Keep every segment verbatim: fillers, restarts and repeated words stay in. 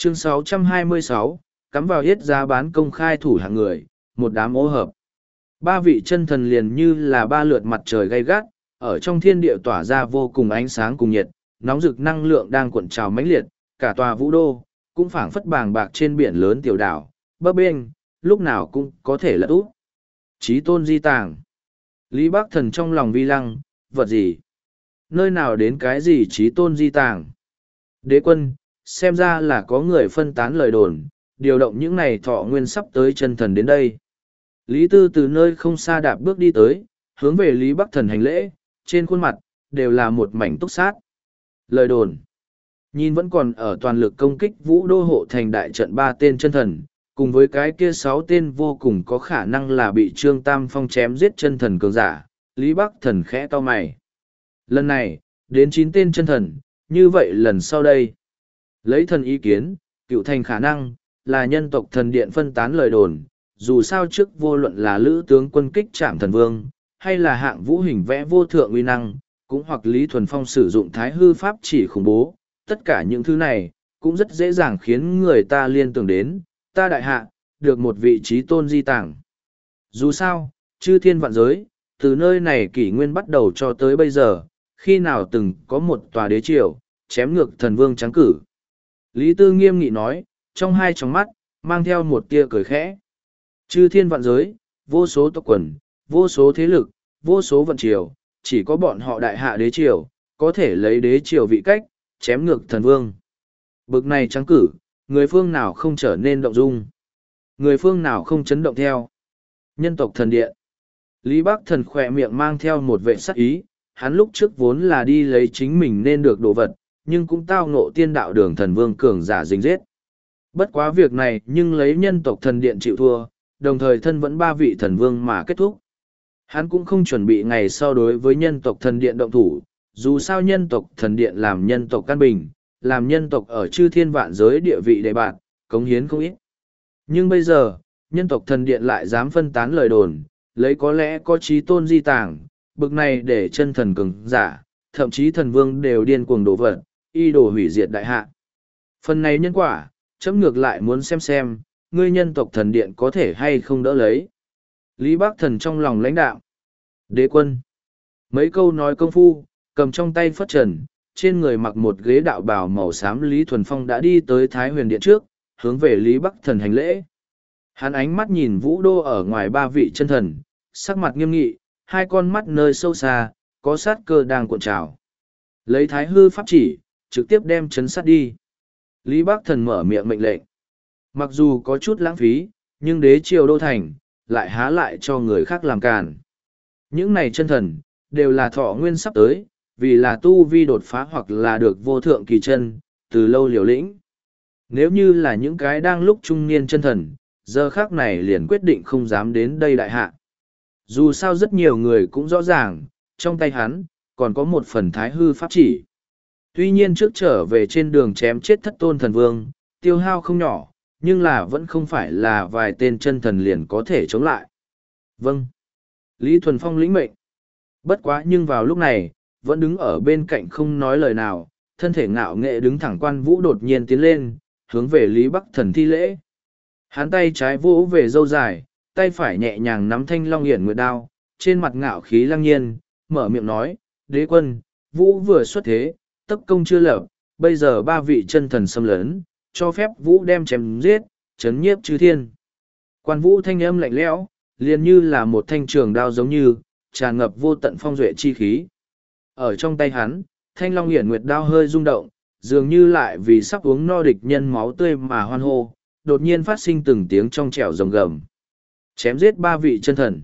Chương sáu trăm hai mươi sáu, cắm vào hết giá bán công khai thủ hạng người, một đám ô hợp. Ba vị chân thần liền như là ba lượt mặt trời gay gắt, ở trong thiên địa tỏa ra vô cùng ánh sáng cùng nhiệt, nóng rực năng lượng đang cuộn trào mãnh liệt, cả tòa vũ đô, cũng phảng phất bàng bạc trên biển lớn tiểu đảo, bấp bênh, lúc nào cũng có thể lật úp. Chí tôn di tàng. Lý Bắc Thần trong lòng vi lăng, vật gì? Nơi nào đến cái gì chí tôn di tàng? Đế quân, xem ra là có người phân tán lời đồn, điều động những này thọ nguyên sắp tới chân thần đến đây. Lý Tư từ nơi không xa đạp bước đi tới, hướng về Lý Bắc Thần hành lễ, trên khuôn mặt, đều là một mảnh túc sát. Lời đồn. Nhìn vẫn còn ở toàn lực công kích vũ đô hộ thành đại trận ba tên chân thần, cùng với cái kia sáu tên vô cùng có khả năng là bị Trương Tam Phong chém giết chân thần cường giả, Lý Bắc Thần khẽ to mày. Lần này, đến chín tên chân thần, như vậy lần sau đây. Lấy thần ý kiến, cựu thành khả năng, là nhân tộc thần điện phân tán lời đồn, dù sao trước vô luận là lữ tướng quân kích trạm thần vương, hay là hạng vũ hình vẽ vô thượng uy năng, cũng hoặc Lý Thuần Phong sử dụng thái hư pháp chỉ khủng bố, tất cả những thứ này, cũng rất dễ dàng khiến người ta liên tưởng đến, ta đại hạ, được một vị trí tôn di tàng. Dù sao, chư thiên vạn giới, từ nơi này kỷ nguyên bắt đầu cho tới bây giờ, khi nào từng có một tòa đế triều, chém ngược thần vương trắng cử. Lý Tư nghiêm nghị nói, trong hai tròng mắt, mang theo một tia cười khẽ. Chư thiên vạn giới, vô số tộc quần, vô số thế lực, vô số vận triều, chỉ có bọn họ đại hạ đế triều, có thể lấy đế triều vị cách, chém ngược thần vương. Bực này trắng cử, người phương nào không trở nên động dung, người phương nào không chấn động theo. Nhân tộc thần điện. Lý Bắc Thần khỏe miệng mang theo một vệ sắc ý, hắn lúc trước vốn là đi lấy chính mình nên được đồ vật, nhưng cũng tao ngộ tiên đạo đường thần vương cường giả dính giết. Bất quá việc này nhưng lấy nhân tộc thần điện chịu thua, đồng thời thân vẫn ba vị thần vương mà kết thúc. Hắn cũng không chuẩn bị ngày sau đối với nhân tộc thần điện động thủ, dù sao nhân tộc thần điện làm nhân tộc căn bình, làm nhân tộc ở chư thiên vạn giới địa vị đề bạt, cống hiến không ít. Nhưng bây giờ, nhân tộc thần điện lại dám phân tán lời đồn, lấy có lẽ có trí tôn di tàng, bực này để chân thần cường giả, thậm chí thần vương đều điên cuồng đổ vật, y đồ hủy diệt đại hạ. Phần này nhân quả, chấm ngược lại muốn xem xem, ngươi nhân tộc thần điện có thể hay không đỡ lấy. Lý Bắc Thần trong lòng lãnh đạo. Đế quân. Mấy câu nói công phu, cầm trong tay phất trần, trên người mặc một ghế đạo bào màu xám Lý Thuần Phong đã đi tới Thái Huyền Điện trước, hướng về Lý Bắc Thần hành lễ. Hắn ánh mắt nhìn vũ đô ở ngoài ba vị chân thần, sắc mặt nghiêm nghị, hai con mắt nơi sâu xa, có sát cơ đang cuộn trào. Lấy thái hư pháp chỉ, trực tiếp đem chấn sát đi. Lý Bắc Thần mở miệng mệnh lệnh. Mặc dù có chút lãng phí, nhưng đế triều đô thành, lại há lại cho người khác làm càn. Những này chân thần, đều là thọ nguyên sắp tới, vì là tu vi đột phá hoặc là được vô thượng kỳ chân, từ lâu liều lĩnh. Nếu như là những cái đang lúc trung niên chân thần, giờ khác này liền quyết định không dám đến đây đại hạ. Dù sao rất nhiều người cũng rõ ràng, trong tay hắn, còn có một phần thái hư pháp chỉ. Tuy nhiên trước trở về trên đường chém chết thất tôn thần vương, tiêu hao không nhỏ, nhưng là vẫn không phải là vài tên chân thần liền có thể chống lại. Vâng. Lý Thuần Phong lĩnh mệnh. Bất quá nhưng vào lúc này, vẫn đứng ở bên cạnh không nói lời nào, thân thể ngạo nghệ đứng thẳng Quan Vũ đột nhiên tiến lên, hướng về Lý Bắc Thần thi lễ. Hắn tay trái vỗ về râu dài, tay phải nhẹ nhàng nắm thanh long hiển nguyệt đao, trên mặt ngạo khí lăng nhiên, mở miệng nói, đế quân, Vũ vừa xuất thế, tất công chưa lập, bây giờ ba vị chân thần xâm lấn, cho phép Vũ đem chém giết, chấn nhiếp chư thiên. Quan Vũ thanh âm lạnh lẽo, liền như là một thanh trường đao giống như, tràn ngập vô tận phong duệ chi khí. Ở trong tay hắn, thanh long hiển nguyệt đao hơi rung động, dường như lại vì sắp uống no địch nhân máu tươi mà hoan hô, đột nhiên phát sinh từng tiếng trong trẻo rồng gầm. Chém giết ba vị chân thần.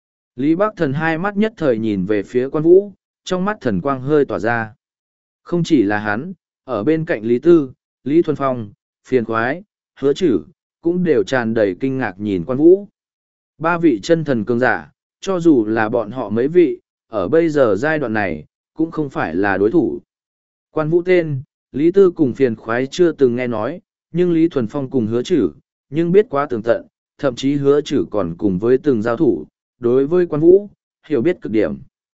Lý Bắc Thần hai mắt nhất thời nhìn về phía Quan Vũ, trong mắt thần quang hơi tỏa ra. Không chỉ là hắn, ở bên cạnh Lý Tư, Lý Thuần Phong, Phiền Khoái, Hứa Chử, cũng đều tràn đầy kinh ngạc nhìn Quan Vũ. Ba vị chân thần cường giả, cho dù là bọn họ mấy vị, ở bây giờ giai đoạn này, cũng không phải là đối thủ. Quan Vũ tên, Lý Tư cùng Phiền Khoái chưa từng nghe nói, nhưng Lý Thuần Phong cùng Hứa Chử, nhưng biết quá tường tận, thậm chí Hứa Chử còn cùng với từng giao thủ, đối với Quan Vũ, hiểu biết cực điểm.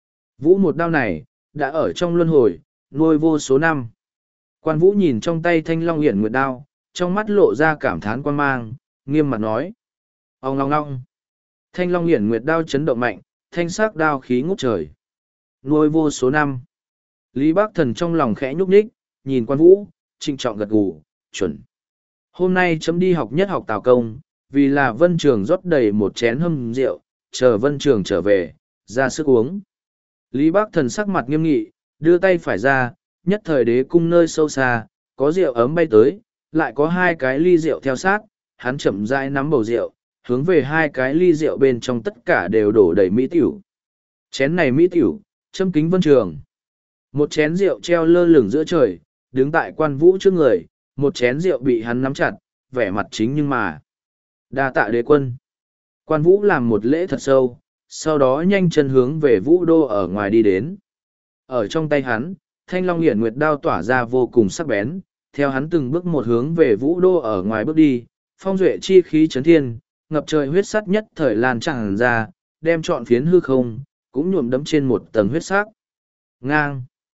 Vũ một đao này, đã ở trong luân hồi, nuôi vô số năm. Quan Vũ nhìn trong tay thanh long hiển nguyệt đao, trong mắt lộ ra cảm thán quan mang, nghiêm mặt nói. Ông long long. Thanh long hiển nguyệt đao chấn động mạnh, thanh sắc đao khí ngút trời. Nuôi vô số năm. Lý Bác Thần trong lòng khẽ nhúc nhích, nhìn Quan Vũ, trịnh trọng gật gù, chuẩn. Hôm nay chấm đi học nhất học tào công, vì là Vân Trường rót đầy một chén hâm rượu, chờ Vân Trường trở về, ra sức uống. Lý Bác Thần sắc mặt nghiêm nghị, đưa tay phải ra, nhất thời đế cung nơi sâu xa, có rượu ấm bay tới, lại có hai cái ly rượu theo sát, hắn chậm rãi nắm bầu rượu, hướng về hai cái ly rượu bên trong tất cả đều đổ đầy mỹ tiểu. Chén này mỹ tiểu, châm kính Vân Trường. Một chén rượu treo lơ lửng giữa trời, đứng tại Quan Vũ trước người, một chén rượu bị hắn nắm chặt, vẻ mặt chính nhưng mà. Đa tạ đế quân. Quan Vũ làm một lễ thật sâu, sau đó nhanh chân hướng về Vũ Đô ở ngoài đi đến. Ở trong tay hắn, thanh long hiển nguyệt đao tỏa ra vô cùng sắc bén, theo hắn từng bước một hướng về Vũ Đô ở ngoài bước đi, phong duệ chi khí chấn thiên, ngập trời huyết sắt nhất thời lan tràn ra, đem trọn phiến hư không, cũng nhuộm đẫm trên một tầng huyết sắc. Ngang.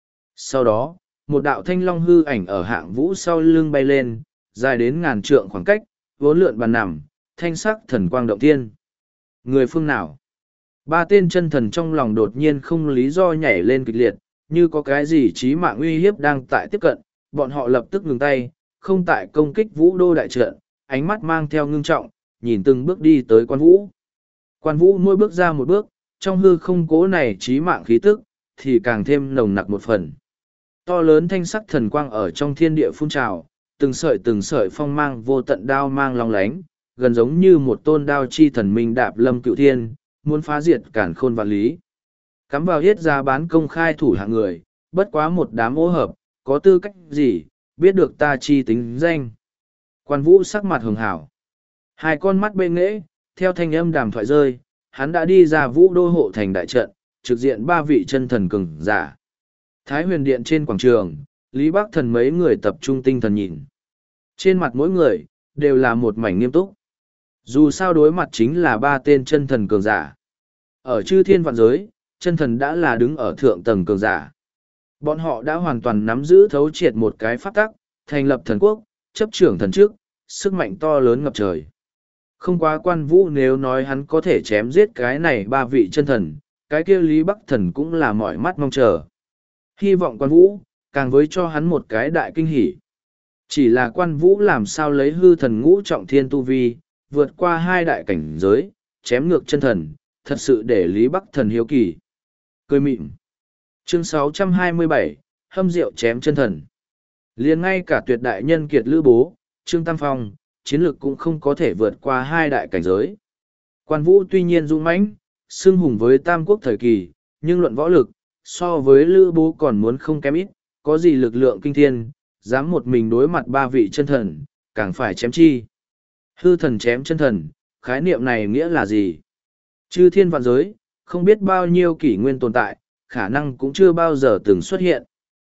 Sau đó, một đạo thanh long hư ảnh ở hạng vũ sau lưng bay lên, dài đến ngàn trượng khoảng cách, vốn lượn bàn nằm, thanh sắc thần quang động thiên. Người phương nào? Ba tên chân thần trong lòng đột nhiên không lý do nhảy lên kịch liệt, như có cái gì chí mạng uy hiếp đang tại tiếp cận, bọn họ lập tức ngừng tay, không tại công kích Vũ Đô đại trận, ánh mắt mang theo ngưng trọng, nhìn từng bước đi tới Quan Vũ. Quan Vũ mỗi bước ra một bước, trong hư không cố này chí mạng khí tức, thì càng thêm nồng nặc một phần. To lớn thanh sắc thần quang ở trong thiên địa phun trào, từng sợi từng sợi phong mang vô tận đao mang long lánh, gần giống như một tôn đao chi thần minh đạp lâm cựu thiên, muốn phá diệt cản khôn vạn lý. Cắm vào hết ra bán công khai thủ hạng người, bất quá một đám ô hợp, có tư cách gì, biết được ta chi tính danh. Quan Vũ sắc mặt hường hảo. Hai con mắt bê nghễ, theo thanh âm đàm thoại rơi, hắn đã đi ra Vũ Đô hộ thành đại trận, trực diện ba vị chân thần cường giả. Thái Huyền Điện trên quảng trường, Lý Bác Thần mấy người tập trung tinh thần nhìn. Trên mặt mỗi người, đều là một mảnh nghiêm túc. Dù sao đối mặt chính là ba tên chân thần cường giả. Ở chư thiên vạn giới, chân thần đã là đứng ở thượng tầng cường giả. Bọn họ đã hoàn toàn nắm giữ thấu triệt một cái pháp tắc, thành lập thần quốc, chấp trưởng thần trước, sức mạnh to lớn ngập trời. Không quá Quan Vũ nếu nói hắn có thể chém giết cái này ba vị chân thần, cái kia Lý Bắc Thần cũng là mỏi mắt mong chờ. Hy vọng Quan Vũ, càng với cho hắn một cái đại kinh hỉ. Chỉ là Quan Vũ làm sao lấy hư thần ngũ trọng thiên tu vi, vượt qua hai đại cảnh giới, chém ngược chân thần, thật sự để Lý Bắc Thần hiếu kỳ. Cười mịn. Chương sáu trăm hai mươi bảy, hâm rượu chém chân thần. Liền ngay cả tuyệt đại nhân kiệt Lữ Bố, Trương Tam Phong, chiến lược cũng không có thể vượt qua hai đại cảnh giới. Quan Vũ tuy nhiên dũng mãnh, xưng hùng với Tam Quốc thời kỳ, nhưng luận võ lực, so với Lữ Bố còn muốn không kém ít, có gì lực lượng kinh thiên, dám một mình đối mặt ba vị chân thần, càng phải chém chi. Hư thần chém chân thần, khái niệm này nghĩa là gì? Chư thiên vạn giới, không biết bao nhiêu kỷ nguyên tồn tại, khả năng cũng chưa bao giờ từng xuất hiện.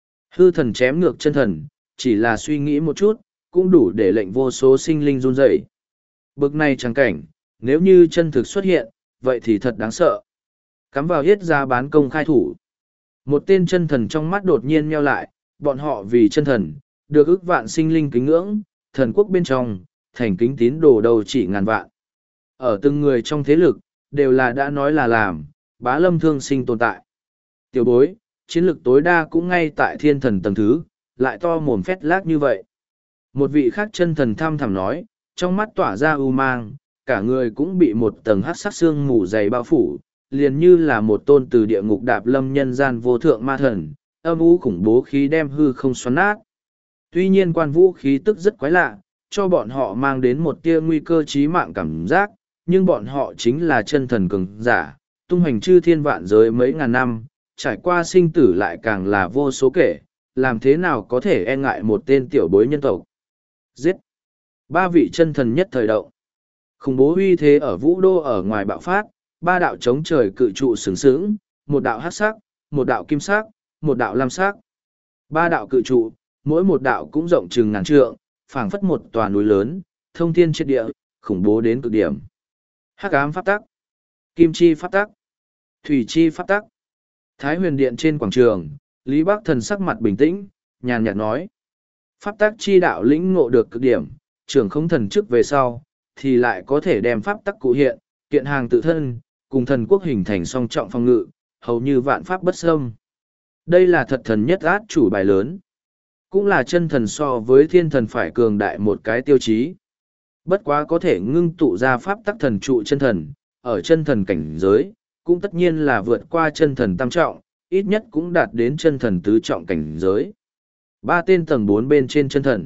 Hư thần chém ngược chân thần, chỉ là suy nghĩ một chút, cũng đủ để lệnh vô số sinh linh run rẩy. Bực này chẳng cảnh, nếu như chân thực xuất hiện, vậy thì thật đáng sợ. Cắm vào hết ra bán công khai thủ. Một tên chân thần trong mắt đột nhiên nheo lại, bọn họ vì chân thần, được ức vạn sinh linh kính ngưỡng, thần quốc bên trong, thành kính tín đồ đầu chỉ ngàn vạn. Ở từng người trong thế lực, đều là đã nói là làm, bá lâm thương sinh tồn tại. Tiểu bối, chiến lực tối đa cũng ngay tại thiên thần tầng thứ, lại to mồm phét lác như vậy. Một vị khác chân thần tham thẳm nói, trong mắt tỏa ra u mang, cả người cũng bị một tầng hắc sắc xương mù dày bao phủ, liền như là một tôn từ địa ngục đạp lâm nhân gian vô thượng ma thần, âm u khủng bố khí đem hư không xoắn nát. Tuy nhiên Quan Vũ khí tức rất quái lạ, cho bọn họ mang đến một tia nguy cơ chí mạng cảm giác, nhưng bọn họ chính là chân thần cường giả, tung hành chư thiên vạn giới mấy ngàn năm, trải qua sinh tử lại càng là vô số kể, làm thế nào có thể e ngại một tên tiểu bối nhân tộc. Giết! Ba vị chân thần nhất thời động. Khủng bố uy thế ở Vũ Đô ở ngoài bạo phát, ba đạo chống trời cự trụ sừng sững, một đạo hắc sắc, một đạo kim sắc, một đạo lam sắc. Ba đạo cự trụ, mỗi một đạo cũng rộng chừng ngàn trượng, phảng phất một tòa núi lớn, thông thiên triệt địa, khủng bố đến cực điểm. Hắc ám pháp tắc, kim chi pháp tắc, thủy chi pháp tắc. Thái Huyền Điện trên quảng trường, Lý Bác Thần sắc mặt bình tĩnh, nhàn nhạt nói: pháp tắc chi đạo lĩnh ngộ được cực điểm, trưởng không thần chức về sau, thì lại có thể đem pháp tắc cụ hiện, kiện hàng tự thân, cùng thần quốc hình thành song trọng phong ngự, hầu như vạn pháp bất xâm. Đây là thật thần nhất át chủ bài lớn. Cũng là chân thần so với thiên thần phải cường đại một cái tiêu chí. Bất quá có thể ngưng tụ ra pháp tắc thần trụ chân thần, ở chân thần cảnh giới, cũng tất nhiên là vượt qua chân thần tam trọng, ít nhất cũng đạt đến chân thần tứ trọng cảnh giới. Ba tên tầng bốn bên trên chân thần.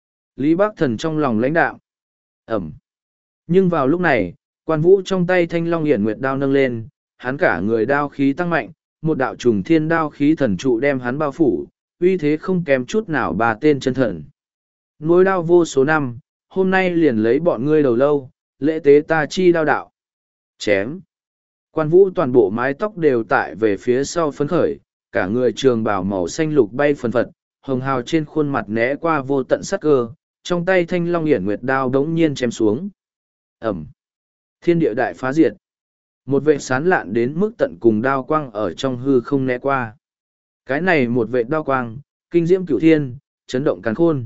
Lý Bắc Thần trong lòng lãnh đạo. Ẩm. Nhưng vào lúc này, quan vũ trong tay thanh long hiển nguyệt đao nâng lên, hắn cả người đao khí tăng mạnh, một đạo trùng thiên đao khí thần trụ đem hắn bao phủ, uy thế không kém chút nào ba tên chân thần. Nối đao vô số năm, hôm nay liền lấy bọn ngươi đầu lâu, lễ tế ta chi đao đạo. Chém. Quan vũ toàn bộ mái tóc đều tại về phía sau phấn khởi, cả người trường bào màu xanh lục bay phần phật, hồng hào trên khuôn mặt né qua vô tận sắc cơ, trong tay thanh long hiển nguyệt đao đống nhiên chém xuống. Ẩm. Thiên địa đại phá diệt. Một vệ sán lạn đến mức tận cùng đao quang ở trong hư không né qua. Cái này một vệ đao quang, kinh diễm cửu thiên, chấn động càn khôn.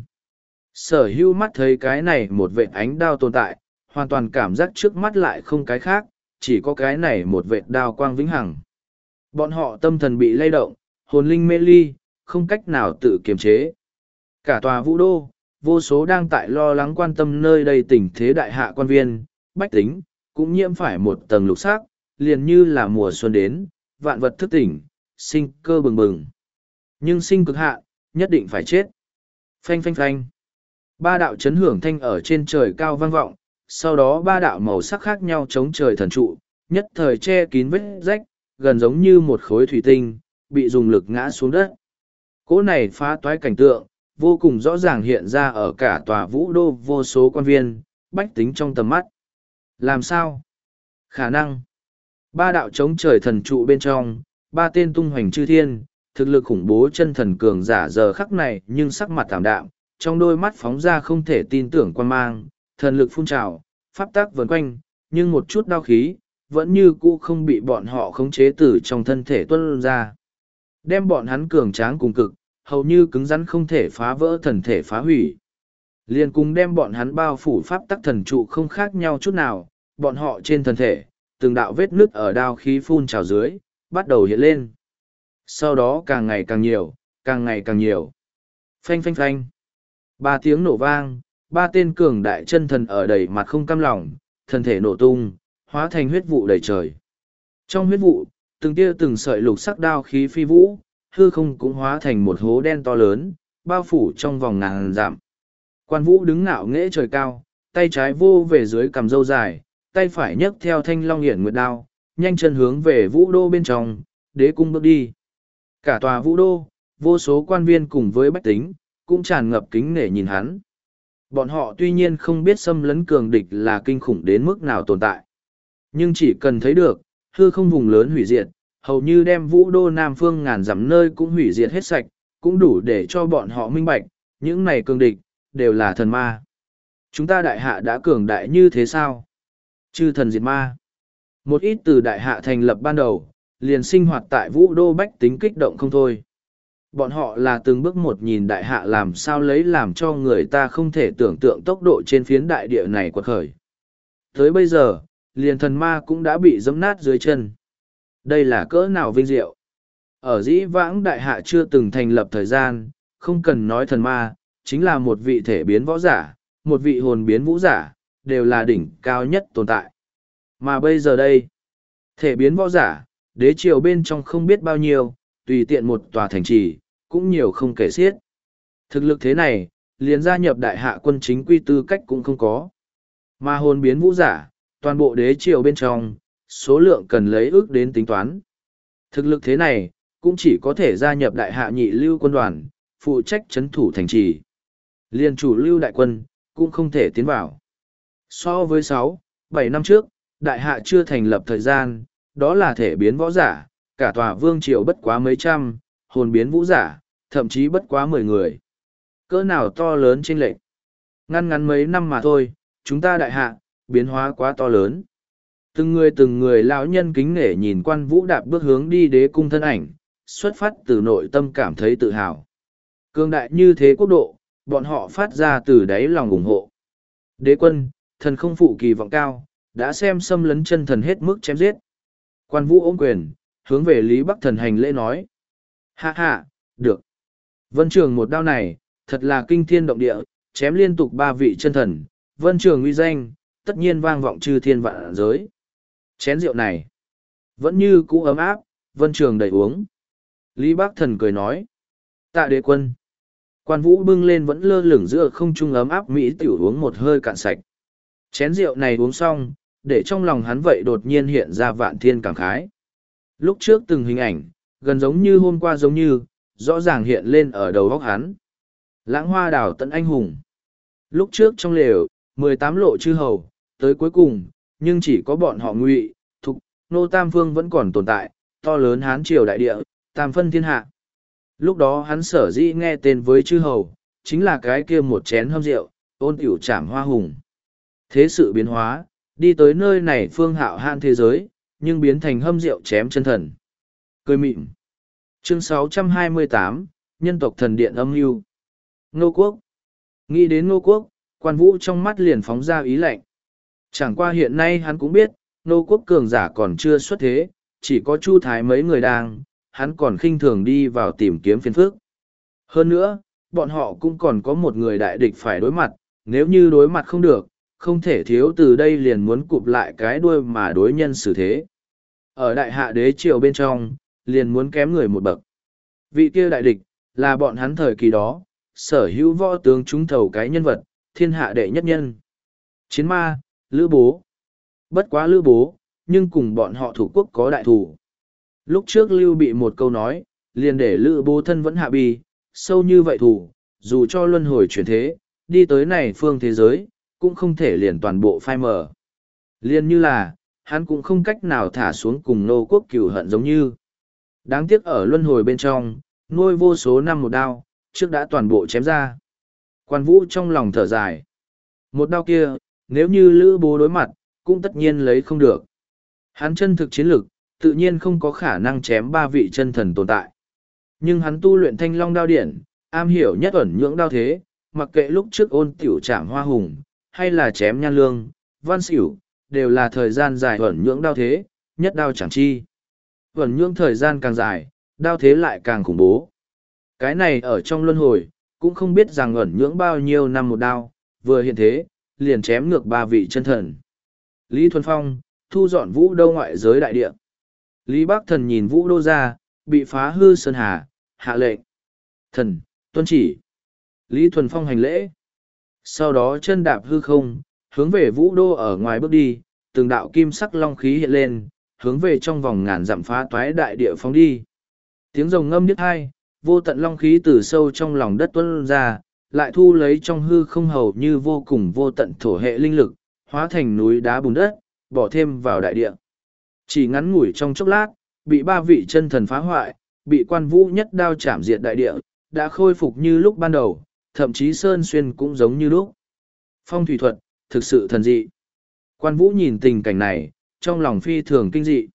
Sở hữu mắt thấy cái này một vệ ánh đao tồn tại, hoàn toàn cảm giác trước mắt lại không cái khác, chỉ có cái này một vệ đao quang vĩnh hằng. Bọn họ tâm thần bị lay động, hồn linh mê ly, không cách nào tự kiềm chế. Cả tòa vũ đô, vô số đang tại lo lắng quan tâm nơi đây tình thế đại hạ quan viên, bách tính, cũng nhiễm phải một tầng lục sắc, liền như là mùa xuân đến, vạn vật thức tỉnh, sinh cơ bừng bừng. Nhưng sinh cực hạ, nhất định phải chết. Phanh phanh phanh. Ba đạo chấn hưởng thanh ở trên trời cao vang vọng, sau đó ba đạo màu sắc khác nhau chống trời thần trụ, nhất thời che kín vết rách, gần giống như một khối thủy tinh, bị dùng lực ngã xuống đất. Cỗ này phá toái cảnh tượng, vô cùng rõ ràng hiện ra ở cả tòa vũ đô vô số quan viên, bách tính trong tầm mắt. Làm sao? Khả năng. Ba đạo chống trời thần trụ bên trong, ba tên tung hoành chư thiên, thực lực khủng bố chân thần cường giả giờ khắc này nhưng sắc mặt tạm đạm, trong đôi mắt phóng ra không thể tin tưởng quan mang, thần lực phun trào, pháp tác vần quanh, nhưng một chút đau khí, vẫn như cũ không bị bọn họ khống chế từ trong thân thể tuân ra. Đem bọn hắn cường tráng cùng cực, hầu như cứng rắn không thể phá vỡ thần thể phá hủy. Liền cùng đem bọn hắn bao phủ pháp tắc thần trụ không khác nhau chút nào, bọn họ trên thân thể, từng đạo vết nứt ở đao khí phun trào dưới, bắt đầu hiện lên. Sau đó càng ngày càng nhiều, càng ngày càng nhiều. Phanh phanh phanh. Ba tiếng nổ vang, ba tên cường đại chân thần ở đầy mặt không cam lòng, thân thể nổ tung, hóa thành huyết vụ đầy trời. Trong huyết vụ, từng tia từng sợi lục sắc đao khí phi vũ, hư không cũng hóa thành một hố đen to lớn, bao phủ trong vòng ngàn dặm. Quan vũ đứng ngạo nghễ trời cao, tay trái vô về dưới cằm râu dài, tay phải nhấc theo thanh long hiển nguyệt đao, nhanh chân hướng về vũ đô bên trong, đế cung bước đi. Cả tòa vũ đô, vô số quan viên cùng với bách tính, cũng tràn ngập kính nể nhìn hắn. Bọn họ tuy nhiên không biết xâm lấn cường địch là kinh khủng đến mức nào tồn tại. Nhưng chỉ cần thấy được, hư không vùng lớn hủy diệt, hầu như đem vũ đô Nam Phương ngàn dặm nơi cũng hủy diệt hết sạch, cũng đủ để cho bọn họ minh bạch, những này cường địch, đều là thần ma. Chúng ta đại hạ đã cường đại như thế sao? Chư thần diệt ma. Một ít từ đại hạ thành lập ban đầu, liền sinh hoạt tại vũ đô bách tính kích động không thôi. Bọn họ là từng bước một nhìn đại hạ làm sao lấy làm cho người ta không thể tưởng tượng tốc độ trên phiến đại địa này quật khởi. Tới bây giờ, liền thần ma cũng đã bị giẫm nát dưới chân. Đây là cỡ nào vinh diệu. Ở dĩ vãng đại hạ chưa từng thành lập thời gian, không cần nói thần ma, chính là một vị thể biến võ giả, một vị hồn biến vũ giả, đều là đỉnh cao nhất tồn tại. Mà bây giờ đây, thể biến võ giả, đế triều bên trong không biết bao nhiêu, tùy tiện một tòa thành trì, cũng nhiều không kể xiết. Thực lực thế này, liền gia nhập đại hạ quân chính quy tư cách cũng không có. Mà hồn biến vũ giả, toàn bộ đế triều bên trong, số lượng cần lấy ước đến tính toán. Thực lực thế này, cũng chỉ có thể gia nhập đại hạ nhị lưu quân đoàn, phụ trách chấn thủ thành trì. Liên chủ lưu đại quân, cũng không thể tiến vào. So với sáu, bảy năm trước, đại hạ chưa thành lập thời gian, đó là thể biến võ giả, cả tòa vương triều bất quá mấy trăm, hồn biến vũ giả, thậm chí bất quá mười người. Cỡ nào to lớn chênh lệch. Ngăn ngắn mấy năm mà thôi, chúng ta đại hạ, biến hóa quá to lớn. Từng người từng người lão nhân kính nể nhìn quan vũ đạp bước hướng đi đế cung thân ảnh, xuất phát từ nội tâm cảm thấy tự hào. Cương đại như thế quốc độ, bọn họ phát ra từ đáy lòng ủng hộ. Đế quân, thần không phụ kỳ vọng cao, đã xem xâm lấn chân thần hết mức chém giết. Quan Vũ ôm quyền, hướng về Lý Bắc Thần hành lễ nói. Hạ hạ, được. Vân Trường một đao này, thật là kinh thiên động địa, chém liên tục ba vị chân thần, Vân Trường uy danh, tất nhiên vang vọng chư thiên vạn giới. Chén rượu này, vẫn như cũ ấm áp, Vân Trường đầy uống. Lý Bắc Thần cười nói. Tạ đế quân. Quan Vũ bưng lên vẫn lơ lửng giữa không trung ấm áp mỹ tiểu uống một hơi cạn sạch. Chén rượu này uống xong, để trong lòng hắn vậy đột nhiên hiện ra vạn thiên cảm khái. Lúc trước từng hình ảnh, gần giống như hôm qua giống như, rõ ràng hiện lên ở đầu óc hắn. Lãng hoa đảo tận anh hùng. Lúc trước trong lều, mười tám lộ chư hầu, tới cuối cùng, nhưng chỉ có bọn họ Ngụy, Thục, Nô Tam Phương vẫn còn tồn tại, to lớn Hán triều đại địa, tam phân thiên hạ. Lúc đó hắn sở dĩ nghe tên với chư hầu, chính là cái kia một chén hâm rượu, ôn tiểu trảm hoa hùng. Thế sự biến hóa, đi tới nơi này phương hạo hạn thế giới, nhưng biến thành hâm rượu chém chân thần. Cười mịn. Chương sáu trăm hai mươi tám, Nhân tộc thần điện âm mưu. Ngô Quốc. Nghĩ đến Ngô Quốc, Quan Vũ trong mắt liền phóng ra ý lạnh. Chẳng qua hiện nay hắn cũng biết, Ngô Quốc cường giả còn chưa xuất thế, chỉ có Chu Thái mấy người đang, hắn còn khinh thường đi vào tìm kiếm phiền phức. Hơn nữa, bọn họ cũng còn có một người đại địch phải đối mặt, nếu như đối mặt không được, không thể thiếu từ đây liền muốn cụp lại cái đuôi mà đối nhân xử thế. Ở đại hạ đế triều bên trong, liền muốn kém người một bậc. Vị kia đại địch, là bọn hắn thời kỳ đó, sở hữu võ tướng trúng thầu cái nhân vật, thiên hạ đệ nhất nhân. Chiến ma, Lữ Bố. Bất quá Lữ Bố, nhưng cùng bọn họ thủ quốc có đại thủ. Lúc trước Lưu bị một câu nói, liền để Lữ Bố thân vẫn hạ bì, sâu như vậy thủ, dù cho luân hồi chuyển thế, đi tới này phương thế giới, cũng không thể liền toàn bộ phai mở. Liên như là, hắn cũng không cách nào thả xuống cùng nô quốc cửu hận giống như. Đáng tiếc ở luân hồi bên trong, nuôi vô số năm một đao, trước đã toàn bộ chém ra. Quan Vũ trong lòng thở dài. Một đao kia, nếu như Lữ Bố đối mặt, cũng tất nhiên lấy không được. Hắn chân thực chiến lực, tự nhiên không có khả năng chém ba vị chân thần tồn tại. Nhưng hắn tu luyện thanh long đao điển, am hiểu nhất ẩn nhưỡng đao thế, mặc kệ lúc trước ôn tiểu trảm hoa hùng, hay là chém nhan lương, văn xỉu, đều là thời gian dài ẩn nhưỡng đao thế, nhất đao chẳng chi. Ẩn nhưỡng thời gian càng dài, đao thế lại càng khủng bố. Cái này ở trong luân hồi, cũng không biết rằng ẩn nhưỡng bao nhiêu năm một đao, vừa hiện thế, liền chém ngược ba vị chân thần. Lý Thuần Phong, thu dọn Vũ Đô ngoại giới đại địa. Lý Bắc Thần nhìn Vũ Đô ra, bị phá hư sơn hà, hạ lệnh. Thần, tuân chỉ. Lý Thuần Phong hành lễ. Sau đó chân đạp hư không, hướng về Vũ Đô ở ngoài bước đi, từng đạo kim sắc long khí hiện lên, hướng về trong vòng ngàn dặm phá toái đại địa phóng đi. Tiếng rồng ngâm điếc hai, vô tận long khí từ sâu trong lòng đất tuôn ra, lại thu lấy trong hư không hầu như vô cùng vô tận thổ hệ linh lực, hóa thành núi đá bùn đất, bỏ thêm vào đại địa. Chỉ ngắn ngủi trong chốc lát, bị ba vị chân thần phá hoại, bị Quan Vũ nhất đao chạm diệt đại địa, đã khôi phục như lúc ban đầu, thậm chí sơn xuyên cũng giống như lúc. Phong thủy thuật, thực sự thần dị. Quan Vũ nhìn tình cảnh này, trong lòng phi thường kinh dị.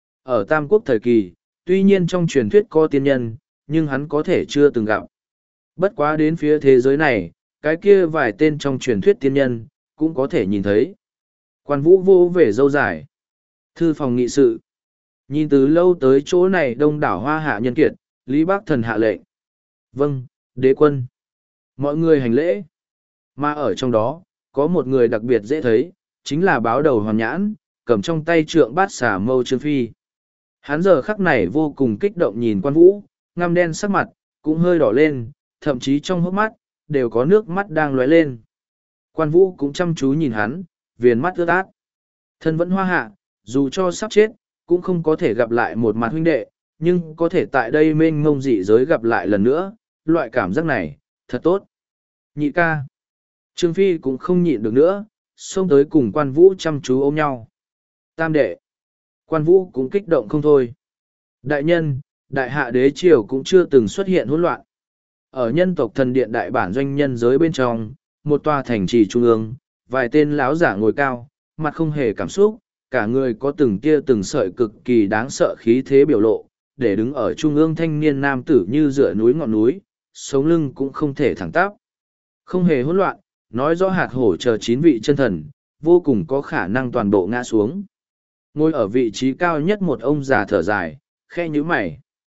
Ở Tam Quốc thời kỳ, tuy nhiên trong truyền thuyết có tiên nhân, nhưng hắn có thể chưa từng gặp. Bất quá đến phía thế giới này, cái kia vài tên trong truyền thuyết tiên nhân, cũng có thể nhìn thấy. Quan Vũ vô về dâu dài. Thư phòng nghị sự. Nhìn từ lâu tới chỗ này đông đảo hoa hạ nhân kiệt, Lý Bắc Thần hạ lệnh. Vâng, đế quân. Mọi người hành lễ. Mà ở trong đó, có một người đặc biệt dễ thấy, chính là báo đầu hoàn nhãn, cầm trong tay trượng bát xà mâu Trương Phi. Hắn giờ khắc này vô cùng kích động nhìn Quan Vũ, ngăm đen sắc mặt, cũng hơi đỏ lên, thậm chí trong hốc mắt, đều có nước mắt đang lóe lên. Quan Vũ cũng chăm chú nhìn hắn, viền mắt ướt át. Thân vẫn hoa hạ, dù cho sắp chết, cũng không có thể gặp lại một mặt huynh đệ, nhưng có thể tại đây mênh mông dị giới gặp lại lần nữa, loại cảm giác này, thật tốt. Nhị ca. Trương Phi cũng không nhịn được nữa, xông tới cùng Quan Vũ chăm chú ôm nhau. Tam đệ. Quan Vũ cũng kích động không thôi. Đại nhân, đại hạ đế triều cũng chưa từng xuất hiện hỗn loạn. Ở nhân tộc thần điện đại bản doanh nhân giới bên trong, một tòa thành trì trung ương, vài tên lão giả ngồi cao, mặt không hề cảm xúc, cả người có từng tia từng sợi cực kỳ đáng sợ khí thế biểu lộ, để đứng ở trung ương thanh niên nam tử như dựa núi ngọn núi, sống lưng cũng không thể thẳng tắp. Không hề hỗn loạn, nói rõ hạt hổ chờ chín vị chân thần, vô cùng có khả năng toàn bộ ngã xuống. Ngồi ở vị trí cao nhất một ông già thở dài, khe nhíu mày.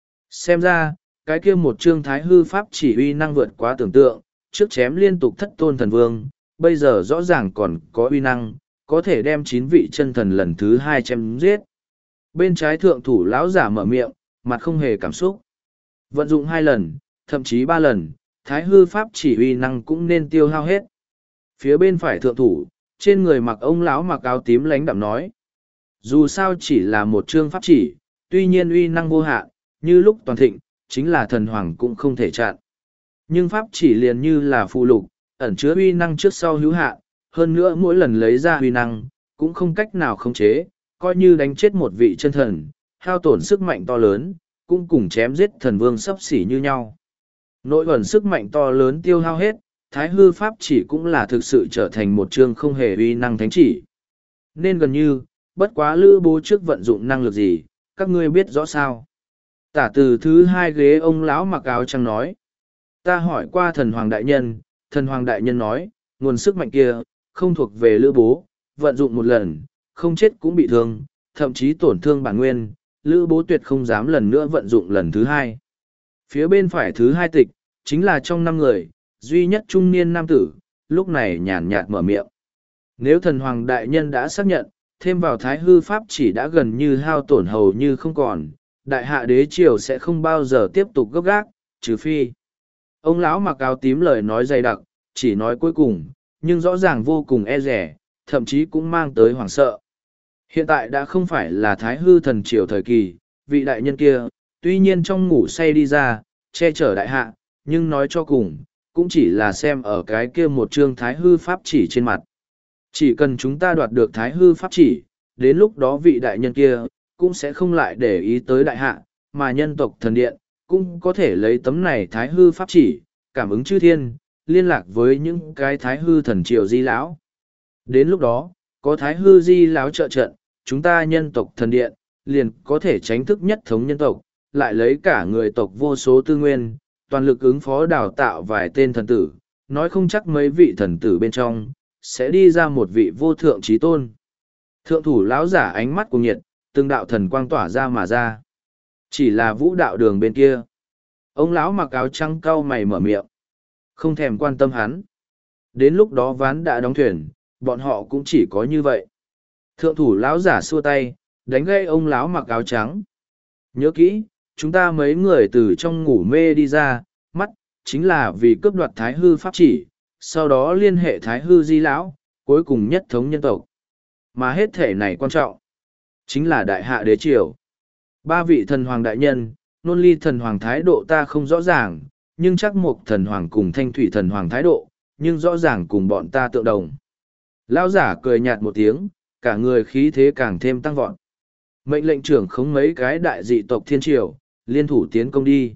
Xem ra, cái kia một chương thái hư pháp chỉ uy năng vượt quá tưởng tượng, trước chém liên tục thất tôn thần vương, bây giờ rõ ràng còn có uy năng, có thể đem chín vị chân thần lần thứ hai chém giết. Bên trái thượng thủ lão giả mở miệng, mặt không hề cảm xúc. Vận dụng hai lần, thậm chí ba lần, thái hư pháp chỉ uy năng cũng nên tiêu hao hết. Phía bên phải thượng thủ, trên người mặc ông lão mặc áo tím lãnh đạm nói. Dù sao chỉ là một chương pháp chỉ, tuy nhiên uy năng vô hạn, như lúc toàn thịnh, chính là thần hoàng cũng không thể chặn. Nhưng pháp chỉ liền như là phụ lục, ẩn chứa uy năng trước sau hữu hạn, hơn nữa mỗi lần lấy ra uy năng, cũng không cách nào khống chế, coi như đánh chết một vị chân thần, hao tổn sức mạnh to lớn, cũng cùng chém giết thần vương sấp xỉ như nhau. Nội ẩn sức mạnh to lớn tiêu hao hết, thái hư pháp chỉ cũng là thực sự trở thành một chương không hề uy năng thánh chỉ. Nên gần như, bất quá lữ bố trước vận dụng năng lực gì, các ngươi biết rõ sao. Tả từ thứ hai ghế ông lão mặc áo trắng nói. Ta hỏi qua thần hoàng đại nhân, thần hoàng đại nhân nói, nguồn sức mạnh kia, không thuộc về lữ bố, vận dụng một lần, không chết cũng bị thương, thậm chí tổn thương bản nguyên, lữ bố tuyệt không dám lần nữa vận dụng lần thứ hai. Phía bên phải thứ hai tịch, chính là trong năm người, duy nhất trung niên nam tử, lúc này nhàn nhạt mở miệng. Nếu thần hoàng đại nhân đã xác nhận, thêm vào thái hư pháp chỉ đã gần như hao tổn hầu như không còn, đại hạ đế triều sẽ không bao giờ tiếp tục gấp gác, trừ phi. Ông lão mặc áo tím lời nói dày đặc, chỉ nói cuối cùng, nhưng rõ ràng vô cùng e rẻ, thậm chí cũng mang tới hoảng sợ. Hiện tại đã không phải là thái hư thần triều thời kỳ, vị đại nhân kia, tuy nhiên trong ngủ say đi ra, che chở đại hạ, nhưng nói cho cùng, cũng chỉ là xem ở cái kia một chương thái hư pháp chỉ trên mặt. Chỉ cần chúng ta đoạt được thái hư pháp chỉ, đến lúc đó vị đại nhân kia, cũng sẽ không lại để ý tới đại hạ, mà nhân tộc thần điện, cũng có thể lấy tấm này thái hư pháp chỉ, cảm ứng chư thiên, liên lạc với những cái thái hư thần triều di lão. Đến lúc đó, có thái hư di lão trợ trận, chúng ta nhân tộc thần điện, liền có thể tránh thức nhất thống nhân tộc, lại lấy cả người tộc vô số tư nguyên, toàn lực ứng phó đào tạo vài tên thần tử, nói không chắc mấy vị thần tử bên trong, sẽ đi ra một vị vô thượng trí tôn. Thượng thủ lão giả ánh mắt cùng nhiệt, từng đạo thần quang tỏa ra mà ra. Chỉ là vũ đạo đường bên kia. Ông lão mặc áo trắng cau mày mở miệng. Không thèm quan tâm hắn. Đến lúc đó ván đã đóng thuyền, bọn họ cũng chỉ có như vậy. Thượng thủ lão giả xua tay, đánh gây ông lão mặc áo trắng. Nhớ kỹ, chúng ta mấy người từ trong ngủ mê đi ra, mắt, chính là vì cướp đoạt thái hư pháp chỉ, sau đó liên hệ thái hư di lão, cuối cùng nhất thống nhân tộc. Mà hết thể này quan trọng, chính là đại hạ đế triều. Ba vị thần hoàng đại nhân, nôn ly thần hoàng thái độ ta không rõ ràng, nhưng chắc một thần hoàng cùng thanh thủy thần hoàng thái độ, nhưng rõ ràng cùng bọn ta tượng đồng. Lão giả cười nhạt một tiếng, cả người khí thế càng thêm tăng vọt. Mệnh lệnh trưởng khống mấy cái đại dị tộc thiên triều, liên thủ tiến công đi.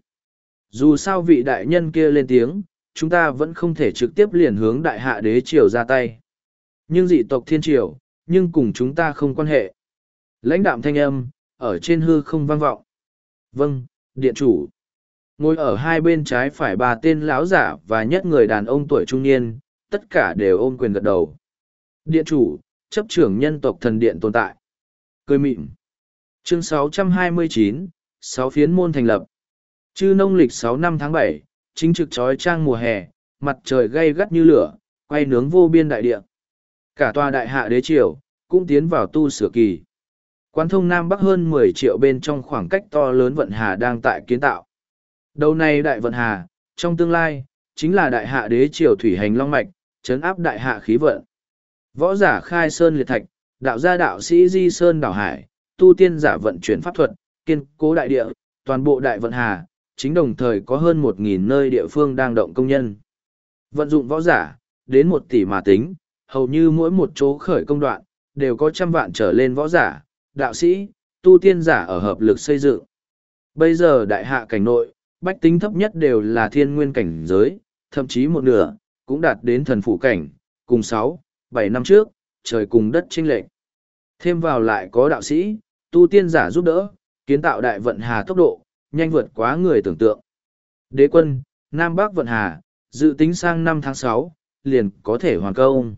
Dù sao vị đại nhân kia lên tiếng, chúng ta vẫn không thể trực tiếp liền hướng đại hạ đế triều ra tay. Nhưng dị tộc thiên triều, nhưng cùng chúng ta không quan hệ. Lãnh đạm thanh âm, ở trên hư không vang vọng. Vâng, điện chủ. Ngồi ở hai bên trái phải ba tên lão giả và nhất người đàn ông tuổi trung niên, tất cả đều ôm quyền gật đầu. Điện chủ, chấp trưởng nhân tộc thần điện tồn tại. Cười mịn. Chương sáu trăm hai mươi chín, sáu phiến môn thành lập. Chư nông lịch sáu năm tháng bảy, chính trực trói trang mùa hè, mặt trời gay gắt như lửa, quay nướng vô biên đại địa. Cả tòa đại hạ đế triều, cũng tiến vào tu sửa kỳ. Quán thông Nam Bắc hơn mười triệu bên trong khoảng cách to lớn vận hà đang tại kiến tạo. Đầu này đại vận hà, trong tương lai, chính là đại hạ đế triều thủy hành long mạch, trấn áp đại hạ khí vận. Võ giả khai sơn liệt thạch, đạo gia đạo sĩ di sơn đảo hải, tu tiên giả vận chuyển pháp thuật, kiên cố đại địa, toàn bộ đại vận hà, chính đồng thời có hơn một nghìn nơi địa phương đang động công nhân. Vận dụng võ giả, đến một tỷ mà tính, hầu như mỗi một chỗ khởi công đoạn, đều có trăm vạn trở lên võ giả, đạo sĩ, tu tiên giả ở hợp lực xây dựng. Bây giờ đại hạ cảnh nội, bách tính thấp nhất đều là thiên nguyên cảnh giới, thậm chí một nửa, cũng đạt đến thần phủ cảnh, cùng sáu, bảy năm trước, trời cùng đất chênh lệch. Thêm vào lại có đạo sĩ, tu tiên giả giúp đỡ, kiến tạo đại vận hà tốc độ, nhanh vượt quá người tưởng tượng. Đế quân, Nam Bắc vận hà, dự tính sang năm tháng sáu, liền có thể hoàn công.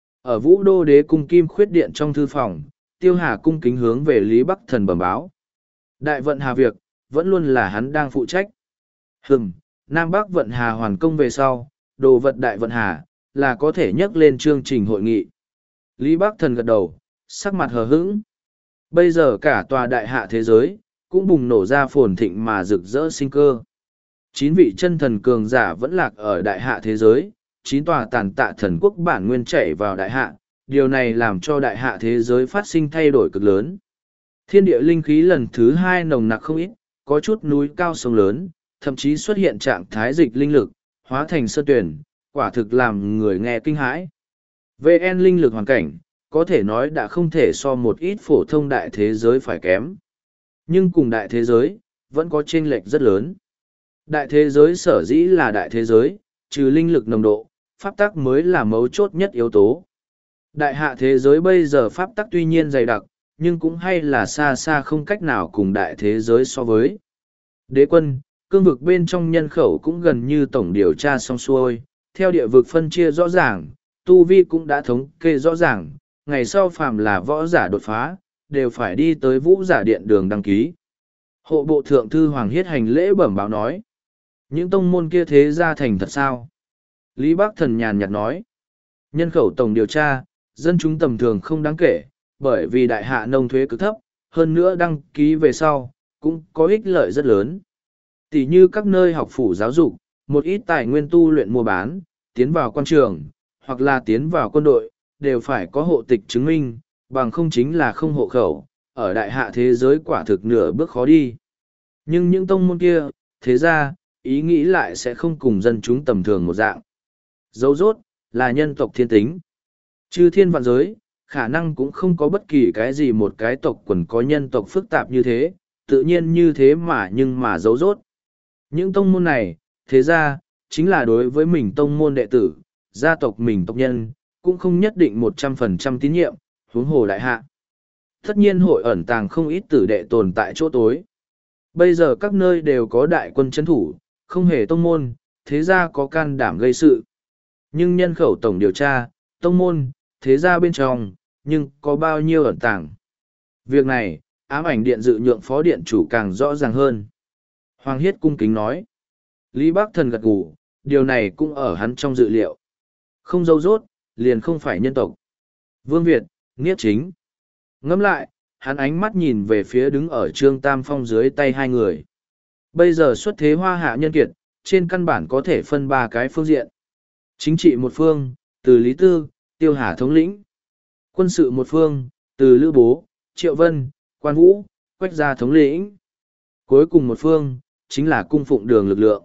Ở Vũ Đô Đế cung Kim Khuyết Điện trong thư phòng, Tiêu Hà cung kính hướng về Lý Bắc Thần bẩm báo. Đại vận hà việc, vẫn luôn là hắn đang phụ trách. Hừm, Nam Bắc vận hà hoàn công về sau, đồ vật đại vận hà, là có thể nhắc lên chương trình hội nghị. Lý Bắc Thần gật đầu, sắc mặt hờ hững. Bây giờ cả tòa đại hạ thế giới, cũng bùng nổ ra phồn thịnh mà rực rỡ sinh cơ. Chín vị chân thần cường giả vẫn lạc ở đại hạ thế giới, chín tòa tàn tạ thần quốc bản nguyên chảy vào đại hạ, điều này làm cho đại hạ thế giới phát sinh thay đổi cực lớn. Thiên địa linh khí lần thứ hai nồng nặc không ít, có chút núi cao sông lớn, thậm chí xuất hiện trạng thái dịch linh lực, hóa thành sơn tuyển, quả thực làm người nghe kinh hãi. vê en linh lực hoàn cảnh, có thể nói đã không thể so một ít phổ thông đại thế giới phải kém. Nhưng cùng đại thế giới, vẫn có chênh lệch rất lớn. Đại thế giới sở dĩ là đại thế giới, trừ linh lực nồng độ, pháp tắc mới là mấu chốt nhất yếu tố. Đại hạ thế giới bây giờ pháp tắc tuy nhiên dày đặc, nhưng cũng hay là xa xa không cách nào cùng đại thế giới so với. Đế quân, cương vực bên trong nhân khẩu cũng gần như tổng điều tra xong xuôi, theo địa vực phân chia rõ ràng, tu vi cũng đã thống kê rõ ràng, ngày sau phàm là võ giả đột phá, đều phải đi tới vũ giả điện đường đăng ký. Hộ bộ thượng thư Hoàng Hiết hành lễ bẩm báo nói. Những tông môn kia thế ra thành thật sao? Lý Bắc Thần nhàn nhạt nói. Nhân khẩu tổng điều tra, dân chúng tầm thường không đáng kể, bởi vì đại hạ nông thuế cực thấp, hơn nữa đăng ký về sau, cũng có ích lợi rất lớn. Tỷ như các nơi học phủ giáo dục, một ít tài nguyên tu luyện mua bán, tiến vào quan trường, hoặc là tiến vào quân đội, đều phải có hộ tịch chứng minh, bằng không chính là không hộ khẩu, ở đại hạ thế giới quả thực nửa bước khó đi. Nhưng những tông môn kia, thế ra, ý nghĩ lại sẽ không cùng dân chúng tầm thường một dạng. Dấu rốt, là nhân tộc thiên tính. Chư thiên vạn giới, khả năng cũng không có bất kỳ cái gì một cái tộc quần có nhân tộc phức tạp như thế, tự nhiên như thế mà nhưng mà dấu rốt. Những tông môn này, thế ra, chính là đối với mình tông môn đệ tử, gia tộc mình tộc nhân, cũng không nhất định một trăm phần trăm tín nhiệm, huống hồ đại hạ. Tất nhiên hội ẩn tàng không ít tử đệ tồn tại chỗ tối. Bây giờ các nơi đều có đại quân chấn thủ, không hề tông môn, thế ra có can đảm gây sự. Nhưng nhân khẩu tổng điều tra, tông môn, thế ra bên trong, nhưng có bao nhiêu ẩn tàng. Việc này, ám ảnh điện dự nhượng phó điện chủ càng rõ ràng hơn. Hoàng Hiết cung kính nói. Lý Bắc Thần gật gù, điều này cũng ở hắn trong dự liệu. Không dâu rốt, liền không phải nhân tộc. Vương Việt, Niết Chính. Ngẫm lại, hắn ánh mắt nhìn về phía đứng ở Trương Tam Phong dưới tay hai người. Bây giờ xuất thế hoa hạ nhân kiệt, trên căn bản có thể phân ba cái phương diện. Chính trị một phương, từ Lý Tư, Tiêu Hà thống lĩnh. Quân sự một phương, từ Lữ Bố, Triệu Vân, Quan Vũ, Quách Gia thống lĩnh. Cuối cùng một phương, chính là cung phụng đường lực lượng.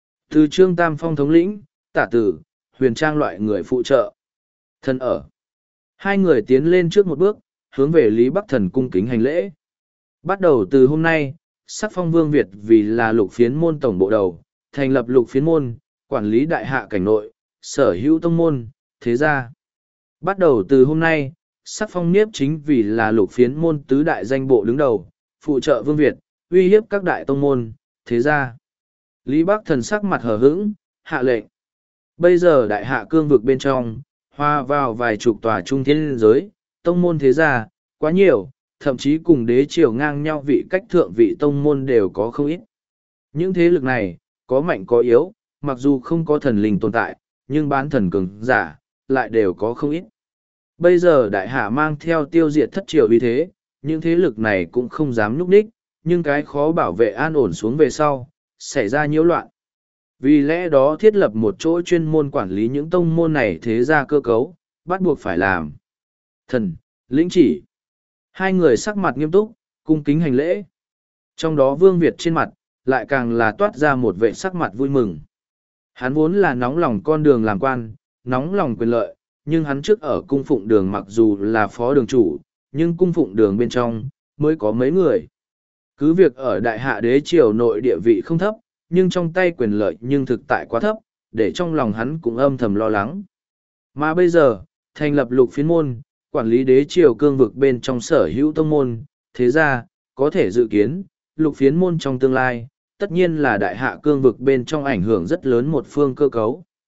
Từ Trương Tam Phong thống lĩnh, Tả Tử, Huyền Trang loại người phụ trợ. Thân ở. Hai người tiến lên trước một bước, hướng về Lý Bắc Thần cung kính hành lễ. Bắt đầu từ hôm nay, sắc phong Vương Việt vì là lục phiến môn tổng bộ đầu, thành lập lục phiến môn, quản lý đại hạ cảnh nội, sở hữu tông môn, thế gia. Bắt đầu từ hôm nay, sắc phong Niếp Chính vì là lục phiến môn tứ đại danh bộ đứng đầu, phụ trợ Vương Việt, uy hiếp các đại tông môn, thế gia. Lý Bắc Thần sắc mặt hờ hững, hạ lệnh. Bây giờ đại hạ cương vực bên trong, hoa vào vài chục tòa trung thiên giới, tông môn thế gia, quá nhiều, thậm chí cùng đế triều ngang nhau vị cách thượng vị tông môn đều có không ít. Những thế lực này, có mạnh có yếu, mặc dù không có thần linh tồn tại, nhưng bán thần cường giả, lại đều có không ít. Bây giờ đại hạ mang theo tiêu diệt thất triều uy thế, những thế lực này cũng không dám núp đích, nhưng cái khó bảo vệ an ổn xuống về sau, xảy ra nhiễu loạn. Vì lẽ đó thiết lập một chỗ chuyên môn quản lý những tông môn này thế ra cơ cấu, bắt buộc phải làm. Thần, lĩnh chỉ. Hai người sắc mặt nghiêm túc, cung kính hành lễ. Trong đó Vương Việt trên mặt, lại càng là toát ra một vệ sắc mặt vui mừng. Hắn vốn là nóng lòng con đường làm quan, nóng lòng quyền lợi, nhưng hắn trước ở cung phụng đường mặc dù là phó đường chủ, nhưng cung phụng đường bên trong, mới có mấy người. Cứ việc ở đại hạ đế triều nội địa vị không thấp, nhưng trong tay quyền lợi nhưng thực tại quá thấp, để trong lòng hắn cũng âm thầm lo lắng. Mà bây giờ, thành lập lục phiến môn, quản lý đế triều cương vực bên trong sở hữu tông môn, thế ra, có thể dự kiến, lục phiến môn trong tương lai, tất nhiên là đại hạ cương vực bên trong ảnh hưởng rất lớn một phương cơ cấu.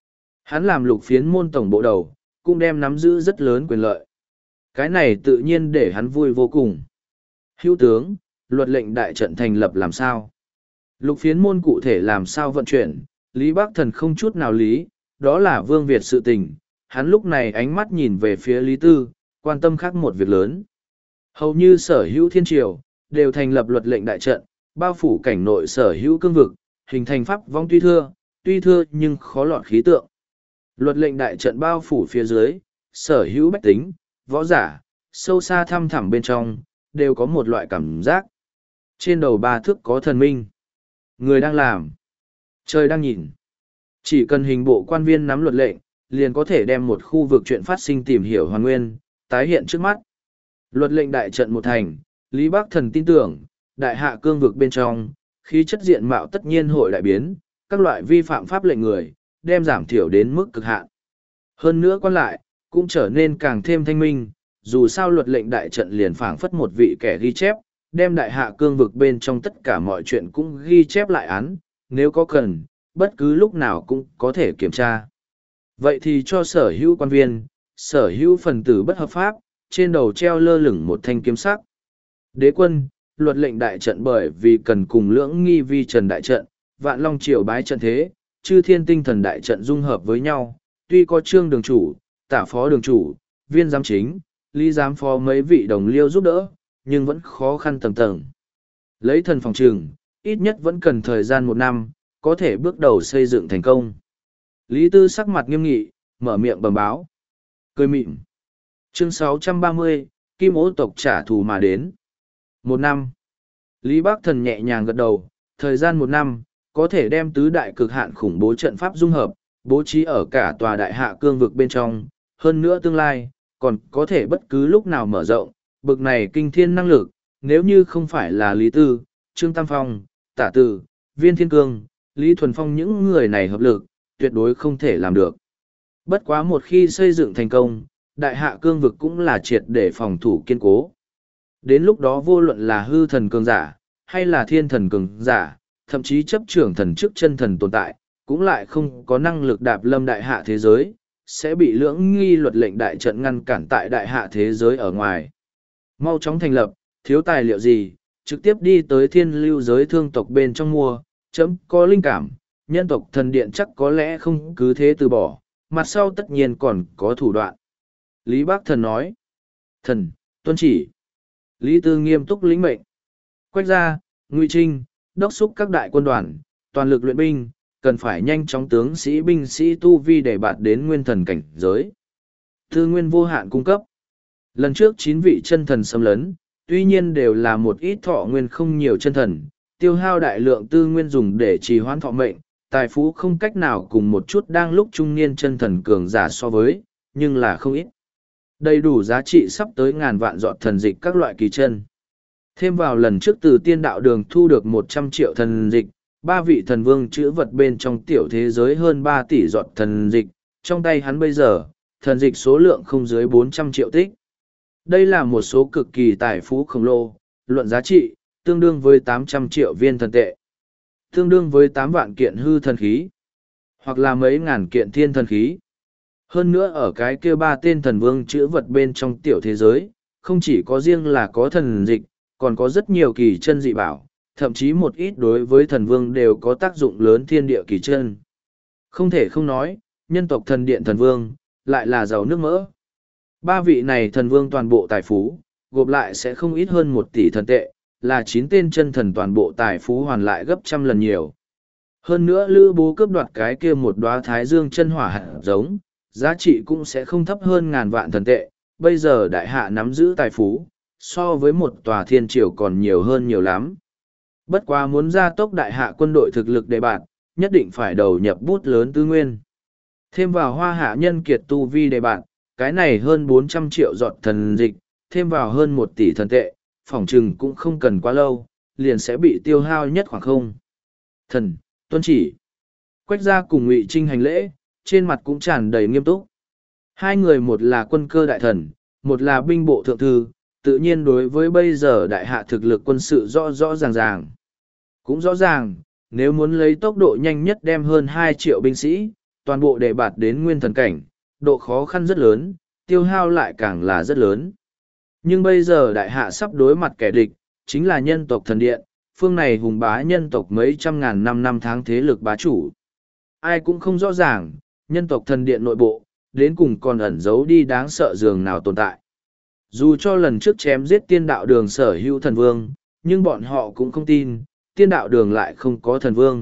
Hắn làm lục phiến môn tổng bộ đầu, cũng đem nắm giữ rất lớn quyền lợi. Cái này tự nhiên để hắn vui vô cùng. Hữu tướng, luật lệnh đại trận thành lập làm sao? Lục phiến môn cụ thể làm sao vận chuyển, Lý Bắc Thần không chút nào lý, đó là Vương Việt sự tình. Hắn lúc này ánh mắt nhìn về phía Lý Tư, quan tâm khác một việc lớn. Hầu như sở hữu thiên triều, đều thành lập luật lệnh đại trận, bao phủ cảnh nội sở hữu cương vực, hình thành pháp vong tuy thưa, tuy thưa nhưng khó lọt khí tượng. Luật lệnh đại trận bao phủ phía dưới, sở hữu bách tính, võ giả, sâu xa thăm thẳm bên trong, đều có một loại cảm giác. Trên đầu ba thước có thần minh. Người đang làm. Trời đang nhìn. Chỉ cần hình bộ quan viên nắm luật lệnh, liền có thể đem một khu vực chuyện phát sinh tìm hiểu hoàn nguyên, tái hiện trước mắt. Luật lệnh đại trận một thành, Lý Bắc Thần tin tưởng, đại hạ cương vực bên trong, khí chất diện mạo tất nhiên hội đại biến, các loại vi phạm pháp lệnh người, đem giảm thiểu đến mức cực hạn. Hơn nữa quan lại, cũng trở nên càng thêm thanh minh, dù sao luật lệnh đại trận liền phảng phất một vị kẻ ghi chép, đem đại hạ cương vực bên trong tất cả mọi chuyện cũng ghi chép lại án, nếu có cần, bất cứ lúc nào cũng có thể kiểm tra. Vậy thì cho sở hữu quan viên, sở hữu phần tử bất hợp pháp, trên đầu treo lơ lửng một thanh kiếm sắc. Đế quân, luật lệnh đại trận bởi vì cần cùng lưỡng nghi vi trần đại trận, vạn long triều bái trận thế, chư thiên tinh thần đại trận dung hợp với nhau, tuy có trương đường chủ, tả phó đường chủ, viên giám chính, lý giám phó mấy vị đồng liêu giúp đỡ, nhưng vẫn khó khăn tầng tầng. Lấy thần phòng trường, ít nhất vẫn cần thời gian một năm, có thể bước đầu xây dựng thành công. Lý Tư sắc mặt nghiêm nghị, mở miệng bẩm báo. Cười mịn. Chương sáu trăm ba mươi, Kim Ô tộc trả thù mà đến. Một năm. Lý Bắc Thần nhẹ nhàng gật đầu, thời gian một năm, có thể đem tứ đại cực hạn khủng bố trận pháp dung hợp, bố trí ở cả tòa đại hạ cương vực bên trong, hơn nữa tương lai, còn có thể bất cứ lúc nào mở rộng, bực này kinh thiên năng lực, nếu như không phải là Lý Tư, Trương Tam Phong, Tả Tử, Viên Thiên Cương, Lý Thuần Phong những người này hợp lực, tuyệt đối không thể làm được. Bất quá một khi xây dựng thành công, đại hạ cương vực cũng là triệt để phòng thủ kiên cố. Đến lúc đó vô luận là hư thần cường giả, hay là thiên thần cường giả, thậm chí chấp trưởng thần chức chân thần tồn tại, cũng lại không có năng lực đạp lâm đại hạ thế giới, sẽ bị lưỡng nghi luật lệnh đại trận ngăn cản tại đại hạ thế giới ở ngoài. Mau chóng thành lập, thiếu tài liệu gì, trực tiếp đi tới thiên lưu giới thương tộc bên trong mua, chấm có linh cảm, nhân tộc thần điện chắc có lẽ không cứ thế từ bỏ, mặt sau tất nhiên còn có thủ đoạn. Lý Bác Thần nói, thần, tuân chỉ. Lý Tư nghiêm túc lĩnh mệnh. Quách gia, Ngụy Trinh, đốc thúc các đại quân đoàn, toàn lực luyện binh, cần phải nhanh chóng tướng sĩ binh sĩ tu vi để bạt đến nguyên thần cảnh giới. Tư nguyên vô hạn cung cấp. Lần trước chín vị chân thần xâm lấn, tuy nhiên đều là một ít thọ nguyên không nhiều chân thần, tiêu hao đại lượng tư nguyên dùng để trì hoãn thọ mệnh, tài phú không cách nào cùng một chút đang lúc trung niên chân thần cường giả so với, nhưng là không ít. Đầy đủ giá trị sắp tới ngàn vạn giọt thần dịch các loại kỳ chân. Thêm vào lần trước từ tiên đạo đường thu được một trăm triệu thần dịch, ba vị thần vương chữ vật bên trong tiểu thế giới hơn ba tỷ giọt thần dịch, trong tay hắn bây giờ, thần dịch số lượng không dưới bốn trăm triệu tích. Đây là một số cực kỳ tài phú khổng lồ, luận giá trị, tương đương với tám trăm triệu viên thần tệ. Tương đương với tám vạn kiện hư thần khí, hoặc là mấy ngàn kiện thiên thần khí. Hơn nữa ở cái kia ba tên thần vương chữ vật bên trong tiểu thế giới, không chỉ có riêng là có thần dịch, còn có rất nhiều kỳ chân dị bảo, thậm chí một ít đối với thần vương đều có tác dụng lớn thiên địa kỳ chân. Không thể không nói, nhân tộc thần điện thần vương, lại là giàu nước mỡ. Ba vị này thần vương toàn bộ tài phú, gộp lại sẽ không ít hơn một tỷ thần tệ, là chín tên chân thần toàn bộ tài phú hoàn lại gấp trăm lần nhiều. Hơn nữa Lữ Bố cướp đoạt cái kia một đóa thái dương chân hỏa hạt giống, giá trị cũng sẽ không thấp hơn ngàn vạn thần tệ. Bây giờ đại hạ nắm giữ tài phú, so với một tòa thiên triều còn nhiều hơn nhiều lắm. Bất quá muốn gia tốc đại hạ quân đội thực lực đề bạt, nhất định phải đầu nhập bút lớn tư nguyên. Thêm vào hoa hạ nhân kiệt tu vi đề bạt, cái này hơn bốn trăm triệu giọt thần dịch, thêm vào hơn một tỷ thần tệ, phỏng chừng cũng không cần quá lâu, liền sẽ bị tiêu hao nhất khoảng không. Thần, tuân chỉ. Quách gia cùng Ngụy Trinh hành lễ, trên mặt cũng tràn đầy nghiêm túc. Hai người một là quân cơ đại thần, một là binh bộ thượng thư, tự nhiên đối với bây giờ đại hạ thực lực quân sự rõ rõ ràng ràng. Cũng rõ ràng, nếu muốn lấy tốc độ nhanh nhất đem hơn hai triệu binh sĩ, toàn bộ đề bạt đến nguyên thần cảnh, độ khó khăn rất lớn, tiêu hao lại càng là rất lớn. Nhưng bây giờ đại hạ sắp đối mặt kẻ địch, chính là nhân tộc thần điện, phương này hùng bá nhân tộc mấy trăm ngàn năm năm tháng thế lực bá chủ. Ai cũng không rõ ràng, nhân tộc thần điện nội bộ, đến cùng còn ẩn giấu đi đáng sợ dường nào tồn tại. Dù cho lần trước chém giết tiên đạo đường sở hữu thần vương, nhưng bọn họ cũng không tin, tiên đạo đường lại không có thần vương.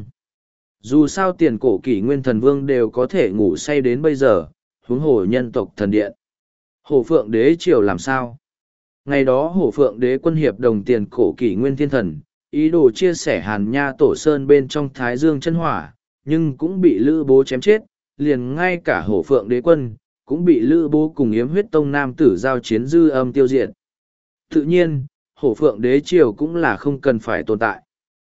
Dù sao tiền cổ kỷ nguyên thần vương đều có thể ngủ say đến bây giờ, huống hồ nhân tộc thần điện. Hổ phượng đế triều làm sao? Ngày đó hổ phượng đế quân hiệp đồng tiền cổ kỷ nguyên thiên thần, ý đồ chia sẻ hàn nha tổ sơn bên trong thái dương chân hỏa, nhưng cũng bị lữ bố chém chết, liền ngay cả hổ phượng đế quân, cũng bị lữ bố cùng yếm huyết tông nam tử giao chiến dư âm tiêu diệt. Tự nhiên, hổ phượng đế triều cũng là không cần phải tồn tại.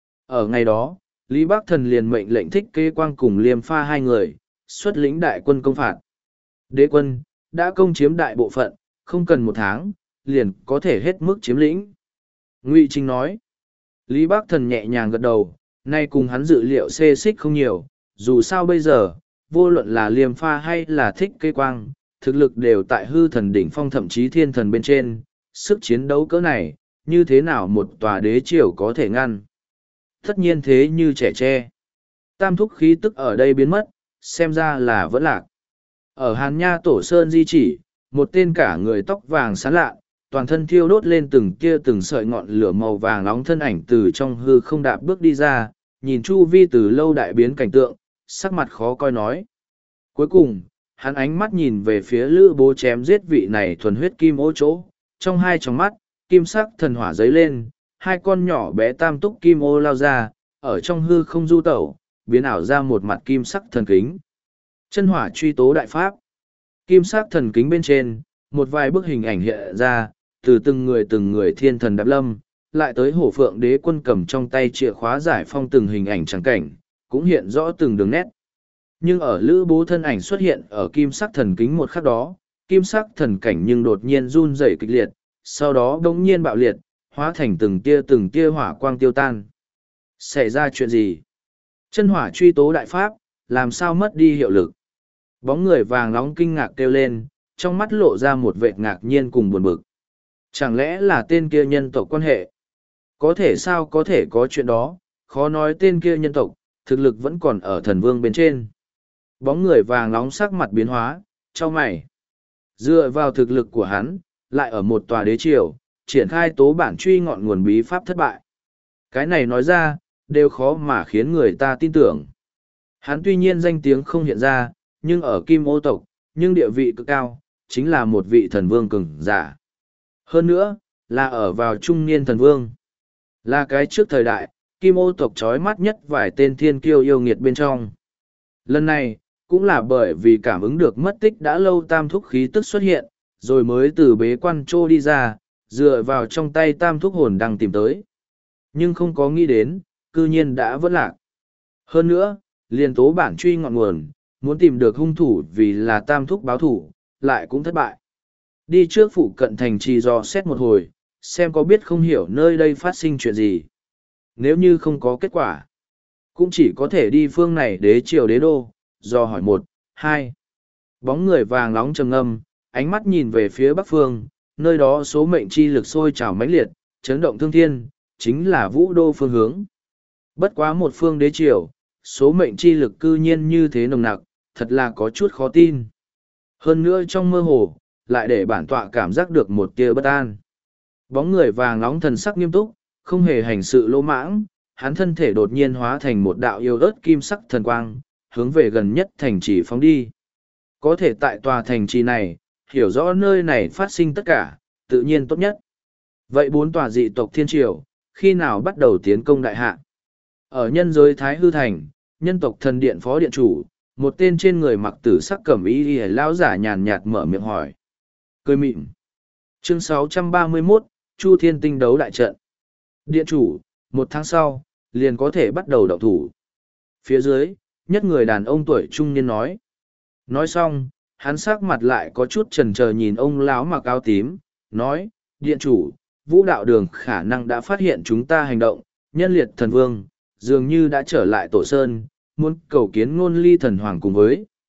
Ở ngày đó, Lý Bắc Thần liền mệnh lệnh Thích Kế Quang cùng Liêm Pha hai người, xuất lĩnh đại quân công phạt. Đế quân, đã công chiếm đại bộ phận, không cần một tháng, liền có thể hết mức chiếm lĩnh. Ngụy Trinh nói. Lý Bắc Thần nhẹ nhàng gật đầu, nay cùng hắn dự liệu xê xích không nhiều, dù sao bây giờ, vô luận là Liêm Pha hay là Thích Kế Quang, thực lực đều tại hư thần đỉnh phong thậm chí thiên thần bên trên, sức chiến đấu cỡ này, như thế nào một tòa đế triều có thể ngăn. Tất nhiên thế như trẻ tre. Tam thúc khí tức ở đây biến mất, xem ra là vẫn lạc. Ở Hàn Nha Tổ Sơn di chỉ, một tên cả người tóc vàng sáng lạ, toàn thân thiêu đốt lên từng kia từng sợi ngọn lửa màu vàng nóng thân ảnh từ trong hư không đạp bước đi ra, nhìn chu vi từ lâu đại biến cảnh tượng, sắc mặt khó coi nói. Cuối cùng, hắn ánh mắt nhìn về phía lữ bố chém giết vị này thuần huyết kim ô chỗ, trong hai tròng mắt, kim sắc thần hỏa dấy lên, hai con nhỏ bé tam túc kim ô lao ra, ở trong hư không du tẩu, biến ảo ra một mặt kim sắc thần kính. Chân hỏa truy tố đại pháp. Kim sắc thần kính bên trên, một vài bức hình ảnh hiện ra, từ từng người từng người thiên thần đạp lâm, lại tới hổ phượng đế quân cầm trong tay chìa khóa giải phong từng hình ảnh trắng cảnh, cũng hiện rõ từng đường nét. Nhưng ở lữ bố thân ảnh xuất hiện ở kim sắc thần kính một khắc đó, kim sắc thần cảnh nhưng đột nhiên run rẩy kịch liệt, sau đó đống nhiên bạo liệt, hóa thành từng tia từng tia hỏa quang tiêu tan. Xảy ra chuyện gì? Chân hỏa truy tố đại pháp, làm sao mất đi hiệu lực? Bóng người vàng nóng kinh ngạc kêu lên, trong mắt lộ ra một vệt ngạc nhiên cùng buồn bực. Chẳng lẽ là tên kia nhân tộc quan hệ? Có thể sao có thể có chuyện đó, khó nói tên kia nhân tộc, thực lực vẫn còn ở thần vương bên trên. Bóng người vàng nóng sắc mặt biến hóa, cho mày. Dựa vào thực lực của hắn, lại ở một tòa đế triều, triển khai tố bản truy ngọn nguồn bí pháp thất bại. Cái này nói ra, đều khó mà khiến người ta tin tưởng. Hắn tuy nhiên danh tiếng không hiện ra, nhưng ở Kim Ô tộc, nhưng địa vị cực cao, chính là một vị thần vương cường giả. Hơn nữa, là ở vào trung niên thần vương. Là cái trước thời đại, Kim Ô tộc trói mắt nhất vài tên thiên kiêu yêu nghiệt bên trong. Lần này, cũng là bởi vì cảm ứng được mất tích đã lâu tam thúc khí tức xuất hiện, rồi mới từ bế quan trô đi ra, dựa vào trong tay tam thúc hồn đang tìm tới. Nhưng không có nghĩ đến, cư nhiên đã vỡ lạc. Hơn nữa, liền tố bản truy ngọn nguồn, muốn tìm được hung thủ vì là tam thúc báo thủ, lại cũng thất bại. Đi trước phụ cận thành trì dò xét một hồi, xem có biết không hiểu nơi đây phát sinh chuyện gì. Nếu như không có kết quả, cũng chỉ có thể đi phương này đế triều đế đô, do hỏi một, hai. Bóng người vàng nóng trầm ngâm, ánh mắt nhìn về phía bắc phương, nơi đó số mệnh chi lực sôi trào mãnh liệt, chấn động thương thiên, chính là vũ đô phương hướng. Bất quá một phương đế triều, số mệnh chi lực cư nhiên như thế nồng nặc, thật là có chút khó tin. Hơn nữa trong mơ hồ, lại để bản tọa cảm giác được một tia bất an. Bóng người vàng nóng thần sắc nghiêm túc, không hề hành sự lỗ mãng, hắn thân thể đột nhiên hóa thành một đạo yêu ớt kim sắc thần quang, hướng về gần nhất thành trì phóng đi. Có thể tại tòa thành trì này, hiểu rõ nơi này phát sinh tất cả, tự nhiên tốt nhất. Vậy bốn tòa dị tộc thiên triều, khi nào bắt đầu tiến công đại hạ? Ở nhân giới Thái Hư Thành, nhân tộc thần điện phó điện chủ, một tên trên người mặc tử sắc cẩm y y lão giả nhàn nhạt mở miệng hỏi. Cười mịn. Chương sáu trăm ba mươi mốt, Chu Thiên Tinh đấu đại trận. Điện chủ, một tháng sau, liền có thể bắt đầu động thủ. Phía dưới, nhất người đàn ông tuổi trung niên nói. Nói xong, hắn sắc mặt lại có chút chần chờ nhìn ông lão mặc áo tím, nói, điện chủ, vũ đạo đường khả năng đã phát hiện chúng ta hành động, nhân liệt thần vương, dường như đã trở lại tổ sơn, muốn cầu kiến ngôn ly thần hoàng cùng với.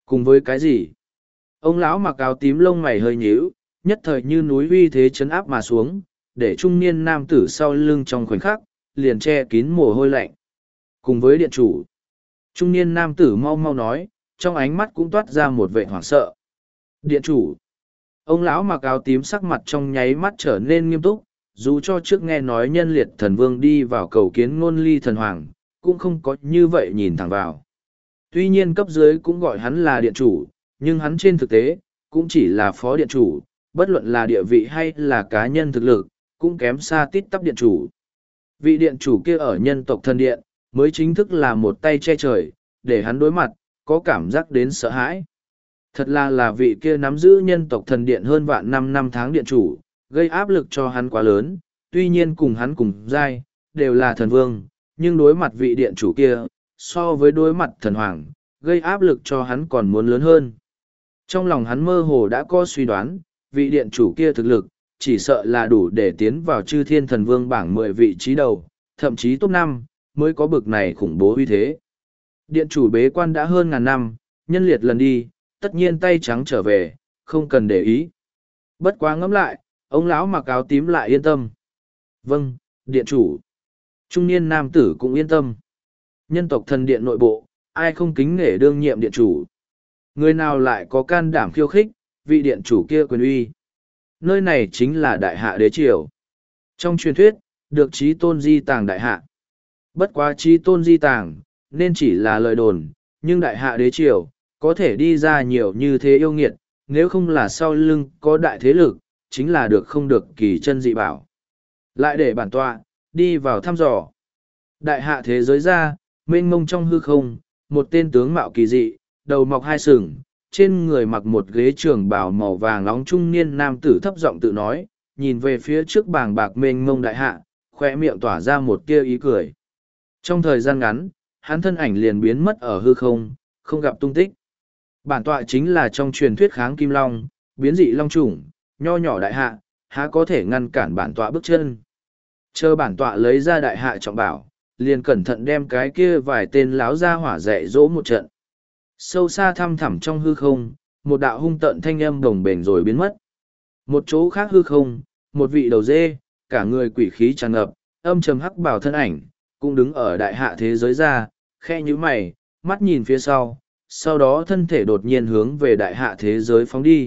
Cùng với cái gì? Ông lão mặc áo tím lông mày hơi nhíu, nhất thời như núi uy thế chấn áp mà xuống, để trung niên nam tử sau lưng trong khoảnh khắc, liền che kín mồ hôi lạnh. Cùng với điện chủ, trung niên nam tử mau mau nói, trong ánh mắt cũng toát ra một vẻ hoảng sợ. Điện chủ, ông lão mặc áo tím sắc mặt trong nháy mắt trở nên nghiêm túc, dù cho trước nghe nói nhân liệt thần vương đi vào cầu kiến ngôn ly thần hoàng, cũng không có như vậy nhìn thẳng vào. Tuy nhiên cấp dưới cũng gọi hắn là điện chủ, nhưng hắn trên thực tế, cũng chỉ là phó điện chủ, bất luận là địa vị hay là cá nhân thực lực, cũng kém xa tít tắp điện chủ. Vị điện chủ kia ở nhân tộc thần điện, mới chính thức là một tay che trời, để hắn đối mặt, có cảm giác đến sợ hãi. Thật là là vị kia nắm giữ nhân tộc thần điện hơn vạn năm năm tháng điện chủ, gây áp lực cho hắn quá lớn, tuy nhiên cùng hắn cùng giai, đều là thần vương, nhưng đối mặt vị điện chủ kia, so với đối mặt thần hoàng, gây áp lực cho hắn còn muốn lớn hơn. Trong lòng hắn mơ hồ đã có suy đoán, vị điện chủ kia thực lực, chỉ sợ là đủ để tiến vào chư thiên thần vương bảng mười vị trí đầu, thậm chí top năm mới có bực này khủng bố uy thế. Điện chủ bế quan đã hơn ngàn năm, nhân liệt lần đi, tất nhiên tay trắng trở về, không cần để ý. Bất quá ngẫm lại, ông lão mặc áo tím lại yên tâm. Vâng, điện chủ. Trung niên nam tử cũng yên tâm. Nhân tộc thần điện nội bộ, ai không kính nể đương nhiệm điện chủ. Người nào lại có can đảm khiêu khích, vị điện chủ kia quyền uy. Nơi này chính là đại hạ đế triều. Trong truyền thuyết, được trí tôn di tàng đại hạ. Bất quá trí tôn di tàng, nên chỉ là lời đồn, nhưng đại hạ đế triều, có thể đi ra nhiều như thế yêu nghiệt, nếu không là sau lưng có đại thế lực, chính là được không được kỳ chân dị bảo. Lại để bản tọa, đi vào thăm dò. Đại hạ thế giới ra, mênh mông trong hư không, một tên tướng mạo kỳ dị, đầu mọc hai sừng, trên người mặc một ghế trường bào màu vàng nóng trung niên nam tử thấp giọng tự nói, nhìn về phía trước bảng bạc mênh mông đại hạ, khoe miệng tỏa ra một tia ý cười. Trong thời gian ngắn, hắn thân ảnh liền biến mất ở hư không, không gặp tung tích. Bản tọa chính là trong truyền thuyết kháng kim long, biến dị long chủng, nho nhỏ đại hạ, há có thể ngăn cản bản tọa bước chân. Chờ bản tọa lấy ra đại hạ trọng bảo, liền cẩn thận đem cái kia vài tên láo ra hỏa dạy dỗ một trận. Sâu xa thăm thẳm trong hư không, một đạo hung tợn thanh âm đồng bền rồi biến mất. Một chỗ khác hư không, một vị đầu dê, cả người quỷ khí tràn ngập, âm trầm hắc bảo thân ảnh, cũng đứng ở đại hạ thế giới ra, khe như mày, mắt nhìn phía sau, sau đó thân thể đột nhiên hướng về đại hạ thế giới phóng đi.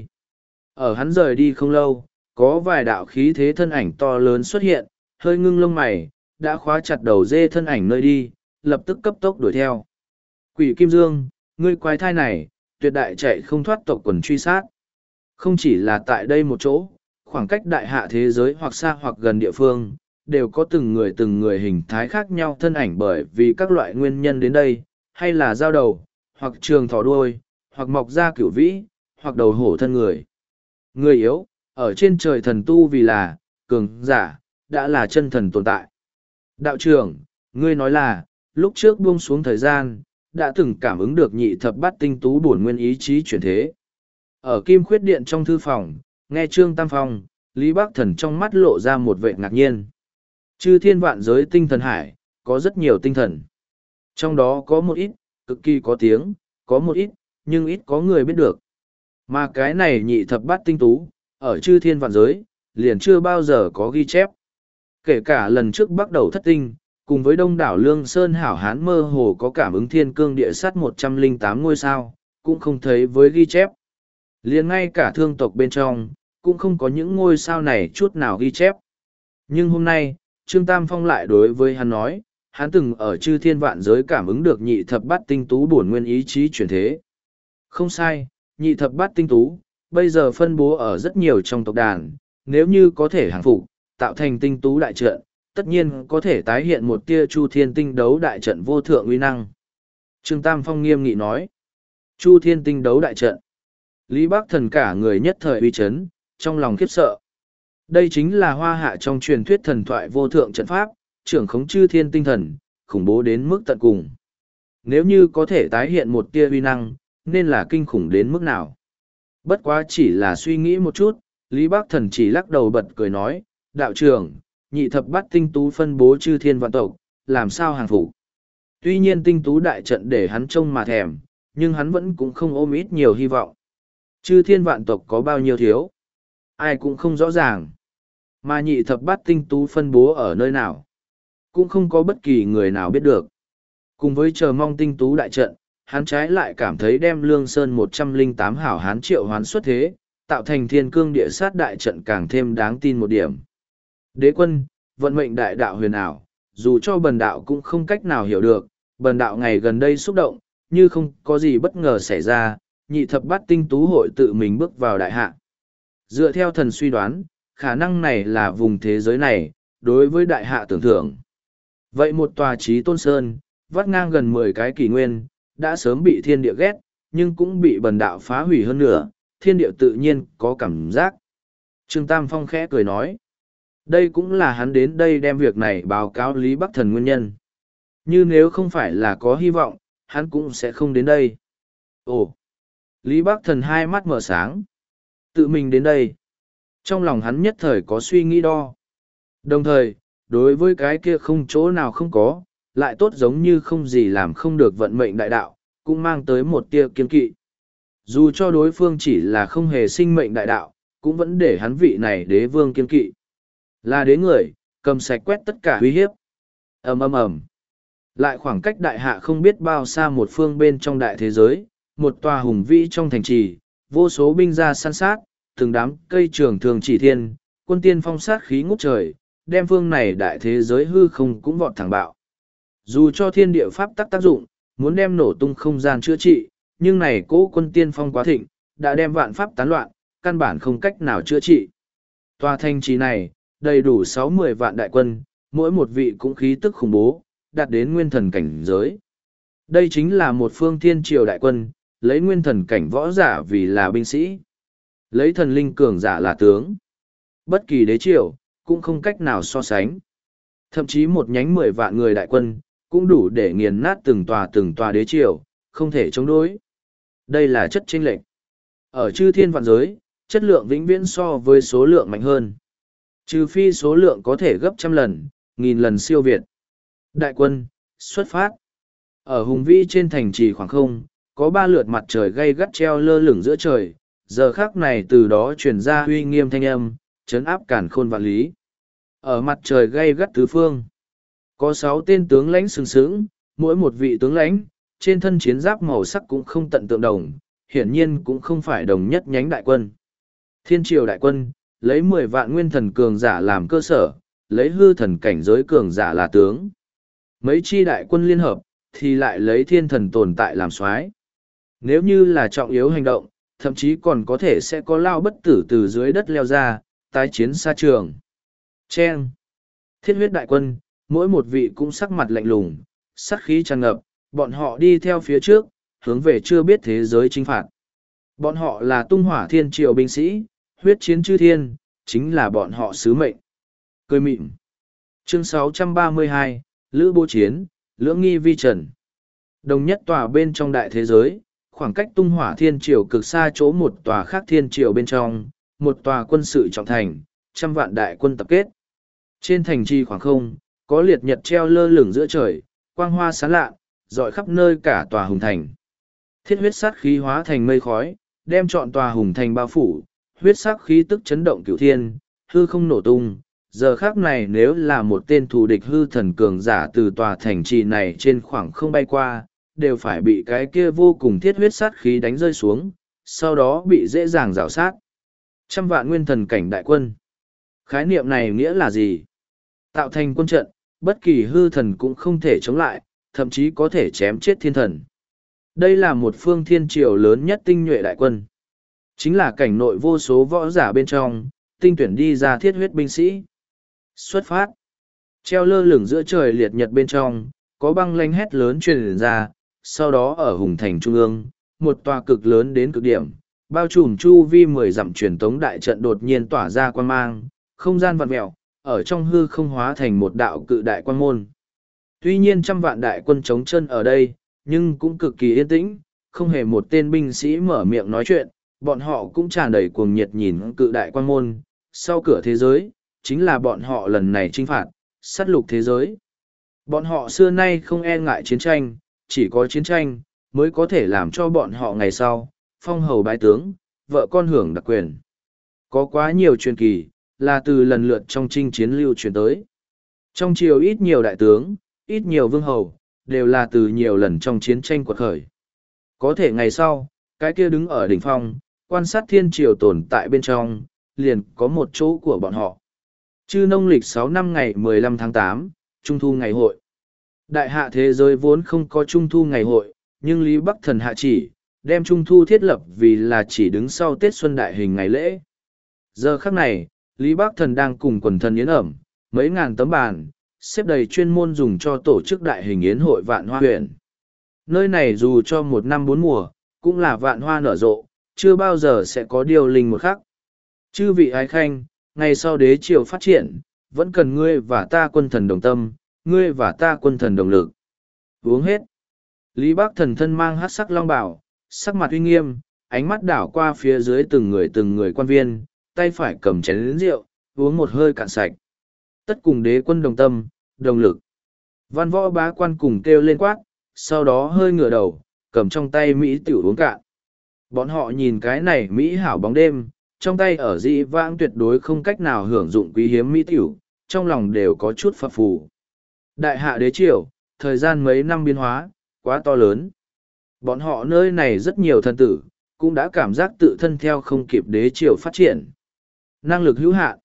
Ở hắn rời đi không lâu, có vài đạo khí thế thân ảnh to lớn xuất hiện, hơi ngưng lông mày, đã khóa chặt đầu dê thân ảnh nơi đi, lập tức cấp tốc đuổi theo. Quỷ Kim Dương, ngươi quái thai này, tuyệt đại chạy không thoát tộc quần truy sát. Không chỉ là tại đây một chỗ, khoảng cách đại hạ thế giới hoặc xa hoặc gần địa phương, đều có từng người từng người hình thái khác nhau thân ảnh bởi vì các loại nguyên nhân đến đây, hay là giao đầu, hoặc trường thỏ đuôi, hoặc mọc ra cửu vĩ, hoặc đầu hổ thân người. Người yếu, ở trên trời thần tu vì là, cường, giả, đã là chân thần tồn tại. Đạo trưởng, ngươi nói là, lúc trước buông xuống thời gian, đã từng cảm ứng được nhị thập bát tinh tú bổn nguyên ý chí chuyển thế. Ở Kim Khuyết Điện trong thư phòng, nghe Trương Tam Phong, Lý Bắc Thần trong mắt lộ ra một vẻ ngạc nhiên. Chư thiên vạn giới tinh thần hải, có rất nhiều tinh thần. Trong đó có một ít, cực kỳ có tiếng, có một ít, nhưng ít có người biết được. Mà cái này nhị thập bát tinh tú, ở chư thiên vạn giới, liền chưa bao giờ có ghi chép. Kể cả lần trước bắt đầu thất tinh, cùng với đông đảo Lương Sơn hảo hán mơ hồ có cảm ứng thiên cương địa sát một trăm lẻ tám ngôi sao, cũng không thấy với ghi chép. Liền ngay cả thương tộc bên trong, cũng không có những ngôi sao này chút nào ghi chép. Nhưng hôm nay, Trương Tam Phong lại đối với hắn nói, hắn từng ở chư thiên vạn giới cảm ứng được nhị thập bát tinh tú bổn nguyên ý chí chuyển thế. Không sai, nhị thập bát tinh tú, bây giờ phân bố ở rất nhiều trong tộc đàn, nếu như có thể hàng phục, tạo thành tinh tú đại trận, tất nhiên có thể tái hiện một tia chu thiên tinh đấu đại trận vô thượng uy năng. Trương Tam Phong nghiêm nghị nói, chu thiên tinh đấu đại trận. Lý Bắc Thần cả người nhất thời uy chấn, trong lòng khiếp sợ. Đây chính là hoa hạ trong truyền thuyết thần thoại vô thượng trận pháp, trưởng khống chư thiên tinh thần, khủng bố đến mức tận cùng. Nếu như có thể tái hiện một tia uy năng, nên là kinh khủng đến mức nào. Bất quá chỉ là suy nghĩ một chút, Lý Bắc Thần chỉ lắc đầu bật cười nói, đạo trưởng, nhị thập bát tinh tú phân bố chư thiên vạn tộc, làm sao hàng phục. Tuy nhiên tinh tú đại trận để hắn trông mà thèm, nhưng hắn vẫn cũng không ôm ít nhiều hy vọng. Chư thiên vạn tộc có bao nhiêu thiếu? Ai cũng không rõ ràng. Mà nhị thập bát tinh tú phân bố ở nơi nào? Cũng không có bất kỳ người nào biết được. Cùng với chờ mong tinh tú đại trận, hắn trái lại cảm thấy đem Lương Sơn một trăm lẻ tám hảo hán triệu hoán xuất thế, tạo thành thiên cương địa sát đại trận càng thêm đáng tin một điểm. Đế quân, vận mệnh đại đạo huyền ảo, dù cho bần đạo cũng không cách nào hiểu được, bần đạo ngày gần đây xúc động, như không có gì bất ngờ xảy ra, nhị thập bát tinh tú hội tự mình bước vào đại hạ. Dựa theo thần suy đoán, khả năng này là vùng thế giới này, đối với đại hạ tưởng thưởng. Vậy một tòa trí tôn sơn, vắt ngang gần mười cái kỷ nguyên, đã sớm bị thiên địa ghét, nhưng cũng bị bần đạo phá hủy hơn nữa, thiên địa tự nhiên có cảm giác. Trương Tam Phong khẽ cười nói, đây cũng là hắn đến đây đem việc này báo cáo Lý Bắc Thần nguyên nhân. Như nếu không phải là có hy vọng, hắn cũng sẽ không đến đây. Ồ! Lý Bắc Thần hai mắt mở sáng. Tự mình đến đây. Trong lòng hắn nhất thời có suy nghĩ đo. Đồng thời, đối với cái kia không chỗ nào không có, lại tốt giống như không gì làm không được vận mệnh đại đạo, cũng mang tới một tia kiên kỵ. Dù cho đối phương chỉ là không hề sinh mệnh đại đạo, cũng vẫn để hắn vị này đế vương kiên kỵ. Là đế người, cầm sạch quét tất cả uy hiếp. ầm ầm ầm. Lại khoảng cách đại hạ không biết bao xa một phương bên trong đại thế giới, một tòa hùng vĩ trong thành trì, vô số binh ra săn sát, từng đám cây trường thường chỉ thiên, quân tiên phong sát khí ngút trời, đem phương này đại thế giới hư không cũng vọt thẳng bạo. Dù cho thiên địa pháp tắc tác dụng, muốn đem nổ tung không gian chữa trị, nhưng này cố quân tiên phong quá thịnh, đã đem vạn pháp tán loạn, căn bản không cách nào chữa trị. Tòa thành trì này, đầy đủ sáu mươi vạn đại quân, mỗi một vị cũng khí tức khủng bố, đạt đến nguyên thần cảnh giới. Đây chính là một phương thiên triều đại quân, lấy nguyên thần cảnh võ giả vì là binh sĩ, lấy thần linh cường giả là tướng. Bất kỳ đế triều, cũng không cách nào so sánh. Thậm chí một nhánh mười vạn người đại quân, cũng đủ để nghiền nát từng tòa từng tòa đế triều, không thể chống đối. Đây là chất chênh lệch. Ở chư thiên vạn giới, chất lượng vĩnh viễn so với số lượng mạnh hơn. Trừ phi số lượng có thể gấp trăm lần, nghìn lần siêu việt. Đại quân, xuất phát. Ở hùng vĩ trên thành trì khoảng không, có ba lượt mặt trời gay gắt treo lơ lửng giữa trời, giờ khắc này từ đó truyền ra uy nghiêm thanh âm, chấn áp cản khôn vạn lý. Ở mặt trời gay gắt tứ phương, có sáu tên tướng lãnh sừng sững, mỗi một vị tướng lãnh, trên thân chiến giáp màu sắc cũng không tận tượng đồng, hiển nhiên cũng không phải đồng nhất nhánh đại quân. Thiên triều đại quân, lấy mười vạn nguyên thần cường giả làm cơ sở, lấy hư thần cảnh giới cường giả là tướng. Mấy chi đại quân liên hợp, thì lại lấy thiên thần tồn tại làm soái. Nếu như là trọng yếu hành động, thậm chí còn có thể sẽ có lao bất tử từ dưới đất leo ra, tái chiến xa trường. Chen! Thiết huyết đại quân, mỗi một vị cũng sắc mặt lạnh lùng, sát khí tràn ngập, bọn họ đi theo phía trước, hướng về chưa biết thế giới chinh phạt. Bọn họ là tung hỏa thiên triều binh sĩ, huyết chiến chư thiên, chính là bọn họ sứ mệnh. Cười mịn. Chương sáu trăm ba mươi hai, Lữ Bố Chiến, Lưỡng Nghi Vi Trần. Đồng nhất tòa bên trong đại thế giới, khoảng cách tung hỏa thiên triều cực xa chỗ một tòa khác thiên triều bên trong, một tòa quân sự trọng thành, trăm vạn đại quân tập kết. Trên thành trì khoảng không, có liệt nhật treo lơ lửng giữa trời, quang hoa sáng lạ, rọi khắp nơi cả tòa hùng thành. Thiết huyết sát khí hóa thành mây khói, đem trọn tòa hùng thành bao phủ, huyết sắc khí tức chấn động cửu thiên, hư không nổ tung. Giờ khác này nếu là một tên thù địch hư thần cường giả từ tòa thành trì này trên khoảng không bay qua, đều phải bị cái kia vô cùng thiết huyết sát khí đánh rơi xuống, sau đó bị dễ dàng rào sát. Trăm vạn nguyên thần cảnh đại quân. Khái niệm này nghĩa là gì? Tạo thành quân trận, bất kỳ hư thần cũng không thể chống lại, thậm chí có thể chém chết thiên thần. Đây là một phương thiên triều lớn nhất tinh nhuệ đại quân. Chính là cảnh nội vô số võ giả bên trong, tinh tuyển đi ra thiết huyết binh sĩ. Xuất phát. Treo lơ lửng giữa trời liệt nhật bên trong, có băng lanh hét lớn truyền ra, sau đó ở hùng thành trung ương, một tòa cực lớn đến cực điểm, bao trùm chu vi mười dặm truyền tống đại trận đột nhiên tỏa ra quang mang, không gian vặn mẹo, ở trong hư không hóa thành một đạo cự đại quang môn. Tuy nhiên trăm vạn đại quân chống chân ở đây, nhưng cũng cực kỳ yên tĩnh, không hề một tên binh sĩ mở miệng nói chuyện, bọn họ cũng tràn đầy cuồng nhiệt nhìn cự đại quang môn, sau cửa thế giới, chính là bọn họ lần này chinh phạt, sát lục thế giới. Bọn họ xưa nay không e ngại chiến tranh, chỉ có chiến tranh, mới có thể làm cho bọn họ ngày sau, phong hầu bái tướng, vợ con hưởng đặc quyền. Có quá nhiều truyền kỳ, là từ lần lượt trong chinh chiến lưu truyền tới. Trong triều ít nhiều đại tướng, ít nhiều vương hầu, đều là từ nhiều lần trong chiến tranh quật khởi. Có thể ngày sau, cái kia đứng ở đỉnh phong, quan sát thiên triều tồn tại bên trong, liền có một chỗ của bọn họ. Chư nông lịch sáu năm ngày mười lăm tháng tám, Trung thu ngày hội. Đại hạ thế giới vốn không có Trung thu ngày hội, nhưng Lý Bắc Thần hạ chỉ, đem Trung thu thiết lập vì là chỉ đứng sau Tết Xuân Đại Hình ngày lễ. Giờ khắc này, Lý Bắc Thần đang cùng quần thần yến ẩm, mấy ngàn tấm bàn, xếp đầy chuyên môn dùng cho tổ chức Đại Hình yến hội Vạn Hoa huyện. Nơi này dù cho một năm bốn mùa, cũng là vạn hoa nở rộ, chưa bao giờ sẽ có điều linh một khắc. Chư vị ái khanh, ngày sau đế triều phát triển, vẫn cần ngươi và ta quân thần đồng tâm, ngươi và ta quân thần đồng lực. Uống hết. Lý Bắc Thần thân mang hắc sắc long bảo, sắc mặt uy nghiêm, ánh mắt đảo qua phía dưới từng người từng người quan viên, tay phải cầm chén lớn rượu, uống một hơi cạn sạch. Tất cùng đế quân đồng tâm, đồng lực. Văn võ bá quan cùng kêu lên quát, sau đó hơi ngửa đầu, cầm trong tay Mỹ tiểu uống cạn. Bọn họ nhìn cái này Mỹ hảo bóng đêm, trong tay ở dĩ vãng tuyệt đối không cách nào hưởng dụng quý hiếm Mỹ tiểu, trong lòng đều có chút phập phù. Đại hạ đế triều, thời gian mấy năm biến hóa, quá to lớn. Bọn họ nơi này rất nhiều thần tử, cũng đã cảm giác tự thân theo không kịp đế triều phát triển. Năng lực hữu hạn.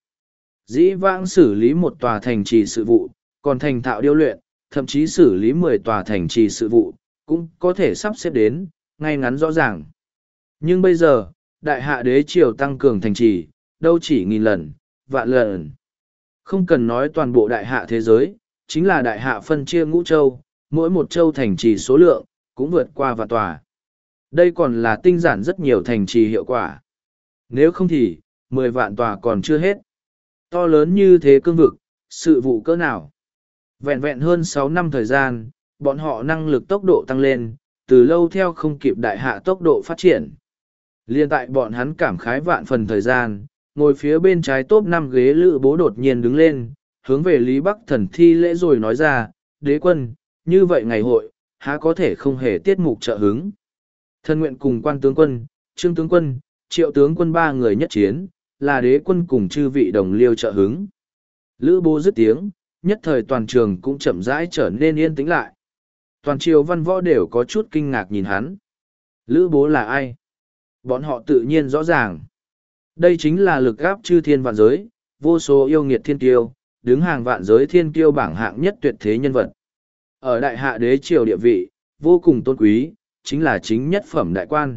Dĩ vãng xử lý một tòa thành trì sự vụ, còn thành thạo điêu luyện, thậm chí xử lý mười tòa thành trì sự vụ, cũng có thể sắp xếp đến, ngay ngắn rõ ràng. Nhưng bây giờ, đại hạ đế triều tăng cường thành trì, đâu chỉ nghìn lần, vạn lần. Không cần nói toàn bộ đại hạ thế giới, chính là đại hạ phân chia ngũ châu, mỗi một châu thành trì số lượng, cũng vượt qua vạn tòa. Đây còn là tinh giản rất nhiều thành trì hiệu quả. Nếu không thì, mười vạn tòa còn chưa hết. To lớn như thế cương vực, sự vụ cỡ nào? Vẹn vẹn hơn sáu năm thời gian, bọn họ năng lực tốc độ tăng lên, từ lâu theo không kịp đại hạ tốc độ phát triển. Liên tại bọn hắn cảm khái vạn phần thời gian, ngồi phía bên trái top năm ghế lữ bố đột nhiên đứng lên, hướng về Lý Bắc Thần thi lễ rồi nói ra, đế quân, như vậy ngày hội, há có thể không hề tiết mục trợ hứng. Thân nguyện cùng quan tướng quân, trương tướng quân, triệu tướng quân ba người nhất chiến, là đế quân cùng chư vị đồng liêu trợ hứng. Lữ bố dứt tiếng, nhất thời toàn trường cũng chậm rãi trở nên yên tĩnh lại. Toàn triều văn võ đều có chút kinh ngạc nhìn hắn. Lữ bố là ai? Bọn họ tự nhiên rõ ràng. Đây chính là lực gáp chư thiên vạn giới, vô số yêu nghiệt thiên kiêu, đứng hàng vạn giới thiên kiêu bảng hạng nhất tuyệt thế nhân vật. Ở đại hạ đế triều địa vị, vô cùng tôn quý, chính là chính nhất phẩm đại quan.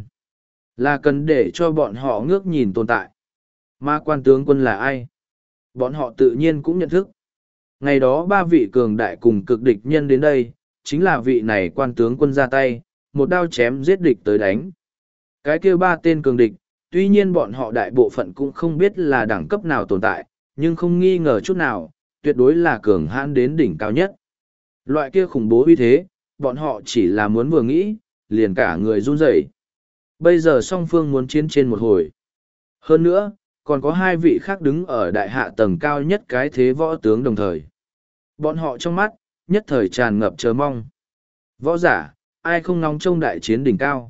Là cần để cho bọn họ ngước nhìn tồn tại. Mà quan tướng quân là ai? Bọn họ tự nhiên cũng nhận thức. Ngày đó ba vị cường đại cùng cực địch nhân đến đây, chính là vị này quan tướng quân ra tay, một đao chém giết địch tới đánh. Cái kia ba tên cường địch, tuy nhiên bọn họ đại bộ phận cũng không biết là đẳng cấp nào tồn tại, nhưng không nghi ngờ chút nào, tuyệt đối là cường hãn đến đỉnh cao nhất. Loại kia khủng bố uy thế, bọn họ chỉ là muốn vừa nghĩ, liền cả người run rẩy. Bây giờ song phương muốn chiến trên một hồi. Hơn nữa, còn có hai vị khác đứng ở đại hạ tầng cao nhất cái thế võ tướng đồng thời. Bọn họ trong mắt, nhất thời tràn ngập chờ mong. Võ giả, ai không nóng trông đại chiến đỉnh cao.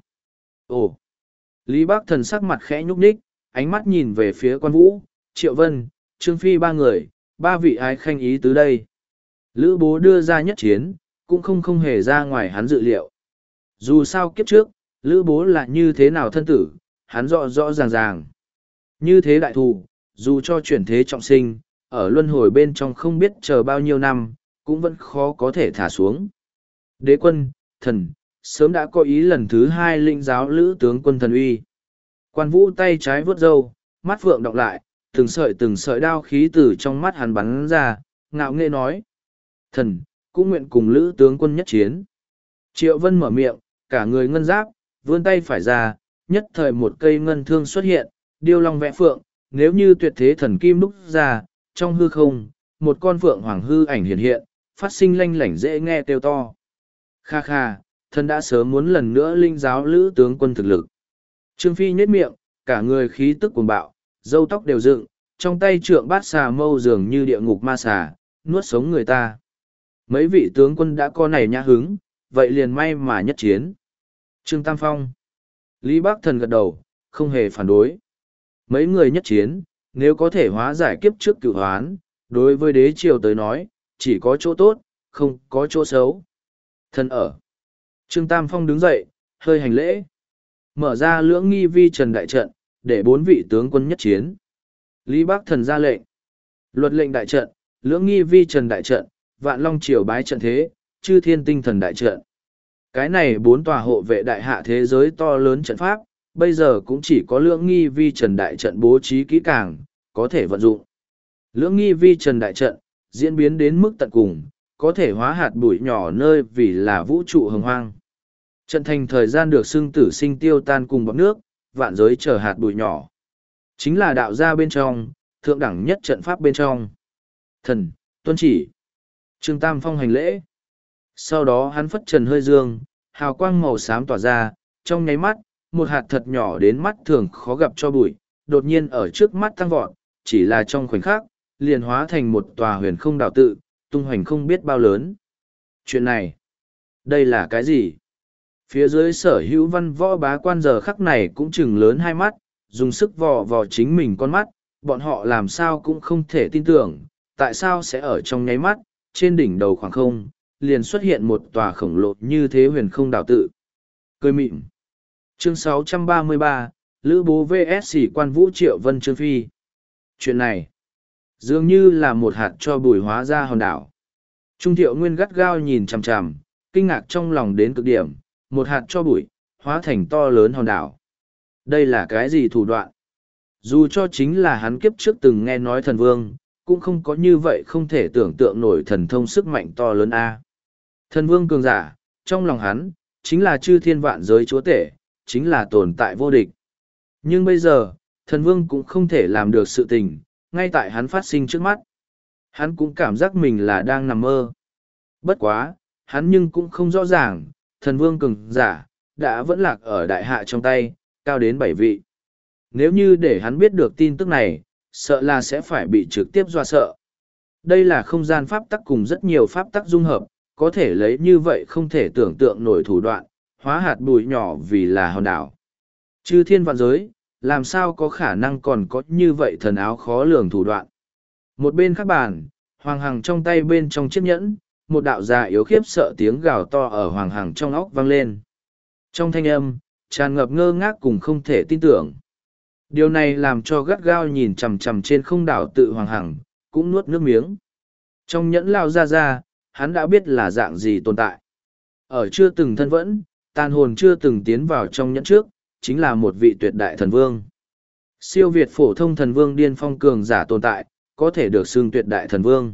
Ồ! Lý Bắc Thần sắc mặt khẽ nhúc nhích, ánh mắt nhìn về phía quan vũ, Triệu Vân, Trương Phi ba người, ba vị ái khanh ý tứ đây. Lữ bố đưa ra nhất chiến, cũng không không hề ra ngoài hắn dự liệu. Dù sao kiếp trước, Lữ bố là như thế nào thân tử, hắn rõ rõ ràng ràng. Như thế đại thù, dù cho chuyển thế trọng sinh, ở luân hồi bên trong không biết chờ bao nhiêu năm, cũng vẫn khó có thể thả xuống. Đế quân, thần, sớm đã có ý lần thứ hai lĩnh giáo lữ tướng quân thần uy. Quan vũ tay trái vớt râu, mắt phượng đọc lại, từng sợi từng sợi đao khí từ trong mắt hắn bắn ra, ngạo nghễ nói. Thần, cũng nguyện cùng lữ tướng quân nhất chiến. Triệu Vân mở miệng, cả người ngân giáp, vươn tay phải ra, nhất thời một cây ngân thương xuất hiện, điêu long vẽ phượng, nếu như tuyệt thế thần kim đúc ra, trong hư không, một con phượng hoàng hư ảnh hiện hiện, phát sinh lanh lảnh dễ nghe kêu to. Kha kha, thần đã sớm muốn lần nữa linh giáo lữ tướng quân thực lực. Trương Phi nhếch miệng, cả người khí tức cuồng bạo, râu tóc đều dựng, trong tay trượng bát xà mâu dường như địa ngục ma xà, nuốt sống người ta. Mấy vị tướng quân đã có này nhã hứng, vậy liền may mà nhất chiến. Trương Tam Phong. Lý Bắc Thần gật đầu, không hề phản đối. Mấy người nhất chiến, nếu có thể hóa giải kiếp trước cựu hoán, đối với đế triều tới nói, chỉ có chỗ tốt, không có chỗ xấu. Thần ở. Trương Tam Phong đứng dậy, hơi hành lễ. Mở ra lưỡng nghi vi trần đại trận, để bốn vị tướng quân nhất chiến. Lý Bắc Thần ra lệnh. Luật lệnh đại trận, lưỡng nghi vi trần đại trận, vạn long triều bái trận thế, chư thiên tinh thần đại trận. Cái này bốn tòa hộ vệ đại hạ thế giới to lớn trận pháp, bây giờ cũng chỉ có lưỡng nghi vi trần đại trận bố trí kỹ càng, có thể vận dụng. Lưỡng nghi vi trần đại trận, diễn biến đến mức tận cùng, có thể hóa hạt bụi nhỏ nơi vì là vũ trụ hồng hoang. Trận thành thời gian được xưng tử sinh tiêu tan cùng bọc nước, vạn giới chờ hạt bụi nhỏ. Chính là đạo gia bên trong, thượng đẳng nhất trận pháp bên trong. Thần, tuân chỉ. Trương Tam Phong hành lễ. Sau đó hắn phất trần hơi dương, hào quang màu xám tỏa ra, trong nháy mắt, một hạt thật nhỏ đến mắt thường khó gặp cho bụi, đột nhiên ở trước mắt tăng vọt, chỉ là trong khoảnh khắc, liền hóa thành một tòa huyền không đạo tự, tung hoành không biết bao lớn. Chuyện này, đây là cái gì? Phía dưới sở hữu văn võ bá quan giờ khắc này cũng chừng lớn hai mắt, dùng sức vò vò chính mình con mắt, bọn họ làm sao cũng không thể tin tưởng, tại sao sẽ ở trong nháy mắt, trên đỉnh đầu khoảng không, liền xuất hiện một tòa khổng lồ như thế huyền không đảo tự. Cười mịn. Chương sáu trăm ba mươi ba, Lữ Bố vs Sĩ Quan Vũ Triệu Vân Trương Phi. Chuyện này, dường như là một hạt cho bùi hóa ra hòn đảo. Trung Thiệu Nguyên gắt gao nhìn chằm chằm, kinh ngạc trong lòng đến cực điểm, một hạt cho bụi, hóa thành to lớn hòn đảo. Đây là cái gì thủ đoạn? Dù cho chính là hắn kiếp trước từng nghe nói thần vương, cũng không có như vậy không thể tưởng tượng nổi thần thông sức mạnh to lớn a. Thần vương cường giả, trong lòng hắn, chính là chư thiên vạn giới chúa tể, chính là tồn tại vô địch. Nhưng bây giờ, thần vương cũng không thể làm được sự tình, ngay tại hắn phát sinh trước mắt. Hắn cũng cảm giác mình là đang nằm mơ. Bất quá, hắn nhưng cũng không rõ ràng, thần vương cường giả, đã vẫn lạc ở đại hạ trong tay, cao đến bảy vị. Nếu như để hắn biết được tin tức này, sợ là sẽ phải bị trực tiếp dọa sợ. Đây là không gian pháp tắc cùng rất nhiều pháp tắc dung hợp, có thể lấy như vậy không thể tưởng tượng nổi thủ đoạn, hóa hạt bụi nhỏ vì là hòn đảo. Chư thiên vạn giới, làm sao có khả năng còn có như vậy thần áo khó lường thủ đoạn. Một bên khác bàn, Hoàng Hằng trong tay bên trong chiếc nhẫn, một đạo già yếu khiếp sợ tiếng gào to ở Hoàng Hằng trong óc vang lên. Trong thanh âm, tràn ngập ngơ ngác cùng không thể tin tưởng. Điều này làm cho gắt gao nhìn chằm chằm trên không đảo tự Hoàng Hằng, cũng nuốt nước miếng. Trong nhẫn lao ra ra, hắn đã biết là dạng gì tồn tại. Ở chưa từng thân vẫn, tàn hồn chưa từng tiến vào trong nhẫn trước, chính là một vị tuyệt đại thần vương. Siêu việt phổ thông thần vương điên phong cường giả tồn tại, có thể được xưng tuyệt đại thần vương.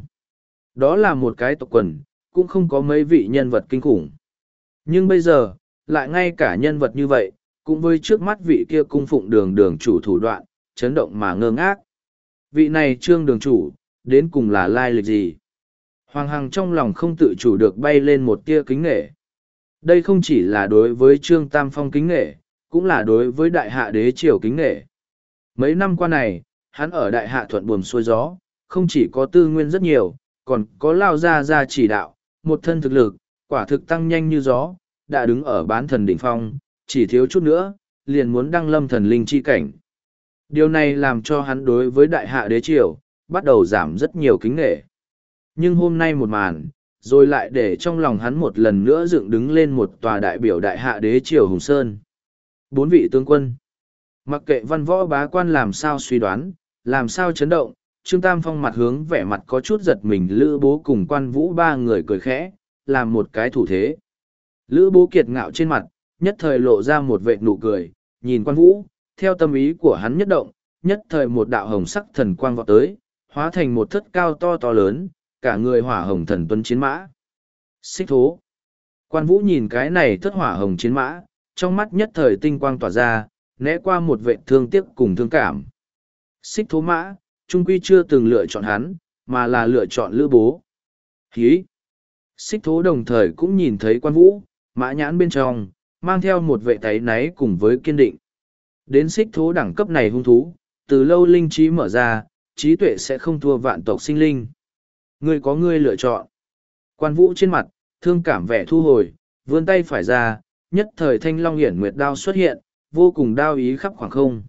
Đó là một cái tộc quần, cũng không có mấy vị nhân vật kinh khủng. Nhưng bây giờ, lại ngay cả nhân vật như vậy, cũng với trước mắt vị kia cung phụng đường đường chủ thủ đoạn, chấn động mà ngơ ngác. Vị này trương đường chủ, đến cùng là lai lịch gì? Hoàng Hằng trong lòng không tự chủ được bay lên một tia kính nghệ. Đây không chỉ là đối với Trương Tam Phong kính nghệ, cũng là đối với đại hạ đế triều kính nghệ. Mấy năm qua này, hắn ở đại hạ thuận buồm xuôi gió, không chỉ có tư nguyên rất nhiều, còn có lao ra ra chỉ đạo, một thân thực lực, quả thực tăng nhanh như gió, đã đứng ở bán thần đỉnh phong, chỉ thiếu chút nữa, liền muốn đăng lâm thần linh chi cảnh. Điều này làm cho hắn đối với đại hạ đế triều, bắt đầu giảm rất nhiều kính nghệ. Nhưng hôm nay một màn, rồi lại để trong lòng hắn một lần nữa dựng đứng lên một tòa đại biểu đại hạ đế triều Hùng Sơn. Bốn vị tướng quân. Mặc kệ văn võ bá quan làm sao suy đoán, làm sao chấn động, Trương Tam Phong mặt hướng vẻ mặt có chút giật mình Lữ Bố cùng Quan Vũ ba người cười khẽ, làm một cái thủ thế. Lữ Bố kiệt ngạo trên mặt, nhất thời lộ ra một vệt nụ cười, nhìn Quan Vũ, theo tâm ý của hắn nhất động, nhất thời một đạo hồng sắc thần quang vọt tới, hóa thành một thất cao to to lớn, cả người hỏa hồng thần tuấn chiến mã. Xích thố. Quan Vũ nhìn cái này thất hỏa hồng chiến mã, trong mắt nhất thời tinh quang tỏa ra, né qua một vệ thương tiếc cùng thương cảm. Xích thố mã, trung quy chưa từng lựa chọn hắn, mà là lựa chọn Lữ Bố. Hí! Xích thố đồng thời cũng nhìn thấy Quan Vũ, mã nhãn bên trong, mang theo một vệ táy náy cùng với kiên định. Đến xích thố đẳng cấp này hung thú, từ lâu linh trí mở ra, trí tuệ sẽ không thua vạn tộc sinh linh. Ngươi có ngươi lựa chọn. Quan Vũ trên mặt, thương cảm vẻ thu hồi, vươn tay phải ra, nhất thời thanh long hiển nguyệt đao xuất hiện, vô cùng đao ý khắp khoảng không.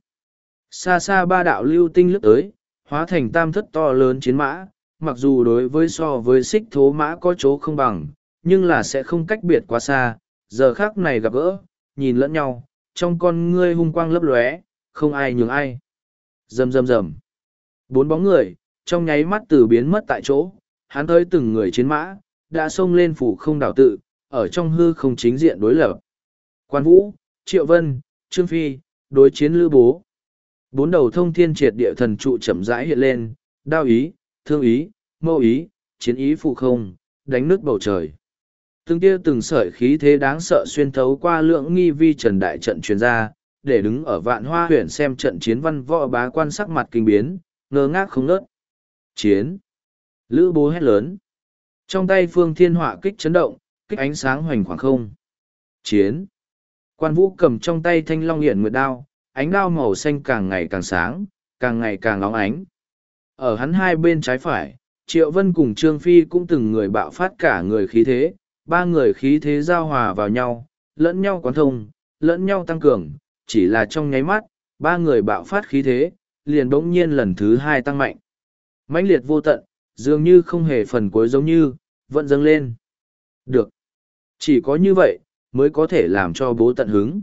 Xa xa ba đạo lưu tinh lướt tới, hóa thành tam thất to lớn chiến mã, mặc dù đối với so với xích thố mã có chỗ không bằng, nhưng là sẽ không cách biệt quá xa, giờ khác này gặp gỡ, nhìn lẫn nhau, trong con ngươi hung quang lấp lóe, không ai nhường ai. Rầm rầm rầm. Bốn bóng người, trong nháy mắt từ biến mất tại chỗ, hắn tới từng người chiến mã, đã xông lên phủ không đảo tự, ở trong hư không chính diện đối lập. Quan Vũ, Triệu Vân, Trương Phi, đối chiến Lữ Bố. Bốn đầu thông thiên triệt địa thần trụ chậm rãi hiện lên, đao ý, thương ý, mâu ý, chiến ý phụ không, đánh nước bầu trời. Từng tia từng sợi khí thế đáng sợ xuyên thấu qua lượng nghi vi trần đại trận truyền ra, để đứng ở vạn hoa huyện xem trận chiến văn võ bá quan sắc mặt kinh biến, ngơ ngác không ngớt. Chiến! Lữ Bố hét lớn. Trong tay phương thiên họa kích chấn động, kích ánh sáng hoành khoảng không. Chiến! Quan Vũ cầm trong tay thanh long hiển nguyệt đao, ánh đao màu xanh càng ngày càng sáng, càng ngày càng óng ánh. Ở hắn hai bên trái phải, Triệu Vân cùng Trương Phi cũng từng người bạo phát cả người khí thế, ba người khí thế giao hòa vào nhau, lẫn nhau quán thông, lẫn nhau tăng cường, chỉ là trong nháy mắt, ba người bạo phát khí thế, liền bỗng nhiên lần thứ hai tăng mạnh. Mãnh liệt vô tận, dường như không hề phần cuối giống như, vẫn dâng lên. Được. Chỉ có như vậy, mới có thể làm cho bố tận hứng.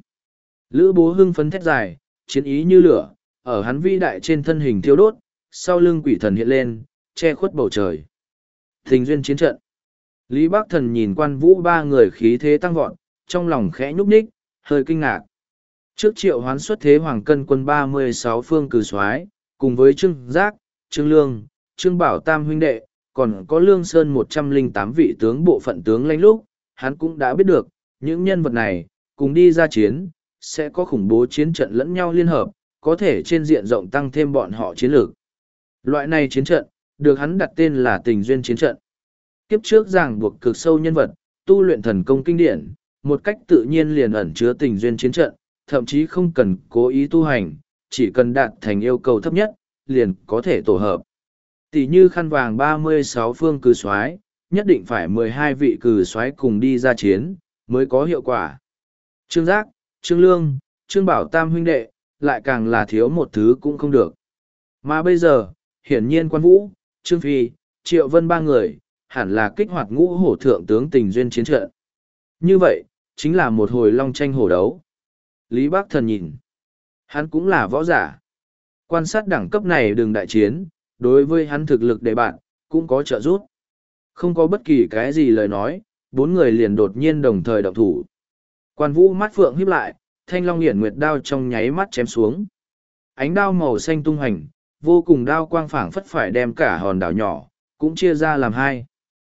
Lữ Bố hưng phấn thét dài, chiến ý như lửa, ở hắn vĩ đại trên thân hình thiêu đốt, sau lưng quỷ thần hiện lên, che khuất bầu trời. Tình duyên chiến trận. Lý Bắc Thần nhìn Quan Vũ ba người khí thế tăng vọt, trong lòng khẽ nhúc nhích, hơi kinh ngạc. Trước Triệu Hoán xuất thế Hoàng Cân quân ba mươi sáu phương cử soái, cùng với Trương Giác, Trương Lương, Trương Bảo Tam huynh đệ, còn có Lương Sơn một trăm lẻ tám vị tướng bộ phận tướng lãnh lúc, hắn cũng đã biết được, những nhân vật này, cùng đi ra chiến, sẽ có khủng bố chiến trận lẫn nhau liên hợp, có thể trên diện rộng tăng thêm bọn họ chiến lược. Loại này chiến trận, được hắn đặt tên là tình duyên chiến trận. Kiếp trước ràng buộc cực sâu nhân vật, tu luyện thần công kinh điển, một cách tự nhiên liền ẩn chứa tình duyên chiến trận, thậm chí không cần cố ý tu hành, chỉ cần đạt thành yêu cầu thấp nhất, liền có thể tổ hợp. Tỷ như khăn vàng ba mươi sáu phương cử soái, nhất định phải mười hai vị cử soái cùng đi ra chiến, mới có hiệu quả. Trương Giác, Trương Lương, Trương Bảo Tam huynh đệ, lại càng là thiếu một thứ cũng không được. Mà bây giờ, hiển nhiên Quan Vũ, Trương Phi, Triệu Vân ba người, hẳn là kích hoạt ngũ hổ thượng tướng tình duyên chiến trận. Như vậy, chính là một hồi long tranh hổ đấu. Lý Bắc Thần nhìn. Hắn cũng là võ giả. Quan sát đẳng cấp này đường đại chiến, đối với hắn thực lực để bạn, cũng có trợ giúp. Không có bất kỳ cái gì lời nói, bốn người liền đột nhiên đồng thời động thủ. Quan Vũ mắt phượng híp lại, thanh long hiển nguyệt đao trong nháy mắt chém xuống. Ánh đao màu xanh tung hành, vô cùng đao quang phảng phất phải đem cả hòn đảo nhỏ, cũng chia ra làm hai.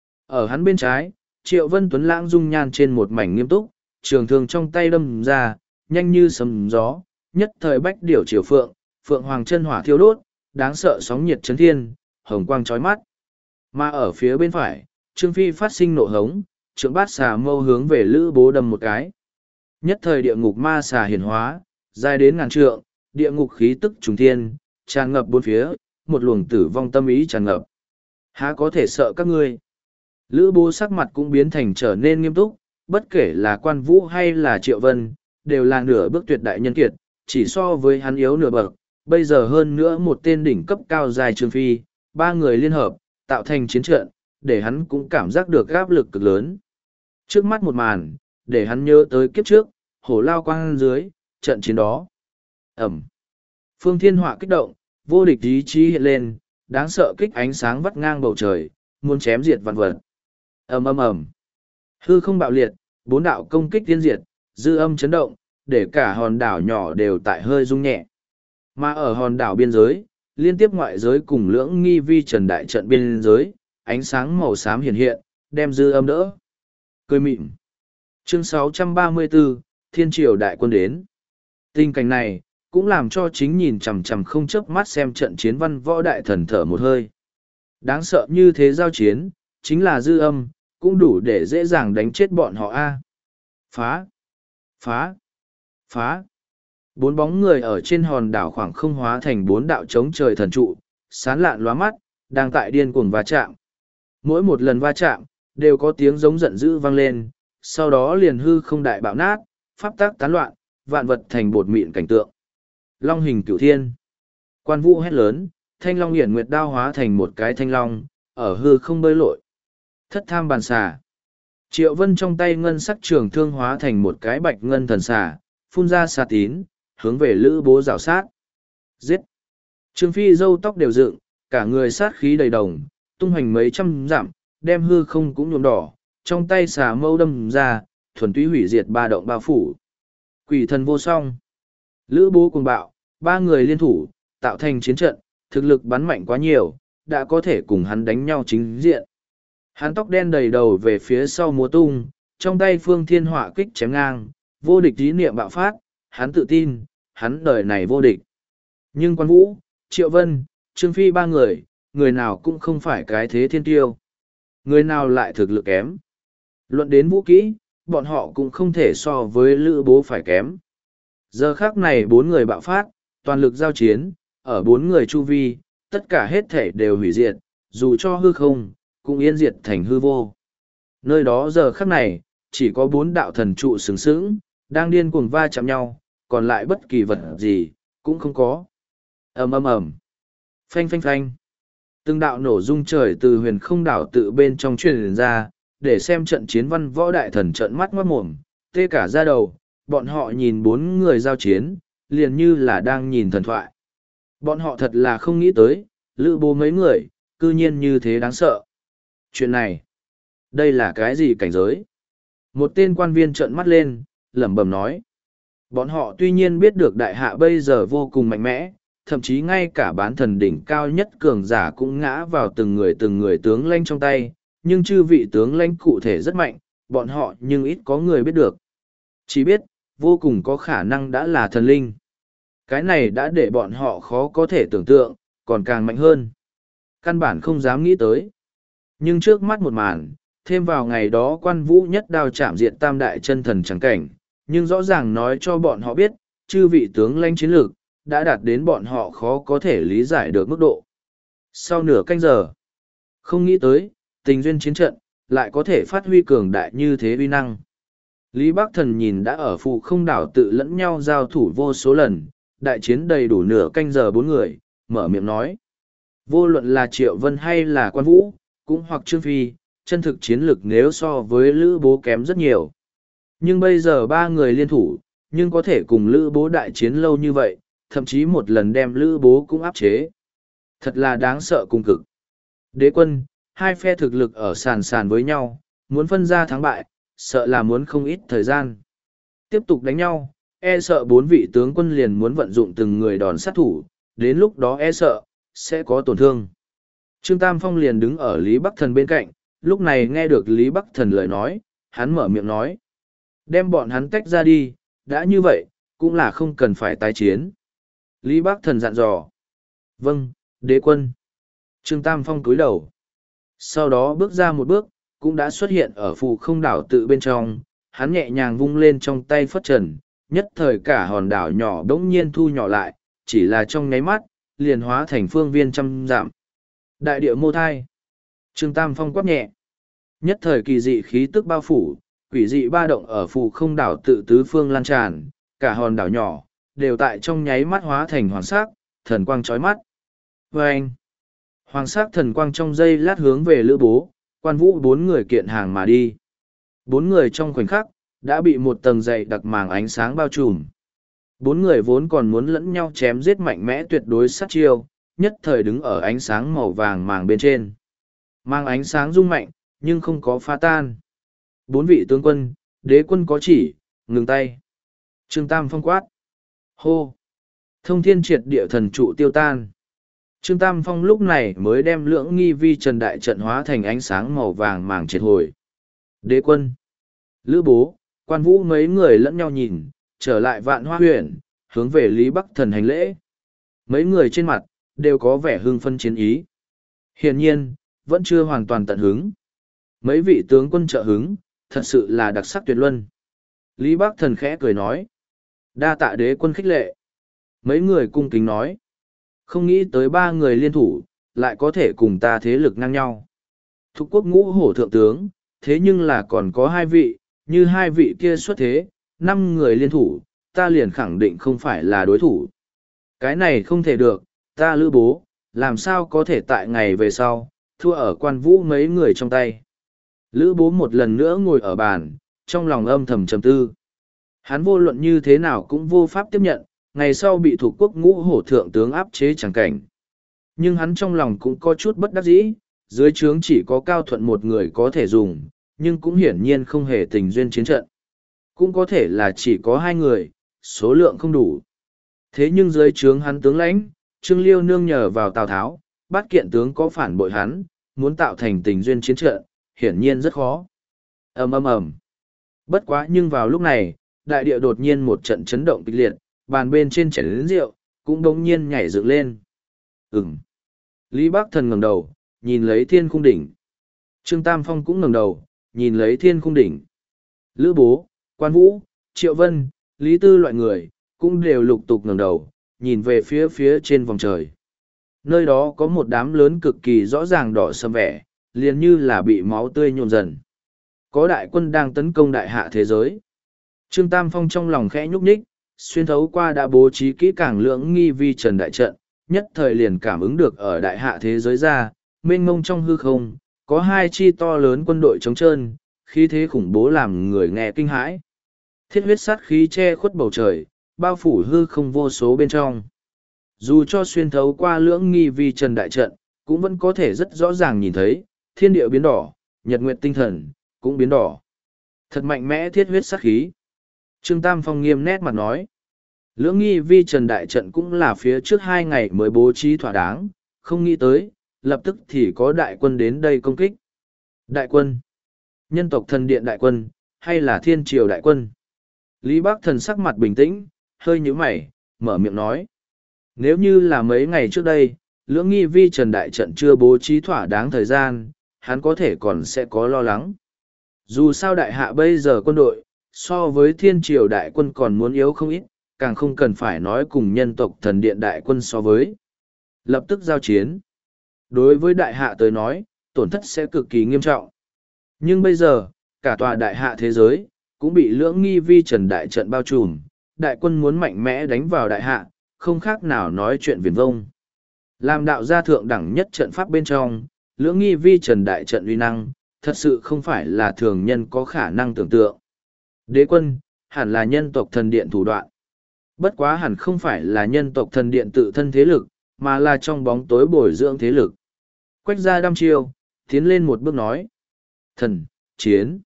Ở hắn bên trái, Triệu Vân Tuấn lãng dung nhan trên một mảnh nghiêm túc, trường thương trong tay đâm ra, nhanh như sấm gió, nhất thời bách điểu triều phượng, phượng hoàng chân hỏa thiêu đốt, đáng sợ sóng nhiệt chấn thiên, hồng quang chói mắt. Mà ở phía bên phải, Trương Phi phát sinh nộ hống, trượng bát xà mâu hướng về Lữ Bố đâm một cái. Nhất thời địa ngục ma xà hiển hóa, dài đến ngàn trượng, địa ngục khí tức trùng thiên, tràn ngập bốn phía, một luồng tử vong tâm ý tràn ngập. Há có thể sợ các ngươi? Lữ Bố sắc mặt cũng biến thành trở nên nghiêm túc, bất kể là Quan Vũ hay là Triệu Vân, đều là nửa bước tuyệt đại nhân kiệt, chỉ so với hắn yếu nửa bậc, bây giờ hơn nữa một tên đỉnh cấp cao dài Trương Phi, ba người liên hợp, tạo thành chiến trận, để hắn cũng cảm giác được áp lực cực lớn. Trước mắt một màn, để hắn nhớ tới kiếp trước, hổ lao quang dưới, trận chiến đó. Ẩm. Phương Thiên Họa kích động, vô địch ý chí hiện lên, đáng sợ kích ánh sáng vắt ngang bầu trời, muốn chém diệt vạn vật. Ầm ầm ầm. Hư không bạo liệt, bốn đạo công kích tiên diệt, dư âm chấn động, để cả hòn đảo nhỏ đều tại hơi rung nhẹ. Mà ở hòn đảo biên giới, liên tiếp ngoại giới cùng lưỡng nghi vi trần đại trận biên giới, ánh sáng màu xám hiện hiện, đem dư âm đỡ. Cười mịn. Chương sáu trăm ba mươi bốn, Thiên Triều đại quân đến. Tình cảnh này, cũng làm cho chính nhìn chằm chằm không chớp mắt xem trận chiến văn võ đại thần thở một hơi. Đáng sợ như thế giao chiến, chính là dư âm, cũng đủ để dễ dàng đánh chết bọn họ a. Phá! Phá! Phá! Bốn bóng người ở trên hòn đảo khoảng không hóa thành bốn đạo chống trời thần trụ, sán lạn lóa mắt, đang tại điên cuồng va chạm. Mỗi một lần va chạm, đều có tiếng giống giận dữ vang lên, sau đó liền hư không đại bạo nát, pháp tác tán loạn, vạn vật thành bột mịn cảnh tượng. Long hình cửu thiên. Quan Vũ hét lớn, thanh long hiển nguyệt đao hóa thành một cái thanh long, ở hư không bơi lội. Thất tham bàn xà. Triệu Vân trong tay ngân sắc trường thương hóa thành một cái bạch ngân thần xà, phun ra xà tín, hướng về Lữ Bố rảo sát. Giết! Trương Phi râu tóc đều dựng, cả người sát khí đầy đồng, tung hoành mấy trăm dặm, đem hư không cũng nhuộm đỏ, trong tay xà mâu đâm ra, thuần túy hủy diệt ba động bao phủ. Quỷ thần vô song. Lữ Bố cuồng bạo, ba người liên thủ, tạo thành chiến trận, thực lực bắn mạnh quá nhiều, đã có thể cùng hắn đánh nhau chính diện. Hắn tóc đen đầy đầu về phía sau múa tung, trong tay phương thiên họa kích chém ngang, vô địch ý niệm bạo phát, hắn tự tin, hắn đời này vô địch. Nhưng Quan Vũ, Triệu Vân, Trương Phi ba người, người nào cũng không phải cái thế thiên tiêu. Người nào lại thực lực kém. Luận đến vũ kỹ, bọn họ cũng không thể so với Lữ Bố phải kém. Giờ khác này bốn người bạo phát, toàn lực giao chiến, ở bốn người chu vi, tất cả hết thể đều hủy diệt, dù cho hư không, cũng yên diệt thành hư vô. Nơi đó giờ khắc này, chỉ có bốn đạo thần trụ sừng sững, đang điên cuồng va chạm nhau, còn lại bất kỳ vật gì, cũng không có. ầm ầm ầm, phanh phanh phanh. Từng đạo nổ rung trời từ huyền không đảo tự bên trong truyền ra, để xem trận chiến văn võ đại thần trợn mắt ngoát mồm, tê cả da đầu, bọn họ nhìn bốn người giao chiến, liền như là đang nhìn thần thoại. Bọn họ thật là không nghĩ tới, Lữ Bố mấy người, cư nhiên như thế đáng sợ. Chuyện này, đây là cái gì cảnh giới? Một tên quan viên trợn mắt lên, lẩm bẩm nói. Bọn họ tuy nhiên biết được đại hạ bây giờ vô cùng mạnh mẽ, thậm chí ngay cả bán thần đỉnh cao nhất cường giả cũng ngã vào từng người từng người tướng lãnh trong tay, nhưng chư vị tướng lãnh cụ thể rất mạnh, bọn họ nhưng ít có người biết được. Chỉ biết, vô cùng có khả năng đã là thần linh. Cái này đã để bọn họ khó có thể tưởng tượng, còn càng mạnh hơn. Căn bản không dám nghĩ tới. Nhưng trước mắt một màn, thêm vào ngày đó Quan Vũ nhất đao chạm diện tam đại chân thần chẳng cảnh, nhưng rõ ràng nói cho bọn họ biết, chư vị tướng lãnh chiến lược, đã đạt đến bọn họ khó có thể lý giải được mức độ. Sau nửa canh giờ, không nghĩ tới, tình duyên chiến trận, lại có thể phát huy cường đại như thế uy năng. Lý Bắc Thần nhìn đã ở phụ không đảo tự lẫn nhau giao thủ vô số lần, đại chiến đầy đủ nửa canh giờ bốn người, mở miệng nói. Vô luận là Triệu Vân hay là Quan Vũ, cũng hoặc Trương Phi, chân thực chiến lực nếu so với Lữ Bố kém rất nhiều. Nhưng bây giờ ba người liên thủ, nhưng có thể cùng Lữ Bố đại chiến lâu như vậy, thậm chí một lần đem Lữ Bố cũng áp chế. Thật là đáng sợ cùng cực. Đế quân, hai phe thực lực ở sàn sàn với nhau, muốn phân ra thắng bại, sợ là muốn không ít thời gian. Tiếp tục đánh nhau, e sợ bốn vị tướng quân liền muốn vận dụng từng người đòn sát thủ, đến lúc đó e sợ, sẽ có tổn thương. Trương Tam Phong liền đứng ở Lý Bắc Thần bên cạnh, lúc này nghe được Lý Bắc Thần lời nói, hắn mở miệng nói. Đem bọn hắn tách ra đi, đã như vậy, cũng là không cần phải tái chiến. Lý Bắc Thần dặn dò. Vâng, đế quân. Trương Tam Phong cúi đầu. Sau đó bước ra một bước, cũng đã xuất hiện ở phù không đảo tự bên trong, hắn nhẹ nhàng vung lên trong tay phất trần, nhất thời cả hòn đảo nhỏ đống nhiên thu nhỏ lại, chỉ là trong nháy mắt, liền hóa thành phương viên trăm dặm. Đại địa mô thai. Trương Tam Phong quát nhẹ. Nhất thời kỳ dị khí tức bao phủ, quỷ dị ba động ở phù không đảo tự tứ phương lan tràn, cả hòn đảo nhỏ, đều tại trong nháy mắt hóa thành hoàng sắc, thần quang chói mắt. Vâng! Hoàng sắc thần quang trong giây lát hướng về Lữ Bố, Quan Vũ bốn người kiện hàng mà đi. Bốn người trong khoảnh khắc, đã bị một tầng dày đặc màng ánh sáng bao trùm. Bốn người vốn còn muốn lẫn nhau chém giết mạnh mẽ tuyệt đối sát chiêu, nhất thời đứng ở ánh sáng màu vàng màng bên trên. Mang ánh sáng rung mạnh, nhưng không có phá tan. Bốn vị tướng quân, đế quân có chỉ, ngừng tay. Trương Tam Phong quát. Hô! Thông thiên triệt địa thần trụ tiêu tan. Trương Tam Phong lúc này mới đem lưỡng nghi vi trần đại trận hóa thành ánh sáng màu vàng màng triệt hồi. Đế quân, Lữ Bố, Quan Vũ mấy người lẫn nhau nhìn, trở lại Vạn Hoa huyện, hướng về Lý Bắc Thần hành lễ. Mấy người trên mặt, đều có vẻ hưng phân chiến ý. Hiển nhiên, vẫn chưa hoàn toàn tận hứng. Mấy vị tướng quân trợ hứng, thật sự là đặc sắc tuyệt luân. Lý Bắc Thần khẽ cười nói. Đa tạ đế quân khích lệ. Mấy người cung kính nói. Không nghĩ tới ba người liên thủ, lại có thể cùng ta thế lực ngang nhau. Thục quốc ngũ hổ thượng tướng, thế nhưng là còn có hai vị, như hai vị kia xuất thế, năm người liên thủ, ta liền khẳng định không phải là đối thủ. Cái này không thể được, ta Lữ Bố, làm sao có thể tại ngày về sau, thua ở Quan Vũ mấy người trong tay. Lữ Bố một lần nữa ngồi ở bàn, trong lòng âm thầm trầm tư. Hắn vô luận như thế nào cũng vô pháp tiếp nhận, ngày sau bị thủ quốc ngũ hổ thượng tướng áp chế chẳng cảnh. Nhưng hắn trong lòng cũng có chút bất đắc dĩ, dưới trướng chỉ có Cao Thuận một người có thể dùng, nhưng cũng hiển nhiên không hề tình duyên chiến trận. Cũng có thể là chỉ có hai người, số lượng không đủ. Thế nhưng dưới trướng hắn tướng lãnh, Trương Liêu nương nhờ vào Tào Tháo, bắt kiện tướng có phản bội hắn, muốn tạo thành tình duyên chiến trận, hiển nhiên rất khó. ầm ầm ầm. Bất quá nhưng vào lúc này, đại địa đột nhiên một trận chấn động kịch liệt, bàn bên trên chén lớn rượu, cũng đống nhiên nhảy dựng lên. Ừm. Lý Bắc Thần ngẩng đầu, nhìn lấy thiên khung đỉnh. Trương Tam Phong cũng ngẩng đầu, nhìn lấy thiên khung đỉnh. Lữ Bố, Quan Vũ, Triệu Vân, Lý Tư loại người, cũng đều lục tục ngẩng đầu, nhìn về phía phía trên vòng trời. Nơi đó có một đám lớn cực kỳ rõ ràng đỏ sầm vẻ, liền như là bị máu tươi nhuộm dần. Có đại quân đang tấn công đại hạ thế giới. Trương Tam Phong trong lòng khẽ nhúc nhích, xuyên thấu qua đã bố trí kỹ càng lưỡng nghi vi trần đại trận, nhất thời liền cảm ứng được ở đại hạ thế giới ra, mênh mông trong hư không, có hai chi to lớn quân đội trống trơn, khí thế khủng bố làm người nghe kinh hãi. Thiết huyết sát khí che khuất bầu trời, bao phủ hư không vô số bên trong. Dù cho xuyên thấu qua lưỡng nghi vi trần đại trận, cũng vẫn có thể rất rõ ràng nhìn thấy, thiên địa biến đỏ, nhật nguyệt tinh thần, cũng biến đỏ. Thật mạnh mẽ thiết huyết sát khí. Trương Tam Phong nghiêm nét mặt nói. Lưỡng nghi vi trần đại trận cũng là phía trước hai ngày mới bố trí thỏa đáng, không nghĩ tới, lập tức thì có đại quân đến đây công kích. Đại quân? Nhân tộc thần điện đại quân, hay là thiên triều đại quân? Lý Bắc Thần sắc mặt bình tĩnh, hơi nhíu mày, mở miệng nói. Nếu như là mấy ngày trước đây, lưỡng nghi vi trần đại trận chưa bố trí thỏa đáng thời gian, hắn có thể còn sẽ có lo lắng. Dù sao đại hạ bây giờ quân đội, so với thiên triều đại quân còn muốn yếu không ít, càng không cần phải nói cùng nhân tộc thần điện đại quân so với. Lập tức giao chiến. Đối với đại hạ tới nói, tổn thất sẽ cực kỳ nghiêm trọng. Nhưng bây giờ, cả tòa đại hạ thế giới, cũng bị lưỡng nghi vi trần đại trận bao trùm, đại quân muốn mạnh mẽ đánh vào đại hạ, không khác nào nói chuyện viển vông. Làm đạo gia thượng đẳng nhất trận pháp bên trong, lưỡng nghi vi trần đại trận uy năng, thật sự không phải là thường nhân có khả năng tưởng tượng. Đế quân, hẳn là nhân tộc thần điện thủ đoạn. Bất quá hẳn không phải là nhân tộc thần điện tự thân thế lực, mà là trong bóng tối bồi dưỡng thế lực. Quách gia đăm chiêu, tiến lên một bước nói. Thần, chiến.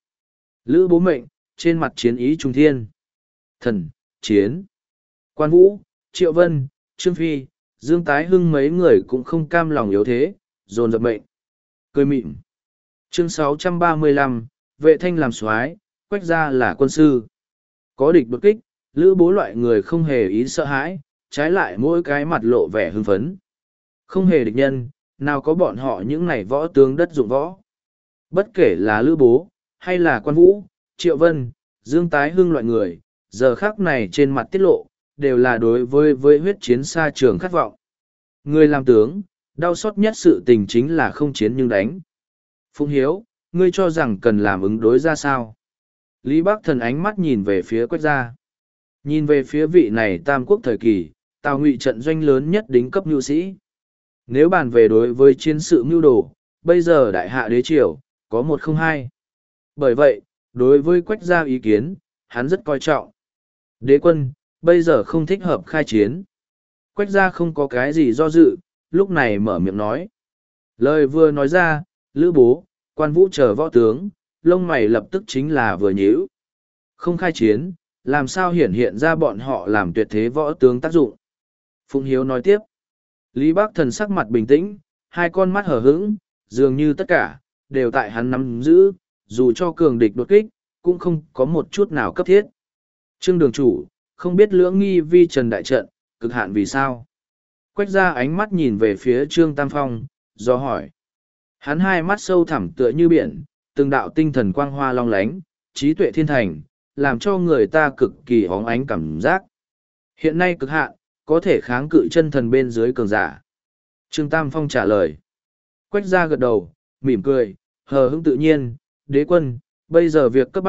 Lữ Bố mệnh, trên mặt chiến ý trung thiên. Thần, chiến. Quan Vũ, Triệu Vân, Trương Phi, Dương Tái Hưng mấy người cũng không cam lòng yếu thế, dồn dập mệnh. Cười mịn. Chương sáu trăm ba mươi lăm, vệ thanh làm soái, Quách gia là quân sư. Có địch đột kích, Lữ Bố loại người không hề ý sợ hãi, trái lại mỗi cái mặt lộ vẻ hưng phấn. Không hề địch nhân, nào có bọn họ những này võ tướng đất dụng võ. Bất kể là Lữ Bố, hay là Quan Vũ, Triệu Vân, Dương Tái Hưng loại người, giờ khắc này trên mặt tiết lộ, đều là đối với với huyết chiến xa trường khát vọng. Người làm tướng, đau xót nhất sự tình chính là không chiến nhưng đánh. Phụng Hiếu, ngươi cho rằng cần làm ứng đối ra sao? Lý Bắc Thần ánh mắt nhìn về phía Quách gia. Nhìn về phía vị này tam quốc thời kỳ, Tào Ngụy trận doanh lớn nhất đính cấp nhu sĩ. Nếu bàn về đối với chiến sự mưu đồ, bây giờ đại hạ đế triều, có một không hai. Bởi vậy, đối với Quách gia ý kiến, hắn rất coi trọng. Đế quân, bây giờ không thích hợp khai chiến. Quách gia không có cái gì do dự, lúc này mở miệng nói. Lời vừa nói ra, Lữ Bố, Quan Vũ chờ võ tướng, lông mày lập tức chính là vừa nhíu. Không khai chiến, làm sao hiển hiện ra bọn họ làm tuyệt thế võ tướng tác dụng. Phụng Hiếu nói tiếp. Lý Bắc Thần sắc mặt bình tĩnh, hai con mắt hở hững, dường như tất cả, đều tại hắn nắm giữ, dù cho cường địch đột kích, cũng không có một chút nào cấp thiết. Trương đường chủ, không biết lưỡng nghi vi trần đại trận, cực hạn vì sao? Quách ra ánh mắt nhìn về phía Trương Tam Phong, do hỏi. Hắn hai mắt sâu thẳm tựa như biển, từng đạo tinh thần quang hoa long lánh, trí tuệ thiên thành, làm cho người ta cực kỳ hóng ánh cảm giác. Hiện nay cực hạn, có thể kháng cự chân thần bên dưới cường giả. Trương Tam Phong trả lời. Quách ra gật đầu, mỉm cười, hờ hững tự nhiên, đế quân, bây giờ việc cấp bách,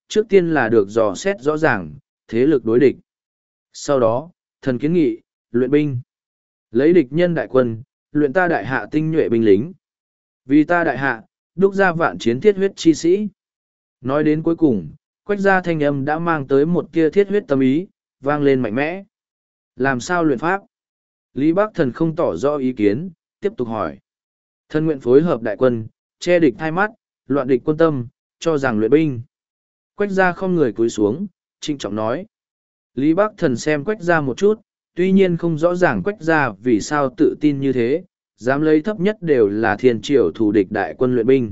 trước tiên là được dò xét rõ ràng, thế lực đối địch. Sau đó, thần kiến nghị, luyện binh. Lấy địch nhân đại quân, luyện ta đại hạ tinh nhuệ binh lính. Vì ta đại hạ, đúc ra vạn chiến thiết huyết chi sĩ. Nói đến cuối cùng, quách gia thanh âm đã mang tới một tia thiết huyết tâm ý, vang lên mạnh mẽ. Làm sao luyện pháp? Lý Bắc Thần không tỏ rõ ý kiến, tiếp tục hỏi. Thân nguyện phối hợp đại quân, che địch hai mắt, loạn địch quân tâm, cho rằng luyện binh. Quách gia không người cúi xuống, trịnh trọng nói. Lý Bắc Thần xem quách gia một chút, tuy nhiên không rõ ràng quách gia vì sao tự tin như thế, dám lấy thấp nhất đều là thiên triều thủ địch đại quân luyện binh.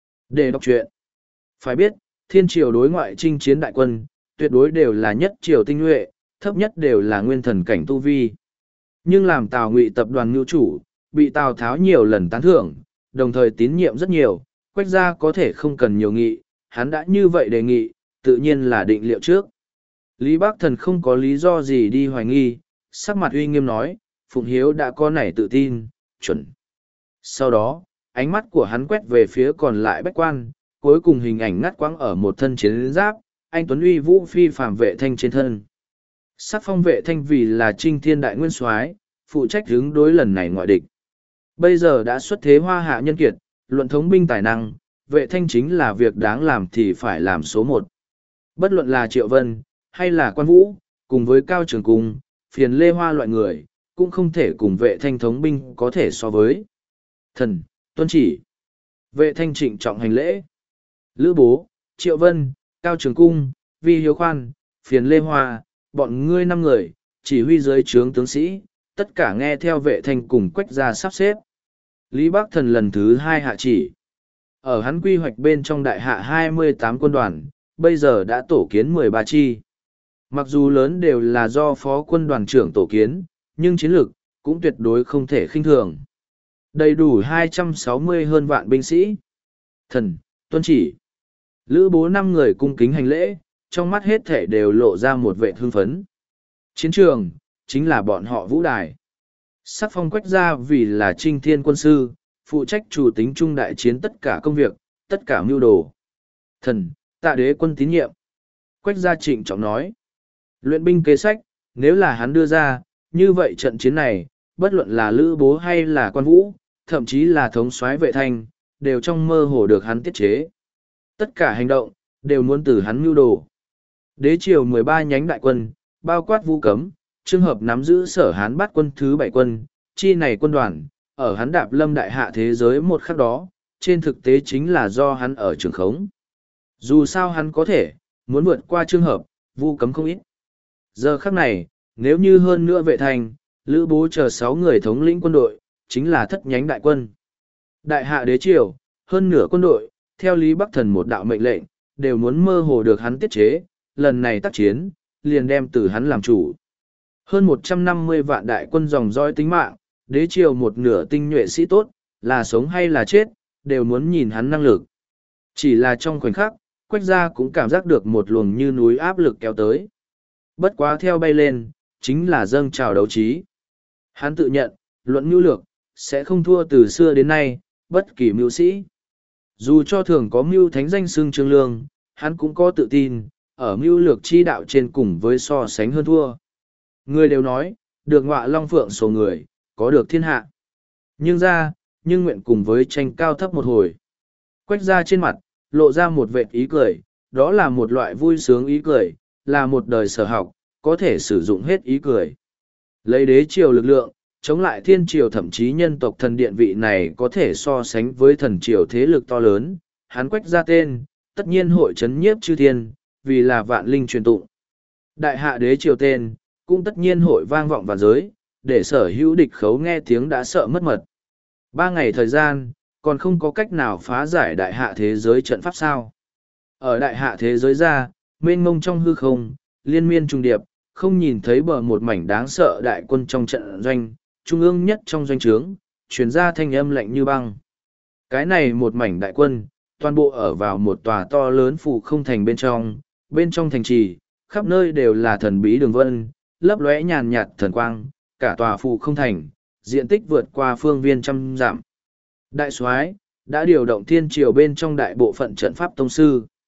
Để đọc truyện. Phải biết, thiên triều đối ngoại chinh chiến đại quân, tuyệt đối đều là nhất triều tinh nhuệ, thấp nhất đều là nguyên thần cảnh tu vi. Nhưng làm Tào Ngụy tập đoàn ngưu chủ, bị Tào Tháo nhiều lần tán thưởng, đồng thời tín nhiệm rất nhiều, quách gia có thể không cần nhiều nghị, hắn đã như vậy đề nghị, tự nhiên là định liệu trước. Lý Bắc Thần không có lý do gì đi hoài nghi, sắc mặt uy nghiêm nói, Phụng Hiếu đã có nảy tự tin, chuẩn. Sau đó, ánh mắt của hắn quét về phía còn lại bách quan, cuối cùng hình ảnh ngắt quãng ở một thân chiến giáp, anh Tuấn uy vũ phi phàm vệ thanh trên thân. Sắc phong vệ thanh vì là trinh thiên đại nguyên soái, phụ trách hướng đối lần này ngoại địch. Bây giờ đã xuất thế hoa hạ nhân kiệt, luận thống binh tài năng, vệ thanh chính là việc đáng làm thì phải làm số một. Bất luận là Triệu Vân, hay là Quan Vũ, cùng với Cao Trường Cung, phiền lê hoa loại người, cũng không thể cùng vệ thanh thống binh có thể so với. Thần, tuân chỉ. Vệ thanh trịnh trọng hành lễ. Lữ Bố, Triệu Vân, Cao Trường Cung, Vi Hiếu Khoan, phiền lê hoa, bọn ngươi năm người, chỉ huy dưới trướng tướng sĩ, tất cả nghe theo vệ thanh cùng quách gia sắp xếp. Lý Bắc Thần lần thứ hai hạ chỉ. Ở hắn quy hoạch bên trong đại hạ hai mươi tám quân đoàn, bây giờ đã tổ kiến mười ba chi. Mặc dù lớn đều là do phó quân đoàn trưởng tổ kiến, nhưng chiến lược cũng tuyệt đối không thể khinh thường. Đầy đủ hai trăm sáu mươi hơn vạn binh sĩ. Thần, tuân chỉ. Lữ Bố năm người cung kính hành lễ, trong mắt hết thể đều lộ ra một vẻ hưng phấn. Chiến trường, chính là bọn họ vũ đài. Sắc phong quách gia vì là trinh thiên quân sư, phụ trách chủ tính trung đại chiến tất cả công việc, tất cả mưu đồ. Thần, tạ đế quân tín nhiệm. Quách gia trịnh trọng nói. Luyện binh kế sách, nếu là hắn đưa ra, như vậy trận chiến này, bất luận là Lữ Bố hay là Quan Vũ, thậm chí là thống soái vệ thanh, đều trong mơ hồ được hắn tiết chế. Tất cả hành động, đều muốn từ hắn mưu đồ. Đế triều mười ba nhánh đại quân, bao quát Vũ Cấm, trường hợp nắm giữ Sở Hán Bát quân thứ bảy quân, chi này quân đoàn, ở hắn đạp lâm đại hạ thế giới một khắc đó, trên thực tế chính là do hắn ở trường khống. Dù sao hắn có thể, muốn vượt qua trường hợp, Vũ Cấm không ít. Giờ khắc này, nếu như hơn nữa vệ thành, Lữ Bố chờ sáu người thống lĩnh quân đội, chính là thất nhánh đại quân. Đại hạ đế triều, hơn nửa quân đội, theo Lý Bắc Thần một đạo mệnh lệnh, đều muốn mơ hồ được hắn tiết chế, lần này tác chiến, liền đem từ hắn làm chủ. Hơn một trăm năm mươi vạn đại quân dòng dõi tính mạng, đế triều một nửa tinh nhuệ sĩ tốt, là sống hay là chết, đều muốn nhìn hắn năng lực. Chỉ là trong khoảnh khắc, Quách gia cũng cảm giác được một luồng như núi áp lực kéo tới. Bất quá theo bay lên, chính là dâng trào đấu trí. Hắn tự nhận, luận mưu lược, sẽ không thua từ xưa đến nay, bất kỳ mưu sĩ. Dù cho thường có mưu thánh danh xưng Trương Lương, hắn cũng có tự tin, ở mưu lược chi đạo trên cùng với so sánh hơn thua. Người đều nói, được ngọa long phượng số người, có được thiên hạ. Nhưng ra, nhưng nguyện cùng với tranh cao thấp một hồi. Quách ra trên mặt, lộ ra một vệt ý cười, đó là một loại vui sướng ý cười, là một đời sở học, có thể sử dụng hết ý cười. Lấy đế triều lực lượng, chống lại thiên triều thậm chí nhân tộc thần điện vị này có thể so sánh với thần triều thế lực to lớn, hắn Quách ra tên, tất nhiên hội chấn nhiếp chư thiên, vì là vạn linh truyền tụng. Đại hạ đế triều tên, cũng tất nhiên hội vang vọng vạn giới, để sở hữu địch khấu nghe tiếng đã sợ mất mật. Ba ngày thời gian, còn không có cách nào phá giải đại hạ thế giới trận pháp sao. Ở đại hạ thế giới ra, mênh mông trong hư không, liên miên trùng điệp, không nhìn thấy bờ một mảnh đáng sợ đại quân trong trận doanh, trung ương nhất trong doanh trướng, truyền ra thanh âm lạnh như băng. Cái này một mảnh đại quân, toàn bộ ở vào một tòa to lớn phủ không thành bên trong, bên trong thành trì, khắp nơi đều là thần bí đường vân, lấp lóe nhàn nhạt thần quang, cả tòa phủ không thành, diện tích vượt qua phương viên trăm dặm. Đại soái đã điều động thiên triều bên trong đại bộ phận trận pháp tông sư.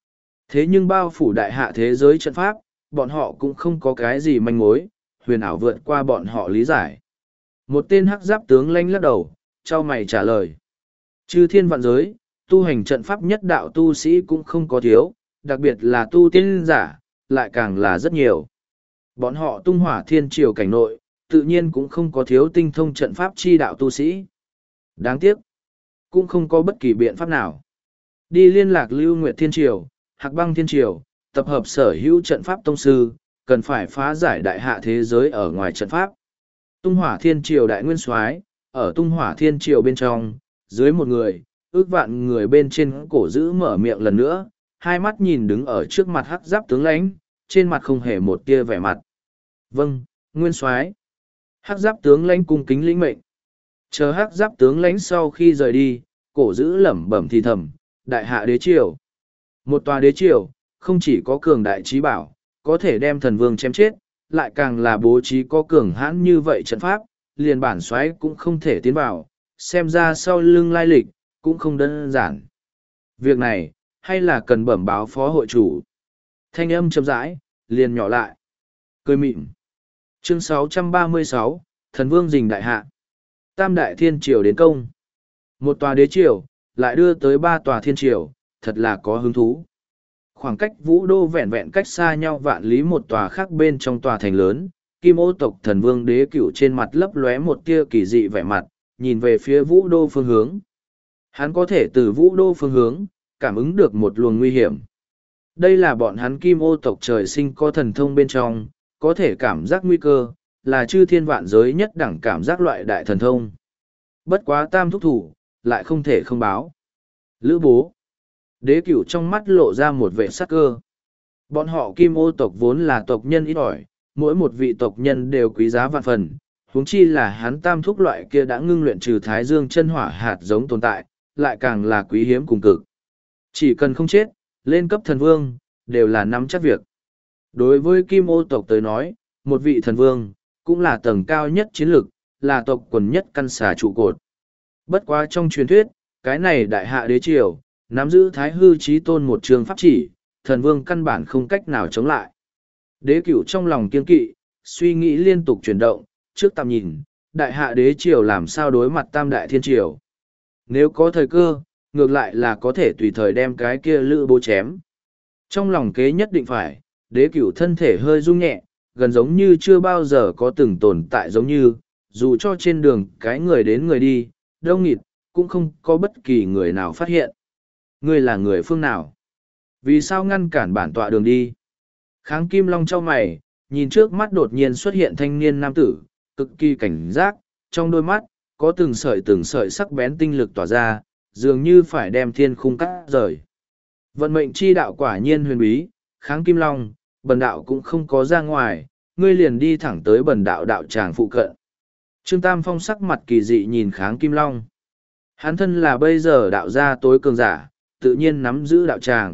Thế nhưng bao phủ đại hạ thế giới trận pháp, bọn họ cũng không có cái gì manh mối, huyền ảo vượt qua bọn họ lý giải. Một tên hắc giáp tướng lanh lắc đầu, trao mày trả lời. Chư thiên vạn giới, tu hành trận pháp nhất đạo tu sĩ cũng không có thiếu, đặc biệt là tu tiên giả, lại càng là rất nhiều. Bọn họ tung hỏa thiên triều cảnh nội, tự nhiên cũng không có thiếu tinh thông trận pháp chi đạo tu sĩ. Đáng tiếc, cũng không có bất kỳ biện pháp nào. Đi liên lạc Lưu Nguyệt Thiên Triều, Hạc Băng Thiên Triều, tập hợp sở hữu trận pháp tông sư, cần phải phá giải đại hạ thế giới ở ngoài trận pháp. Tung hỏa thiên triều đại nguyên soái ở tung hỏa thiên triều bên trong, dưới một người, ước vạn người bên trên cổ giữ mở miệng lần nữa, hai mắt nhìn đứng ở trước mặt hắc giáp tướng lãnh, trên mặt không hề một tia vẻ mặt. Vâng, nguyên soái. Hắc giáp tướng lãnh cung kính lĩnh mệnh. Chờ hắc giáp tướng lãnh sau khi rời đi, cổ giữ lẩm bẩm thì thầm, đại hạ đế triều. Một tòa đế triều, không chỉ có cường đại trí bảo, có thể đem thần vương chém chết, lại càng là bố trí có cường hãn như vậy trận pháp, liền bản soái cũng không thể tiến vào, xem ra sau lưng lai lịch, cũng không đơn giản. Việc này, hay là cần bẩm báo phó hội chủ. Thanh âm chậm rãi, liền nhỏ lại. Cười mịn. Chương sáu trăm ba mươi sáu, Thần Vương Dình Đại Hạ. Tam Đại Thiên Triều đến công. Một tòa đế triều, lại đưa tới ba tòa thiên triều, thật là có hứng thú. Khoảng cách vũ đô vẹn vẹn cách xa nhau vạn lý một tòa khác bên trong tòa thành lớn, Kim Ô tộc thần vương đế cửu trên mặt lấp lóe một tia kỳ dị vẻ mặt, nhìn về phía vũ đô phương hướng. Hắn có thể từ vũ đô phương hướng, cảm ứng được một luồng nguy hiểm. Đây là bọn hắn Kim Ô tộc trời sinh có thần thông bên trong, có thể cảm giác nguy cơ, là chư thiên vạn giới nhất đẳng cảm giác loại đại thần thông. Bất quá tam thúc thủ, lại không thể không báo. Lữ bố. Đế cửu trong mắt lộ ra một vẻ sắc cơ. Bọn họ Kim Ô tộc vốn là tộc nhân ít ỏi, mỗi một vị tộc nhân đều quý giá vạn phần, huống chi là hắn tam thúc loại kia đã ngưng luyện trừ thái dương chân hỏa hạt giống tồn tại, lại càng là quý hiếm cùng cực. Chỉ cần không chết, lên cấp thần vương, đều là nắm chắc việc. Đối với Kim Ô tộc tới nói, một vị thần vương, cũng là tầng cao nhất chiến lực, là tộc quần nhất căn xà trụ cột. Bất quá trong truyền thuyết, cái này đại hạ đế triều, nắm giữ thái hư chí tôn một trường pháp chỉ, thần vương căn bản không cách nào chống lại. Đế cửu trong lòng kiên kỵ, suy nghĩ liên tục chuyển động, trước tạm nhìn, đại hạ đế triều làm sao đối mặt tam đại thiên triều. Nếu có thời cơ, ngược lại là có thể tùy thời đem cái kia lữ bố chém. Trong lòng kế nhất định phải, đế cửu thân thể hơi rung nhẹ, gần giống như chưa bao giờ có từng tồn tại giống như, dù cho trên đường cái người đến người đi, đông nghịt, cũng không có bất kỳ người nào phát hiện. Ngươi là người phương nào? Vì sao ngăn cản bản tọa đường đi? Kháng Kim Long trao mày, nhìn trước mắt đột nhiên xuất hiện thanh niên nam tử, cực kỳ cảnh giác, trong đôi mắt, có từng sợi từng sợi sắc bén tinh lực tỏa ra, dường như phải đem thiên khung cắt rời. Vận mệnh chi đạo quả nhiên huyền bí, Kháng Kim Long, bần đạo cũng không có ra ngoài, ngươi liền đi thẳng tới bần đạo đạo tràng phụ cận. Trương Tam Phong sắc mặt kỳ dị nhìn Kháng Kim Long. Hắn thân là bây giờ đạo gia tối cường giả, tự nhiên nắm giữ đạo tràng.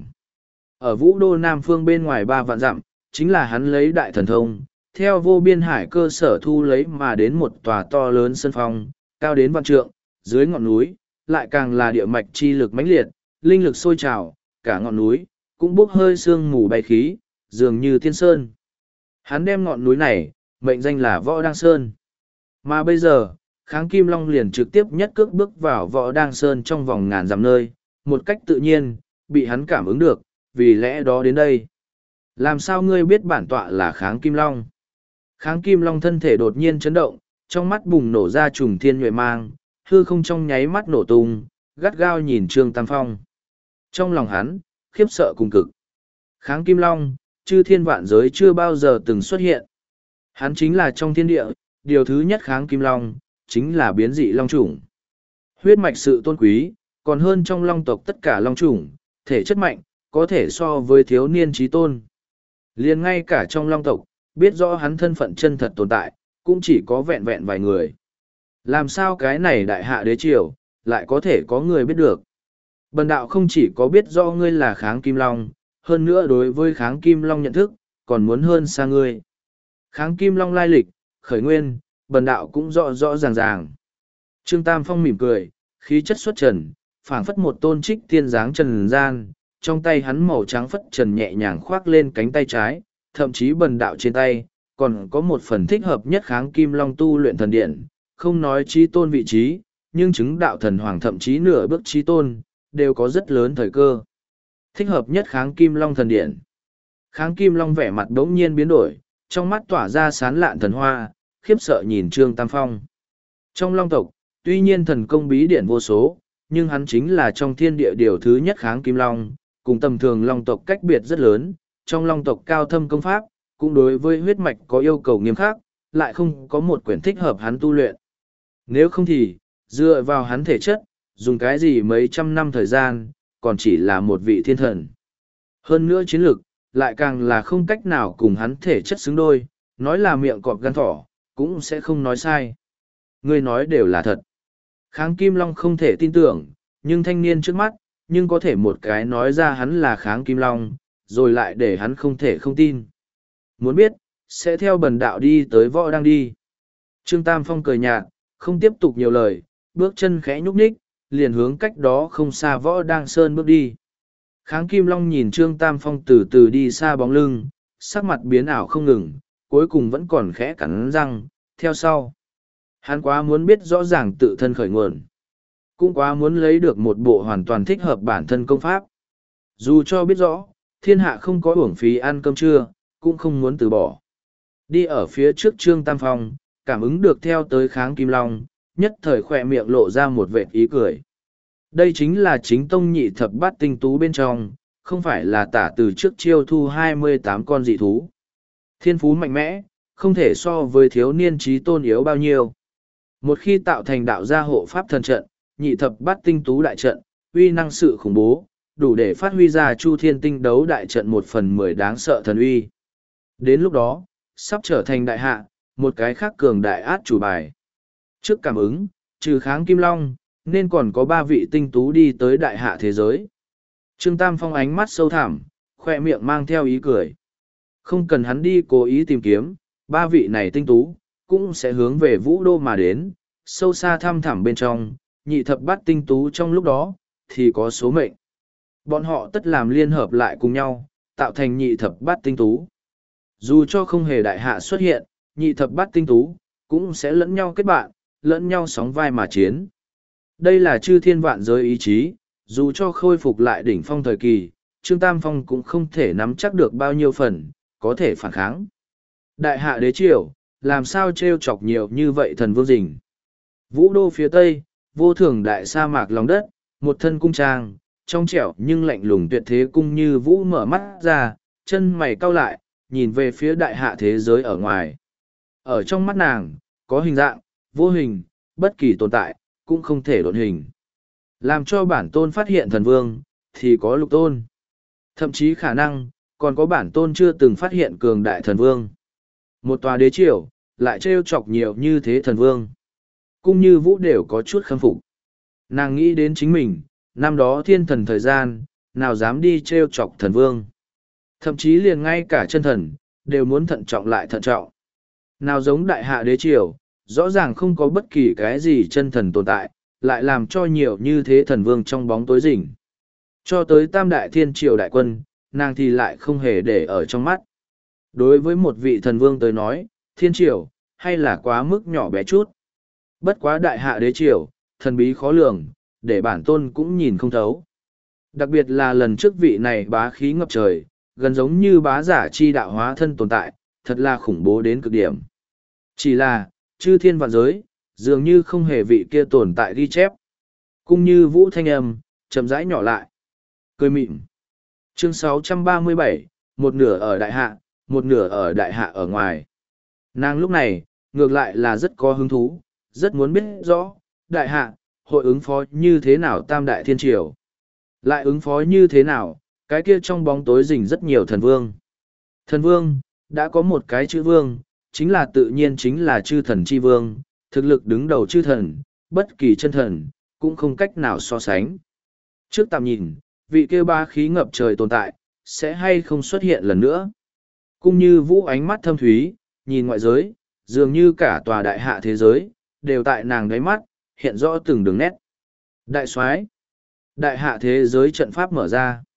Ở vũ đô Nam Phương bên ngoài ba vạn dặm, chính là hắn lấy đại thần thông, theo vô biên hải cơ sở thu lấy mà đến một tòa to lớn sân phong, cao đến vạn trượng, dưới ngọn núi, lại càng là địa mạch chi lực mãnh liệt, linh lực sôi trào, cả ngọn núi, cũng bốc hơi sương mù bay khí, dường như thiên sơn. Hắn đem ngọn núi này, mệnh danh là Võ Đăng Sơn. Mà bây giờ, Kháng Kim Long liền trực tiếp nhất cước bước vào Võ Đăng Sơn trong vòng ngàn dặm nơi, một cách tự nhiên, bị hắn cảm ứng được, vì lẽ đó đến đây. Làm sao ngươi biết bản tọa là Kháng Kim Long? Kháng Kim Long thân thể đột nhiên chấn động, trong mắt bùng nổ ra trùng thiên nhuệ mang, hư không trong nháy mắt nổ tung, gắt gao nhìn Trương Tam Phong. Trong lòng hắn, khiếp sợ cùng cực. Kháng Kim Long, chư thiên vạn giới chưa bao giờ từng xuất hiện. Hắn chính là trong thiên địa, điều thứ nhất Kháng Kim Long, chính là biến dị long chủng. Huyết mạch sự tôn quý, còn hơn trong long tộc tất cả long chủng, thể chất mạnh, có thể so với thiếu niên trí tôn. Liền ngay cả trong long tộc, biết rõ hắn thân phận chân thật tồn tại, cũng chỉ có vẹn vẹn vài người. Làm sao cái này đại hạ đế triều, lại có thể có người biết được. Bần đạo không chỉ có biết rõ ngươi là Kháng Kim Long, hơn nữa đối với Kháng Kim Long nhận thức, còn muốn hơn xa ngươi. Kháng Kim Long lai lịch, khởi nguyên, bần đạo cũng rõ rõ ràng ràng. Trương Tam Phong mỉm cười, khí chất xuất trần, phảng phất một tôn trích tiên dáng trần gian, trong tay hắn màu trắng phất trần nhẹ nhàng khoác lên cánh tay trái, thậm chí bần đạo trên tay, còn có một phần thích hợp nhất kháng kim long tu luyện thần điện, không nói trí tôn vị trí, nhưng chứng đạo thần hoàng thậm chí nửa bước trí tôn, đều có rất lớn thời cơ. Thích hợp nhất kháng kim long thần điện. Kháng kim long vẻ mặt đống nhiên biến đổi, trong mắt tỏa ra sán lạn thần hoa, khiếp sợ nhìn Trương Tam Phong. Trong long tộc, tuy nhiên thần công bí điển vô số, nhưng hắn chính là trong thiên địa điều thứ nhất kháng kim long, cùng tầm thường long tộc cách biệt rất lớn, trong long tộc cao thâm công pháp, cũng đối với huyết mạch có yêu cầu nghiêm khắc, lại không có một quyển thích hợp hắn tu luyện. Nếu không thì, dựa vào hắn thể chất, dùng cái gì mấy trăm năm thời gian, còn chỉ là một vị thiên thần. Hơn nữa chiến lược, lại càng là không cách nào cùng hắn thể chất xứng đôi, nói là miệng cọp gan thỏ, cũng sẽ không nói sai. Ngươi nói đều là thật. Kháng Kim Long không thể tin tưởng, nhưng thanh niên trước mắt, nhưng có thể một cái nói ra hắn là Kháng Kim Long, rồi lại để hắn không thể không tin. Muốn biết, sẽ theo bần đạo đi tới võ đang đi. Trương Tam Phong cười nhạt, không tiếp tục nhiều lời, bước chân khẽ nhúc nhích, liền hướng cách đó không xa võ đang sơn bước đi. Kháng Kim Long nhìn Trương Tam Phong từ từ đi xa bóng lưng, sắc mặt biến ảo không ngừng, cuối cùng vẫn còn khẽ cắn răng, theo sau. Hắn quá muốn biết rõ ràng tự thân khởi nguồn. Cũng quá muốn lấy được một bộ hoàn toàn thích hợp bản thân công pháp. Dù cho biết rõ, thiên hạ không có uổng phí ăn cơm trưa, cũng không muốn từ bỏ. Đi ở phía trước Trương Tam Phong, cảm ứng được theo tới Kháng Kim Long, nhất thời khỏe miệng lộ ra một vệt ý cười. Đây chính là chính tông nhị thập bát tinh tú bên trong, không phải là tả từ trước chiêu thu hai mươi tám con dị thú. Thiên phú mạnh mẽ, không thể so với thiếu niên trí tôn yếu bao nhiêu. Một khi tạo thành đạo gia hộ pháp thần trận, nhị thập bát tinh tú đại trận, uy năng sự khủng bố, đủ để phát huy ra chu thiên tinh đấu đại trận một phần mười đáng sợ thần uy. Đến lúc đó, sắp trở thành đại hạ, một cái khác cường đại át chủ bài. Trước cảm ứng, trừ Kháng Kim Long, nên còn có ba vị tinh tú đi tới đại hạ thế giới. Trương Tam Phong ánh mắt sâu thẳm, khoe miệng mang theo ý cười. Không cần hắn đi cố ý tìm kiếm, ba vị này tinh tú, cũng sẽ hướng về vũ đô mà đến, sâu xa thăm thẳm bên trong, nhị thập bát tinh tú trong lúc đó, thì có số mệnh. Bọn họ tất làm liên hợp lại cùng nhau, tạo thành nhị thập bát tinh tú. Dù cho không hề đại hạ xuất hiện, nhị thập bát tinh tú, cũng sẽ lẫn nhau kết bạn, lẫn nhau sóng vai mà chiến. Đây là chư thiên vạn giới ý chí, dù cho khôi phục lại đỉnh phong thời kỳ, Trương Tam Phong cũng không thể nắm chắc được bao nhiêu phần, có thể phản kháng. Đại hạ đế triều, làm sao trêu chọc nhiều như vậy thần vương rình. Vũ đô phía tây, vô thường đại sa mạc lòng đất, một thân cung trang, trong trẻo nhưng lạnh lùng tuyệt thế cung như vũ mở mắt ra, chân mày cau lại, nhìn về phía đại hạ thế giới ở ngoài. Ở trong mắt nàng, có hình dạng, vô hình, bất kỳ tồn tại, cũng không thể độn hình. Làm cho bản tôn phát hiện thần vương, thì có lục tôn. Thậm chí khả năng, còn có bản tôn chưa từng phát hiện cường đại thần vương. Một tòa đế triều, lại trêu chọc nhiều như thế thần vương. Cung như vũ đều có chút khâm phục. Nàng nghĩ đến chính mình, năm đó thiên thần thời gian, nào dám đi trêu chọc thần vương. Thậm chí liền ngay cả chân thần, đều muốn thận trọng lại thận trọng. Nào giống đại hạ đế triều, rõ ràng không có bất kỳ cái gì chân thần tồn tại, lại làm cho nhiều như thế thần vương trong bóng tối rình. Cho tới tam đại thiên triều đại quân, nàng thì lại không hề để ở trong mắt. Đối với một vị thần vương tới nói, thiên triều, hay là quá mức nhỏ bé chút. Bất quá đại hạ đế triều, thần bí khó lường, để bản tôn cũng nhìn không thấu. Đặc biệt là lần trước vị này bá khí ngập trời, gần giống như bá giả chi đạo hóa thân tồn tại, thật là khủng bố đến cực điểm. Chỉ là, chư thiên vạn giới, dường như không hề vị kia tồn tại ghi chép. Cung như vũ thanh âm, chậm rãi nhỏ lại. Cười mịn. Chương sáu trăm ba mươi bảy, một nửa ở đại hạ, một nửa ở đại hạ ở ngoài. Nàng lúc này, ngược lại là rất có hứng thú, rất muốn biết rõ, đại hạ, hội ứng phó như thế nào tam đại thiên triều. Lại ứng phó như thế nào, cái kia trong bóng tối rình rất nhiều thần vương. Thần vương, đã có một cái chữ vương, chính là tự nhiên chính là chư thần chi vương, thực lực đứng đầu chư thần, bất kỳ chân thần, cũng không cách nào so sánh. Trước tạm nhìn, vị kia ba khí ngập trời tồn tại, sẽ hay không xuất hiện lần nữa. Cũng như vũ ánh mắt thâm thúy, nhìn ngoại giới, dường như cả tòa đại hạ thế giới, đều tại nàng đáy mắt, hiện rõ từng đường nét. Đại soái, đại hạ thế giới trận pháp mở ra.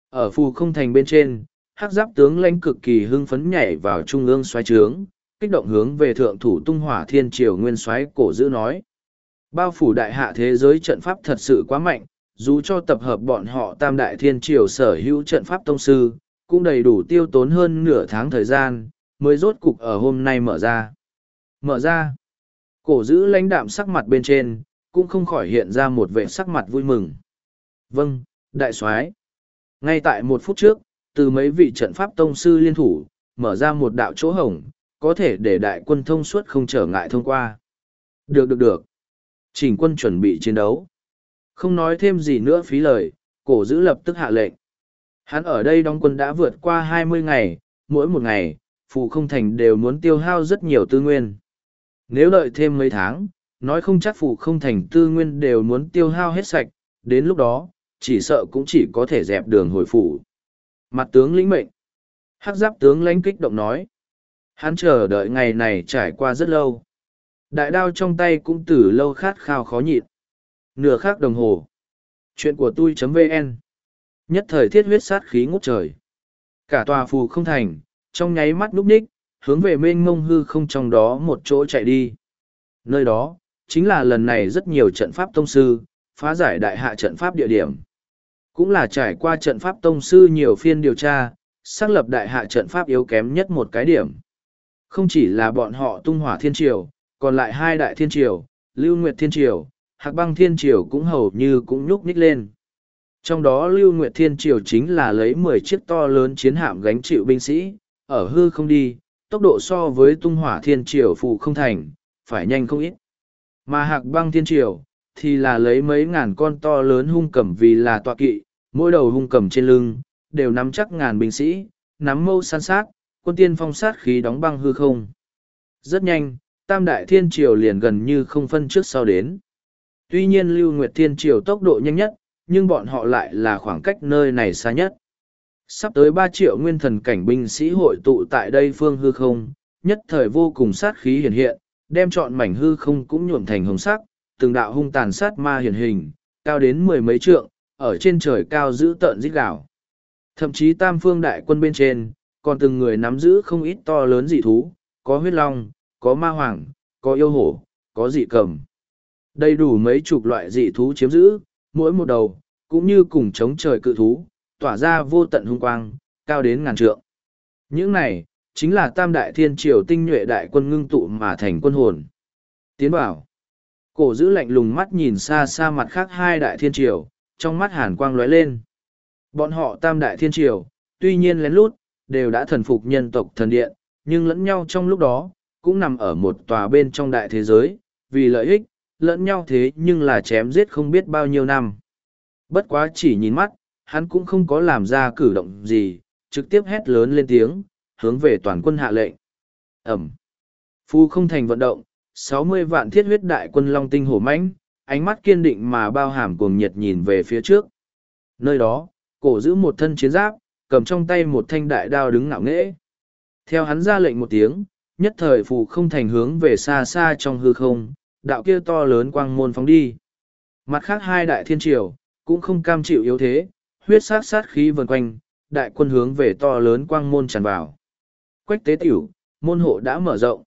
Ở phù không thành bên trên, hắc giáp tướng lãnh cực kỳ hưng phấn nhảy vào trung ương xoáy trướng, kích động hướng về thượng thủ tung hỏa thiên triều nguyên soái cổ giữ nói. Bao phủ đại hạ thế giới trận pháp thật sự quá mạnh, dù cho tập hợp bọn họ tam đại thiên triều sở hữu trận pháp tông sư, cũng đầy đủ tiêu tốn hơn nửa tháng thời gian, mới rốt cục ở hôm nay mở ra. Mở ra, cổ giữ lãnh đạm sắc mặt bên trên, cũng không khỏi hiện ra một vẻ sắc mặt vui mừng. Vâng, đại soái. Ngay tại một phút trước, từ mấy vị trận pháp tông sư liên thủ, mở ra một đạo chỗ hổng, có thể để đại quân thông suốt không trở ngại thông qua. Được được được. Chỉnh quân chuẩn bị chiến đấu. Không nói thêm gì nữa phí lời, cổ giữ lập tức hạ lệnh. Hắn ở đây đóng quân đã vượt qua hai mươi ngày, mỗi một ngày, phù không thành đều muốn tiêu hao rất nhiều tư nguyên. Nếu đợi thêm mấy tháng, nói không chắc phù không thành tư nguyên đều muốn tiêu hao hết sạch, đến lúc đó, chỉ sợ cũng chỉ có thể dẹp đường hồi phủ. Mặt tướng lĩnh mệnh. Hắc giáp tướng lãnh kích động nói. Hắn chờ đợi ngày này trải qua rất lâu. Đại đao trong tay cũng từ lâu khát khao khó nhịn. Nửa khắc đồng hồ. Chuyện của tôi.vn. Nhất thời thiết huyết sát khí ngút trời. Cả tòa phù không thành, trong nháy mắt núp ních, hướng về mênh mông hư không trong đó một chỗ chạy đi. Nơi đó, chính là lần này rất nhiều trận pháp tông sư, phá giải đại hạ trận pháp địa điểm. Cũng là trải qua trận pháp tông sư nhiều phiên điều tra, xác lập đại hạ trận pháp yếu kém nhất một cái điểm. Không chỉ là bọn họ tung hỏa thiên triều, còn lại hai đại thiên triều, Lưu Nguyệt thiên triều, Hạc Băng thiên triều cũng hầu như cũng nhúc nhích lên. Trong đó Lưu Nguyệt thiên triều chính là lấy mười chiếc to lớn chiến hạm gánh chịu binh sĩ, ở hư không đi, tốc độ so với tung hỏa thiên triều phụ không thành, phải nhanh không ít. Mà Hạc Băng thiên triều, thì là lấy mấy ngàn con to lớn hung cầm vì là tọa kỵ, mỗi đầu hung cầm trên lưng, đều nắm chắc ngàn binh sĩ, nắm mâu san sát, quân tiên phong sát khí đóng băng hư không. Rất nhanh, tam đại thiên triều liền gần như không phân trước sau đến. Tuy nhiên Lưu Nguyệt thiên triều tốc độ nhanh nhất, nhưng bọn họ lại là khoảng cách nơi này xa nhất. Sắp tới ba triệu nguyên thần cảnh binh sĩ hội tụ tại đây phương hư không, nhất thời vô cùng sát khí hiển hiện, đem trọn mảnh hư không cũng nhuộm thành hồng sắc, từng đạo hung tàn sát ma hiển hình, cao đến mười mấy trượng, ở trên trời cao giữ tợn rít gào. Thậm chí tam phương đại quân bên trên, còn từng người nắm giữ không ít to lớn dị thú, có huyết long, có ma hoàng, có yêu hổ, có dị cầm. Đầy đủ mấy chục loại dị thú chiếm giữ, mỗi một đầu, cũng như cùng chống trời cự thú, tỏa ra vô tận hung quang, cao đến ngàn trượng. Những này, chính là tam đại thiên triều tinh nhuệ đại quân ngưng tụ mà thành quân hồn. Tiến bảo. Cổ giữ lạnh lùng mắt nhìn xa xa mặt khác hai đại thiên triều, trong mắt hàn quang lóe lên. Bọn họ tam đại thiên triều, tuy nhiên lén lút, đều đã thần phục nhân tộc thần điện, nhưng lẫn nhau trong lúc đó, cũng nằm ở một tòa bên trong đại thế giới, vì lợi ích, lẫn nhau thế nhưng là chém giết không biết bao nhiêu năm. Bất quá chỉ nhìn mắt, hắn cũng không có làm ra cử động gì, trực tiếp hét lớn lên tiếng, hướng về toàn quân hạ lệnh. Ẩm. Phu không thành vận động, sáu mươi vạn thiết huyết đại quân long tinh hổ mãnh, ánh mắt kiên định mà bao hàm cuồng nhiệt nhìn về phía trước. Nơi đó, cổ giữ một thân chiến giáp, cầm trong tay một thanh đại đao đứng ngạo nghễ. Theo hắn ra lệnh một tiếng, nhất thời phù không thành hướng về xa xa trong hư không, đạo kia to lớn quang môn phóng đi. Mặt khác hai đại thiên triều, cũng không cam chịu yếu thế, huyết sát sát khí vần quanh, đại quân hướng về to lớn quang môn tràn vào. Quách tế tiểu, môn hộ đã mở rộng.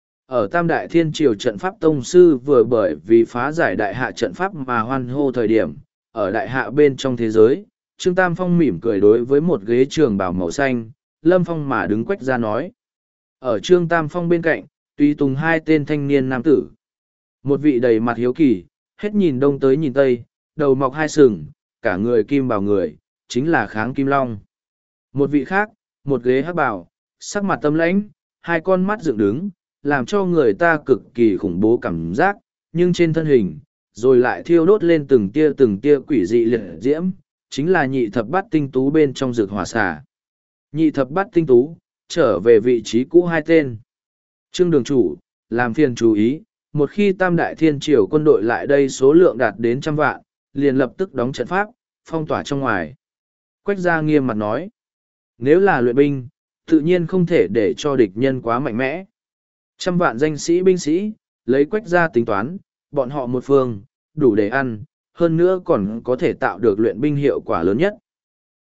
Ở tam đại thiên triều trận pháp tông sư vừa bởi vì phá giải đại hạ trận pháp mà hoan hô thời điểm, ở đại hạ bên trong thế giới, Trương Tam Phong mỉm cười đối với một ghế trường bào màu xanh, Lâm Phong mà đứng quách ra nói. Ở Trương Tam Phong bên cạnh, tùy tùng hai tên thanh niên nam tử. Một vị đầy mặt hiếu kỳ, hết nhìn đông tới nhìn tây, đầu mọc hai sừng, cả người kim bào người, chính là Kháng Kim Long. Một vị khác, một ghế hắc bào, sắc mặt tâm lãnh, hai con mắt dựng đứng, làm cho người ta cực kỳ khủng bố cảm giác, nhưng trên thân hình, rồi lại thiêu đốt lên từng tia từng tia quỷ dị liệt diễm, chính là nhị thập bát tinh tú bên trong rực hỏa xà. Nhị thập bát tinh tú, trở về vị trí cũ hai tên. Trương đường chủ, làm phiền chú ý, một khi tam đại thiên triều quân đội lại đây số lượng đạt đến trăm vạn, liền lập tức đóng trận pháp, phong tỏa trong ngoài. Quách gia nghiêm mặt nói, nếu là luyện binh, tự nhiên không thể để cho địch nhân quá mạnh mẽ. Trăm vạn danh sĩ binh sĩ, lấy quách gia tính toán, bọn họ một phương, đủ để ăn, hơn nữa còn có thể tạo được luyện binh hiệu quả lớn nhất.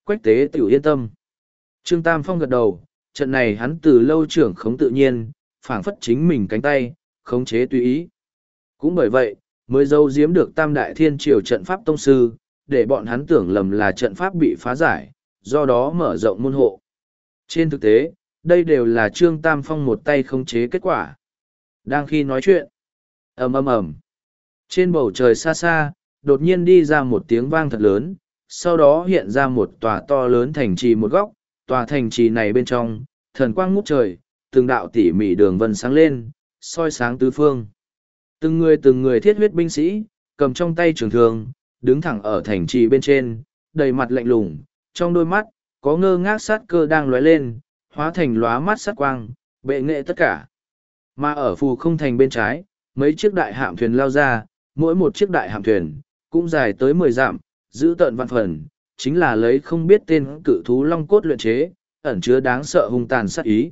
Quách tế tiểu yên tâm. Trương Tam Phong gật đầu, trận này hắn từ lâu trưởng khống tự nhiên, phảng phất chính mình cánh tay, khống chế tùy ý. Cũng bởi vậy, mới giấu giếm được Tam Đại Thiên Triều trận pháp tông sư, để bọn hắn tưởng lầm là trận pháp bị phá giải, do đó mở rộng môn hộ. Trên thực tế, đây đều là Trương Tam Phong một tay khống chế kết quả. Đang khi nói chuyện, ầm ầm ầm, trên bầu trời xa xa, đột nhiên đi ra một tiếng vang thật lớn, sau đó hiện ra một tòa to lớn thành trì một góc, tòa thành trì này bên trong, thần quang ngút trời, từng đạo tỉ mỉ đường vân sáng lên, soi sáng tứ phương. Từng người từng người thiết huyết binh sĩ, cầm trong tay trường thương, đứng thẳng ở thành trì bên trên, đầy mặt lạnh lùng, trong đôi mắt, có ngơ ngác sát cơ đang lóe lên, hóa thành lóa mắt sát quang, bệ nghệ tất cả. Mà ở phù không thành bên trái, mấy chiếc đại hạm thuyền lao ra, mỗi một chiếc đại hạm thuyền, cũng dài tới mười dặm, giữ tợn vạn phần, chính là lấy không biết tên cự thú long cốt luyện chế, ẩn chứa đáng sợ hung tàn sát ý.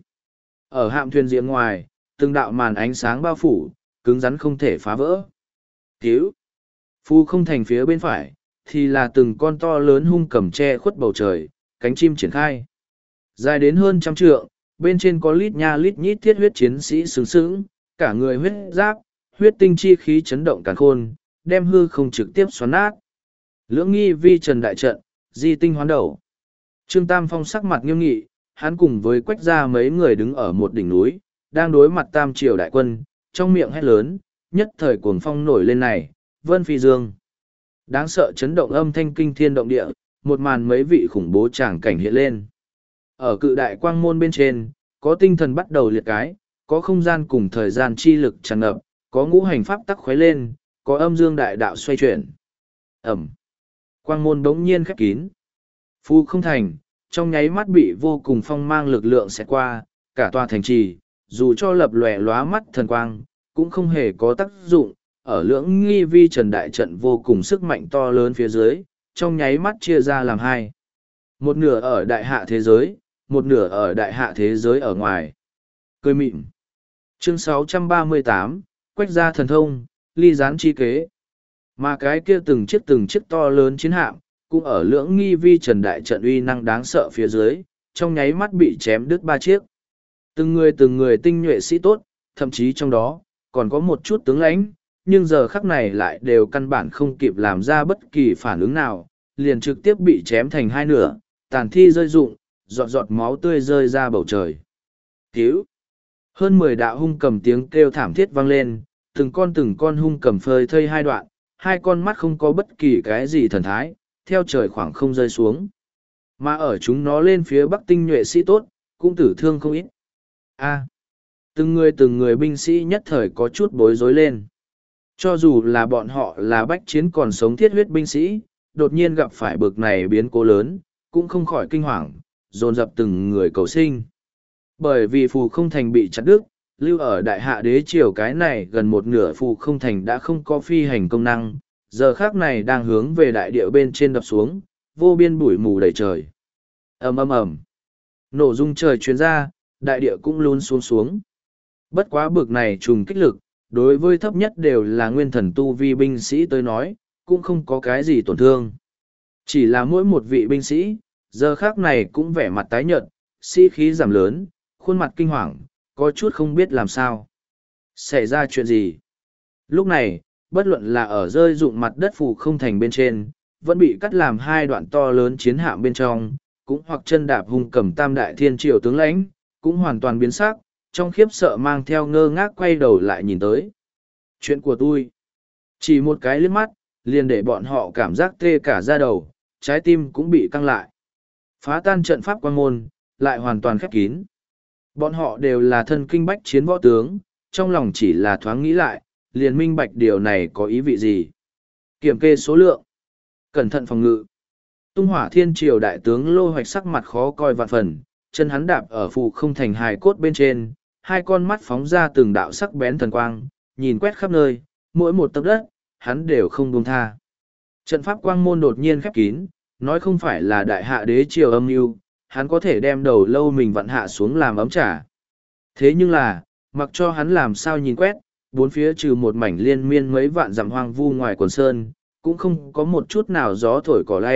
Ở hạm thuyền diện ngoài, từng đạo màn ánh sáng bao phủ, cứng rắn không thể phá vỡ. Cứu! Phù không thành phía bên phải, thì là từng con to lớn hung cầm che khuất bầu trời, cánh chim triển khai. Dài đến hơn trăm trượng, bên trên có lít nha lít nhít thiết huyết chiến sĩ sướng sướng, cả người huyết giáp, huyết tinh chi khí chấn động càn khôn, đem hư không trực tiếp xoắn nát. Lưỡng nghi vi trần đại trận, di tinh hoán đầu. Trương Tam Phong sắc mặt nghiêm nghị, hắn cùng với Quách gia mấy người đứng ở một đỉnh núi, đang đối mặt Tam Triều đại quân, trong miệng hét lớn, nhất thời cuồng phong nổi lên này, vân phi dương. Đáng sợ chấn động âm thanh kinh thiên động địa, một màn mấy vị khủng bố tràng cảnh hiện lên. Ở cự đại quang môn bên trên, có tinh thần bắt đầu liệt cái, có không gian cùng thời gian chi lực tràn ngập, có ngũ hành pháp tắc khuấy lên, có âm dương đại đạo xoay chuyển. Ẩm. Quang môn đống nhiên khép kín. Phu không thành, trong nháy mắt bị vô cùng phong mang lực lượng xẹt qua, cả tòa thành trì, dù cho lập lòe lóa mắt thần quang, cũng không hề có tác dụng, ở lưỡng nghi vi trần đại trận vô cùng sức mạnh to lớn phía dưới, trong nháy mắt chia ra làm hai. Một nửa ở đại hạ thế giới, một nửa ở đại hạ thế giới ở ngoài. Cười mịn. Chương sáu trăm ba mươi tám, Quách gia thần thông, ly gián chi kế. Mà cái kia từng chiếc từng chiếc to lớn chiến hạm, cũng ở lưỡng nghi vi trần đại trận uy năng đáng sợ phía dưới, trong nháy mắt bị chém đứt ba chiếc. Từng người từng người tinh nhuệ sĩ tốt, thậm chí trong đó, còn có một chút tướng lãnh, nhưng giờ khắc này lại đều căn bản không kịp làm ra bất kỳ phản ứng nào, liền trực tiếp bị chém thành hai nửa, tàn thi rơi rụng, giọt giọt máu tươi rơi ra bầu trời. Cứu! Hơn mười đạo hung cầm tiếng kêu thảm thiết vang lên, từng con từng con hung cầm phơi thây hai đoạn, hai con mắt không có bất kỳ cái gì thần thái, theo trời khoảng không rơi xuống. Mà ở chúng nó lên phía bắc tinh nhuệ sĩ tốt, cũng tử thương không ít. A. Từng người từng người binh sĩ nhất thời có chút bối rối lên. Cho dù là bọn họ là bách chiến còn sống thiết huyết binh sĩ, đột nhiên gặp phải bực này biến cố lớn, cũng không khỏi kinh hoàng, dồn dập từng người cầu sinh. Bởi vì phù không thành bị chặt đứt, lưu ở đại hạ đế triều cái này gần một nửa phù không thành đã không có phi hành công năng, giờ khác này đang hướng về đại địa bên trên đập xuống, vô biên bụi mù đầy trời. Ầm ầm ầm, nổ rung trời chuyến ra, đại địa cũng luôn xuống xuống. Bất quá bực này trùng kích lực, đối với thấp nhất đều là nguyên thần tu vi binh sĩ tới nói, cũng không có cái gì tổn thương. Chỉ là mỗi một vị binh sĩ, giờ khác này cũng vẻ mặt tái nhợt, sĩ khí giảm lớn, khuôn mặt kinh hoàng, có chút không biết làm sao. Xảy ra chuyện gì? Lúc này, bất luận là ở rơi rụng mặt đất phù không thành bên trên, vẫn bị cắt làm hai đoạn to lớn chiến hạm bên trong, cũng hoặc chân đạp hung cầm tam đại thiên triều tướng lãnh, cũng hoàn toàn biến sắc, trong khiếp sợ mang theo ngơ ngác quay đầu lại nhìn tới. Chuyện của tôi, chỉ một cái liếc mắt, liền để bọn họ cảm giác tê cả da đầu, trái tim cũng bị căng lại. Phá tan trận pháp quan môn, lại hoàn toàn khép kín. Bọn họ đều là thân kinh bách chiến võ tướng, trong lòng chỉ là thoáng nghĩ lại, liền minh bạch điều này có ý vị gì. Kiểm kê số lượng, cẩn thận phòng ngự. Tung hỏa thiên triều đại tướng Lô Hoạch sắc mặt khó coi vạn phần, chân hắn đạp ở phù không thành hài cốt bên trên, hai con mắt phóng ra từng đạo sắc bén thần quang, nhìn quét khắp nơi, mỗi một tấc đất, hắn đều không buông tha. Trận pháp quang môn đột nhiên khép kín, nói không phải là đại hạ đế triều âm mưu, hắn có thể đem đầu lâu mình vặn hạ xuống làm ấm trả. Thế nhưng là, mặc cho hắn làm sao nhìn quét, bốn phía trừ một mảnh liên miên mấy vạn dặm hoang vu ngoài quần sơn, cũng không có một chút nào gió thổi cỏ lay,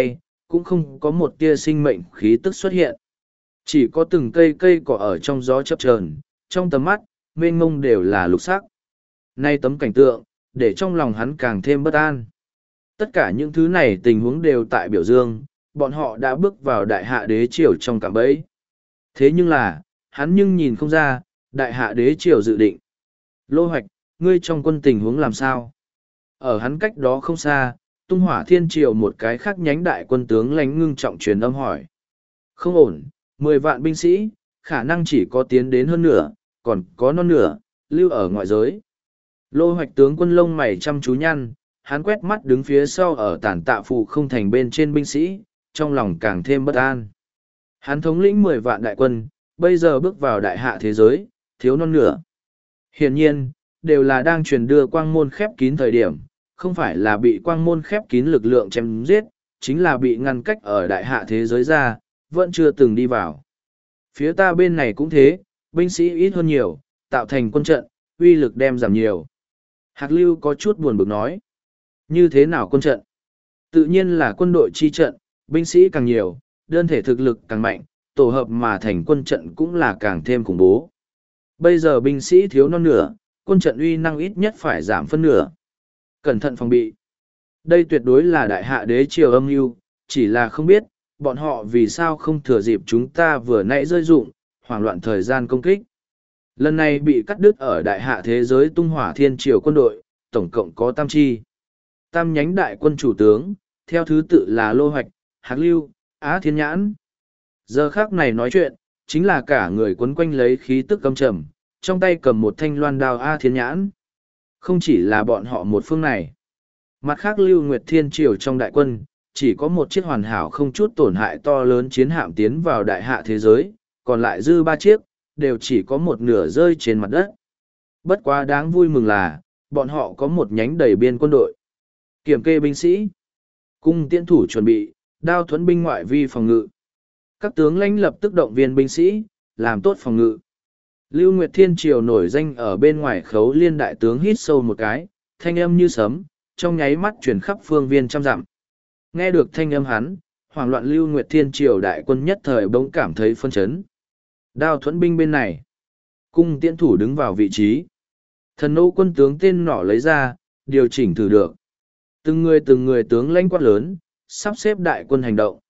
cũng không có một tia sinh mệnh khí tức xuất hiện. Chỉ có từng cây cây cỏ ở trong gió chập chờn, trong tầm mắt, mênh mông đều là lục sắc. Nay tấm cảnh tượng, để trong lòng hắn càng thêm bất an. Tất cả những thứ này tình huống đều tại biểu dương, bọn họ đã bước vào đại hạ đế triều trong cạm bẫy. Thế nhưng là, hắn nhưng nhìn không ra, đại hạ đế triều dự định. Lô Hoạch, ngươi trong quân tình huống làm sao? Ở hắn cách đó không xa, tung hỏa thiên triều một cái khác nhánh đại quân tướng lãnh ngưng trọng truyền âm hỏi. Không ổn, mười vạn binh sĩ, khả năng chỉ có tiến đến hơn nửa, còn có non nửa, lưu ở ngoại giới. Lô Hoạch tướng quân lông mày chăm chú nhăn, hắn quét mắt đứng phía sau ở tản tạ phụ không thành bên trên binh sĩ, trong lòng càng thêm bất an. Hắn thống lĩnh mười vạn đại quân, bây giờ bước vào đại hạ thế giới, thiếu non nửa. Hiển nhiên, đều là đang truyền đưa quang môn khép kín thời điểm, không phải là bị quang môn khép kín lực lượng chém giết, chính là bị ngăn cách ở đại hạ thế giới ra, vẫn chưa từng đi vào. Phía ta bên này cũng thế, binh sĩ ít hơn nhiều, tạo thành quân trận, uy lực đem giảm nhiều. Hạc Lưu có chút buồn bực nói. Như thế nào quân trận? Tự nhiên là quân đội chi trận, binh sĩ càng nhiều, đơn thể thực lực càng mạnh, tổ hợp mà thành quân trận cũng là càng thêm khủng bố. Bây giờ binh sĩ thiếu non nửa, quân trận uy năng ít nhất phải giảm phân nửa. Cẩn thận phòng bị. Đây tuyệt đối là đại hạ đế triều âm mưu, chỉ là không biết, bọn họ vì sao không thừa dịp chúng ta vừa nãy rơi dụng, hoảng loạn thời gian công kích. Lần này bị cắt đứt ở đại hạ thế giới tung hỏa thiên triều quân đội, tổng cộng có tam chi. Tam nhánh đại quân chủ tướng, theo thứ tự là Lô Hoạch, Hạc Lưu, Á Thiên Nhãn. Giờ khác này nói chuyện, chính là cả người quấn quanh lấy khí tức căm trầm, trong tay cầm một thanh loan đao A Thiên Nhãn. Không chỉ là bọn họ một phương này. Mặt khác Lưu Nguyệt Thiên Triều trong đại quân, chỉ có một chiếc hoàn hảo không chút tổn hại to lớn chiến hạm tiến vào đại hạ thế giới, còn lại dư ba chiếc, đều chỉ có một nửa rơi trên mặt đất. Bất quá đáng vui mừng là, bọn họ có một nhánh đầy biên quân đội. Kiểm kê binh sĩ, cung tiễn thủ chuẩn bị, đao thuẫn binh ngoại vi phòng ngự. Các tướng lãnh lập tức động viên binh sĩ, làm tốt phòng ngự. Lưu Nguyệt Thiên Triều nổi danh ở bên ngoài khấu liên đại tướng hít sâu một cái, thanh âm như sấm, trong nháy mắt chuyển khắp phương viên trăm dặm. Nghe được thanh âm hắn, hoảng loạn Lưu Nguyệt Thiên Triều đại quân nhất thời bỗng cảm thấy phân chấn. Đao thuẫn binh bên này, cung tiễn thủ đứng vào vị trí. Thần nô quân tướng tên nỏ lấy ra, điều chỉnh thử được. Từng người từng người tướng lãnh quát lớn, sắp xếp đại quân hành động.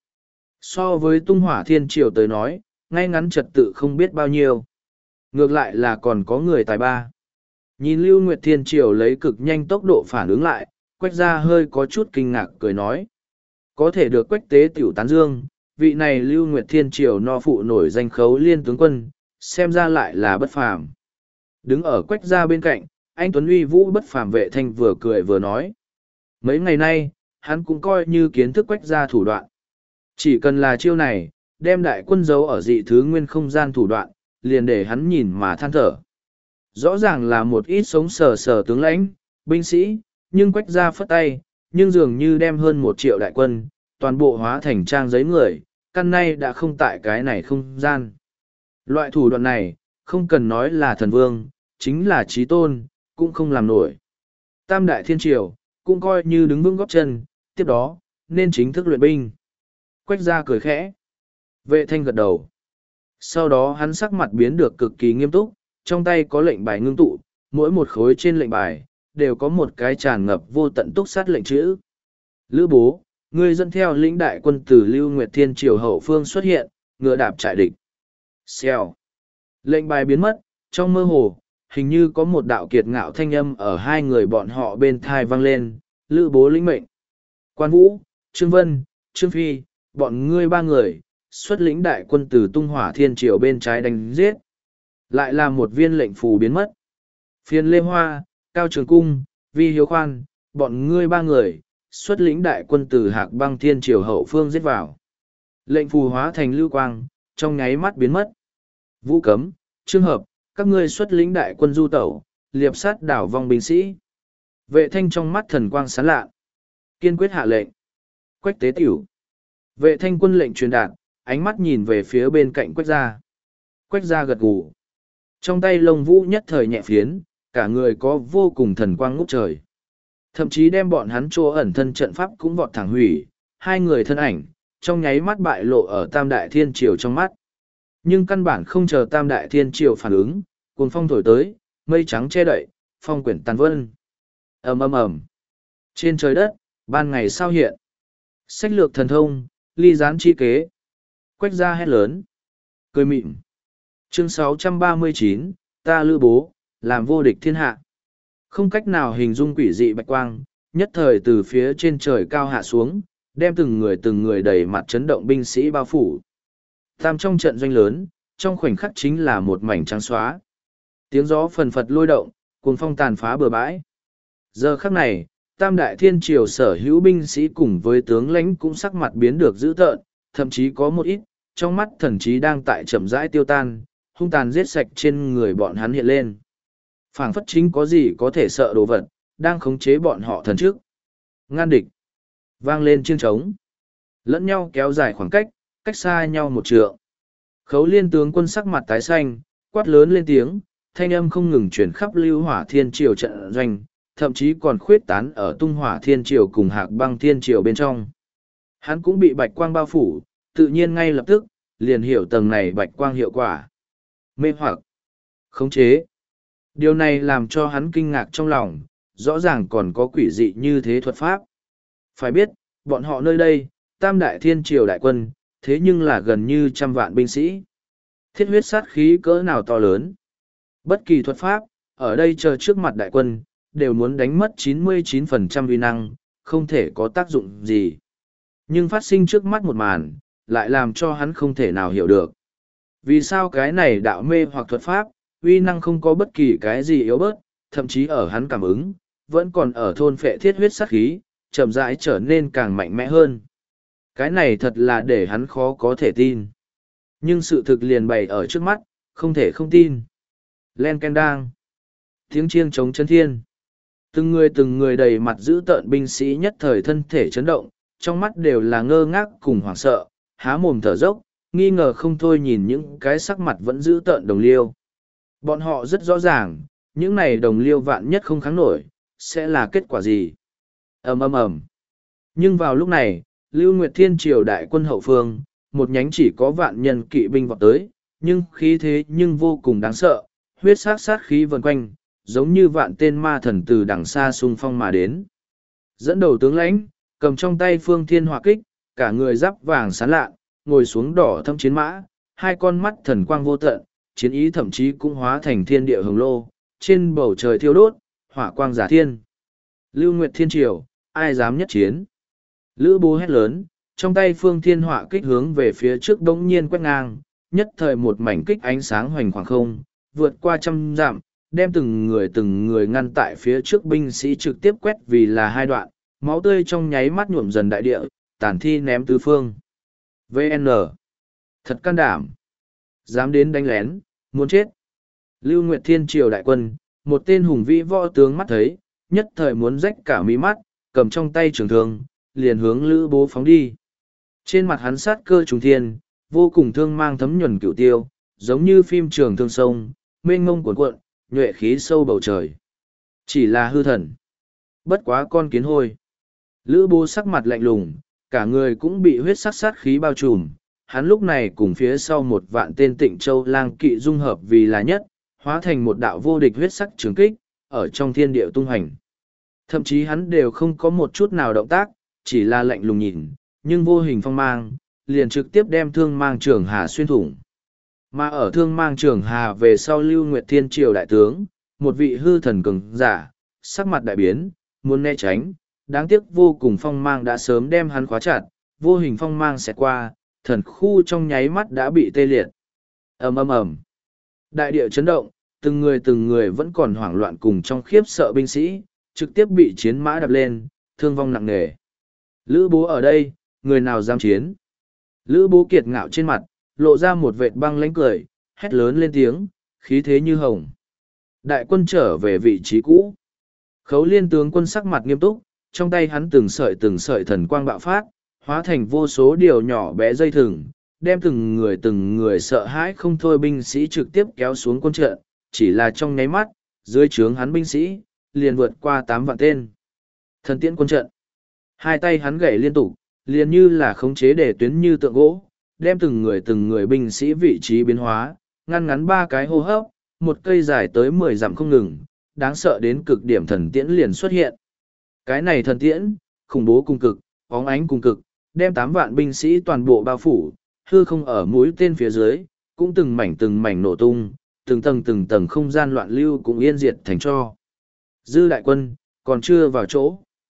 So với tung hỏa thiên triều tới nói, ngay ngắn trật tự không biết bao nhiêu. Ngược lại là còn có người tài ba. Nhìn Lưu Nguyệt Thiên Triều lấy cực nhanh tốc độ phản ứng lại, Quách Gia hơi có chút kinh ngạc cười nói. Có thể được Quách Tế tiểu tán dương, vị này Lưu Nguyệt Thiên Triều no phụ nổi danh khấu liên tướng quân, xem ra lại là bất phàm. Đứng ở Quách Gia bên cạnh, anh Tuấn Uy Vũ bất phàm Vệ Thanh vừa cười vừa nói. Mấy ngày nay, hắn cũng coi như kiến thức Quách Gia thủ đoạn. Chỉ cần là chiêu này, đem đại quân giấu ở dị thứ nguyên không gian thủ đoạn, liền để hắn nhìn mà than thở. Rõ ràng là một ít sống sờ sờ tướng lãnh, binh sĩ, nhưng Quách Gia phất tay, nhưng dường như đem hơn một triệu đại quân, toàn bộ hóa thành trang giấy người, căn nay đã không tại cái này không gian. Loại thủ đoạn này, không cần nói là thần vương, chính là trí tôn, cũng không làm nổi. Tam đại thiên triều, cũng coi như đứng vững góp chân, tiếp đó, nên chính thức luyện binh. Quách Gia cười khẽ. Vệ Thanh gật đầu. Sau đó hắn sắc mặt biến được cực kỳ nghiêm túc, trong tay có lệnh bài ngưng tụ, mỗi một khối trên lệnh bài, đều có một cái tràn ngập vô tận túc sát lệnh chữ. Lữ bố, ngươi dẫn theo lĩnh đại quân từ Lưu Nguyệt Thiên Triều hậu phương xuất hiện, ngựa đạp trại địch. Xèo. Lệnh bài biến mất, trong mơ hồ, hình như có một đạo kiệt ngạo thanh âm ở hai người bọn họ bên thai vang lên, Lữ bố lĩnh mệnh. Quan Vũ, Trương Vân, Trương Phi, bọn ngươi ba người, xuất lĩnh đại quân từ tung hỏa thiên triều bên trái đánh giết. Lại là một viên lệnh phù biến mất. Phiên Lê Hoa, Cao Trường Cung, Vi Hiếu Khoan, bọn ngươi ba người, xuất lĩnh đại quân từ Hạc Băng Thiên Triều hậu phương giết vào. Lệnh phù hóa thành lưu quang, trong nháy mắt biến mất. Vũ Cấm, Trương Hợp, các ngươi xuất lĩnh đại quân du tẩu, liệp sát đảo vong binh sĩ. Vệ Thanh trong mắt thần quang sáng lạ. Kiên quyết hạ lệnh. Quách Tế Tiểu. Vệ Thanh quân lệnh truyền đạt, ánh mắt nhìn về phía bên cạnh Quách Gia. Quách Gia gật gù. Trong tay lông vũ nhất thời nhẹ phiến, cả người có vô cùng thần quang ngút trời. Thậm chí đem bọn hắn trô ẩn thân trận pháp cũng vọt thẳng hủy, hai người thân ảnh, trong nháy mắt bại lộ ở Tam Đại Thiên Triều trong mắt. Nhưng căn bản không chờ Tam Đại Thiên Triều phản ứng, cuồng phong thổi tới, mây trắng che đậy, phong quyển tàn vân. Ầm ầm ầm. Trên trời đất, ban ngày sao hiện. Sách lược thần thông, ly gián chi kế. Quách gia hét lớn. Cười mịn. Chương sáu trăm ba mươi chín, ta Lữ Bố, làm vô địch thiên hạ. Không cách nào hình dung quỷ dị bạch quang, nhất thời từ phía trên trời cao hạ xuống, đem từng người từng người đầy mặt chấn động binh sĩ bao phủ. Tam trong trận doanh lớn, trong khoảnh khắc chính là một mảnh trắng xóa. Tiếng gió phần phật lôi động, cuồng phong tàn phá bờ bãi. Giờ khắc này, Tam Đại Thiên Triều sở hữu binh sĩ cùng với tướng lãnh cũng sắc mặt biến được dữ tợn, thậm chí có một ít, trong mắt thần trí đang tại chậm rãi tiêu tan, hung tàn giết sạch trên người bọn hắn hiện lên. Phảng phất chính có gì có thể sợ đồ vật, đang khống chế bọn họ thần trước. Ngăn địch. Vang lên chiêng trống. Lẫn nhau kéo dài khoảng cách, cách xa nhau một trượng. Khấu Liên tướng quân sắc mặt tái xanh, quát lớn lên tiếng, thanh âm không ngừng chuyển khắp Lưu Hỏa Thiên Triều trận doanh, thậm chí còn khuyết tán ở Tung Hỏa Thiên Triều cùng Hạc Băng Thiên Triều bên trong. Hắn cũng bị bạch quang bao phủ, tự nhiên ngay lập tức, liền hiểu tầng này bạch quang hiệu quả. Mê hoặc, khống chế. Điều này làm cho hắn kinh ngạc trong lòng, rõ ràng còn có quỷ dị như thế thuật pháp. Phải biết, bọn họ nơi đây, Tam Đại Thiên Triều đại quân, thế nhưng là gần như trăm vạn binh sĩ. Thiết huyết sát khí cỡ nào to lớn. Bất kỳ thuật pháp, ở đây chờ trước mặt đại quân, đều muốn đánh mất chín mươi chín phần trăm uy năng, không thể có tác dụng gì. Nhưng phát sinh trước mắt một màn, lại làm cho hắn không thể nào hiểu được. Vì sao cái này đạo mê hoặc thuật pháp, uy năng không có bất kỳ cái gì yếu bớt, thậm chí ở hắn cảm ứng, vẫn còn ở thôn phệ thiết huyết sát khí, chậm rãi trở nên càng mạnh mẽ hơn. Cái này thật là để hắn khó có thể tin. Nhưng sự thực liền bày ở trước mắt, không thể không tin. Len ken đang. Tiếng chiêng chống chân thiên. Từng người từng người đầy mặt giữ tợn binh sĩ nhất thời thân thể chấn động, trong mắt đều là ngơ ngác cùng hoảng sợ, há mồm thở dốc, nghi ngờ không thôi nhìn những cái sắc mặt vẫn giữ tợn đồng liêu. Bọn họ rất rõ ràng, những này đồng liêu vạn nhất không kháng nổi, sẽ là kết quả gì. Ầm ầm ầm. Nhưng vào lúc này, Lưu Nguyệt Thiên Triều đại quân hậu phương, một nhánh chỉ có vạn nhân kỵ binh vọt tới, nhưng khí thế nhưng vô cùng đáng sợ, huyết sát sát khí vần quanh, giống như vạn tên ma thần từ đằng xa xung phong mà đến. Dẫn đầu tướng lãnh, cầm trong tay phương thiên hỏa kích, cả người giáp vàng sáng lạ, ngồi xuống đỏ thâm chiến mã, hai con mắt thần quang vô tận, chiến ý thậm chí cũng hóa thành thiên địa hồng lô, trên bầu trời thiêu đốt, hỏa quang giả thiên. Lưu Nguyệt Thiên Triều, ai dám nhất chiến? Lữ Bố hét lớn, trong tay phương thiên hỏa kích hướng về phía trước đống nhiên quét ngang, nhất thời một mảnh kích ánh sáng hoành khoảng không, vượt qua trăm dặm, đem từng người từng người ngăn tại phía trước binh sĩ trực tiếp quét vì là hai đoạn, máu tươi trong nháy mắt nhuộm dần đại địa, tàn thi ném tứ phương. vê en Thật can đảm. Dám đến đánh lén, muốn chết. Lưu Nguyệt Thiên Triều đại quân, một tên hùng vĩ võ tướng mắt thấy, nhất thời muốn rách cả mí mắt, cầm trong tay trường thương, liền hướng Lữ Bố phóng đi. Trên mặt hắn sát cơ trùng thiên, vô cùng thương mang thấm nhuần cửu tiêu, giống như phim trường thương sông, mênh mông cuộn cuộn, nhuệ khí sâu bầu trời. Chỉ là hư thần. Bất quá con kiến hôi. Lữ Bố sắc mặt lạnh lùng, cả người cũng bị huyết sắc sát khí bao trùm. Hắn lúc này cùng phía sau một vạn tên Tịnh Châu lang kỵ dung hợp vì là nhất, hóa thành một đạo vô địch huyết sắc trường kích, ở trong thiên địa tung hành. Thậm chí hắn đều không có một chút nào động tác, chỉ là lạnh lùng nhìn, nhưng vô hình phong mang, liền trực tiếp đem thương mang trường hà xuyên thủng. Mà ở thương mang trường hà về sau Lưu Nguyệt Thiên Triều đại tướng, một vị hư thần cường giả, sắc mặt đại biến, muốn né tránh, đáng tiếc vô cùng phong mang đã sớm đem hắn khóa chặt, vô hình phong mang sẽ qua, thần khu trong nháy mắt đã bị tê liệt. Ầm ầm ầm. Đại địa chấn động, từng người từng người vẫn còn hoảng loạn cùng trong khiếp sợ binh sĩ, trực tiếp bị chiến mã đập lên, thương vong nặng nề. Lữ Bố ở đây, người nào dám chiến? Lữ Bố kiệt ngạo trên mặt, lộ ra một vệt băng lãnh cười, hét lớn lên tiếng, khí thế như hồng. Đại quân trở về vị trí cũ. Khấu Liên tướng quân sắc mặt nghiêm túc, trong tay hắn từng sợi từng sợi thần quang bạo phát, hóa thành vô số điều nhỏ bé dây thừng, đem từng người từng người sợ hãi không thôi binh sĩ trực tiếp kéo xuống quân trận, chỉ là trong nháy mắt, dưới trướng hắn binh sĩ, liền vượt qua tám vạn tên. Thần tiễn quân trận. Hai tay hắn gảy liên tục, liền như là khống chế để tuyến như tượng gỗ, đem từng người từng người binh sĩ vị trí biến hóa, ngăn ngắn ba cái hô hấp, một cây dài tới mười dặm không ngừng, đáng sợ đến cực điểm thần tiễn liền xuất hiện. Cái này thần tiễn, khủng bố cùng cực, óng ánh cùng cực, đem tám vạn binh sĩ toàn bộ bao phủ, hư không ở mũi tên phía dưới, cũng từng mảnh từng mảnh nổ tung, từng tầng từng tầng không gian loạn lưu cũng yên diệt thành tro. Dư đại quân, còn chưa vào chỗ.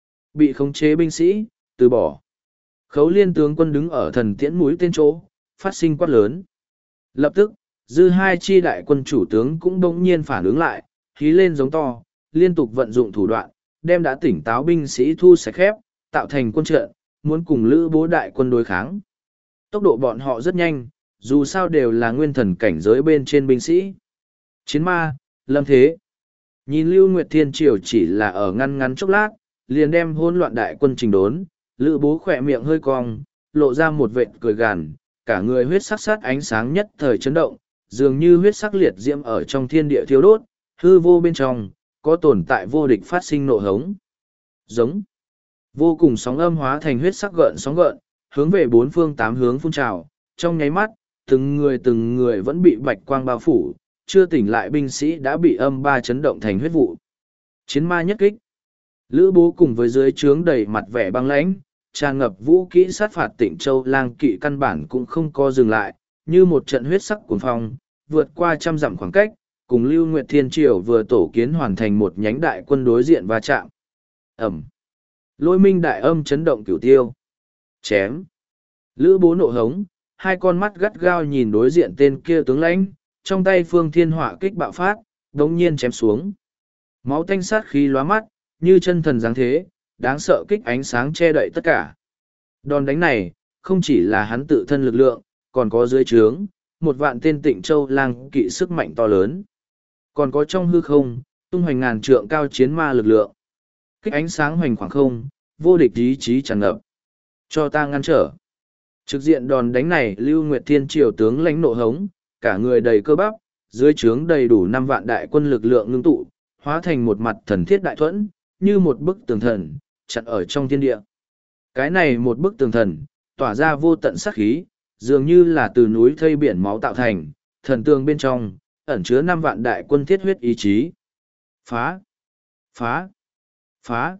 Bị khống chế binh sĩ, từ bỏ. Khấu Liên tướng quân đứng ở thần tiễn mũi tên chỗ, phát sinh quát lớn. Lập tức, dư hai chi đại quân chủ tướng cũng bỗng nhiên phản ứng lại, hí lên giống to, liên tục vận dụng thủ đoạn, đem đã tỉnh táo binh sĩ thu sạch khép, tạo thành quân trận, muốn cùng Lữ Bố đại quân đối kháng. Tốc độ bọn họ rất nhanh, dù sao đều là nguyên thần cảnh giới bên trên binh sĩ. Chiến ma, lâm thế. Nhìn Lưu Nguyệt Thiên Triều chỉ là ở ngăn ngắn chốc lát, liền đem hỗn loạn đại quân trình đốn, Lữ Bố khỏe miệng hơi cong, lộ ra một vệt cười gằn, cả người huyết sắc sát ánh sáng nhất thời chấn động, dường như huyết sắc liệt diễm ở trong thiên địa thiêu đốt, hư vô bên trong, có tồn tại vô địch phát sinh nộ hống. Giống. Vô cùng sóng âm hóa thành huyết sắc gợn sóng gợn, hướng về bốn phương tám hướng phun trào, trong nháy mắt, từng người từng người vẫn bị bạch quang bao phủ, chưa tỉnh lại binh sĩ đã bị âm ba chấn động thành huyết vụ. Chiến ma nhất kích. Lữ Bố cùng với dưới trướng đầy mặt vẻ băng lãnh, tràn ngập vũ kỹ sát phạt Tịnh Châu Lang kỵ căn bản cũng không co dừng lại, như một trận huyết sắc cuồng phong, vượt qua trăm dặm khoảng cách, cùng Lưu Nguyệt Thiên Triều vừa tổ kiến hoàn thành một nhánh đại quân đối diện va chạm. Ẩm. Lôi minh đại âm chấn động cửu tiêu. Chém. Lữ Bố nộ hống, hai con mắt gắt gao nhìn đối diện tên kia tướng lãnh, trong tay phương thiên hỏa kích bạo phát, đống nhiên chém xuống. Máu tanh sát khí lóa mắt, như chân thần dáng thế, đáng sợ kích ánh sáng che đậy tất cả. Đòn đánh này, không chỉ là hắn tự thân lực lượng, còn có dưới trướng, một vạn tên Tịnh Châu Lang kỵ sức mạnh to lớn. Còn có trong hư không, tung hoành ngàn trượng cao chiến ma lực lượng. Kích ánh sáng hoành khoảng không, vô địch ý chí tràn ngập. Cho ta ngăn trở. Trực diện đòn đánh này, Lưu Nguyệt Thiên Triều tướng lãnh nộ hống, cả người đầy cơ bắp, dưới trướng đầy đủ năm vạn đại quân lực lượng ngưng tụ, hóa thành một mặt thần thiết đại thuẫn, như một bức tường thần, chặn ở trong thiên địa. Cái này một bức tường thần, tỏa ra vô tận sát khí, dường như là từ núi thây biển máu tạo thành, thần tường bên trong, ẩn chứa năm vạn đại quân thiết huyết ý chí. Phá! Phá! Phá!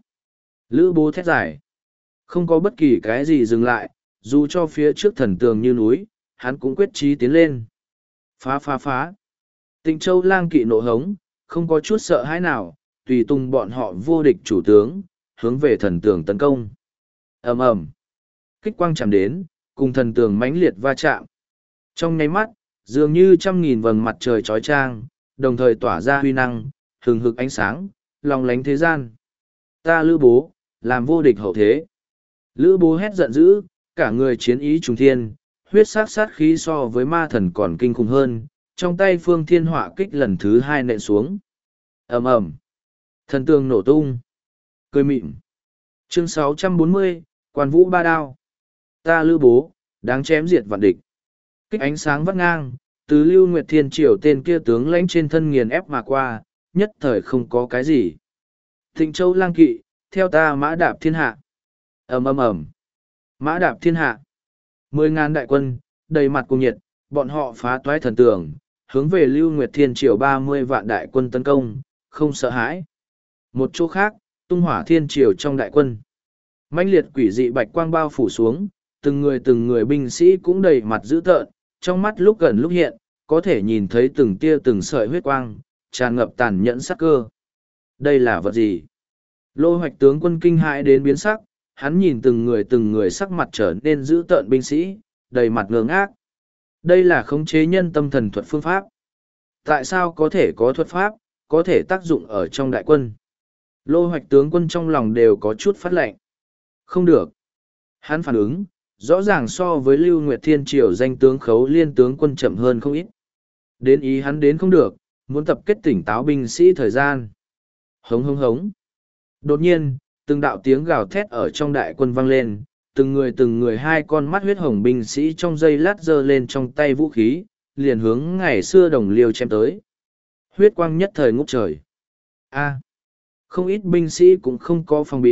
Lữ Bố thét dài. Không có bất kỳ cái gì dừng lại, dù cho phía trước thần tường như núi, hắn cũng quyết chí tiến lên. Phá phá phá! Tịnh Châu Lang kỵ nộ hống, không có chút sợ hãi nào, tùy tung bọn họ vô địch chủ tướng, hướng về thần tường tấn công. Ầm ầm, kích quang chạm đến, cùng thần tường mãnh liệt va chạm. Trong nháy mắt, dường như trăm nghìn vầng mặt trời chói chang, đồng thời tỏa ra huy năng, hừng hực ánh sáng, lòng lánh thế gian. Ta Lữ Bố, làm vô địch hậu thế. Lữ Bố hét giận dữ, cả người chiến ý trùng thiên, huyết sát sát khí so với ma thần còn kinh khủng hơn, trong tay phương thiên hỏa kích lần thứ hai nện xuống. Ầm ầm, thần tường nổ tung. Cười mịn. Chương sáu trăm bốn mươi, Quan Vũ ba đao. Ta Lữ Bố, đáng chém diệt vạn địch. Kích ánh sáng vắt ngang, từ Lưu Nguyệt Thiên Triều tên kia tướng lãnh trên thân nghiền ép mà qua, nhất thời không có cái gì. Tịnh Châu Lang kỵ, theo ta mã đạp thiên hạ. Ầm ầm ầm. Mã đạp thiên hạ. Mười ngàn đại quân, đầy mặt cùng nhiệt, bọn họ phá toái thần tường, hướng về Lưu Nguyệt Thiên Triều ba mươi vạn đại quân tấn công, không sợ hãi. Một chỗ khác, tung hỏa thiên triều trong đại quân. Mãnh liệt quỷ dị bạch quang bao phủ xuống, từng người từng người binh sĩ cũng đầy mặt dữ tợn, trong mắt lúc gần lúc hiện, có thể nhìn thấy từng tia từng sợi huyết quang, tràn ngập tàn nhẫn sắc cơ. Đây là vật gì? Lô Hoạch tướng quân kinh hãi đến biến sắc, hắn nhìn từng người từng người sắc mặt trở nên dữ tợn binh sĩ, đầy mặt ngơ ngác. Đây là khống chế nhân tâm thần thuật phương pháp. Tại sao có thể có thuật pháp, có thể tác dụng ở trong đại quân? Lô Hoạch tướng quân trong lòng đều có chút phát lệnh. Không được. Hắn phản ứng, rõ ràng so với Lưu Nguyệt Thiên Triều danh tướng Khấu Liên tướng quân chậm hơn không ít. Đến ý hắn đến không được, muốn tập kết tỉnh táo binh sĩ thời gian. Hống hống hống. Đột nhiên, từng đạo tiếng gào thét ở trong đại quân vang lên, từng người từng người hai con mắt huyết hồng binh sĩ trong giây lát giơ lên trong tay vũ khí, liền hướng ngày xưa đồng liêu chém tới. Huyết quang nhất thời ngút trời. A. Không ít binh sĩ cũng không có phòng bị,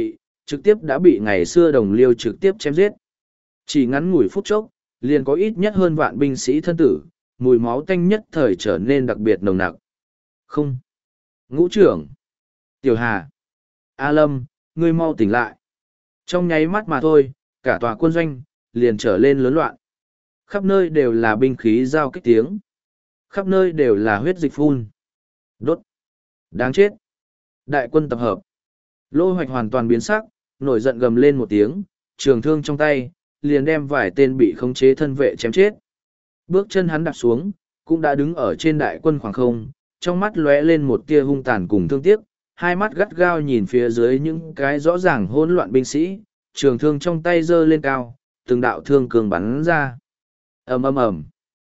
trực tiếp đã bị ngày xưa đồng liêu trực tiếp chém giết. Chỉ ngắn ngủi phút chốc, liền có ít nhất hơn vạn binh sĩ thân tử, mùi máu tanh nhất thời trở nên đặc biệt nồng nặc. Không. Ngũ trưởng. Tiểu Hà. A Lâm, ngươi mau tỉnh lại. Trong nháy mắt mà thôi, cả tòa quân doanh, liền trở lên lớn loạn. Khắp nơi đều là binh khí giao kích tiếng. Khắp nơi đều là huyết dịch phun. Đốt. Đáng chết. Đại quân tập hợp. Lô Hoạch hoàn toàn biến sắc, nổi giận gầm lên một tiếng, trường thương trong tay, liền đem vài tên bị khống chế thân vệ chém chết. Bước chân hắn đạp xuống, cũng đã đứng ở trên đại quân khoảng không, trong mắt lóe lên một tia hung tàn cùng thương tiếc, hai mắt gắt gao nhìn phía dưới những cái rõ ràng hỗn loạn binh sĩ, trường thương trong tay giơ lên cao, từng đạo thương cường bắn ra. Ầm ầm ầm.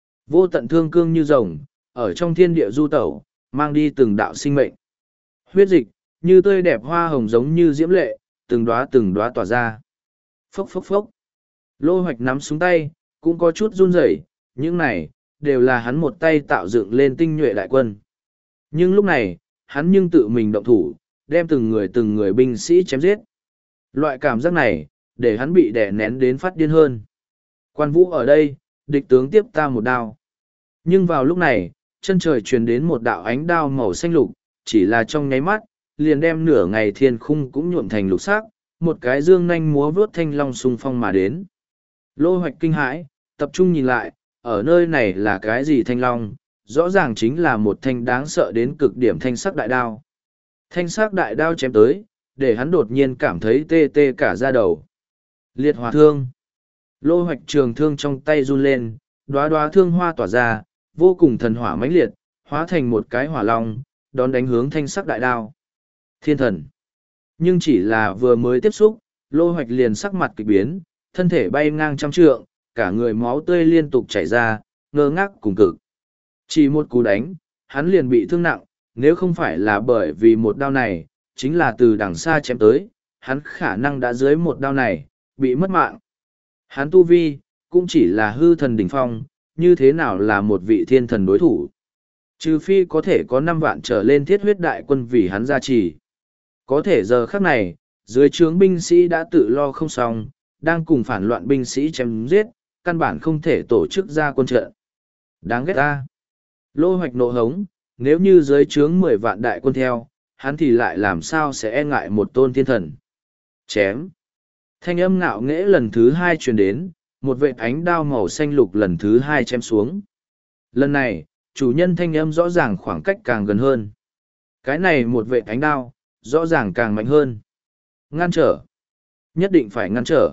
Vô tận thương cương như rồng, ở trong thiên địa du tẩu, mang đi từng đạo sinh mệnh. Huyết dịch, như tươi đẹp hoa hồng giống như diễm lệ, từng đóa từng đóa tỏa ra. Phốc phốc phốc. Lô Hoạch nắm súng tay, cũng có chút run rẩy, những này, đều là hắn một tay tạo dựng lên tinh nhuệ đại quân. Nhưng lúc này, hắn nhưng tự mình động thủ, đem từng người từng người binh sĩ chém giết. Loại cảm giác này, để hắn bị đè nén đến phát điên hơn. Quan Vũ ở đây, địch tướng tiếp ta một đao. Nhưng vào lúc này, chân trời truyền đến một đạo ánh đao màu xanh lục, chỉ là trong nháy mắt, liền đem nửa ngày thiên khung cũng nhuộm thành lục sắc, một cái dương nanh múa vướt thanh long xung phong mà đến. Lô Hoạch kinh hãi, tập trung nhìn lại, ở nơi này là cái gì thanh long, rõ ràng chính là một thanh đáng sợ đến cực điểm thanh sắc đại đao. Thanh sắc đại đao chém tới, để hắn đột nhiên cảm thấy tê tê cả da đầu. Liệt hỏa thương. Lô Hoạch trường thương trong tay run lên, đóa đóa thương hoa tỏa ra, vô cùng thần hỏa mãnh liệt, hóa thành một cái hỏa long, đón đánh hướng thanh sắc đại đao. Thiên thần. Nhưng chỉ là vừa mới tiếp xúc, Lô Hoạch liền sắc mặt kịch biến, thân thể bay ngang trăm trượng, cả người máu tươi liên tục chảy ra, ngơ ngác cùng cực. Chỉ một cú đánh, hắn liền bị thương nặng, nếu không phải là bởi vì một đao này, chính là từ đằng xa chém tới, hắn khả năng đã dưới một đao này, bị mất mạng. Hắn tu vi, cũng chỉ là hư thần đỉnh phong, như thế nào là một vị thiên thần đối thủ. Trừ phi có thể có năm vạn trở lên thiết huyết đại quân vì hắn gia trì. Có thể giờ khắc này, dưới trướng binh sĩ đã tự lo không xong, đang cùng phản loạn binh sĩ chém giết, căn bản không thể tổ chức ra quân trận. Đáng ghét ta. Lô Hoạch nộ hống, nếu như dưới trướng mười vạn đại quân theo, hắn thì lại làm sao sẽ e ngại một tôn thiên thần. Chém. Thanh âm ngạo nghễ lần thứ hai truyền đến, một vệt ánh đao màu xanh lục lần thứ hai chém xuống. Lần này, chủ nhân thanh âm rõ ràng khoảng cách càng gần hơn. Cái này một vệt ánh đao, rõ ràng càng mạnh hơn. Ngăn trở. Nhất định phải ngăn trở.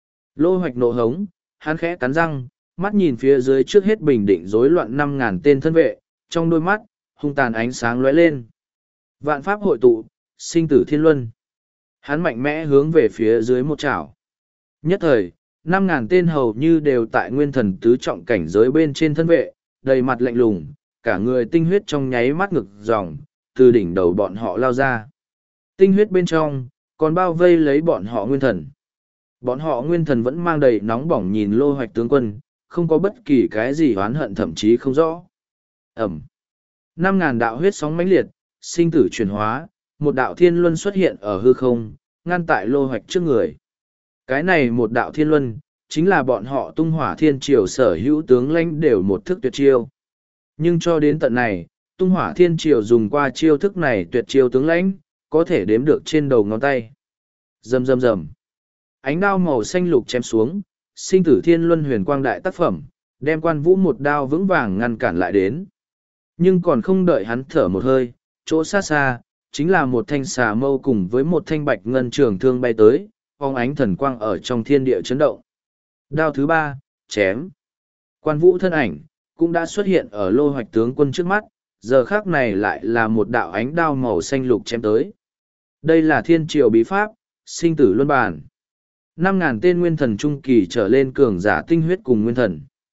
Lô Hoạch nộ hống, hắn khẽ cắn răng, mắt nhìn phía dưới trước hết bình định rối loạn năm ngàn tên thân vệ, trong đôi mắt, hung tàn ánh sáng lóe lên. Vạn pháp hội tụ, sinh tử thiên luân. Hắn mạnh mẽ hướng về phía dưới một chảo. Nhất thời, năm ngàn tên hầu như đều tại nguyên thần tứ trọng cảnh giới bên trên thân vệ, đầy mặt lạnh lùng, cả người tinh huyết trong nháy mắt ngực dòng, từ đỉnh đầu bọn họ lao ra. Tinh huyết bên trong, còn bao vây lấy bọn họ nguyên thần. Bọn họ nguyên thần vẫn mang đầy nóng bỏng nhìn Lô Hoạch tướng quân, không có bất kỳ cái gì oán hận thậm chí không rõ. Ẩm. Năm ngàn đạo huyết sóng mãnh liệt, sinh tử chuyển hóa, một đạo thiên luân xuất hiện ở hư không, ngăn tại Lô Hoạch trước người. Cái này một đạo thiên luân, chính là bọn họ tung hỏa thiên triều sở hữu tướng lãnh đều một thức tuyệt chiêu. Nhưng cho đến tận này, tung hỏa thiên triều dùng qua chiêu thức này tuyệt chiêu tướng lãnh, có thể đếm được trên đầu ngón tay. Rầm rầm rầm. Ánh đao màu xanh lục chém xuống, sinh tử thiên luân huyền quang đại tác phẩm, đem Quan Vũ một đao vững vàng ngăn cản lại đến. Nhưng còn không đợi hắn thở một hơi, chỗ xa xa, chính là một thanh xà mâu cùng với một thanh bạch ngân trường thương bay tới, phóng ánh thần quang ở trong thiên địa chấn động. Đao thứ ba, chém. Quan Vũ thân ảnh, cũng đã xuất hiện ở Lô Hoạch tướng quân trước mắt, giờ khác này lại là một đạo ánh đao màu xanh lục chém tới. Đây là thiên triều bí pháp, sinh tử luân bản. Năm ngàn tên nguyên thần trung kỳ trở lên cường giả tinh huyết cùng nguyên thần.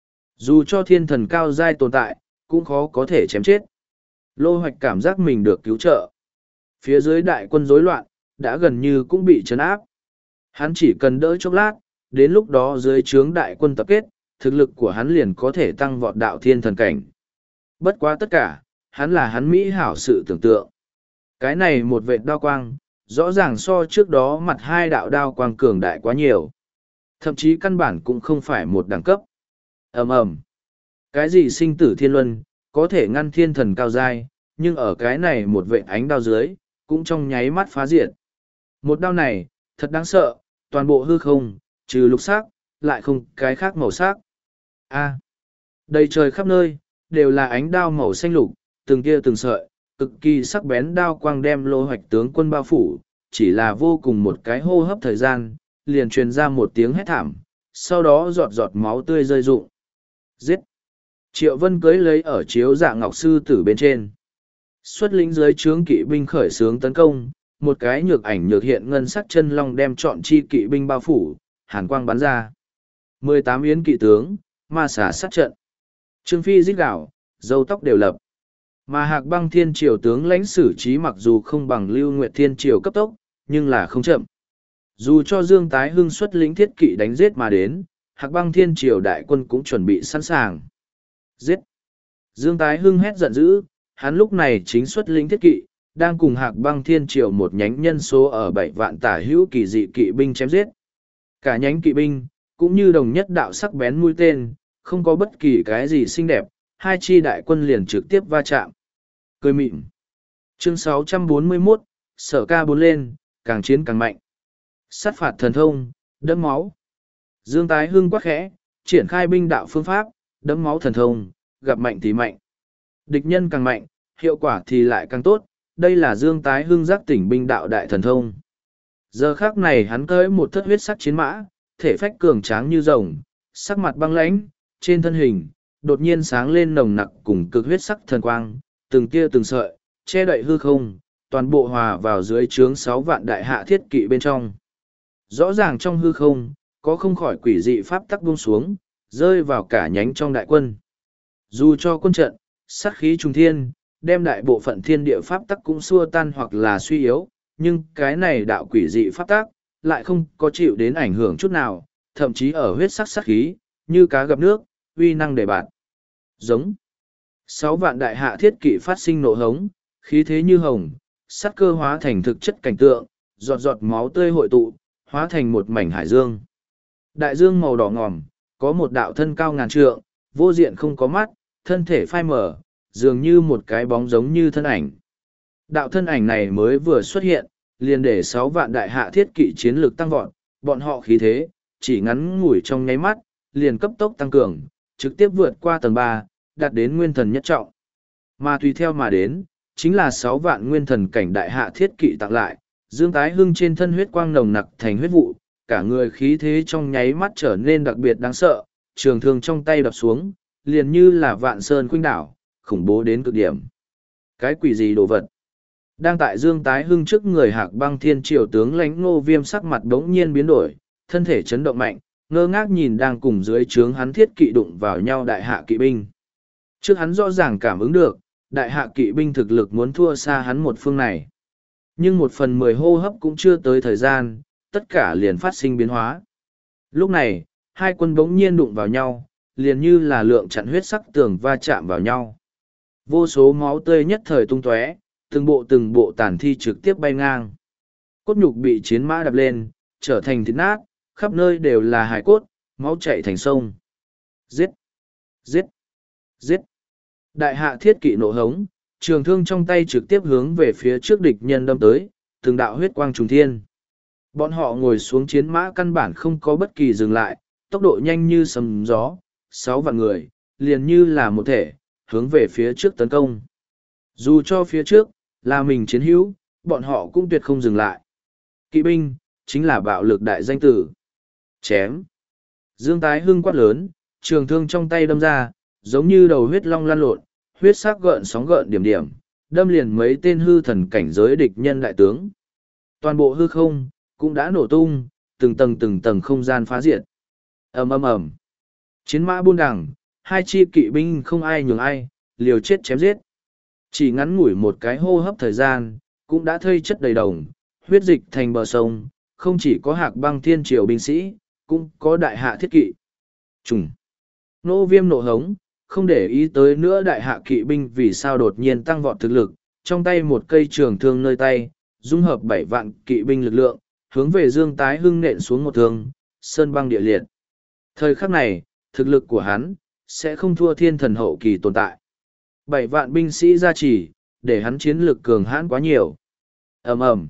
Dù cho thiên thần cao giai tồn tại, cũng khó có thể chém chết. Lô Hoạch cảm giác mình được cứu trợ. Phía dưới đại quân rối loạn, đã gần như cũng bị trấn áp. Hắn chỉ cần đỡ chốc lát, đến lúc đó dưới trướng đại quân tập kết, thực lực của hắn liền có thể tăng vọt đạo thiên thần cảnh. Bất quá tất cả, hắn là hắn mỹ hảo sự tưởng tượng. Cái này một vệt đao quang, rõ ràng so trước đó mặt hai đạo đao quang cường đại quá nhiều. Thậm chí căn bản cũng không phải một đẳng cấp. ầm ầm Cái gì sinh tử thiên luân, có thể ngăn thiên thần cao dai, nhưng ở cái này một vệ ánh đao dưới, cũng trong nháy mắt phá diệt. Một đao này, thật đáng sợ, toàn bộ hư không, trừ lục sắc, lại không cái khác màu sắc. A. Đầy trời khắp nơi, đều là ánh đao màu xanh lục, từng kia từng sợi, cực kỳ sắc bén đao quang đem lô hoạch tướng quân bao phủ, chỉ là vô cùng một cái hô hấp thời gian, liền truyền ra một tiếng hét thảm, sau đó giọt giọt máu tươi rơi rụng. Giết! Triệu Vân cưới lấy ở chiếu dạ ngọc sư tử bên trên. Xuất lĩnh dưới trướng kỵ binh khởi xướng tấn công, một cái nhược ảnh nhược hiện ngân sắc chân long đem trọn chi kỵ binh bao phủ, hàn quang bắn ra. mười tám yến kỵ tướng, ma xả sát trận. Trương Phi rít gạo, râu tóc đều lập. Mà Hạc Băng Thiên Triều tướng lãnh sử trí mặc dù không bằng Lưu Nguyệt Thiên Triều cấp tốc, nhưng là không chậm. Dù cho Dương Tái Hưng xuất lĩnh thiết kỵ đánh giết mà đến, Hạc Băng Thiên Triều đại quân cũng chuẩn bị sẵn sàng. Giết! Dương Tái Hưng hét giận dữ, hắn lúc này chính xuất lĩnh thiết kỵ, đang cùng Hạc Băng Thiên Triều một nhánh nhân số ở bảy vạn tả hữu kỳ dị kỵ binh chém giết. Cả nhánh kỵ binh, cũng như đồng nhất đạo sắc bén mũi tên, không có bất kỳ cái gì xinh đẹp, hai chi đại quân liền trực tiếp va chạm. Cười mịn. Chương sáu trăm bốn mươi mốt, sở ca bốn lên, càng chiến càng mạnh. Sát phạt thần thông, đẫm máu. Dương Tái Hưng quắc khẽ, triển khai binh đạo phương pháp, đẫm máu thần thông, gặp mạnh thì mạnh. Địch nhân càng mạnh, hiệu quả thì lại càng tốt, đây là Dương Tái Hưng giác tỉnh binh đạo đại thần thông. Giờ khác này hắn cưỡi một thất huyết sắc chiến mã, thể phách cường tráng như rồng, sắc mặt băng lãnh, trên thân hình, đột nhiên sáng lên nồng nặc cùng cực huyết sắc thần quang, từng tia từng sợi, che đậy hư không, toàn bộ hòa vào dưới trướng sáu vạn đại hạ thiết kỵ bên trong. Rõ ràng trong hư không, có không khỏi quỷ dị pháp tắc buông xuống, rơi vào cả nhánh trong đại quân. Dù cho quân trận, sát khí trùng thiên, đem đại bộ phận thiên địa pháp tắc cũng xua tan hoặc là suy yếu, nhưng cái này đạo quỷ dị pháp tắc, lại không có chịu đến ảnh hưởng chút nào, thậm chí ở huyết sắc sát khí, như cá gặp nước, uy năng đề bạt. Giống. Sáu vạn đại hạ thiết kỵ phát sinh nộ hống, khí thế như hồng, sát cơ hóa thành thực chất cảnh tượng, giọt giọt máu tươi hội tụ, hóa thành một mảnh hải dương. Đại dương màu đỏ ngòm, có một đạo thân cao ngàn trượng, vô diện không có mắt, thân thể phai mở, dường như một cái bóng giống như thân ảnh. Đạo thân ảnh này mới vừa xuất hiện, liền để sáu vạn đại hạ thiết kỵ chiến lược tăng vọt, bọn họ khí thế, chỉ ngắn ngủi trong nháy mắt, liền cấp tốc tăng cường, trực tiếp vượt qua tầng ba, đạt đến nguyên thần nhất trọng. Mà tùy theo mà đến, chính là sáu vạn nguyên thần cảnh đại hạ thiết kỵ tặng lại, Dương Tái Hưng trên thân huyết quang nồng nặc thành huyết vụ, cả người khí thế trong nháy mắt trở nên đặc biệt đáng sợ, trường thương trong tay đập xuống, liền như là vạn sơn khuynh đảo, khủng bố đến cực điểm. Cái quỷ gì đồ vật? Đang tại Dương Tái Hưng trước người Hạc Băng Thiên Triều tướng lãnh Ngô Viêm sắc mặt đống nhiên biến đổi, thân thể chấn động mạnh, ngơ ngác nhìn đang cùng dưới trướng hắn thiết kỵ đụng vào nhau đại hạ kỵ binh. Trước hắn rõ ràng cảm ứng được, đại hạ kỵ binh thực lực muốn thua xa hắn một phương này. Nhưng một phần mười hô hấp cũng chưa tới thời gian, tất cả liền phát sinh biến hóa. Lúc này, hai quân bỗng nhiên đụng vào nhau, liền như là lượng chặn huyết sắc tường va chạm vào nhau. Vô số máu tươi nhất thời tung tóe, từng bộ từng bộ tàn thi trực tiếp bay ngang. Cốt nhục bị chiến mã đập lên, trở thành thịt nát, khắp nơi đều là hài cốt, máu chảy thành sông. Giết! Giết! Giết! Đại hạ thiết kỵ nộ hống, trường thương trong tay trực tiếp hướng về phía trước địch nhân đâm tới, từng đạo huyết quang trùng thiên. Bọn họ ngồi xuống chiến mã căn bản không có bất kỳ dừng lại, tốc độ nhanh như sấm gió, sáu vạn người, liền như là một thể, hướng về phía trước tấn công. Dù cho phía trước, là mình chiến hữu, bọn họ cũng tuyệt không dừng lại. Kỵ binh, chính là bạo lực đại danh tử. Chém. Dương Tái Hưng quát lớn, trường thương trong tay đâm ra, giống như đầu huyết long lăn lộn, huyết sắc gợn sóng gợn điểm điểm, đâm liền mấy tên hư thần cảnh giới địch nhân đại tướng. Toàn bộ hư không, cũng đã nổ tung, từng tầng từng tầng không gian phá diệt. ầm ầm ầm. Chiến mã buôn đằng, hai chi kỵ binh không ai nhường ai, liều chết chém giết. Chỉ ngắn ngủi một cái hô hấp thời gian, cũng đã thây chất đầy đồng, huyết dịch thành bờ sông, không chỉ có Hạc Băng Thiên Triều binh sĩ, cũng có đại hạ thiết kỵ. Trùng. Nô Viêm nộ hống, không để ý tới nữa đại hạ kỵ binh vì sao đột nhiên tăng vọt thực lực, trong tay một cây trường thương nơi tay, dung hợp bảy vạn kỵ binh lực lượng, hướng về Dương Tái Hưng nện xuống một thương, sơn băng địa liệt. Thời khắc này, thực lực của hắn, sẽ không thua thiên thần hậu kỳ tồn tại. Bảy vạn binh sĩ gia trì, để hắn chiến lực cường hãn quá nhiều. ầm ầm,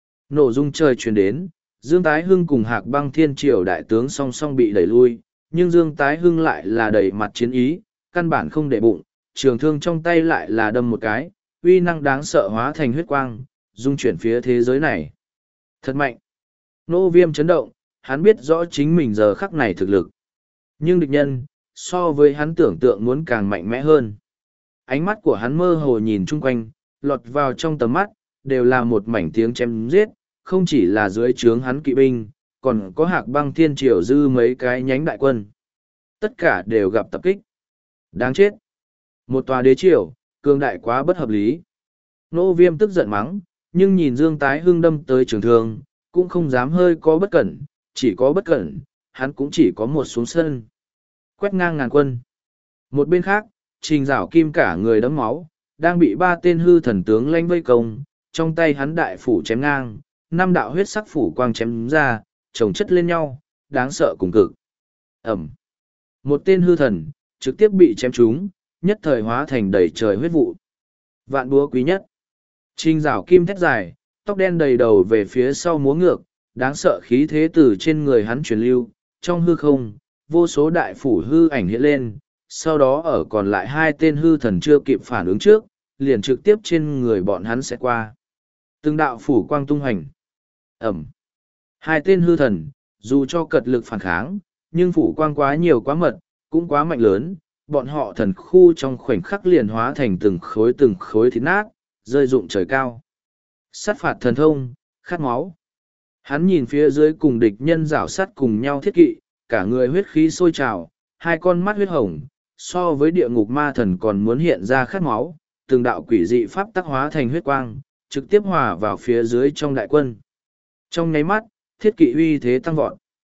nổ rung trời truyền đến, Dương Tái Hưng cùng Hạc Băng Thiên Triều đại tướng song song bị đẩy lui, nhưng Dương Tái Hưng lại là đầy mặt chiến ý, căn bản không để bụng, trường thương trong tay lại là đâm một cái, uy năng đáng sợ hóa thành huyết quang, dung chuyển phía thế giới này. Thật mạnh. Nô Viêm chấn động, hắn biết rõ chính mình giờ khắc này thực lực. Nhưng địch nhân, so với hắn tưởng tượng muốn càng mạnh mẽ hơn. Ánh mắt của hắn mơ hồ nhìn chung quanh, lọt vào trong tầm mắt, đều là một mảnh tiếng chém giết, không chỉ là dưới trướng hắn kỵ binh, còn có Hạc Băng Thiên Triều dư mấy cái nhánh đại quân. Tất cả đều gặp tập kích. Đáng chết. Một tòa đế triều, cường đại quá bất hợp lý. Nô Viêm tức giận mắng, nhưng nhìn Dương Tái Hưng đâm tới trường thương, cũng không dám hơi có bất cẩn, chỉ có bất cẩn, hắn cũng chỉ có một xuống sân. Quét ngang ngàn quân. Một bên khác, Trình Giảo Kim cả người đẫm máu, đang bị ba tên hư thần tướng lãnh vây công, trong tay hắn đại phủ chém ngang, năm đạo huyết sắc phủ quang chém ra, chồng chất lên nhau, đáng sợ cùng cực. Ẩm. Một tên hư thần, trực tiếp bị chém trúng, nhất thời hóa thành đầy trời huyết vụ. Vạn búa quý nhất. Trình Giảo Kim thét dài, tóc đen đầy đầu về phía sau múa ngược, đáng sợ khí thế từ trên người hắn truyền lưu, trong hư không, vô số đại phủ hư ảnh hiện lên, sau đó ở còn lại hai tên hư thần chưa kịp phản ứng trước, liền trực tiếp trên người bọn hắn sẽ qua. Từng đạo phủ quang tung hành. Ẩm. Hai tên hư thần, dù cho cật lực phản kháng, nhưng phủ quang quá nhiều quá mật, cũng quá mạnh lớn, bọn họ thần khu trong khoảnh khắc liền hóa thành từng khối từng khối thịt nát, rơi rụng trời cao. Sát phạt thần thông, khát máu. Hắn nhìn phía dưới cùng địch nhân rảo sát cùng nhau thiết kỵ, cả người huyết khí sôi trào, hai con mắt huyết hồng, so với địa ngục ma thần còn muốn hiện ra khát máu, từng đạo quỷ dị pháp tác hóa thành huyết quang, trực tiếp hòa vào phía dưới trong đại quân. Trong nháy mắt, thiết kỵ uy thế tăng vọt.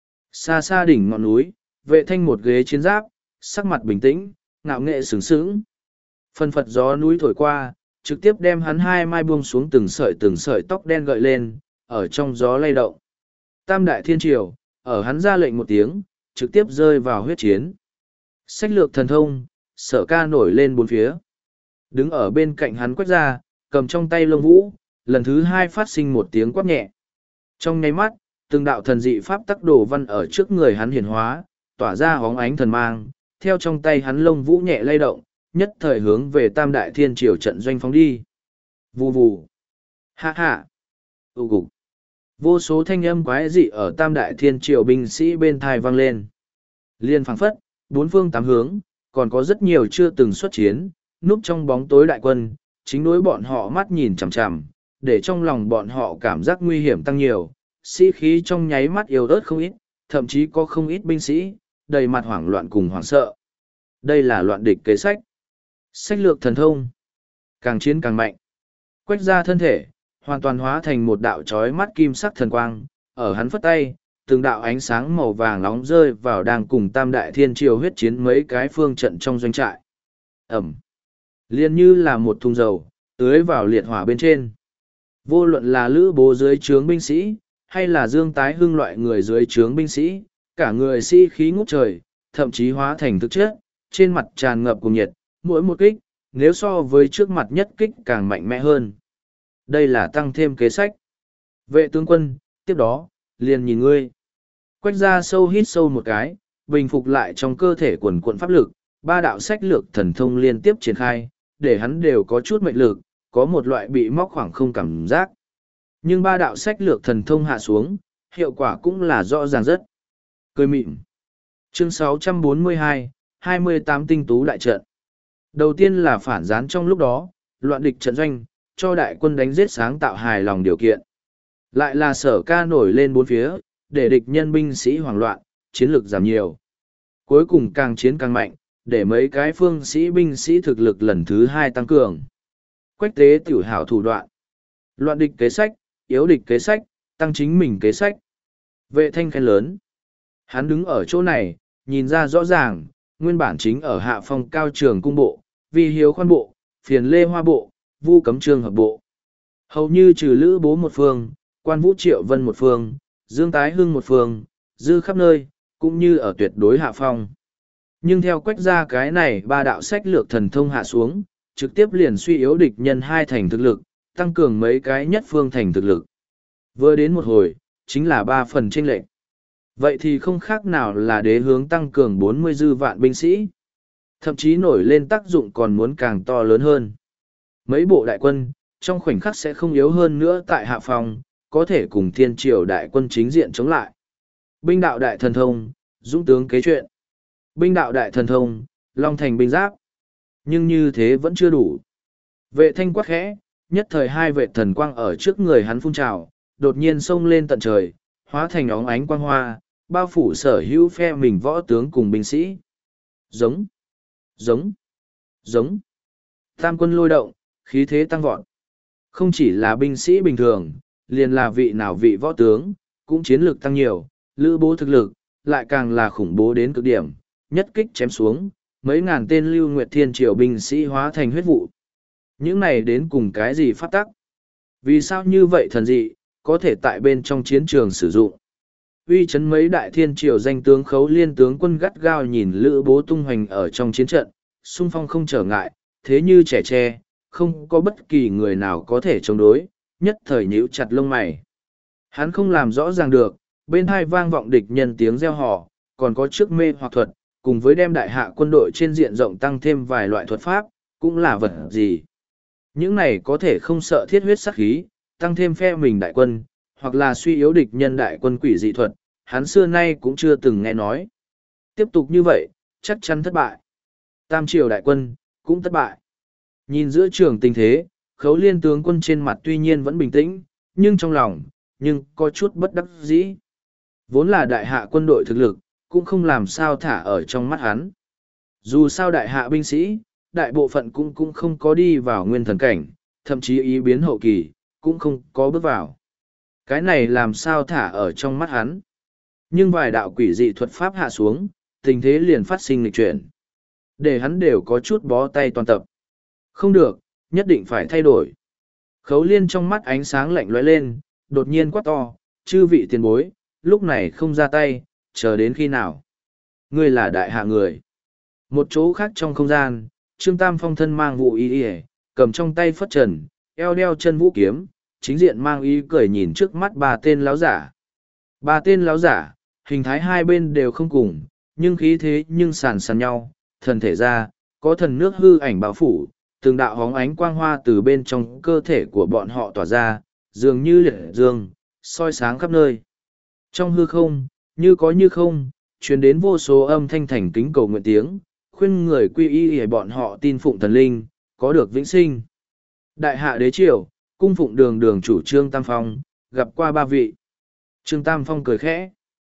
Xa xa đỉnh ngọn núi, Vệ Thanh một ghế chiến giáp, sắc mặt bình tĩnh, ngạo nghệ sướng sướng. Phần phật gió núi thổi qua, trực tiếp đem hắn hai mai buông xuống từng sợi từng sợi tóc đen gợi lên, ở trong gió lay động. Tam đại thiên triều, ở hắn ra lệnh một tiếng, trực tiếp rơi vào huyết chiến. Sách lược thần thông, Sở Ca nổi lên bốn phía. Đứng ở bên cạnh hắn Quách Gia, cầm trong tay lông vũ, lần thứ hai phát sinh một tiếng quát nhẹ. Trong nháy mắt, từng đạo thần dị pháp tắc đồ văn ở trước người hắn hiển hóa, tỏa ra hóng ánh thần mang, theo trong tay hắn lông vũ nhẹ lay động, nhất thời hướng về tam đại thiên triều trận doanh phóng đi. Vù vù. Ha ha. Tụ cục. Vô số thanh âm quái dị ở tam đại thiên triều binh sĩ bên thai vang lên. Liên phảng phất, bốn phương tám hướng, còn có rất nhiều chưa từng xuất chiến, núp trong bóng tối đại quân, chính đối bọn họ mắt nhìn chằm chằm, để trong lòng bọn họ cảm giác nguy hiểm tăng nhiều, sĩ khí trong nháy mắt yếu ớt không ít, thậm chí có không ít binh sĩ, đầy mặt hoảng loạn cùng hoảng sợ. Đây là loạn địch kế sách. Sách lược thần thông. Càng chiến càng mạnh. Quách ra thân thể, hoàn toàn hóa thành một đạo chói mắt kim sắc thần quang, ở hắn phất tay, từng đạo ánh sáng màu vàng nóng rơi vào đang cùng tam đại thiên triều huyết chiến mấy cái phương trận trong doanh trại. Ẩm. Liên như là một thùng dầu, tưới vào liệt hỏa bên trên. Vô luận là lữ bố dưới trướng binh sĩ, hay là Dương Tái Hưng loại người dưới trướng binh sĩ, cả người sĩ khí ngút trời, thậm chí hóa thành thực chất, trên mặt tràn ngập cùng nhiệt, mỗi một kích, nếu so với trước mặt nhất kích càng mạnh mẽ hơn. Đây là tăng thêm kế sách. Vệ tướng quân, tiếp đó, liền nhìn ngươi. Quách ra sâu hít sâu một cái, bình phục lại trong cơ thể quần quận pháp lực, ba đạo sách lược thần thông liên tiếp triển khai, để hắn đều có chút mệnh lực, có một loại bị móc khoảng không cảm giác. Nhưng ba đạo sách lược thần thông hạ xuống, hiệu quả cũng là rõ ràng rất. Cười mịn. Chương sáu trăm bốn mươi hai, hai mươi tám tinh tú đại trận. Đầu tiên là phản gián trong lúc đó, loạn địch trận doanh, cho đại quân đánh giết sáng tạo hài lòng điều kiện. Lại là Sở Ca nổi lên bốn phía, để địch nhân binh sĩ hoảng loạn, chiến lực giảm nhiều. Cuối cùng càng chiến càng mạnh, để mấy cái phương sĩ binh sĩ thực lực lần thứ hai tăng cường. Quách tế tiểu hảo thủ đoạn. Loạn địch kế sách, yếu địch kế sách, tăng chính mình kế sách. Vệ Thanh khen lớn. Hắn đứng ở chỗ này, nhìn ra rõ ràng, nguyên bản chính ở hạ phong cao trường cung bộ, vi hiếu khoan bộ, phiền lê hoa bộ, vu cấm trương hợp bộ. Hầu như trừ Lữ Bố một phương, Quan Vũ Triệu Vân một phương, Dương Tái Hưng một phương, dư khắp nơi, cũng như ở tuyệt đối hạ phong. Nhưng theo Quách Gia cái này ba đạo sách lược thần thông hạ xuống, trực tiếp liền suy yếu địch nhân hai thành thực lực, tăng cường mấy cái nhất phương thành thực lực. Vừa đến một hồi, chính là ba phần chênh lệch. Vậy thì không khác nào là đế hướng tăng cường bốn mươi dư vạn binh sĩ. Thậm chí nổi lên tác dụng còn muốn càng to lớn hơn. Mấy bộ đại quân, trong khoảnh khắc sẽ không yếu hơn nữa tại hạ phòng, có thể cùng thiên triều đại quân chính diện chống lại. Binh đạo đại thần thông, dũng tướng kế chuyện. Binh đạo đại thần thông, long thành binh giáp. Nhưng như thế vẫn chưa đủ. Vệ thanh quát khẽ, nhất thời hai vệ thần quang ở trước người hắn phun trào, đột nhiên xông lên tận trời, hóa thành óng ánh quang hoa, bao phủ sở hữu phe mình võ tướng cùng binh sĩ. Giống, giống, giống. Tam quân lôi động, khí thế tăng vọt. Không chỉ là binh sĩ bình thường, liền là vị nào vị võ tướng, cũng chiến lược tăng nhiều, Lữ Bố thực lực, lại càng là khủng bố đến cực điểm, nhất kích chém xuống, mấy ngàn tên Lưu Nguyệt Thiên Triều binh sĩ hóa thành huyết vụ. Những này đến cùng cái gì pháp tắc? Vì sao như vậy thần dị, có thể tại bên trong chiến trường sử dụng? Uy chấn mấy đại thiên triều danh tướng Khấu Liên tướng quân gắt gao nhìn Lữ Bố tung hoành ở trong chiến trận, xung phong không trở ngại, thế như trẻ tre, không có bất kỳ người nào có thể chống đối, nhất thời nhíu chặt lông mày. Hắn không làm rõ ràng được, bên hai vang vọng địch nhân tiếng reo hò, còn có trước mê hoặc thuật, cùng với đem đại hạ quân đội trên diện rộng tăng thêm vài loại thuật pháp, cũng là vật gì. Những này có thể không sợ thiết huyết sắc khí, tăng thêm phe mình đại quân, hoặc là suy yếu địch nhân đại quân quỷ dị thuật, hắn xưa nay cũng chưa từng nghe nói. Tiếp tục như vậy, chắc chắn thất bại. Tam triều đại quân, cũng thất bại. Nhìn giữa trường tình thế, Khấu Liên tướng quân trên mặt tuy nhiên vẫn bình tĩnh, nhưng trong lòng, nhưng có chút bất đắc dĩ. Vốn là đại hạ quân đội thực lực, cũng không làm sao thả ở trong mắt hắn. Dù sao đại hạ binh sĩ, đại bộ phận cũng cũng không có đi vào nguyên thần cảnh, thậm chí ý biến hậu kỳ, cũng không có bước vào. Cái này làm sao thả ở trong mắt hắn. Nhưng vài đạo quỷ dị thuật pháp hạ xuống, tình thế liền phát sinh nghịch chuyển. Để hắn đều có chút bó tay toàn tập. Không được, nhất định phải thay đổi. Khấu Liên trong mắt ánh sáng lạnh lóe lên, đột nhiên quát to, chư vị tiền bối, lúc này không ra tay, chờ đến khi nào. Ngươi là đại hạ người. Một chỗ khác trong không gian, Trương Tam Phong thân mang vụ y y, cầm trong tay phất trần, eo đeo chân vũ kiếm, chính diện mang ý cười nhìn trước mắt ba tên láo giả. Ba tên láo giả, hình thái hai bên đều không cùng, nhưng khí thế nhưng sàn sàn nhau, thần thể ra, có thần nước hư ảnh bao phủ, từng đạo hóng ánh quang hoa từ bên trong cơ thể của bọn họ tỏa ra, dường như liệt dương, soi sáng khắp nơi. Trong hư không, như có như không, truyền đến vô số âm thanh thành kính cầu nguyện tiếng, khuyên người quy y để bọn họ tin phụng thần linh, có được vĩnh sinh. Đại hạ đế triều, cung phụng đường đường chủ Trương Tam Phong, gặp qua ba vị. Trương Tam Phong cười khẽ.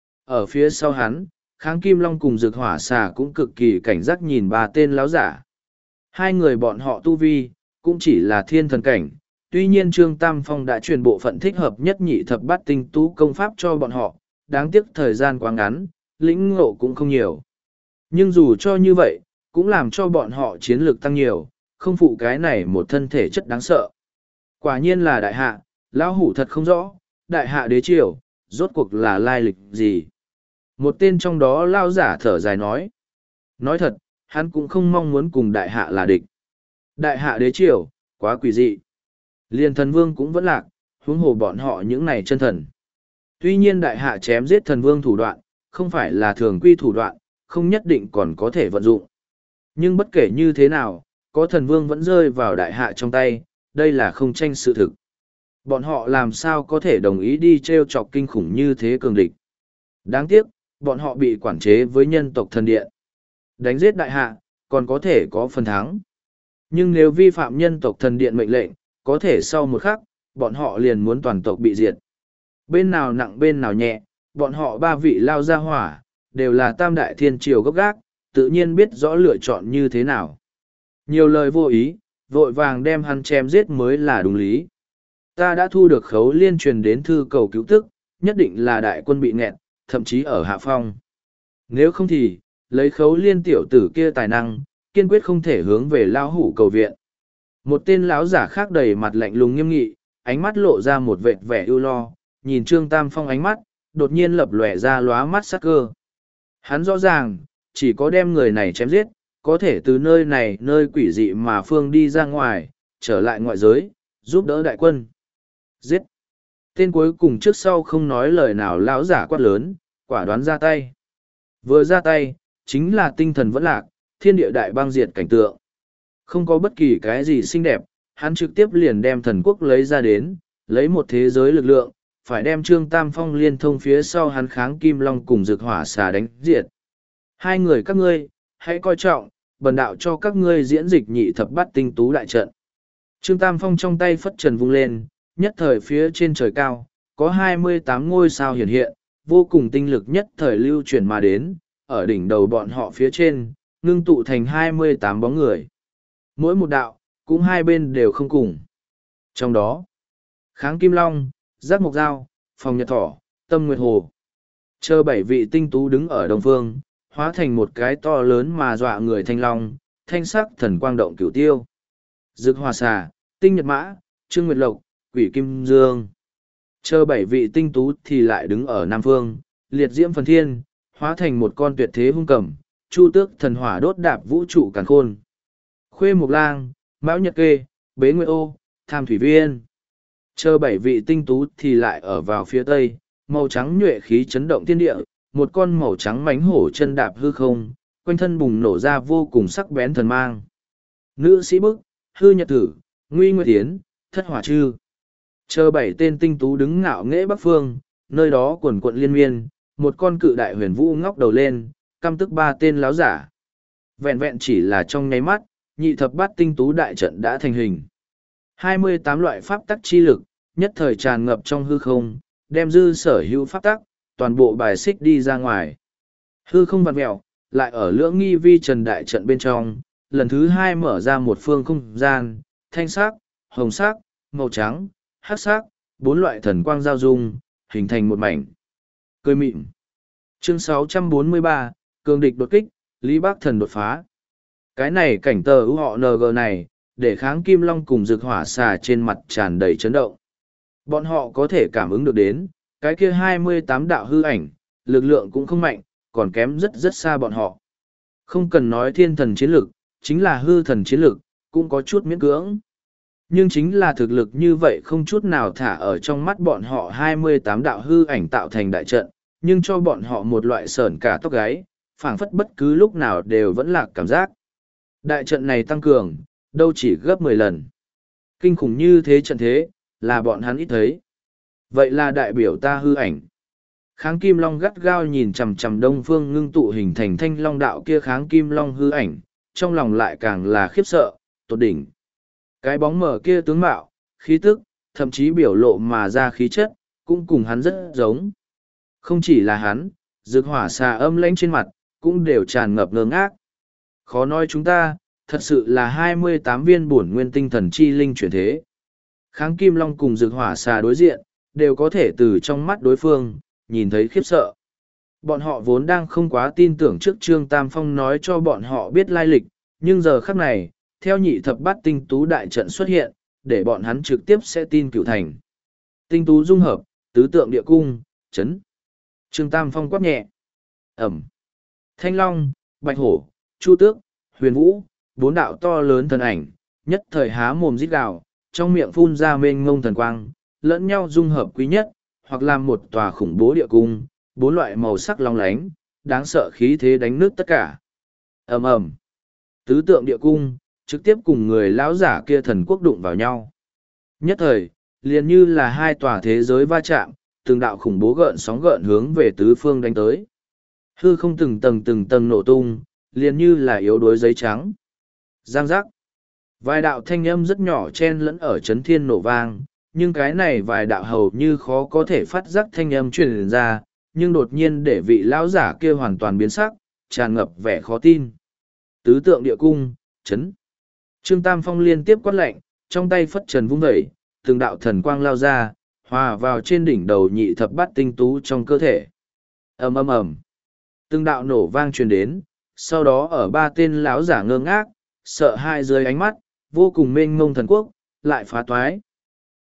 Ở phía sau hắn, Kháng Kim Long cùng Dực Hỏa Xà cũng cực kỳ cảnh giác nhìn ba tên láo giả. Hai người bọn họ tu vi, cũng chỉ là thiên thần cảnh. Tuy nhiên Trương Tam Phong đã truyền bộ phận thích hợp nhất nhị thập bát tinh tú công pháp cho bọn họ, đáng tiếc thời gian quá ngắn, lĩnh ngộ cũng không nhiều. Nhưng dù cho như vậy, cũng làm cho bọn họ chiến lược tăng nhiều, không phụ cái này một thân thể chất đáng sợ. Quả nhiên là đại hạ, lão hủ thật không rõ, đại hạ đế triều, rốt cuộc là lai lịch gì. Một tên trong đó lao giả thở dài nói. Nói thật, hắn cũng không mong muốn cùng đại hạ là địch. Đại hạ đế triều, quá quỷ dị. Liên thần vương cũng vẫn lạc, huống hồ bọn họ những này chân thần. Tuy nhiên đại hạ chém giết thần vương thủ đoạn, không phải là thường quy thủ đoạn, không nhất định còn có thể vận dụng. Nhưng bất kể như thế nào, có thần vương vẫn rơi vào đại hạ trong tay, đây là không tranh sự thực. Bọn họ làm sao có thể đồng ý đi treo chọc kinh khủng như thế cường địch. Đáng tiếc, bọn họ bị quản chế với nhân tộc thần điện. Đánh giết đại hạ, còn có thể có phần thắng. Nhưng nếu vi phạm nhân tộc thần điện mệnh lệnh, có thể sau một khắc, bọn họ liền muốn toàn tộc bị diệt. Bên nào nặng bên nào nhẹ, bọn họ ba vị lao ra hỏa, đều là tam đại thiên triều gốc gác, tự nhiên biết rõ lựa chọn như thế nào. Nhiều lời vô ý, vội vàng đem hắn chém giết mới là đúng lý. Ta đã thu được Khấu Liên truyền đến thư cầu cứu tức, nhất định là đại quân bị nghẹn, thậm chí ở hạ phong. Nếu không thì, lấy Khấu Liên tiểu tử kia tài năng, kiên quyết không thể hướng về lao hủ cầu viện. Một tên lão giả khác đầy mặt lạnh lùng nghiêm nghị, ánh mắt lộ ra một vệt vẻ ưu lo, nhìn Trương Tam Phong ánh mắt, đột nhiên lập lòe ra lóa mắt sắc cơ. Hắn rõ ràng, chỉ có đem người này chém giết, có thể từ nơi này nơi quỷ dị mà phương đi ra ngoài, trở lại ngoại giới, giúp đỡ đại quân. Giết! Tên cuối cùng trước sau không nói lời nào lão giả quát lớn, quả đoán ra tay. Vừa ra tay, chính là tinh thần vẫn lạc, thiên địa đại băng diệt cảnh tượng. Không có bất kỳ cái gì xinh đẹp, hắn trực tiếp liền đem thần quốc lấy ra đến, lấy một thế giới lực lượng, phải đem Trương Tam Phong liên thông phía sau hắn kháng Kim Long cùng Dực Hỏa Xà đánh diệt. Hai người các ngươi, hãy coi trọng, bần đạo cho các ngươi diễn dịch nhị thập bát tinh tú đại trận. Trương Tam Phong trong tay phất trần vung lên, nhất thời phía trên trời cao, có hai mươi tám ngôi sao hiện hiện, vô cùng tinh lực nhất thời lưu chuyển mà đến, ở đỉnh đầu bọn họ phía trên, ngưng tụ thành hai mươi tám bóng người. Mỗi một đạo, cũng hai bên đều không cùng. Trong đó, kháng Kim Long, giác mộc dao, phòng nhật thỏ, tâm nguyệt hồ. Chờ bảy vị tinh tú đứng ở đông phương, hóa thành một cái to lớn mà dọa người thanh long, thanh sắc thần quang động cửu tiêu. Dực Hỏa Xà, tinh nhật mã, trương nguyệt lộc, quỷ kim dương. Chờ bảy vị tinh tú thì lại đứng ở nam phương, liệt diễm phần thiên, hóa thành một con tuyệt thế hung cầm, chu tước thần hỏa đốt đạp vũ trụ càn khôn. Khuê Mộc Lang, Mão Nhật Kê, Bế Nguyệt Ô, Tham Thủy Viên. Chờ bảy vị tinh tú thì lại ở vào phía tây, màu trắng nhuệ khí chấn động thiên địa, một con màu trắng mánh hổ chân đạp hư không, quanh thân bùng nổ ra vô cùng sắc bén thần mang. Nữ sĩ bức, hư nhật thử, nguy nguyệt tiến, thất hỏa chư. Chờ bảy tên tinh tú đứng ngạo nghễ bắc phương, nơi đó quần quận liên miên, một con cự đại huyền vũ ngóc đầu lên, căm tức ba tên láo giả. Vẹn vẹn chỉ là trong nháy mắt, nhị thập bát tinh tú đại trận đã thành hình. hai mươi tám loại pháp tắc chi lực, nhất thời tràn ngập trong hư không, đem dư sở hữu pháp tắc, toàn bộ bài xích đi ra ngoài. Hư không vặn mẹo, lại ở lưỡng nghi vi trần đại trận bên trong, lần thứ hai mở ra một phương không gian, thanh sắc, hồng sắc, màu trắng, hắc sắc, bốn loại thần quang giao dung, hình thành một mảnh. Cười mịn. Chương sáu trăm bốn mươi ba, cường địch đột kích, Lý Bác Thần đột phá. Cái này cảnh tờ ưu họ en giê này, để kháng Kim Long cùng Dực Hỏa Xà trên mặt tràn đầy chấn động. Bọn họ có thể cảm ứng được đến, cái kia hai mươi tám đạo hư ảnh, lực lượng cũng không mạnh, còn kém rất rất xa bọn họ. Không cần nói thiên thần chiến lực, chính là hư thần chiến lực, cũng có chút miễn cưỡng. Nhưng chính là thực lực như vậy không chút nào thả ở trong mắt bọn họ hai mươi tám đạo hư ảnh tạo thành đại trận, nhưng cho bọn họ một loại sởn cả tóc gáy, phảng phất bất cứ lúc nào đều vẫn lạc cảm giác. Đại trận này tăng cường, đâu chỉ gấp mười lần. Kinh khủng như thế trận thế, là bọn hắn ít thấy. Vậy là đại biểu ta hư ảnh. Kháng Kim Long gắt gao nhìn chằm chằm đông phương ngưng tụ hình thành thanh long đạo kia kháng Kim Long hư ảnh, trong lòng lại càng là khiếp sợ, tột đỉnh. Cái bóng mở kia tướng mạo, khí tức, thậm chí biểu lộ mà ra khí chất, cũng cùng hắn rất giống. Không chỉ là hắn, Dực Hỏa Xà âm lãnh trên mặt, cũng đều tràn ngập ngơ ngác. Khó nói chúng ta, thật sự là hai mươi tám viên bổn nguyên tinh thần chi linh chuyển thế. Kháng Kim Long cùng Dực Hỏa Xà đối diện, đều có thể từ trong mắt đối phương, nhìn thấy khiếp sợ. Bọn họ vốn đang không quá tin tưởng trước Trương Tam Phong nói cho bọn họ biết lai lịch, nhưng giờ khắc này, theo nhị thập bát tinh tú đại trận xuất hiện, để bọn hắn trực tiếp sẽ tin cửu thành. Tinh tú dung hợp, tứ tượng địa cung, chấn. Trương Tam Phong quát nhẹ. Ẩm. Thanh Long, Bạch Hổ, Chu Tước, Huyền Vũ, bốn đạo to lớn thần ảnh, nhất thời há mồm rít gào, trong miệng phun ra mênh ngông thần quang, lẫn nhau dung hợp quý nhất, hoặc làm một tòa khủng bố địa cung, bốn loại màu sắc long lánh, đáng sợ khí thế đánh nứt tất cả. Ầm ầm. Tứ tượng địa cung, trực tiếp cùng người lão giả kia thần quốc đụng vào nhau. Nhất thời, liền như là hai tòa thế giới va chạm, từng đạo khủng bố gợn sóng gợn hướng về tứ phương đánh tới. Hư không từng tầng từng tầng nổ tung, liền như là yếu đuối giấy trắng. Giang giác. Vài đạo thanh âm rất nhỏ chen lẫn ở chấn thiên nổ vang, nhưng cái này vài đạo hầu như khó có thể phát giác thanh âm truyền ra, nhưng đột nhiên để vị lão giả kia hoàn toàn biến sắc, tràn ngập vẻ khó tin. Tứ tượng địa cung, chấn. Trương Tam Phong liên tiếp quát lệnh, trong tay phất trần vung vẩy, từng đạo thần quang lao ra, hòa vào trên đỉnh đầu nhị thập bát tinh tú trong cơ thể. Ầm ầm ầm. Từng đạo nổ vang truyền đến, sau đó ở ba tên lão giả ngơ ngác, sợ hai dưới ánh mắt, vô cùng mênh mông thần quốc, lại phá toái.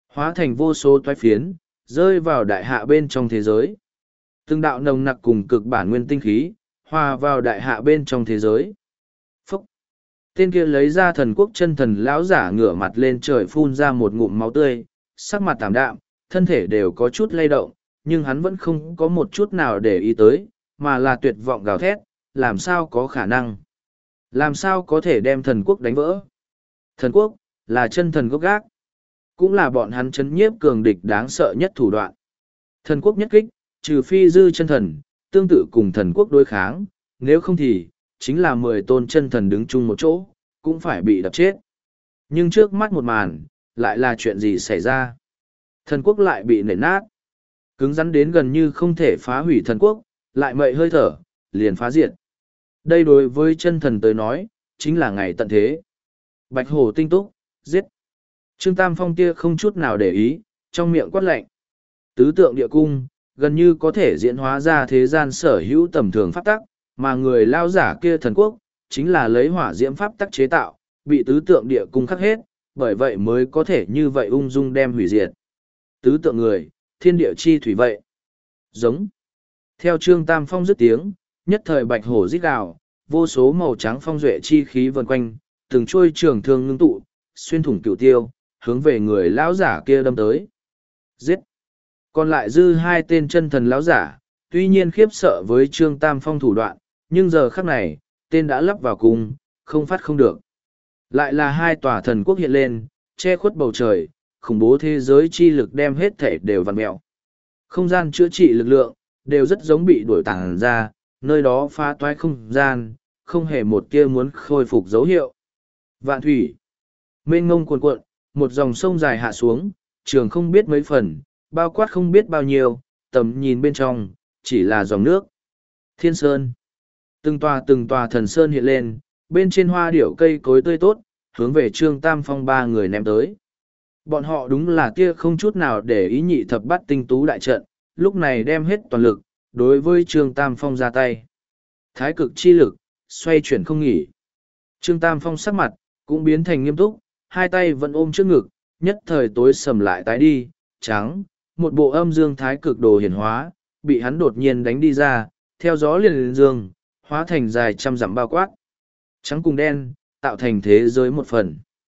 hóa thành vô số toái phiến, rơi vào đại hạ bên trong thế giới. Từng đạo nồng nặc cùng cực bản nguyên tinh khí, hòa vào đại hạ bên trong thế giới. Phúc! Tên kia lấy ra thần quốc chân thần lão giả ngửa mặt lên trời phun ra một ngụm máu tươi, sắc mặt tảm đạm, thân thể đều có chút lay động, nhưng hắn vẫn không có một chút nào để ý tới, mà là tuyệt vọng gào thét, làm sao có khả năng? Làm sao có thể đem thần quốc đánh vỡ? Thần quốc, là chân thần gốc gác, cũng là bọn hắn chấn nhiếp cường địch đáng sợ nhất thủ đoạn. Thần quốc nhất kích, trừ phi dư chân thần, tương tự cùng thần quốc đối kháng, nếu không thì, chính là mười tôn chân thần đứng chung một chỗ, cũng phải bị đập chết. Nhưng trước mắt một màn, lại là chuyện gì xảy ra? Thần quốc lại bị nện nát, cứng rắn đến gần như không thể phá hủy thần quốc, lại mậy hơi thở, liền phá diệt. Đây đối với chân thần tới nói, chính là ngày tận thế. Bạch hổ tinh túc, giết. Trương Tam Phong kia không chút nào để ý, trong miệng quát lạnh. Tứ tượng địa cung, gần như có thể diễn hóa ra thế gian sở hữu tầm thường pháp tắc, mà người lao giả kia thần quốc, chính là lấy hỏa diễm pháp tắc chế tạo, bị tứ tượng địa cung khắc hết, bởi vậy mới có thể như vậy ung dung đem hủy diệt. Tứ tượng người, thiên địa chi thủy vậy. Giống. Theo Trương Tam Phong dứt tiếng, nhất thời bạch hổ rít gào, vô số màu trắng phong duệ chi khí vần quanh, từng trôi trường thương ngưng tụ, xuyên thủng cửu tiêu, hướng về người lão giả kia đâm tới. Giết! Còn lại dư hai tên chân thần lão giả, tuy nhiên khiếp sợ với Trương Tam Phong thủ đoạn, nhưng giờ khắc này, tên đã lắp vào cung, không phát không được. Lại là hai tòa thần quốc hiện lên, che khuất bầu trời, khủng bố thế giới chi lực đem hết thể đều vặn mẹo. Không gian chữa trị lực lượng, đều rất giống bị đuổi tàng ra, nơi đó phá toái không gian, không hề một tia muốn khôi phục dấu hiệu. Vạn thủy, mênh ngông cuồn cuộn, một dòng sông dài hạ xuống, trường không biết mấy phần, bao quát không biết bao nhiêu, tầm nhìn bên trong, chỉ là dòng nước. Thiên sơn, từng tòa từng tòa thần sơn hiện lên, bên trên hoa điểu cây cối tươi tốt, hướng về Trương Tam Phong ba người ném tới. Bọn họ đúng là tia không chút nào để ý nhị thập bắt tinh tú đại trận, lúc này đem hết toàn lực, đối với Trương Tam Phong ra tay. Thái cực chi lực, xoay chuyển không nghỉ. Trương Tam Phong sắc mặt, cũng biến thành nghiêm túc, hai tay vẫn ôm trước ngực, nhất thời tối sầm lại tái đi, trắng, một bộ âm dương thái cực đồ hiển hóa, bị hắn đột nhiên đánh đi ra, theo gió liền lên dương, hóa thành dài trăm dặm bao quát. Trắng cùng đen, tạo thành thế giới một phần.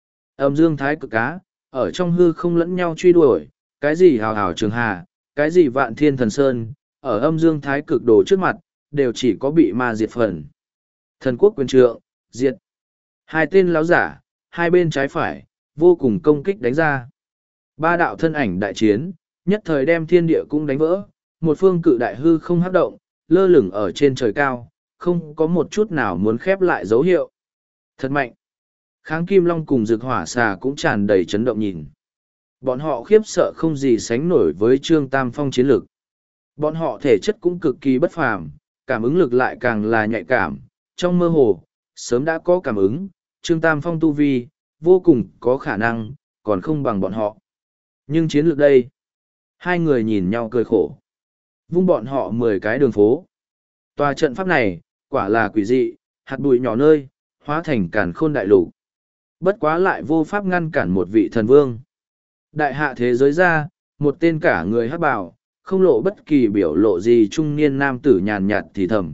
Âm dương thái cực cá, ở trong hư không lẫn nhau truy đuổi, cái gì hào hào trường hà, cái gì vạn thiên thần sơn, ở âm dương thái cực đồ trước mặt, đều chỉ có bị ma diệt phần. Thần quốc quyền trượng, diệt. Hai tên láo giả, hai bên trái phải, vô cùng công kích đánh ra. Ba đạo thân ảnh đại chiến, nhất thời đem thiên địa cũng đánh vỡ, một phương cự đại hư không hấp động, lơ lửng ở trên trời cao, không có một chút nào muốn khép lại dấu hiệu. Thật mạnh. Kháng Kim Long cùng Dực Hỏa Xà cũng tràn đầy chấn động nhìn. Bọn họ khiếp sợ không gì sánh nổi với Trương Tam Phong chiến lực. Bọn họ thể chất cũng cực kỳ bất phàm, cảm ứng lực lại càng là nhạy cảm, trong mơ hồ, sớm đã có cảm ứng, Trương Tam Phong tu vi, vô cùng có khả năng, còn không bằng bọn họ. Nhưng chiến lược đây, hai người nhìn nhau cười khổ. Vung bọn họ mười cái đường phố. Tòa trận pháp này, quả là quỷ dị, hạt bụi nhỏ nơi, hóa thành càn khôn đại lục. Bất quá lại vô pháp ngăn cản một vị thần vương. Đại hạ thế giới ra, một tên cả người hắc bào, không lộ bất kỳ biểu lộ gì trung niên nam tử nhàn nhạt thì thầm.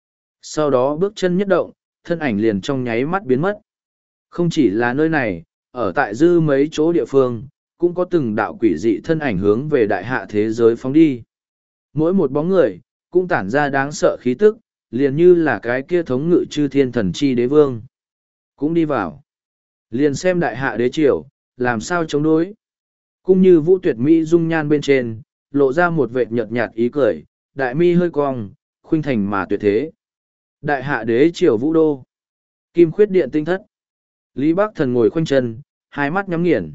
Sau đó bước chân nhất động, thân ảnh liền trong nháy mắt biến mất. Không chỉ là nơi này, ở tại dư mấy chỗ địa phương, cũng có từng đạo quỷ dị thân ảnh hướng về đại hạ thế giới phóng đi. Mỗi một bóng người, cũng tản ra đáng sợ khí tức, liền như là cái kia thống ngự chư thiên thần chi đế vương. Cũng đi vào. Liền xem đại hạ đế triều, làm sao chống đối. Cũng như vũ tuyệt mỹ dung nhan bên trên, lộ ra một vệt nhợt nhạt ý cười, đại mi hơi cong, khuynh thành mà tuyệt thế. Đại hạ đế triều vũ đô. Kim khuyết điện tinh thất. Lý Bắc Thần ngồi khoanh chân, hai mắt nhắm nghiền.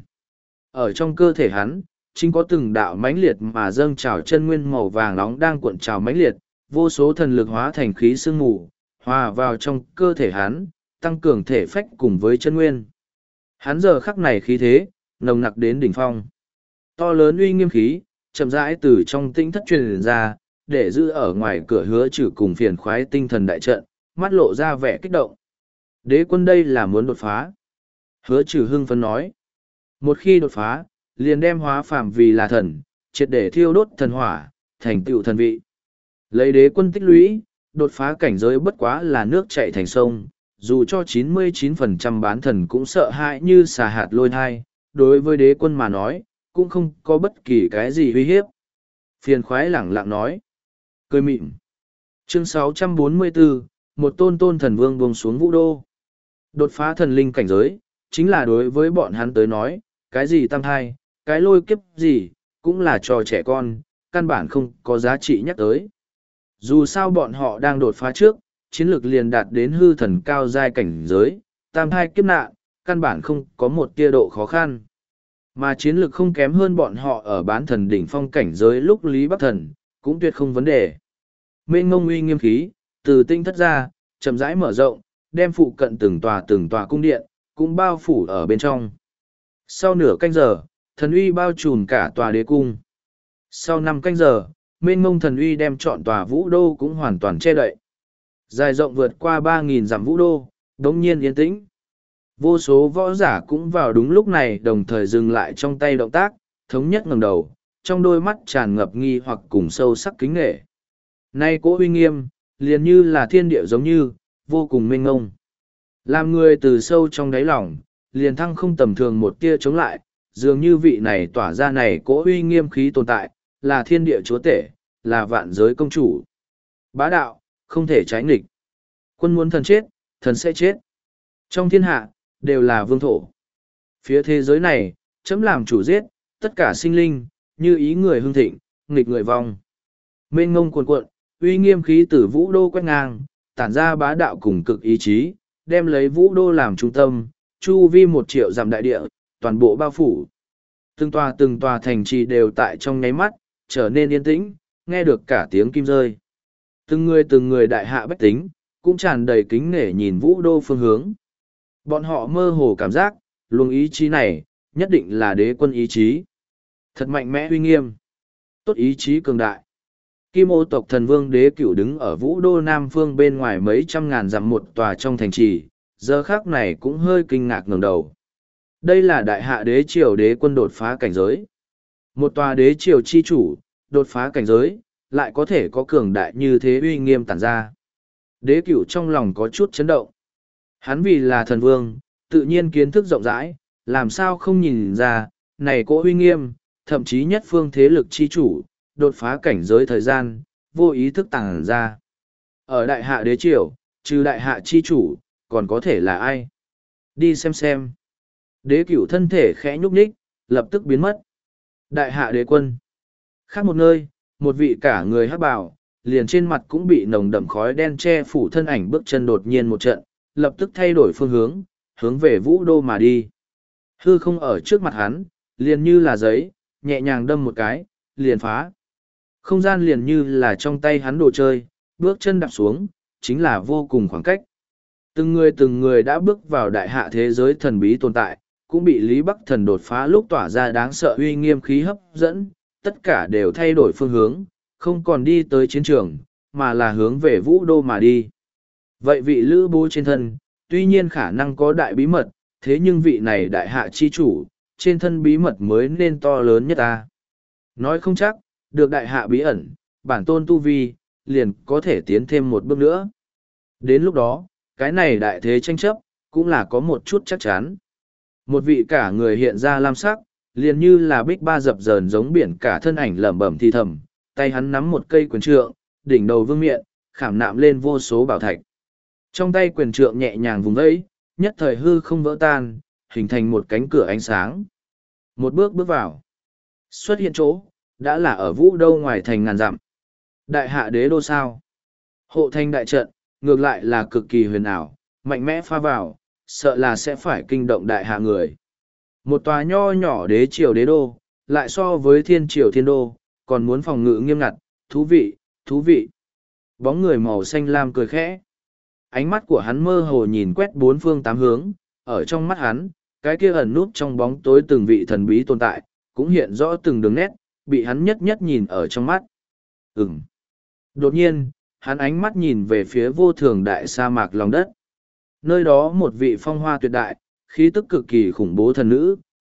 Ở trong cơ thể hắn, chính có từng đạo mãnh liệt mà dâng trào chân nguyên màu vàng nóng đang cuộn trào mãnh liệt, vô số thần lực hóa thành khí sương mù, hòa vào trong cơ thể hắn, tăng cường thể phách cùng với chân nguyên. Hắn giờ khắc này khí thế, nồng nặc đến đỉnh phong. To lớn uy nghiêm khí, chậm rãi từ trong tinh thất truyền ra, để giữ ở ngoài cửa hứa trừ cùng phiền khoái tinh thần đại trận, mắt lộ ra vẻ kích động. Đế quân đây là muốn đột phá. Hứa trừ hưng phấn nói. Một khi đột phá, liền đem hóa phàm vì là thần, triệt để thiêu đốt thần hỏa, thành tựu thần vị. Lấy đế quân tích lũy, đột phá cảnh giới bất quá là nước chảy thành sông, dù cho chín mươi chín phần trăm bán thần cũng sợ hãi như xà hạt lôi thai, đối với đế quân mà nói, cũng không có bất kỳ cái gì uy hiếp. Phiền khoái lẳng lặng nói. Cười mịn. Chương sáu trăm bốn mươi bốn, một tôn tôn thần vương buông xuống vũ đô. Đột phá thần linh cảnh giới, chính là đối với bọn hắn tới nói, cái gì tam thai, cái lôi kiếp gì, cũng là trò trẻ con, căn bản không có giá trị nhắc tới. Dù sao bọn họ đang đột phá trước, chiến lược liền đạt đến hư thần cao giai cảnh giới, tam thai kiếp nạn, căn bản không có một tia độ khó khăn. Mà chiến lược không kém hơn bọn họ ở bán thần đỉnh phong cảnh giới lúc Lý Bắc Thần, cũng tuyệt không vấn đề. Mênh ngông uy nghiêm khí, từ tinh thất ra, chậm rãi mở rộng, đem phụ cận từng tòa từng tòa cung điện, cũng bao phủ ở bên trong. Sau nửa canh giờ, thần uy bao trùm cả tòa đế cung. Sau năm canh giờ, mênh mông thần uy đem trọn tòa vũ đô cũng hoàn toàn che đậy. Dài rộng vượt qua ba nghìn dặm vũ đô, đống nhiên yên tĩnh. Vô số võ giả cũng vào đúng lúc này đồng thời dừng lại trong tay động tác, thống nhất ngẩng đầu, trong đôi mắt tràn ngập nghi hoặc cùng sâu sắc kính nghệ. Nay cỗ uy nghiêm, liền như là thiên địa giống như, vô cùng mênh mông. Làm người từ sâu trong đáy lòng, liền thăng không tầm thường một tia chống lại, dường như vị này tỏa ra này cỗ uy nghiêm khí tồn tại, là thiên địa chúa tể, là vạn giới công chủ. Bá đạo, không thể trái nghịch. Quân muốn thần chết, thần sẽ chết. Trong thiên hạ, đều là vương thổ. Phía thế giới này, chấm làm chủ giết, tất cả sinh linh, như ý người hưng thịnh, nghịch người vong. Mênh ngông cuồn cuộn, uy nghiêm khí từ vũ đô quét ngang, tản ra bá đạo cùng cực ý chí, đem lấy vũ đô làm trung tâm, chu vi một triệu dặm đại địa, toàn bộ bao phủ. Từng tòa từng tòa thành trì đều tại trong nháy mắt, trở nên yên tĩnh, nghe được cả tiếng kim rơi. Từng người từng người đại hạ bách tính, cũng tràn đầy kính nể nhìn vũ đô phương hướng. Bọn họ mơ hồ cảm giác, luồng ý chí này, nhất định là đế quân ý chí. Thật mạnh mẽ uy nghiêm. Tốt ý chí cường đại. Kim ô tộc thần vương đế cửu đứng ở vũ đô Nam Phương bên ngoài mấy trăm ngàn dặm một tòa trong thành trì, giờ khác này cũng hơi kinh ngạc ngẩng đầu. Đây là đại hạ đế triều đế quân đột phá cảnh giới. Một tòa đế triều chi chủ, đột phá cảnh giới, lại có thể có cường đại như thế uy nghiêm tản ra. Đế cửu trong lòng có chút chấn động. Hắn vì là thần vương, tự nhiên kiến thức rộng rãi, làm sao không nhìn ra, này cỗ uy nghiêm, thậm chí nhất phương thế lực chi chủ, đột phá cảnh giới thời gian, vô ý thức tàng ra. Ở đại hạ đế triều, trừ đại hạ chi chủ, còn có thể là ai? Đi xem xem. Đế cửu thân thể khẽ nhúc nhích, lập tức biến mất. Đại hạ đế quân. Khác một nơi, một vị cả người hắc bào, liền trên mặt cũng bị nồng đậm khói đen che phủ thân ảnh bước chân đột nhiên một trận, lập tức thay đổi phương hướng, hướng về vũ đô mà đi. Hư không ở trước mặt hắn, liền như là giấy, nhẹ nhàng đâm một cái, liền phá. Không gian liền như là trong tay hắn đồ chơi, bước chân đạp xuống, chính là vô cùng khoảng cách. Từng người từng người đã bước vào đại hạ thế giới thần bí tồn tại, cũng bị Lý Bắc Thần đột phá lúc tỏa ra đáng sợ uy nghiêm khí hấp dẫn, tất cả đều thay đổi phương hướng, không còn đi tới chiến trường, mà là hướng về vũ đô mà đi. Vậy vị lữ bố trên thân, tuy nhiên khả năng có đại bí mật, thế nhưng vị này đại hạ chi chủ, trên thân bí mật mới nên to lớn nhất ta. Nói không chắc, được đại hạ bí ẩn, bản tôn tu vi, liền có thể tiến thêm một bước nữa. Đến lúc đó, cái này đại thế tranh chấp, cũng là có một chút chắc chắn. Một vị cả người hiện ra lam sắc, liền như là bích ba dập dờn giống biển cả thân ảnh lẩm bẩm thì thầm, tay hắn nắm một cây quyền trượng, đỉnh đầu vương miện, khảm nạm lên vô số bảo thạch. Trong tay quyền trượng nhẹ nhàng vùng vẫy, nhất thời hư không vỡ tan, hình thành một cánh cửa ánh sáng. Một bước bước vào. Xuất hiện chỗ, đã là ở vũ đô ngoài thành ngàn dặm. Đại hạ đế đô sao? Hộ thành đại trận, ngược lại là cực kỳ huyền ảo, mạnh mẽ pha vào, sợ là sẽ phải kinh động đại hạ người. Một tòa nho nhỏ đế triều đế đô, lại so với thiên triều thiên đô, còn muốn phòng ngự nghiêm ngặt, thú vị, thú vị. Bóng người màu xanh lam cười khẽ. Ánh mắt của hắn mơ hồ nhìn quét bốn phương tám hướng, ở trong mắt hắn, cái kia ẩn núp trong bóng tối từng vị thần bí tồn tại, cũng hiện rõ từng đường nét, bị hắn nhất nhất nhìn ở trong mắt. Ừm. Đột nhiên, hắn ánh mắt nhìn về phía vô thường đại sa mạc lòng đất. Nơi đó một vị phong hoa tuyệt đại, khí tức cực kỳ khủng bố thần nữ,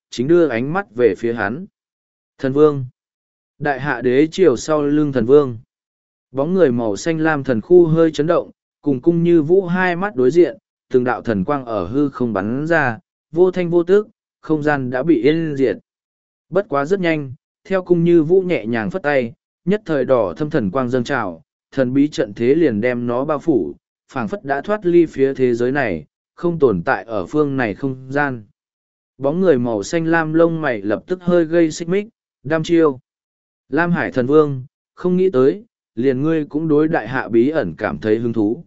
chính đưa ánh mắt về phía hắn. Thần vương. Đại hạ đế triều sau lưng thần vương. Bóng người màu xanh lam thần khu hơi chấn động, cùng cung như vũ hai mắt đối diện, từng đạo thần quang ở hư không bắn ra, vô thanh vô tức, không gian đã bị yên diệt. Bất quá rất nhanh, theo cung như vũ nhẹ nhàng phất tay, nhất thời đỏ thâm thần quang dâng trào, thần bí trận thế liền đem nó bao phủ, phảng phất đã thoát ly phía thế giới này, không tồn tại ở phương này không gian. Bóng người màu xanh lam lông mày lập tức hơi gây xích mích, đam chiêu. Lam Hải thần vương, không nghĩ tới, liền ngươi cũng đối đại hạ bí ẩn cảm thấy hứng thú.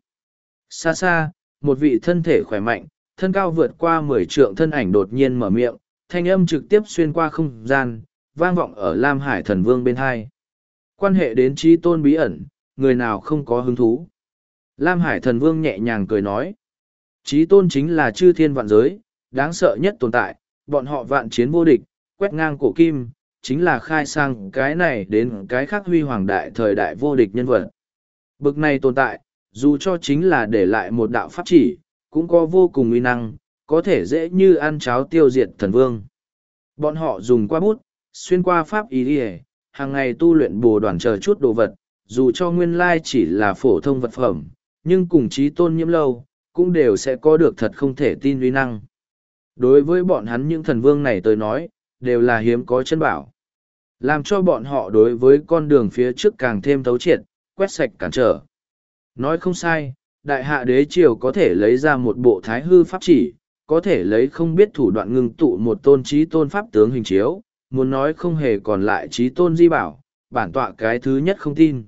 Xa xa, một vị thân thể khỏe mạnh, thân cao vượt qua mười trượng thân ảnh đột nhiên mở miệng, thanh âm trực tiếp xuyên qua không gian, vang vọng ở Lam Hải thần vương bên hai. Quan hệ đến trí tôn bí ẩn, người nào không có hứng thú. Lam Hải thần vương nhẹ nhàng cười nói. Trí tôn chính là chư thiên vạn giới, đáng sợ nhất tồn tại, bọn họ vạn chiến vô địch, quét ngang cổ kim, chính là khai sang cái này đến cái khác huy hoàng đại thời đại vô địch nhân vật. Bực này tồn tại, dù cho chính là để lại một đạo pháp chỉ, cũng có vô cùng uy năng, có thể dễ như ăn cháo tiêu diệt thần vương. Bọn họ dùng qua bút, xuyên qua pháp ý đi hàng ngày tu luyện bồ đoàn chờ chút đồ vật, dù cho nguyên lai chỉ là phổ thông vật phẩm, nhưng cùng trí tôn nhiễm lâu, cũng đều sẽ có được thật không thể tin uy năng. Đối với bọn hắn những thần vương này tới nói, đều là hiếm có chân bảo. Làm cho bọn họ đối với con đường phía trước càng thêm thấu triệt, quét sạch cản trở. Nói không sai, đại hạ đế triều có thể lấy ra một bộ thái hư pháp chỉ, có thể lấy không biết thủ đoạn ngưng tụ một tôn trí tôn pháp tướng hình chiếu, muốn nói không hề còn lại trí tôn di bảo, bản tọa cái thứ nhất không tin.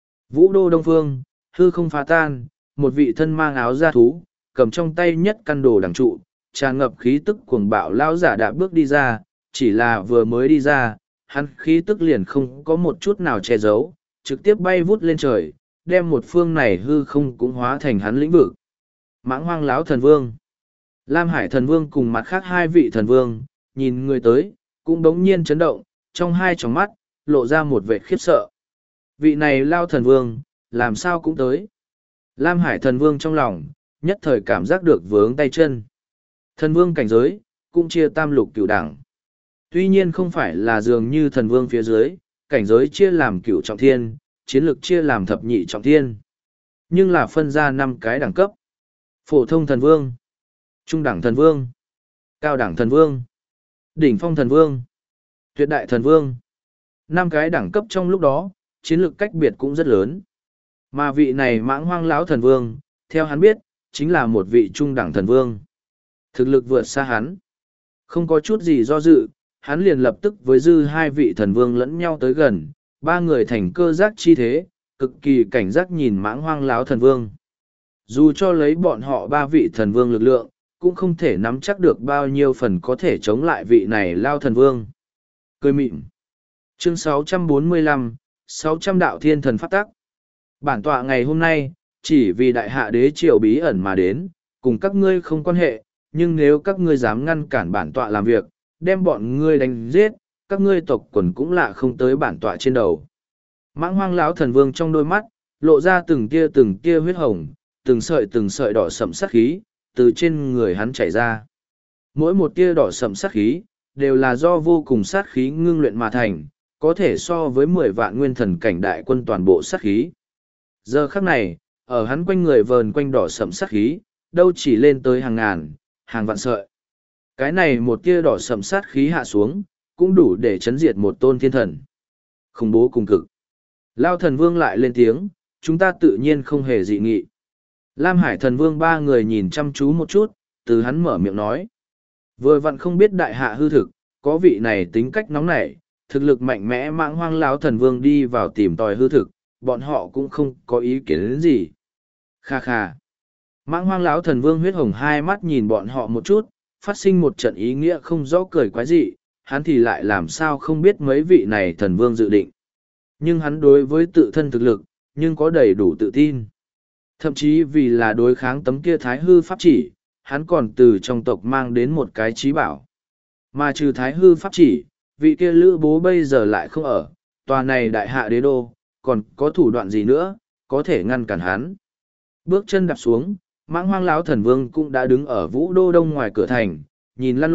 Vũ đô đông phương, hư không phá tan, một vị thân mang áo da thú, cầm trong tay nhất căn đồ đằng trụ, tràn ngập khí tức cuồng bạo lao giả đã bước đi ra, chỉ là vừa mới đi ra, hắn khí tức liền không có một chút nào che giấu, trực tiếp bay vút lên trời, đem một phương này hư không cũng hóa thành hắn lĩnh vực. Mãng hoang lão thần vương. Lam Hải thần vương cùng mặt khác hai vị thần vương, nhìn người tới, cũng đống nhiên chấn động, trong hai tròng mắt, lộ ra một vẻ khiếp sợ. Vị này lao thần vương, làm sao cũng tới. Lam Hải thần vương trong lòng, nhất thời cảm giác được vướng tay chân. Thần vương cảnh giới, cũng chia tam lục cửu đẳng. Tuy nhiên không phải là dường như thần vương phía dưới, cảnh giới chia làm cửu trọng thiên, chiến lược chia làm thập nhị trọng thiên. Nhưng là phân ra năm cái đẳng cấp. Phổ thông thần vương, trung đẳng thần vương, cao đẳng thần vương, đỉnh phong thần vương, tuyệt đại thần vương. Năm cái đẳng cấp trong lúc đó, chiến lược cách biệt cũng rất lớn. Mà vị này mãng hoang lão thần vương, theo hắn biết, chính là một vị trung đẳng thần vương. Thực lực vượt xa hắn. Không có chút gì do dự, hắn liền lập tức với dư hai vị thần vương lẫn nhau tới gần, ba người thành cơ giác chi thế, cực kỳ cảnh giác nhìn mãng hoang lão thần vương. Dù cho lấy bọn họ ba vị thần vương lực lượng, cũng không thể nắm chắc được bao nhiêu phần có thể chống lại vị này lao thần vương. Cười mịn. Chương sáu trăm bốn mươi lăm, sáu trăm đạo thiên thần pháp tắc. Bản tọa ngày hôm nay, chỉ vì đại hạ đế triều bí ẩn mà đến, cùng các ngươi không quan hệ, nhưng nếu các ngươi dám ngăn cản bản tọa làm việc, đem bọn ngươi đánh giết, các ngươi tộc quần cũng lạ không tới bản tọa trên đầu. Mãng hoang lão thần vương trong đôi mắt, lộ ra từng tia từng tia huyết hồng, từng sợi từng sợi đỏ sẫm sát khí, từ trên người hắn chảy ra. Mỗi một tia đỏ sẫm sát khí, đều là do vô cùng sát khí ngưng luyện mà thành, có thể so với mười vạn nguyên thần cảnh đại quân toàn bộ sát khí. Giờ khắc này, ở hắn quanh người vờn quanh đỏ sẫm sát khí, đâu chỉ lên tới hàng ngàn, hàng vạn sợi. Cái này một tia đỏ sẫm sát khí hạ xuống, cũng đủ để chấn diệt một tôn thiên thần. Khủng bố cùng cực. Lao thần vương lại lên tiếng, chúng ta tự nhiên không hề dị nghị. Lam Hải thần vương ba người nhìn chăm chú một chút, từ hắn mở miệng nói. Vừa vặn không biết đại hạ hư thực, có vị này tính cách nóng nảy, thực lực mạnh mẽ mãng hoang lão thần vương đi vào tìm tòi hư thực, bọn họ cũng không có ý kiến đến gì. Kha kha. Mãng hoang lão thần vương huyết hồng hai mắt nhìn bọn họ một chút, phát sinh một trận ý nghĩa không rõ cười quái dị, hắn thì lại làm sao không biết mấy vị này thần vương dự định. Nhưng hắn đối với tự thân thực lực, nhưng có đầy đủ tự tin. Thậm chí vì là đối kháng tấm kia thái hư pháp chỉ, hắn còn từ trong tộc mang đến một cái trí bảo. Mà trừ thái hư pháp chỉ, vị kia lữ bố bây giờ lại không ở, tòa này đại hạ đế đô, còn có thủ đoạn gì nữa, có thể ngăn cản hắn. Bước chân đạp xuống, mãng hoang lão thần vương cũng đã đứng ở vũ đô đông ngoài cửa thành, nhìn lăn lộn,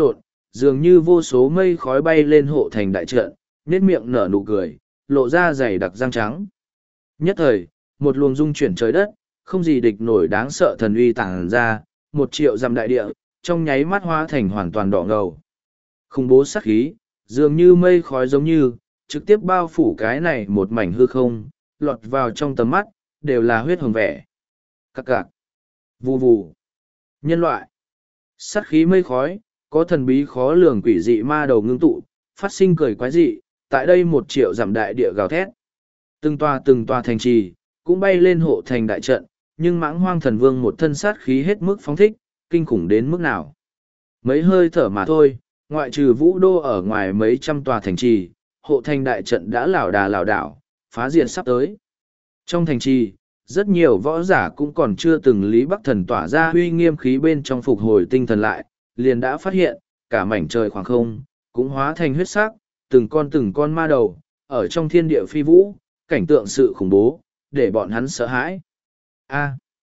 dường như vô số mây khói bay lên hộ thành đại trận, nét miệng nở nụ cười, lộ ra dày đặc răng trắng. Nhất thời, một luồng dung chuyển trời đất, không gì địch nổi đáng sợ thần uy tàng ra, một triệu dặm đại địa, trong nháy mắt hóa thành hoàn toàn đỏ ngầu. Khủng bố sát khí, dường như mây khói giống như, trực tiếp bao phủ cái này một mảnh hư không, lọt vào trong tầm mắt, đều là huyết hồng vẻ. Cạc cạc, vù vù, nhân loại, sát khí mây khói, có thần bí khó lường quỷ dị ma đầu ngưng tụ, phát sinh cười quái dị, tại đây một triệu dặm đại địa gào thét. Từng tòa từng tòa thành trì, cũng bay lên hộ thành đại trận, nhưng mãng hoang thần vương một thân sát khí hết mức phóng thích, kinh khủng đến mức nào. Mấy hơi thở mà thôi, ngoại trừ vũ đô ở ngoài mấy trăm tòa thành trì, hộ thành đại trận đã lảo đà lảo đảo, phá diệt sắp tới. Trong thành trì, rất nhiều võ giả cũng còn chưa từng Lý Bắc Thần tỏa ra huy nghiêm khí bên trong phục hồi tinh thần lại, liền đã phát hiện, cả mảnh trời khoảng không, cũng hóa thành huyết sắc, từng con từng con ma đầu, ở trong thiên địa phi vũ, cảnh tượng sự khủng bố, để bọn hắn sợ hãi. A.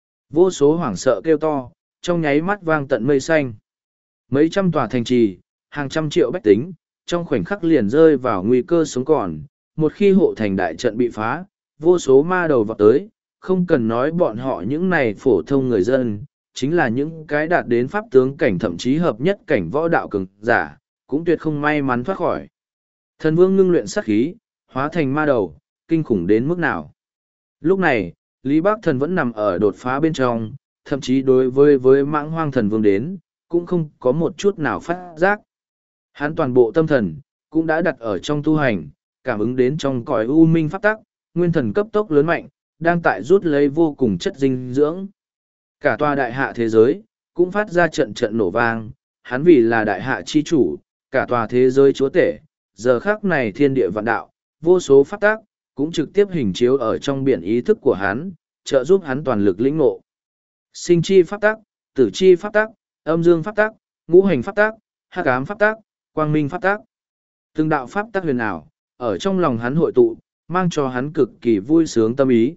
Vô số hoảng sợ kêu to, trong nháy mắt vang tận mây xanh. Mấy trăm tòa thành trì, hàng trăm triệu bách tính, trong khoảnh khắc liền rơi vào nguy cơ sống còn. Một khi hộ thành đại trận bị phá, vô số ma đầu vọt tới, không cần nói bọn họ những này phổ thông người dân, chính là những cái đạt đến pháp tướng cảnh thậm chí hợp nhất cảnh võ đạo cường giả, cũng tuyệt không may mắn thoát khỏi. Thần vương ngưng luyện sát khí, hóa thành ma đầu, kinh khủng đến mức nào. Lúc này, Lý Bắc Thần vẫn nằm ở đột phá bên trong, thậm chí đối với với mãng hoang thần vương đến, cũng không có một chút nào phát giác. Hắn toàn bộ tâm thần, cũng đã đặt ở trong tu hành, cảm ứng đến trong cõi u minh pháp tắc, nguyên thần cấp tốc lớn mạnh, đang tại rút lấy vô cùng chất dinh dưỡng. Cả tòa đại hạ thế giới, cũng phát ra trận trận nổ vang, hắn vì là đại hạ chi chủ, cả tòa thế giới chúa tể, giờ khắc này thiên địa vạn đạo, vô số pháp tắc, cũng trực tiếp hình chiếu ở trong biển ý thức của hắn, trợ giúp hắn toàn lực lĩnh ngộ. Sinh chi pháp tắc, tử chi pháp tắc, âm dương pháp tắc, ngũ hành pháp tắc, hắc ám pháp tắc, quang minh pháp tắc. Từng đạo pháp tắc huyền ảo, ở trong lòng hắn hội tụ, mang cho hắn cực kỳ vui sướng tâm ý.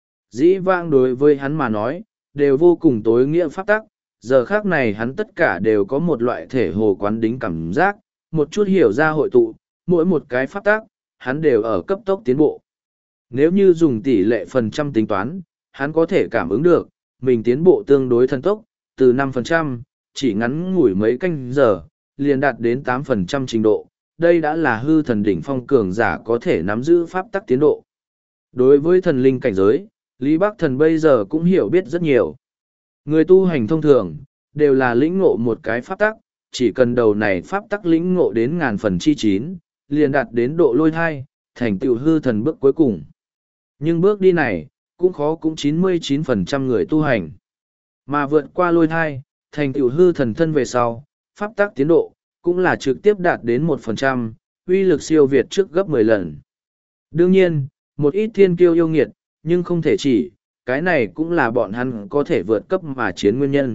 Dĩ vãng đối với hắn mà nói, đều vô cùng tối nghĩa pháp tắc, giờ khác này hắn tất cả đều có một loại thể hồ quán đính cảm giác, một chút hiểu ra hội tụ, mỗi một cái pháp tắc, hắn đều ở cấp tốc tiến bộ. Nếu như dùng tỷ lệ phần trăm tính toán, hắn có thể cảm ứng được, mình tiến bộ tương đối thần tốc, từ năm phần trăm, chỉ ngắn ngủi mấy canh giờ, liền đạt đến tám phần trăm trình độ. Đây đã là hư thần đỉnh phong cường giả có thể nắm giữ pháp tắc tiến độ. Đối với thần linh cảnh giới, Lý Bắc Thần bây giờ cũng hiểu biết rất nhiều. Người tu hành thông thường, đều là lĩnh ngộ một cái pháp tắc, chỉ cần đầu này pháp tắc lĩnh ngộ đến ngàn phần chi chín, liền đạt đến độ lôi thai, thành tựu hư thần bước cuối cùng. Nhưng bước đi này, cũng khó cũng chín mươi chín phần trăm người tu hành. Mà vượt qua lôi thai, thành tựu hư thần thân về sau, pháp tắc tiến độ, cũng là trực tiếp đạt đến một phần trăm, uy lực siêu việt trước gấp mười lần. Đương nhiên, một ít thiên kiêu yêu nghiệt, nhưng không thể chỉ, cái này cũng là bọn hắn có thể vượt cấp mà chiến nguyên nhân.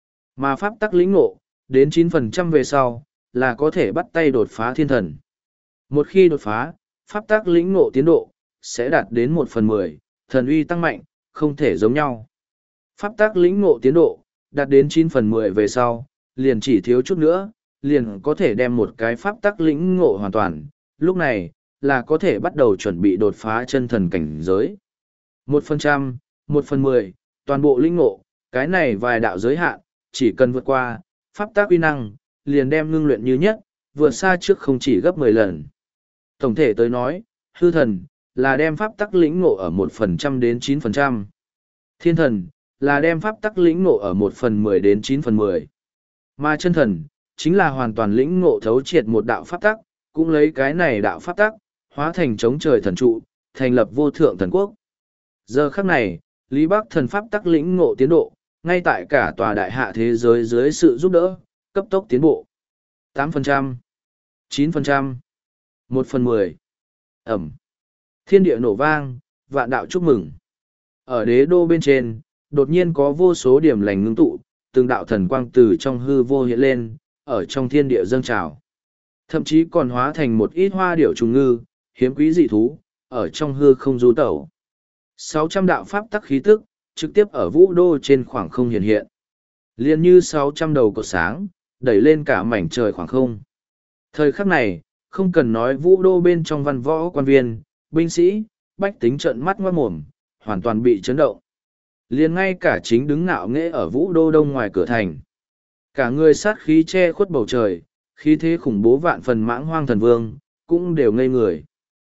Mà pháp tắc lĩnh ngộ, đến chín phần trăm về sau, là có thể bắt tay đột phá thiên thần. Một khi đột phá, pháp tắc lĩnh ngộ tiến độ, sẽ đạt đến một phần mười, thần uy tăng mạnh, không thể giống nhau. Pháp tắc lĩnh ngộ tiến độ, đạt đến chín phần mười về sau, liền chỉ thiếu chút nữa, liền có thể đem một cái pháp tắc lĩnh ngộ hoàn toàn, lúc này, là có thể bắt đầu chuẩn bị đột phá chân thần cảnh giới. Một phần trăm, một phần mười, toàn bộ lĩnh ngộ, cái này vài đạo giới hạn, chỉ cần vượt qua, pháp tắc uy năng, liền đem ngưng luyện như nhất, vượt xa trước không chỉ gấp mười lần. Tổng thể tới nói, hư thần, là đem pháp tắc lĩnh ngộ ở một phần trăm đến chín phần trăm. Thiên thần, là đem pháp tắc lĩnh ngộ ở một phần mười đến chín phần mười. Mà chân thần, chính là hoàn toàn lĩnh ngộ thấu triệt một đạo pháp tắc, cũng lấy cái này đạo pháp tắc, hóa thành chống trời thần trụ, thành lập vô thượng thần quốc. Giờ khắc này, Lý Bắc Thần pháp tắc lĩnh ngộ tiến độ, ngay tại cả tòa đại hạ thế giới dưới sự giúp đỡ, cấp tốc tiến bộ. tám phần trăm, chín phần trăm, một phần mười. Ẩm. Thiên địa nổ vang, vạn đạo chúc mừng. Ở đế đô bên trên, đột nhiên có vô số điểm lành ngưng tụ, từng đạo thần quang từ trong hư vô hiện lên, ở trong thiên địa dâng trào. Thậm chí còn hóa thành một ít hoa điểu trùng ngư, hiếm quý dị thú, ở trong hư không du tẩu. sáu trăm đạo pháp tắc khí tức, trực tiếp ở vũ đô trên khoảng không hiện hiện. Liên như sáu trăm đầu cột sáng, đẩy lên cả mảnh trời khoảng không. Thời khắc này, không cần nói vũ đô bên trong văn võ quan viên, binh sĩ, bách tính trợn mắt ngoát mồm, hoàn toàn bị chấn động. Liền ngay cả chính đứng ngạo nghễ ở vũ đô đông ngoài cửa thành. Cả người sát khí che khuất bầu trời, khí thế khủng bố vạn phần mãng hoang thần vương, cũng đều ngây người.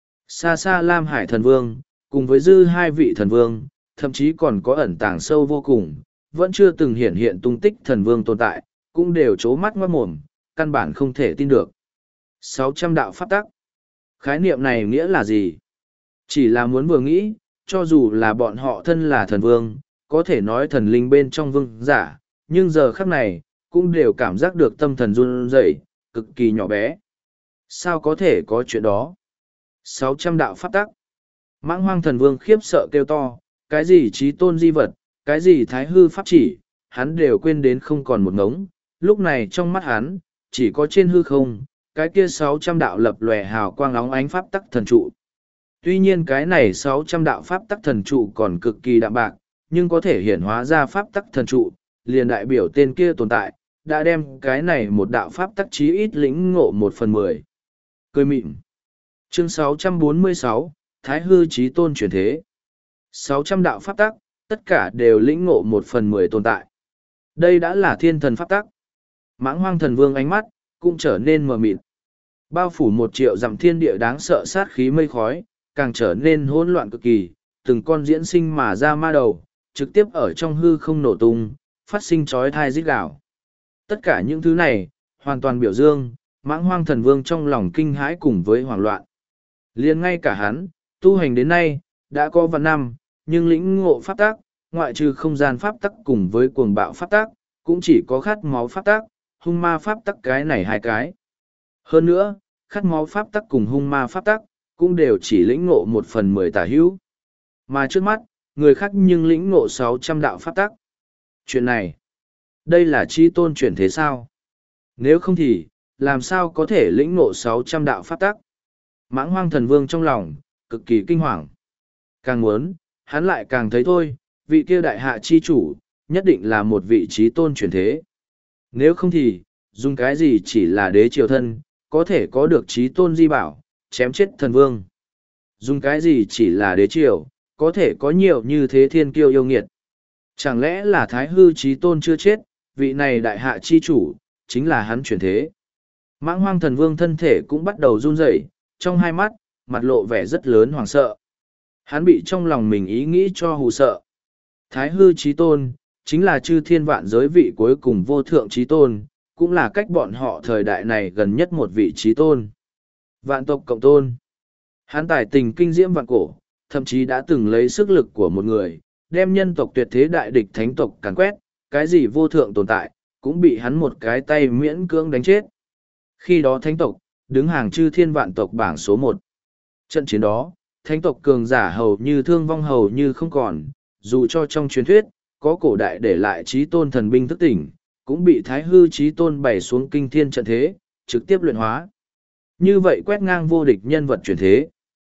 Xa xa Lam Hải thần vương, cùng với dư hai vị thần vương, thậm chí còn có ẩn tàng sâu vô cùng, vẫn chưa từng hiện hiện tung tích thần vương tồn tại, cũng đều trố mắt ngoát mồm, căn bản không thể tin được. sáu trăm đạo pháp tắc. Khái niệm này nghĩa là gì? Chỉ là muốn vừa nghĩ, cho dù là bọn họ thân là thần vương, có thể nói thần linh bên trong vương giả, nhưng giờ khắc này, cũng đều cảm giác được tâm thần run rẩy, cực kỳ nhỏ bé. Sao có thể có chuyện đó? sáu trăm đạo pháp tắc. Mãng hoang thần vương khiếp sợ kêu to, cái gì trí tôn di vật, cái gì thái hư pháp chỉ, hắn đều quên đến không còn một ngống. Lúc này trong mắt hắn, chỉ có trên hư không, cái kia sáu trăm đạo lập lòe hào quang óng ánh pháp tắc thần trụ. Tuy nhiên cái này sáu trăm đạo pháp tắc thần trụ còn cực kỳ đạm bạc, nhưng có thể hiển hóa ra pháp tắc thần trụ, liền đại biểu tên kia tồn tại, đã đem cái này một đạo pháp tắc chí ít lĩnh ngộ một phần mười. Cười mịn. Chương sáu trăm bốn mươi sáu, Thái hư chí tôn chuyển thế. sáu trăm đạo pháp tắc, tất cả đều lĩnh ngộ một phần mười tồn tại. Đây đã là thiên thần pháp tắc. Mãng hoang thần vương ánh mắt, cũng trở nên mờ mịt. Bao phủ một triệu dặm thiên địa đáng sợ sát khí mây khói, càng trở nên hỗn loạn cực kỳ, từng con diễn sinh mà ra ma đầu, trực tiếp ở trong hư không nổ tung, phát sinh chói thai rít gào. Tất cả những thứ này, hoàn toàn biểu dương, mãng hoang thần vương trong lòng kinh hãi cùng với hoảng loạn. Liền ngay cả hắn, tu hành đến nay, đã có vạn năm, nhưng lĩnh ngộ pháp tác, ngoại trừ không gian pháp tắc cùng với cuồng bạo pháp tác, cũng chỉ có khát máu pháp tác, hung ma pháp tắc cái này hai cái. Hơn nữa, khát máu pháp tắc cùng hung ma pháp tắc, cũng đều chỉ lĩnh ngộ một phần mười tả hữu. Mà trước mắt, người khác nhưng lĩnh ngộ sáu trăm đạo pháp tắc. Chuyện này, đây là chi tôn chuyển thế sao? Nếu không thì, làm sao có thể lĩnh ngộ sáu trăm đạo pháp tắc? Mãng hoang thần vương trong lòng, cực kỳ kinh hoàng. Càng muốn, hắn lại càng thấy thôi, vị kia đại hạ chi chủ, nhất định là một vị trí tôn chuyển thế. Nếu không thì, dùng cái gì chỉ là đế triều thân, có thể có được trí tôn di bảo, chém chết thần vương. Dùng cái gì chỉ là đế triều, có thể có nhiều như thế thiên kiêu yêu nghiệt. Chẳng lẽ là thái hư trí tôn chưa chết, vị này đại hạ chi chủ, chính là hắn chuyển thế. Mãng hoang thần vương thân thể cũng bắt đầu run rẩy, trong hai mắt, mặt lộ vẻ rất lớn hoảng sợ. Hắn bị trong lòng mình ý nghĩ cho hù sợ. Thái hư trí tôn, chính là chư thiên vạn giới vị cuối cùng vô thượng trí tôn, cũng là cách bọn họ thời đại này gần nhất một vị trí tôn. Vạn tộc cộng tôn. Hắn tài tình kinh diễm vạn cổ, thậm chí đã từng lấy sức lực của một người, đem nhân tộc tuyệt thế đại địch thánh tộc càn quét, cái gì vô thượng tồn tại, cũng bị hắn một cái tay miễn cưỡng đánh chết. Khi đó thánh tộc, đứng hàng chư thiên vạn tộc bảng số một. Trận chiến đó, thánh tộc cường giả hầu như thương vong hầu như không còn, dù cho trong truyền thuyết, có cổ đại để lại trí tôn thần binh thức tỉnh, cũng bị thái hư trí tôn bày xuống kinh thiên trận thế, trực tiếp luyện hóa. Như vậy quét ngang vô địch nhân vật truyền thế.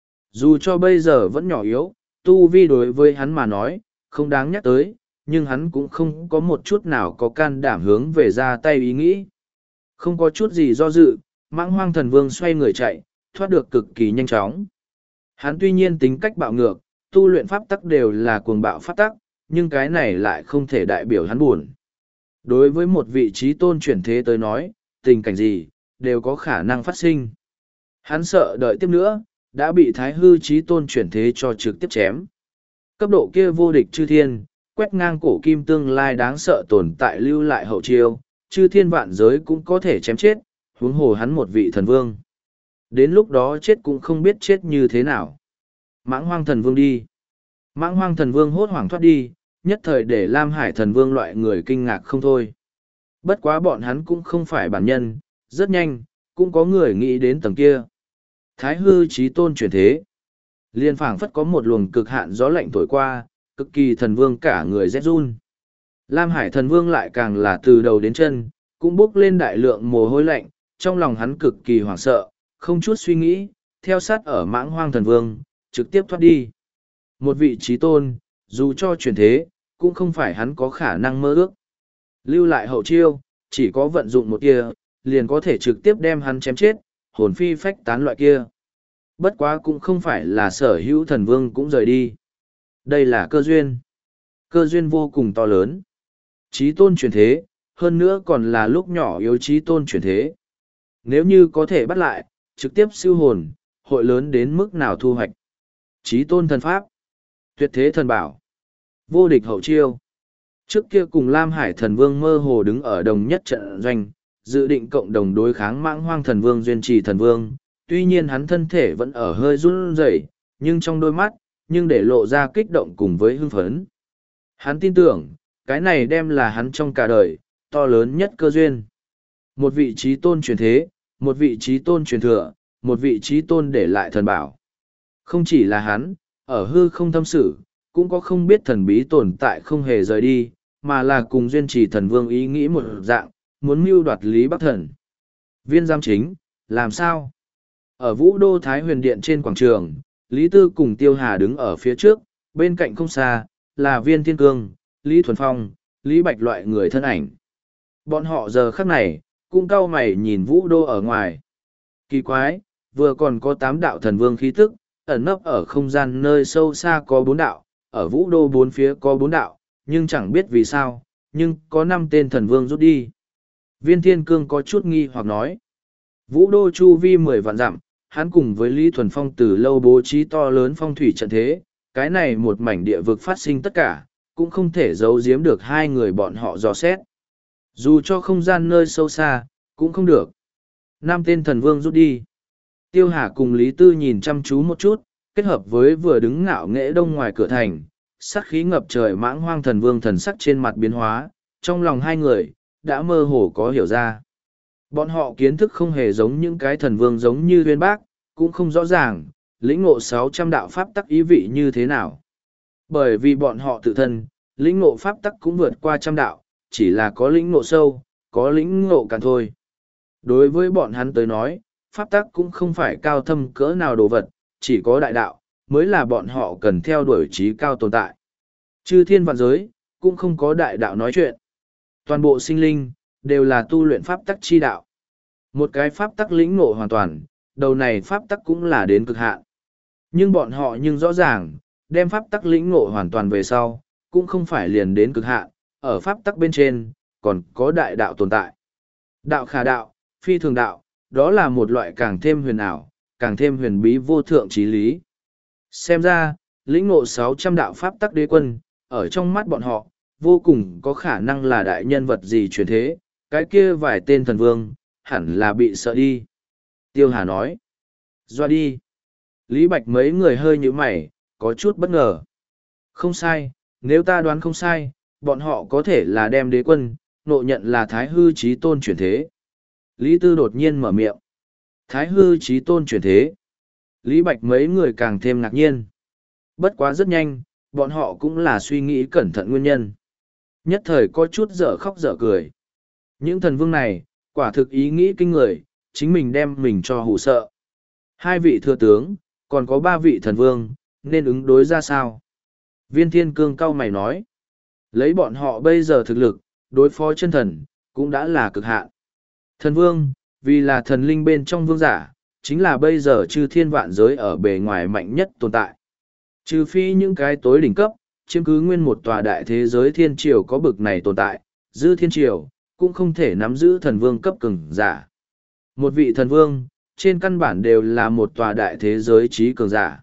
Dù cho bây giờ vẫn nhỏ yếu, tu vi đối với hắn mà nói, không đáng nhắc tới, nhưng hắn cũng không có một chút nào có can đảm hướng về ra tay ý nghĩ. Không có chút gì do dự, mãng hoang thần vương xoay người chạy, thoát được cực kỳ nhanh chóng. Hắn tuy nhiên tính cách bạo ngược, tu luyện pháp tắc đều là cuồng bạo pháp tắc, nhưng cái này lại không thể đại biểu hắn buồn. Đối với một vị trí tôn chuyển thế tới nói, tình cảnh gì, đều có khả năng phát sinh. Hắn sợ đợi tiếp nữa, đã bị thái hư trí tôn chuyển thế cho trực tiếp chém. Cấp độ kia vô địch chư thiên, quét ngang cổ kim tương lai đáng sợ tồn tại lưu lại hậu chiêu, chư thiên vạn giới cũng có thể chém chết, huống hồ hắn một vị thần vương. Đến lúc đó chết cũng không biết chết như thế nào. Mãng hoang thần vương đi. Mãng hoang thần vương hốt hoảng thoát đi, nhất thời để Lam Hải thần vương loại người kinh ngạc không thôi. Bất quá bọn hắn cũng không phải bản nhân, rất nhanh, cũng có người nghĩ đến tầng kia. Thái hư chí tôn chuyển thế. Liên phảng phất có một luồng cực hạn gió lạnh thổi qua, cực kỳ thần vương cả người rét run. Lam Hải thần vương lại càng là từ đầu đến chân, cũng bốc lên đại lượng mồ hôi lạnh, trong lòng hắn cực kỳ hoảng sợ, không chút suy nghĩ, theo sát ở mãng hoang thần vương, trực tiếp thoát đi. Một vị trí tôn, dù cho chuyển thế, cũng không phải hắn có khả năng mơ ước. Lưu lại hậu chiêu, Chỉ có vận dụng một kia, liền có thể trực tiếp đem hắn chém chết, hồn phi phách tán loại kia. Bất quá cũng không phải là sở hữu thần vương cũng rời đi. Đây là cơ duyên. Cơ duyên vô cùng to lớn. Chí tôn chuyển thế, hơn nữa còn là lúc nhỏ yếu chí tôn chuyển thế. Nếu như có thể bắt lại, trực tiếp siêu hồn, hội lớn đến mức nào thu hoạch. Chí tôn thần pháp, tuyệt thế thần bảo, vô địch hậu chiêu. Trước kia cùng Lam Hải thần vương mơ hồ đứng ở đồng nhất trận doanh, dự định cộng đồng đối kháng mãng hoang thần vương duyên trì thần vương. Tuy nhiên hắn thân thể vẫn ở hơi run rẩy, nhưng trong đôi mắt, nhưng để lộ ra kích động cùng với hưng phấn. Hắn tin tưởng, cái này đem là hắn trong cả đời, to lớn nhất cơ duyên. Một vị trí tôn truyền thế, một vị trí tôn truyền thừa, một vị trí tôn để lại thần bảo. Không chỉ là hắn, ở hư không thâm sử, cũng có không biết thần bí tồn tại không hề rời đi, mà là cùng duyên trì thần vương ý nghĩ một dạng, muốn mưu đoạt Lý Bắc Thần. Viên giám chính, làm sao? Ở Vũ Đô Thái Huyền Điện trên quảng trường, Lý Tư cùng Tiêu Hà đứng ở phía trước, bên cạnh không xa, là Viên Thiên Cương, Lý Thuần Phong, Lý Bạch loại người thân ảnh. Bọn họ giờ khắc này, cũng cau mày nhìn Vũ Đô ở ngoài. Kỳ quái, vừa còn có tám đạo thần vương khí tức, ẩn nấp ở không gian nơi sâu xa có bốn đạo, ở Vũ Đô bốn phía có bốn đạo, nhưng chẳng biết vì sao, nhưng có năm tên thần vương rút đi. Viên Thiên Cương có chút nghi hoặc nói. Vũ Đô chu vi mười vạn dặm, hắn cùng với Lý Thuần Phong từ lâu bố trí to lớn phong thủy trận thế, cái này một mảnh địa vực phát sinh tất cả, cũng không thể giấu giếm được hai người bọn họ dò xét. Dù cho không gian nơi sâu xa, cũng không được. Năm tên thần vương rút đi. Tiêu Hà cùng Lý Tư nhìn chăm chú một chút, kết hợp với vừa đứng ngạo nghễ đông ngoài cửa thành, sắc khí ngập trời mãng hoang thần vương thần sắc trên mặt biến hóa, trong lòng hai người, đã mơ hồ có hiểu ra. Bọn họ kiến thức không hề giống những cái thần vương giống như Uyên Bác, cũng không rõ ràng, lĩnh ngộ sáu trăm đạo pháp tắc ý vị như thế nào. Bởi vì bọn họ tự thân, lĩnh ngộ pháp tắc cũng vượt qua trăm đạo, chỉ là có lĩnh ngộ sâu, có lĩnh ngộ cạn thôi. Đối với bọn hắn tới nói, pháp tắc cũng không phải cao thâm cỡ nào đồ vật, chỉ có đại đạo, mới là bọn họ cần theo đuổi trí cao tồn tại. Chư thiên vạn giới, cũng không có đại đạo nói chuyện. Toàn bộ sinh linh, đều là tu luyện pháp tắc chi đạo. Một cái pháp tắc lĩnh ngộ hoàn toàn, đầu này pháp tắc cũng là đến cực hạn. Nhưng bọn họ nhưng rõ ràng, đem pháp tắc lĩnh ngộ hoàn toàn về sau, cũng không phải liền đến cực hạn, ở pháp tắc bên trên, còn có đại đạo tồn tại. Đạo khả đạo, phi thường đạo, đó là một loại càng thêm huyền ảo, càng thêm huyền bí vô thượng trí lý. Xem ra, lĩnh ngộ sáu trăm đạo pháp tắc đế quân, ở trong mắt bọn họ, vô cùng có khả năng là đại nhân vật gì truyền thế, cái kia vài tên thần vương, hẳn là bị sợ đi. Tiêu Hà nói, doa đi. Lý Bạch mấy người hơi như mày, có chút bất ngờ. Không sai, nếu ta đoán không sai, bọn họ có thể là đem đế quân, nộ nhận là Thái Hư Chí Tôn chuyển thế. Lý Tư đột nhiên mở miệng. Thái Hư Chí Tôn chuyển thế. Lý Bạch mấy người càng thêm ngạc nhiên. Bất quá rất nhanh, bọn họ cũng là suy nghĩ cẩn thận nguyên nhân. Nhất thời có chút dở khóc dở cười. Những thần vương này, quả thực ý nghĩ kinh người, chính mình đem mình cho hù sợ. Hai vị thừa tướng, còn có ba vị thần vương, nên ứng đối ra sao? Viên Thiên Cương cau mày nói. Lấy bọn họ bây giờ thực lực, đối phó chân thần, cũng đã là cực hạn. Thần vương, vì là thần linh bên trong vương giả, chính là bây giờ chư thiên vạn giới ở bề ngoài mạnh nhất tồn tại. Trừ phi những cái tối đỉnh cấp, chiếm cứ nguyên một tòa đại thế giới thiên triều có bực này tồn tại, dư thiên triều, cũng không thể nắm giữ thần vương cấp cường giả. Một vị thần vương, trên căn bản đều là một tòa đại thế giới trí cường giả.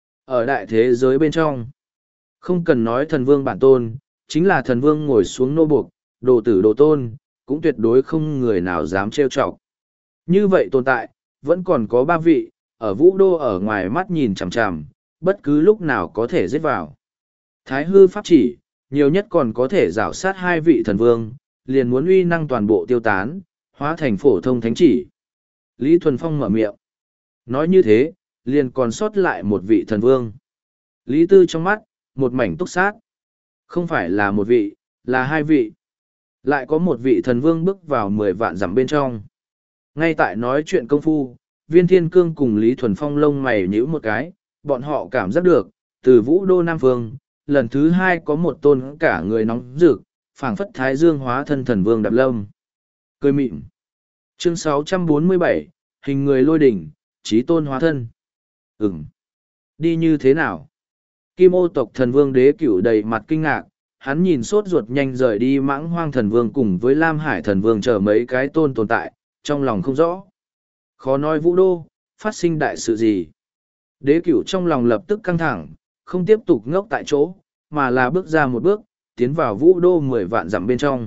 Ở đại thế giới bên trong, không cần nói thần vương bản tôn, chính là thần vương ngồi xuống nô buộc, đồ tử đồ tôn, cũng tuyệt đối không người nào dám trêu chọc. Như vậy tồn tại, vẫn còn có ba vị, ở Vũ Đô ở ngoài mắt nhìn chằm chằm, bất cứ lúc nào có thể giết vào. Thái hư pháp chỉ, nhiều nhất còn có thể rảo sát hai vị thần vương, liền muốn uy năng toàn bộ tiêu tán, hóa thành phổ thông thánh chỉ. Lý Thuần Phong mở miệng. Nói như thế, liền còn sót lại một vị thần vương. Lý Tư trong mắt, một mảnh túc sát. Không phải là một vị, là hai vị. Lại có một vị thần vương bước vào mười vạn dặm bên trong. Ngay tại nói chuyện công phu, Viên Thiên Cương cùng Lý Thuần Phong lông mày nhíu một cái, bọn họ cảm giác được, từ Vũ Đô Nam Phương, lần thứ hai có một tôn cả người nóng rực, phảng phất thái dương hóa thân thần vương đạp lâm. cười mịn. Chương sáu trăm bốn mươi bảy, hình người lôi đỉnh, trí tôn hóa thân. Ừm. Đi như thế nào? Kim ô tộc thần vương Đế Cửu đầy mặt kinh ngạc, hắn nhìn sốt ruột nhanh rời đi mãng hoang thần vương cùng với Lam Hải thần vương chờ mấy cái tôn tồn tại, trong lòng không rõ. Khó nói Vũ Đô, phát sinh đại sự gì? Đế Cửu trong lòng lập tức căng thẳng, không tiếp tục ngốc tại chỗ, mà là bước ra một bước, tiến vào Vũ Đô mười vạn dặm bên trong.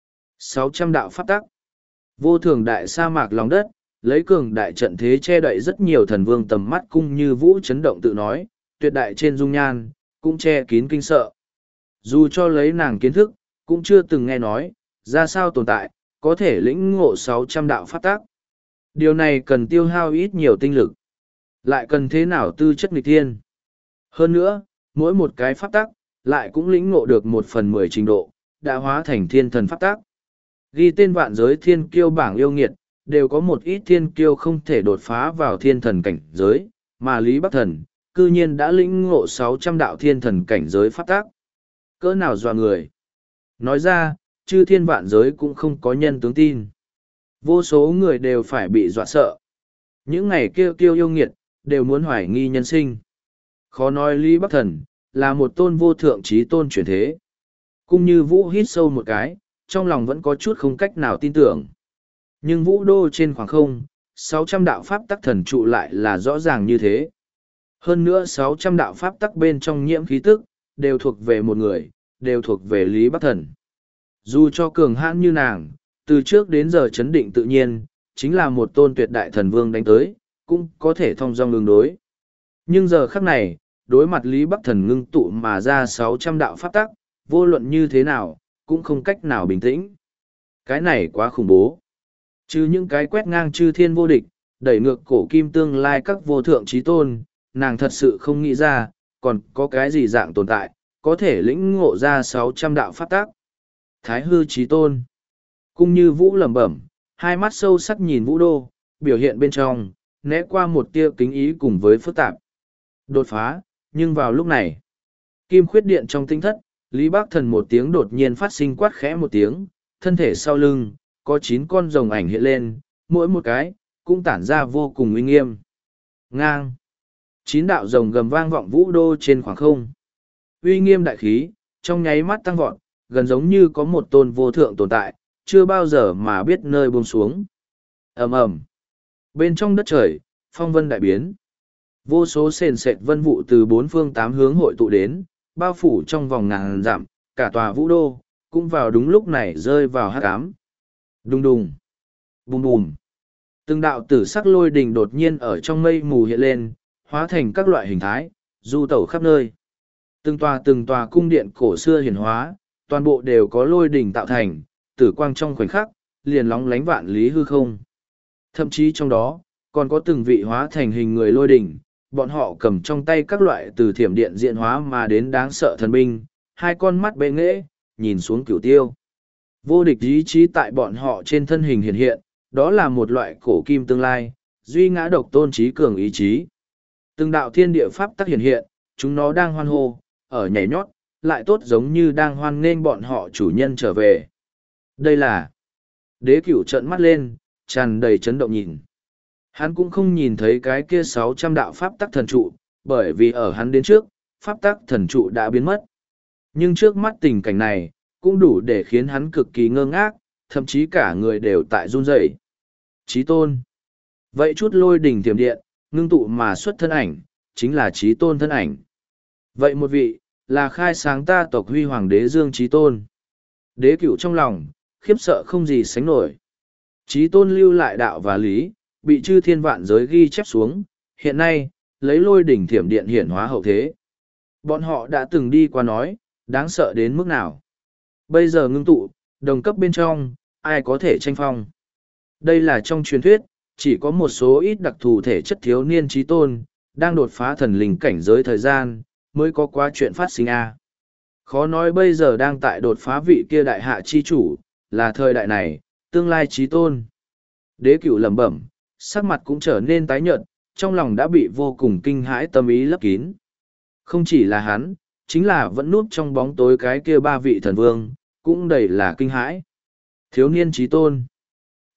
sáu trăm đạo pháp tắc. Vô thường đại sa mạc lòng đất, lấy cường đại trận thế che đậy rất nhiều thần vương tầm mắt cung như vũ chấn động tự nói, tuyệt đại trên dung nhan, cũng che kín kinh sợ. Dù cho lấy nàng kiến thức, cũng chưa từng nghe nói, ra sao tồn tại, có thể lĩnh ngộ sáu trăm đạo pháp tác. Điều này cần tiêu hao ít nhiều tinh lực, lại cần thế nào tư chất nghịch thiên. Hơn nữa, mỗi một cái pháp tác, lại cũng lĩnh ngộ được một phần mười trình độ, đã hóa thành thiên thần pháp tác. Ghi tên vạn giới thiên kiêu bảng yêu nghiệt, đều có một ít thiên kiêu không thể đột phá vào thiên thần cảnh giới, mà Lý Bắc Thần, cư nhiên đã lĩnh ngộ sáu trăm đạo thiên thần cảnh giới pháp tác. Cỡ nào dọa người? Nói ra, chư thiên vạn giới cũng không có nhân tướng tin. Vô số người đều phải bị dọa sợ. Những ngày kêu kêu yêu nghiệt, đều muốn hoài nghi nhân sinh. Khó nói Lý Bắc Thần, là một tôn vô thượng trí tôn chuyển thế. Cũng như Vũ hít sâu một cái, trong lòng vẫn có chút không cách nào tin tưởng. Nhưng Vũ Đô trên khoảng không, sáu trăm đạo pháp tắc thần trụ lại là rõ ràng như thế. Hơn nữa sáu trăm đạo pháp tắc bên trong nhiễm khí tức, đều thuộc về một người, đều thuộc về Lý Bắc Thần. Dù cho cường hãn như nàng, từ trước đến giờ chấn định tự nhiên, chính là một tôn tuyệt đại thần vương đánh tới, cũng có thể thông dong ứng đối. Nhưng giờ khắc này, đối mặt Lý Bắc Thần ngưng tụ mà ra sáu trăm đạo pháp tắc, vô luận như thế nào, cũng không cách nào bình tĩnh. Cái này quá khủng bố. Chứ những cái quét ngang chư thiên vô địch, đẩy ngược cổ kim tương lai các vô thượng trí tôn, nàng thật sự không nghĩ ra, còn có cái gì dạng tồn tại, có thể lĩnh ngộ ra sáu trăm đạo pháp tác. Thái hư trí tôn. Cung như Vũ lẩm bẩm, hai mắt sâu sắc nhìn Vũ Đô, biểu hiện bên trong, né qua một tia kính ý cùng với phức tạp. Đột phá, nhưng vào lúc này, kim khuyết điện trong tinh thất, Lý Bắc Thần một tiếng đột nhiên phát sinh quát khẽ một tiếng, thân thể sau lưng, có chín con rồng ảnh hiện lên, mỗi một cái, cũng tản ra vô cùng uy nghiêm. Ngang. Chín đạo rồng gầm vang vọng Vũ Đô trên khoảng không. Uy nghiêm đại khí, trong nháy mắt tăng vọt, gần giống như có một tôn vô thượng tồn tại, chưa bao giờ mà biết nơi buông xuống. Ầm ầm. Bên trong đất trời, phong vân đại biến. Vô số sền sệt vân vụ từ bốn phương tám hướng hội tụ đến, bao phủ trong vòng ngàn dặm, cả tòa Vũ Đô, cũng vào đúng lúc này rơi vào hắc ám. Đùng đùng. Bùm bùm. Từng đạo tử sắc lôi đình đột nhiên ở trong mây mù hiện lên, hóa thành các loại hình thái, du tẩu khắp nơi. Từng tòa từng tòa cung điện cổ xưa hiển hóa, toàn bộ đều có lôi đỉnh tạo thành, tử quang trong khoảnh khắc, liền lóng lánh vạn lý hư không. Thậm chí trong đó, còn có từng vị hóa thành hình người lôi đỉnh, bọn họ cầm trong tay các loại từ thiểm điện diện hóa mà đến đáng sợ thần binh, hai con mắt bệ nghễ, nhìn xuống cửu tiêu. Vô địch ý chí tại bọn họ trên thân hình hiện hiện, đó là một loại cổ kim tương lai, duy ngã độc tôn trí cường ý chí. Từng đạo thiên địa pháp tắc hiện hiện, chúng nó đang hoan hô, ở nhảy nhót, lại tốt giống như đang hoan nghênh bọn họ chủ nhân trở về. Đây là Đế Cửu trợn mắt lên, tràn đầy chấn động nhìn. Hắn cũng không nhìn thấy cái kia sáu trăm đạo pháp tắc thần trụ, bởi vì ở hắn đến trước, pháp tắc thần trụ đã biến mất. Nhưng trước mắt tình cảnh này, cũng đủ để khiến hắn cực kỳ ngơ ngác, thậm chí cả người đều tại run rẩy. Chí tôn. Vậy chút lôi đỉnh tiềm điện, ngưng tụ mà xuất thân ảnh, chính là chí tôn thân ảnh. Vậy một vị, là khai sáng ta tộc huy hoàng đế dương chí tôn. Đế Cửu trong lòng, khiếp sợ không gì sánh nổi. Chí tôn lưu lại đạo và lý, bị chư thiên vạn giới ghi chép xuống, hiện nay, lấy lôi đỉnh thiểm điện hiển hóa hậu thế. Bọn họ đã từng đi qua nói, đáng sợ đến mức nào. Bây giờ ngưng tụ, đồng cấp bên trong, ai có thể tranh phong. Đây là trong truyền thuyết, chỉ có một số ít đặc thù thể chất thiếu niên chí tôn, đang đột phá thần linh cảnh giới thời gian, mới có quá chuyện phát sinh a. Khó nói bây giờ đang tại đột phá vị kia đại hạ chi chủ, là thời đại này, tương lai chí tôn. Đế Cửu lẩm bẩm, sắc mặt cũng trở nên tái nhợt, trong lòng đã bị vô cùng kinh hãi tâm ý lấp kín. Không chỉ là hắn, chính là vẫn núp trong bóng tối cái kia ba vị thần vương, cũng đầy là kinh hãi. Thiếu niên chí tôn.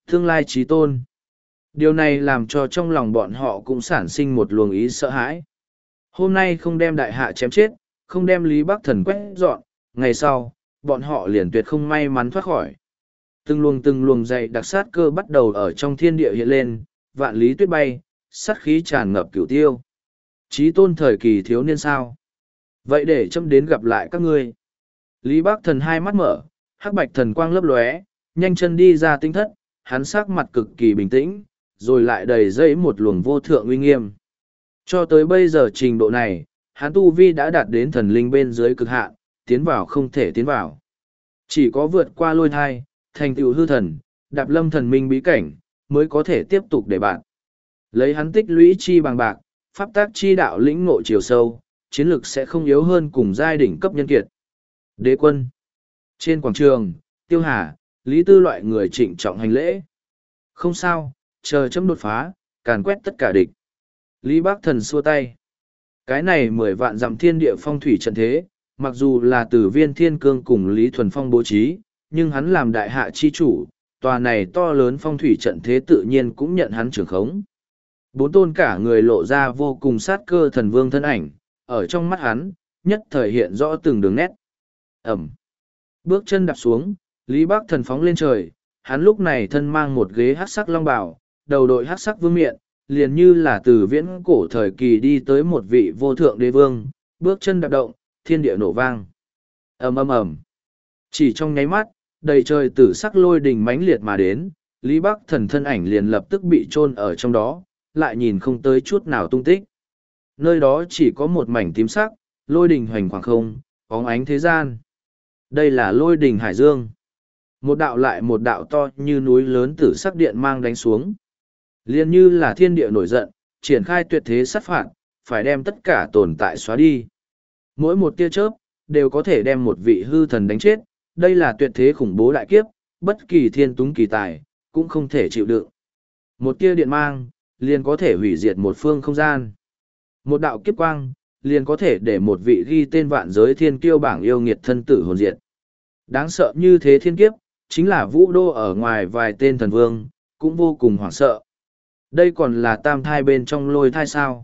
Tương lai trí tôn. Điều này làm cho trong lòng bọn họ cũng sản sinh một luồng ý sợ hãi. Hôm nay không đem đại hạ chém chết, không đem Lý Bắc Thần quét dọn, ngày sau, bọn họ liền tuyệt không may mắn thoát khỏi. Từng luồng từng luồng dày đặc sát cơ bắt đầu ở trong thiên địa hiện lên, vạn lý tuyết bay, sát khí tràn ngập cửu tiêu. Chí tôn thời kỳ thiếu niên sao? Vậy để chấm đến gặp lại các ngươi. Lý Bắc Thần hai mắt mở, hắc bạch thần quang lấp lóe, nhanh chân đi ra tinh thất, hắn sắc mặt cực kỳ bình tĩnh, rồi lại đầy dẫy một luồng vô thượng uy nghiêm. Cho tới bây giờ trình độ này, hắn tu vi đã đạt đến thần linh bên dưới cực hạn, tiến vào không thể tiến vào. Chỉ có vượt qua lôi thai, thành tựu hư thần, đạp lâm thần minh bí cảnh, mới có thể tiếp tục để bạn. Lấy hắn tích lũy chi bằng bạc, pháp tác chi đạo lĩnh ngộ chiều sâu, chiến lực sẽ không yếu hơn cùng giai đỉnh cấp nhân kiệt. Đế quân. Trên quảng trường, Tiêu Hà, Lý Tư loại người trịnh trọng hành lễ. Không sao, chờ chấm đột phá, càn quét tất cả địch. Lý Bắc Thần xua tay. Cái này mười vạn dặm thiên địa phong thủy trận thế, mặc dù là từ viên thiên cương cùng Lý Thuần Phong bố trí, nhưng hắn làm đại hạ chi chủ, tòa này to lớn phong thủy trận thế tự nhiên cũng nhận hắn trưởng khống. Bốn tôn cả người lộ ra vô cùng sát cơ thần vương thân ảnh, ở trong mắt hắn, nhất thời hiện rõ từng đường nét. Ẩm. Bước chân đạp xuống, Lý Bắc Thần phóng lên trời, hắn lúc này thân mang một ghế hắc sắc long bào, đầu đội hắc sắc vương miện, liền như là từ viễn cổ thời kỳ đi tới một vị vô thượng đế vương, bước chân đạp động, thiên địa nổ vang. Ầm ầm ầm. Chỉ trong nháy mắt, đầy trời tử sắc lôi đình mãnh liệt mà đến, Lý Bắc Thần thân ảnh liền lập tức bị chôn ở trong đó, lại nhìn không tới chút nào tung tích. Nơi đó chỉ có một mảnh tím sắc, lôi đình hoành khoảng không, bóng ánh thế gian. Đây là lôi đình hải dương. Một đạo lại một đạo to như núi lớn tử sắc điện mang đánh xuống. Liên như là thiên địa nổi giận, triển khai tuyệt thế sát phạt, phải đem tất cả tồn tại xóa đi. Mỗi một tia chớp, đều có thể đem một vị hư thần đánh chết. Đây là tuyệt thế khủng bố đại kiếp, bất kỳ thiên túng kỳ tài, cũng không thể chịu đựng. Một tia điện mang, liền có thể hủy diệt một phương không gian. Một đạo kiếp quang, liền có thể để một vị ghi tên vạn giới thiên kiêu bảng yêu nghiệt thân tử hồn diệt. Đáng sợ như thế thiên kiếp, chính là vũ đô ở ngoài vài tên thần vương, cũng vô cùng hoảng sợ. Đây còn là tam thai bên trong lôi thai sao.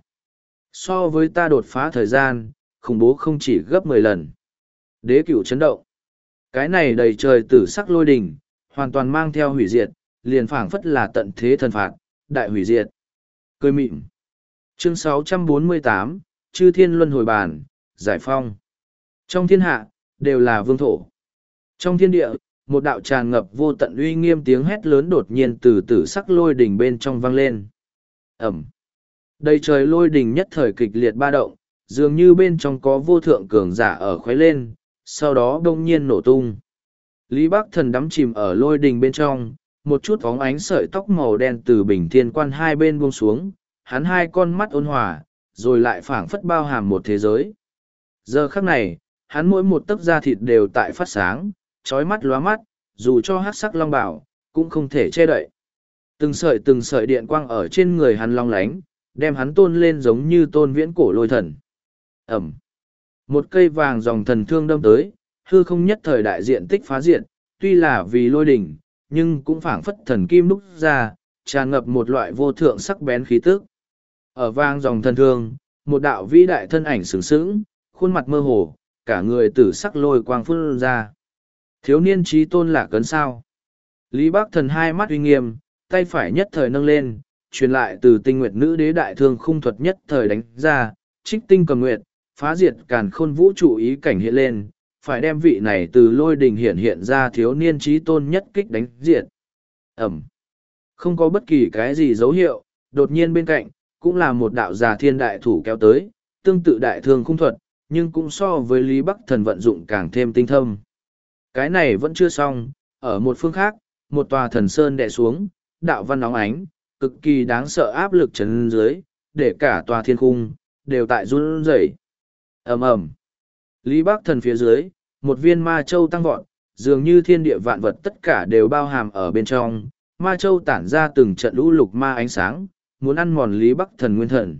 So với ta đột phá thời gian, khủng bố không chỉ gấp mười lần. Đế cửu chấn động. Cái này đầy trời tử sắc lôi đình, hoàn toàn mang theo hủy diệt, liền phảng phất là tận thế thần phạt, đại hủy diệt. Cười mịn. Chương sáu trăm bốn mươi tám, Chư Thiên Luân Hồi Bàn, Giải Phong. Trong thiên hạ, đều là vương thổ. Trong thiên địa, một đạo tràn ngập vô tận uy nghiêm tiếng hét lớn đột nhiên từ tử sắc lôi đỉnh bên trong vang lên. Ẩm. Đầy trời lôi đỉnh nhất thời kịch liệt ba động, dường như bên trong có vô thượng cường giả ở khuấy lên, sau đó đông nhiên nổ tung. Lý Bắc Thần đắm chìm ở lôi đỉnh bên trong, một chút bóng ánh sợi tóc màu đen từ bình thiên quan hai bên buông xuống, hắn hai con mắt ôn hòa, rồi lại phảng phất bao hàm một thế giới. Giờ khắc này, hắn mỗi một tấc da thịt đều tại phát sáng, trói mắt lóa mắt, dù cho hát sắc long bảo, cũng không thể che đậy. Từng sợi từng sợi điện quang ở trên người hắn long lánh, đem hắn tôn lên giống như tôn viễn cổ lôi thần. Ẩm. Một cây vàng dòng thần thương đâm tới, hư không nhất thời đại diện tích phá diện, tuy là vì lôi đỉnh, nhưng cũng phảng phất thần kim đúc ra, tràn ngập một loại vô thượng sắc bén khí tức. Ở vang dòng thần thương, một đạo vĩ đại thân ảnh sừng sững, khuôn mặt mơ hồ, cả người tử sắc lôi quang phun ra. Thiếu niên trí tôn là cấn sao. Lý Bắc Thần hai mắt uy nghiêm, tay phải nhất thời nâng lên, truyền lại từ tinh nguyệt nữ đế đại thương khung thuật nhất thời đánh ra, trích tinh cầm nguyệt, phá diệt càn khôn vũ trụ ý cảnh hiện lên, phải đem vị này từ lôi đình hiện hiện ra thiếu niên trí tôn nhất kích đánh diệt. Ẩm. Không có bất kỳ cái gì dấu hiệu, đột nhiên bên cạnh, cũng là một đạo già thiên đại thủ kéo tới, tương tự đại thương khung thuật, nhưng cũng so với Lý Bắc Thần vận dụng càng thêm tinh thâm. Cái này vẫn chưa xong, ở một phương khác, một tòa thần sơn đè xuống, đạo văn óng ánh, cực kỳ đáng sợ áp lực chấn dưới, để cả tòa thiên khung, đều tại run rẩy. Ầm ầm. Lý Bắc Thần phía dưới, một viên ma châu tăng vọt, dường như thiên địa vạn vật tất cả đều bao hàm ở bên trong, ma châu tản ra từng trận lũ lục ma ánh sáng, muốn ăn mòn Lý Bắc Thần nguyên thần.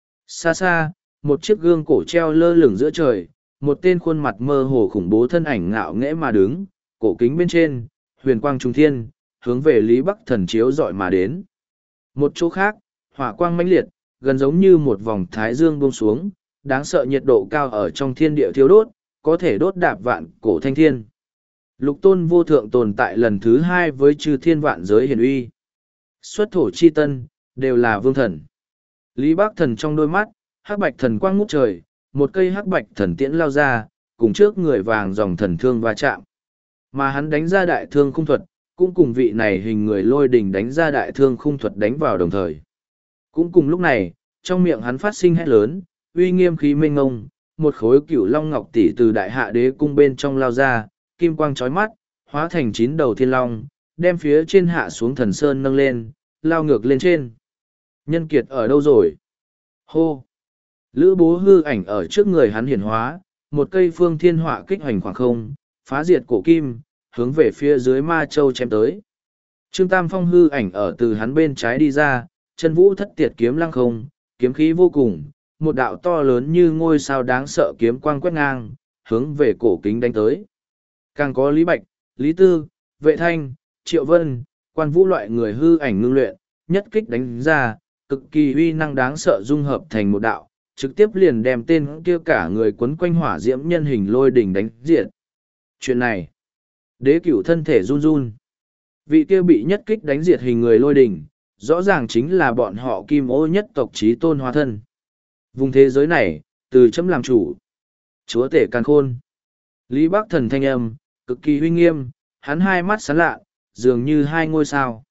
Xa xa, một chiếc gương cổ treo lơ lửng giữa trời, một tên khuôn mặt mơ hồ khủng bố thân ảnh ngạo nghễ mà đứng, cổ kính bên trên, huyền quang trung thiên, hướng về Lý Bắc Thần chiếu dọi mà đến. Một chỗ khác, hỏa quang mãnh liệt, gần giống như một vòng thái dương buông xuống, đáng sợ nhiệt độ cao ở trong thiên địa thiêu đốt, có thể đốt đạp vạn cổ thanh thiên. Lục tôn vô thượng tồn tại lần thứ hai với chư thiên vạn giới hiển uy. Xuất thổ chi tân, đều là vương thần. Lý Bắc Thần trong đôi mắt, hắc bạch thần quang ngút trời, một cây hắc bạch thần tiễn lao ra, cùng trước người vàng dòng thần thương va chạm. Mà hắn đánh ra đại thương khung thuật, cũng cùng vị này hình người lôi đình đánh ra đại thương khung thuật đánh vào đồng thời. Cũng cùng lúc này, trong miệng hắn phát sinh hét lớn, uy nghiêm khí mênh ngông, một khối cửu long ngọc tỷ từ đại hạ đế cung bên trong lao ra, kim quang chói mắt, hóa thành chín đầu thiên long, đem phía trên hạ xuống thần sơn nâng lên, lao ngược lên trên. Nhân kiệt ở đâu rồi? Hô! Lữ bố hư ảnh ở trước người hắn hiển hóa, một cây phương thiên họa kích hoành khoảng không, phá diệt cổ kim, hướng về phía dưới ma châu chém tới. Trương Tam Phong hư ảnh ở từ hắn bên trái đi ra, chân vũ thất tiệt kiếm lăng không, kiếm khí vô cùng, một đạo to lớn như ngôi sao đáng sợ kiếm quang quét ngang, hướng về cổ kính đánh tới. Càng có Lý Bạch, Lý Tư, Vệ Thanh, Triệu Vân, Quan Vũ loại người hư ảnh ngưng luyện, nhất kích đánh ra, cực kỳ uy năng đáng sợ dung hợp thành một đạo, trực tiếp liền đem tên kia cả người quấn quanh hỏa diễm nhân hình lôi đỉnh đánh diệt. Chuyện này, đế cửu thân thể run run. Vị kia bị nhất kích đánh diệt hình người lôi đỉnh, rõ ràng chính là bọn họ kim ô nhất tộc chí tôn hóa thân. Vùng thế giới này, từ chấm làm chủ. Chúa tể càn khôn. Lý Bắc Thần thanh âm, cực kỳ uy nghiêm, hắn hai mắt sáng lạ, dường như hai ngôi sao.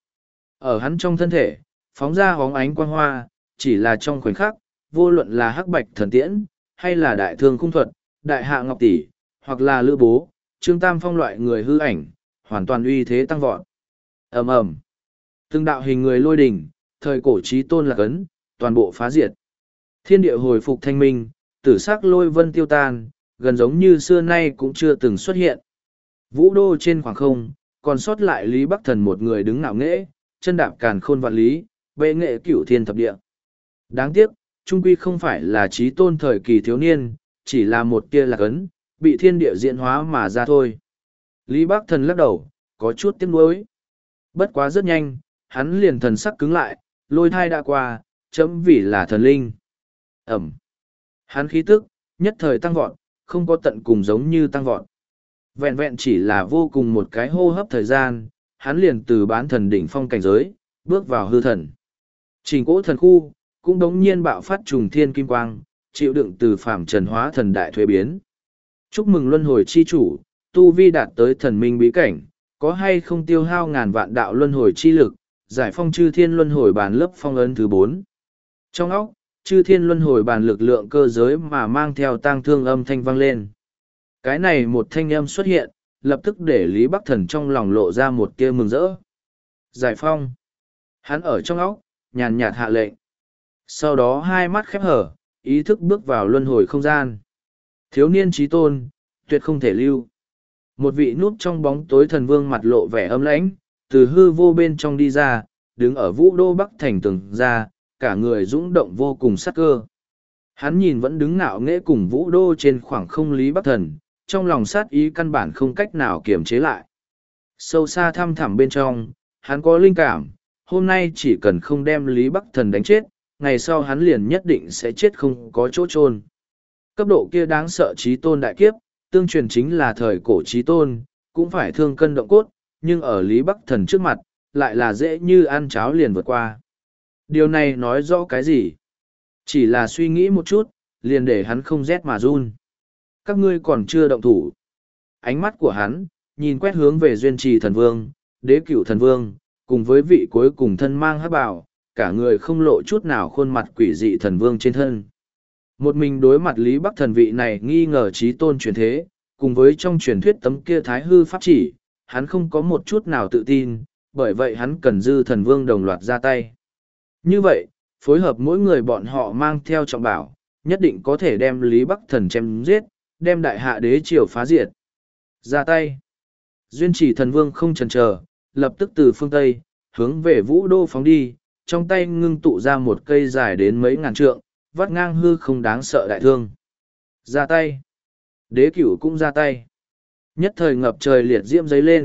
Ở hắn trong thân thể, phóng ra hóng ánh quang hoa, chỉ là trong khoảnh khắc, vô luận là hắc bạch thần tiễn, hay là đại thương khung thuật, đại hạ ngọc tỷ, hoặc là lữ bố, Trương Tam Phong loại người hư ảnh, hoàn toàn uy thế tăng vọt. Ầm ầm. Từng đạo hình người lôi đỉnh, thời cổ chí tôn lạc ấn, toàn bộ phá diệt. Thiên địa hồi phục thanh minh, tử sắc lôi vân tiêu tan, gần giống như xưa nay cũng chưa từng xuất hiện. Vũ đô trên khoảng không, còn sót lại Lý Bắc Thần một người đứng ngạo nghễ, chân đạp càn khôn vạn lý, bệ nghệ cửu thiên thập địa. Đáng tiếc, trung quy không phải là chí tôn thời kỳ thiếu niên, chỉ là một tia lạc ấn, bị thiên địa diễn hóa mà ra thôi. Lý Bắc Thần lắc đầu, có chút tiếc nuối. Bất quá rất nhanh, hắn liền thần sắc cứng lại, lôi thai đã qua, chấm vì là thần linh. Ẩm. Hắn khí tức, nhất thời tăng vọt, không có tận cùng giống như tăng vọt. Vẹn vẹn chỉ là vô cùng một cái hô hấp thời gian, hắn liền từ bán thần đỉnh phong cảnh giới, bước vào hư thần. Trình cỗ thần khu, cũng đống nhiên bạo phát trùng thiên kim quang, chịu đựng từ phàm trần hóa thần đại thuế biến. Chúc mừng luân hồi chi chủ, tu vi đạt tới thần minh bí cảnh, có hay không tiêu hao ngàn vạn đạo luân hồi chi lực, giải phong chư thiên luân hồi bàn lớp phong ấn thứ bốn. Trong óc, chư thiên luân hồi bàn lực lượng cơ giới mà mang theo tang thương âm thanh vang lên. Cái này một thanh âm xuất hiện, lập tức để Lý Bắc Thần trong lòng lộ ra một tia mừng rỡ. Giải phong. Hắn ở trong óc, nhàn nhạt hạ lệnh. Sau đó hai mắt khép hở, ý thức bước vào luân hồi không gian. Thiếu niên chí tôn, tuyệt không thể lưu. Một vị núp trong bóng tối thần vương mặt lộ vẻ âm lãnh, từ hư vô bên trong đi ra, đứng ở vũ đô bắc thành tường ra, cả người dũng động vô cùng sắc cơ. Hắn nhìn vẫn đứng ngạo nghễ cùng vũ đô trên khoảng không Lý Bắc Thần, trong lòng sát ý căn bản không cách nào kiềm chế lại. Sâu xa thăm thẳm bên trong, hắn có linh cảm, hôm nay chỉ cần không đem Lý Bắc Thần đánh chết, ngày sau hắn liền nhất định sẽ chết không có chỗ chôn. Cấp độ kia đáng sợ chí tôn đại kiếp, tương truyền chính là thời cổ chí tôn, cũng phải thương cân động cốt, nhưng ở Lý Bắc Thần trước mặt, lại là dễ như ăn cháo liền vượt qua. Điều này nói rõ cái gì? Chỉ là suy nghĩ một chút, liền để hắn không rét mà run. Các ngươi còn chưa động thủ. Ánh mắt của hắn, nhìn quét hướng về duyên trì thần vương, đế cửu thần vương, cùng với vị cuối cùng thân mang hắc bào, cả người không lộ chút nào khuôn mặt quỷ dị thần vương trên thân. Một mình đối mặt Lý Bắc Thần vị này nghi ngờ trí tôn truyền thế, cùng với trong truyền thuyết tấm kia thái hư pháp chỉ, hắn không có một chút nào tự tin, bởi vậy hắn cần dư thần vương đồng loạt ra tay. Như vậy, phối hợp mỗi người bọn họ mang theo trọng bảo, nhất định có thể đem Lý Bắc Thần chém giết, đem đại hạ đế triều phá diệt. Ra tay. Duyên chỉ thần vương không chần chờ, lập tức từ phương Tây, hướng về vũ đô phóng đi, trong tay ngưng tụ ra một cây dài đến mấy ngàn trượng, vắt ngang hư không đáng sợ đại thương. Ra tay. Đế cửu cũng ra tay. Nhất thời ngập trời liệt diễm giấy lên,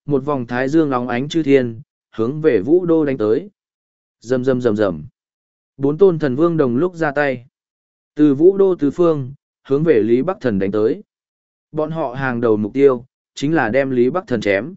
một vòng thái dương óng ánh chư thiên, hướng về vũ đô đánh tới. Rầm rầm rầm rầm. Bốn tôn thần vương đồng lúc ra tay. Từ vũ đô tứ phương, hướng về Lý Bắc Thần đánh tới. Bọn họ hàng đầu mục tiêu, chính là đem Lý Bắc Thần chém.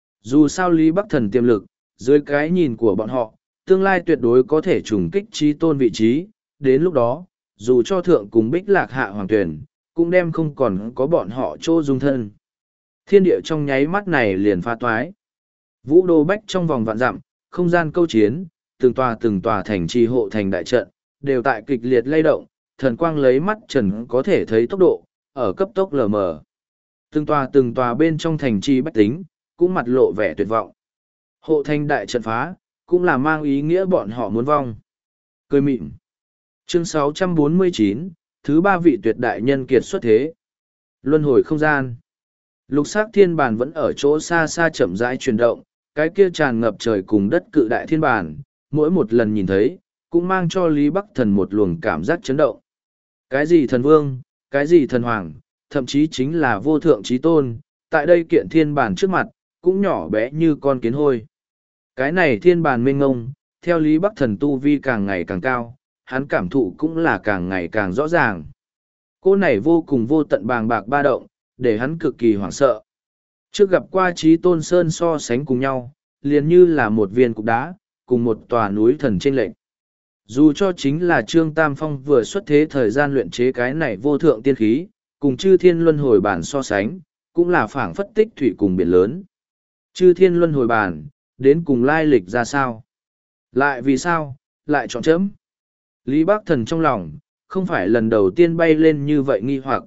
Dù sao Lý Bắc Thần tiềm lực, dưới cái nhìn của bọn họ, tương lai tuyệt đối có thể trùng kích trí tôn vị trí. Đến lúc đó, dù cho thượng cùng bích lạc hạ hoàng tuyển, cũng đem không còn có bọn họ chỗ dung thân. Thiên địa trong nháy mắt này liền pha toái. Vũ đô bách trong vòng vạn dặm, không gian câu chiến, từng tòa từng tòa thành trì hộ thành đại trận, đều tại kịch liệt lay động, thần quang lấy mắt trần có thể thấy tốc độ, ở cấp tốc lờ mờ. Từng tòa từng tòa bên trong thành trì bách tính, cũng mặt lộ vẻ tuyệt vọng. Hộ thành đại trận phá, cũng là mang ý nghĩa bọn họ muốn vong. Cười mịn. Chương sáu trăm bốn mươi chín, thứ ba vị tuyệt đại nhân kiệt xuất thế. Luân hồi không gian. Lục sắc thiên bản vẫn ở chỗ xa xa chậm rãi chuyển động, cái kia tràn ngập trời cùng đất cự đại thiên bản, mỗi một lần nhìn thấy, cũng mang cho Lý Bắc Thần một luồng cảm giác chấn động. Cái gì thần vương, cái gì thần hoàng, thậm chí chính là vô thượng trí tôn, tại đây kiện thiên bản trước mặt, cũng nhỏ bé như con kiến hôi. Cái này thiên bản mênh ngông, theo Lý Bắc Thần tu vi càng ngày càng cao, hắn cảm thụ cũng là càng ngày càng rõ ràng. Cô này vô cùng vô tận bàng bạc ba động, để hắn cực kỳ hoảng sợ. Trước gặp qua trí tôn sơn so sánh cùng nhau, liền như là một viên cục đá, cùng một tòa núi thần trên lệnh. Dù cho chính là Trương Tam Phong vừa xuất thế thời gian luyện chế cái này vô thượng tiên khí, cùng chư thiên luân hồi bản so sánh, cũng là phảng phất tích thủy cùng biển lớn. Chư thiên luân hồi bản, đến cùng lai lịch ra sao? Lại vì sao, lại chọn chấm? Lý Bác Thần trong lòng, không phải lần đầu tiên bay lên như vậy nghi hoặc.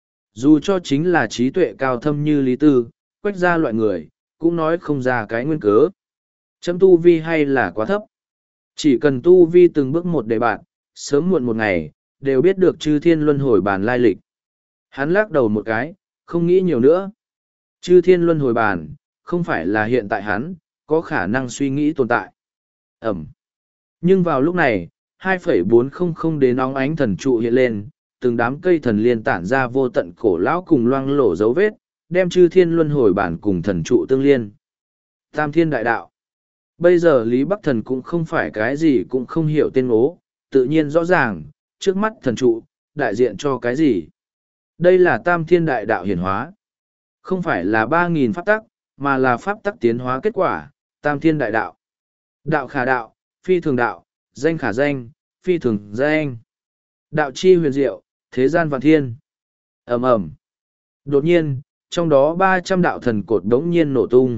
Dù cho chính là trí tuệ cao thâm như Lý Tư, quách ra loại người, cũng nói không ra cái nguyên cớ. Chấm tu vi hay là quá thấp. Chỉ cần tu vi từng bước một để bạn, sớm muộn một ngày, đều biết được chư thiên luân hồi bàn lai lịch. Hắn lắc đầu một cái, không nghĩ nhiều nữa. Chư thiên luân hồi bàn, không phải là hiện tại hắn, có khả năng suy nghĩ tồn tại. Ẩm. Nhưng vào lúc này, hai phẩy bốn không không đến óng ánh thần trụ hiện lên, từng đám cây thần liên tản ra vô tận cổ lão cùng loang lổ dấu vết, đem chư thiên luân hồi bản cùng thần trụ tương liên. Tam thiên đại đạo. Bây giờ Lý Bắc Thần cũng không phải cái gì cũng không hiểu tên ố, tự nhiên rõ ràng, trước mắt thần trụ, đại diện cho cái gì. Đây là tam thiên đại đạo hiển hóa. Không phải là ba nghìn pháp tắc, mà là pháp tắc tiến hóa kết quả, tam thiên đại đạo. Đạo khả đạo, phi thường đạo, danh khả danh, phi thường danh. Đạo chi huyền diệu, thế gian vạn thiên. Ầm ầm. Đột nhiên, trong đó ba trăm đạo thần cột đống nhiên nổ tung.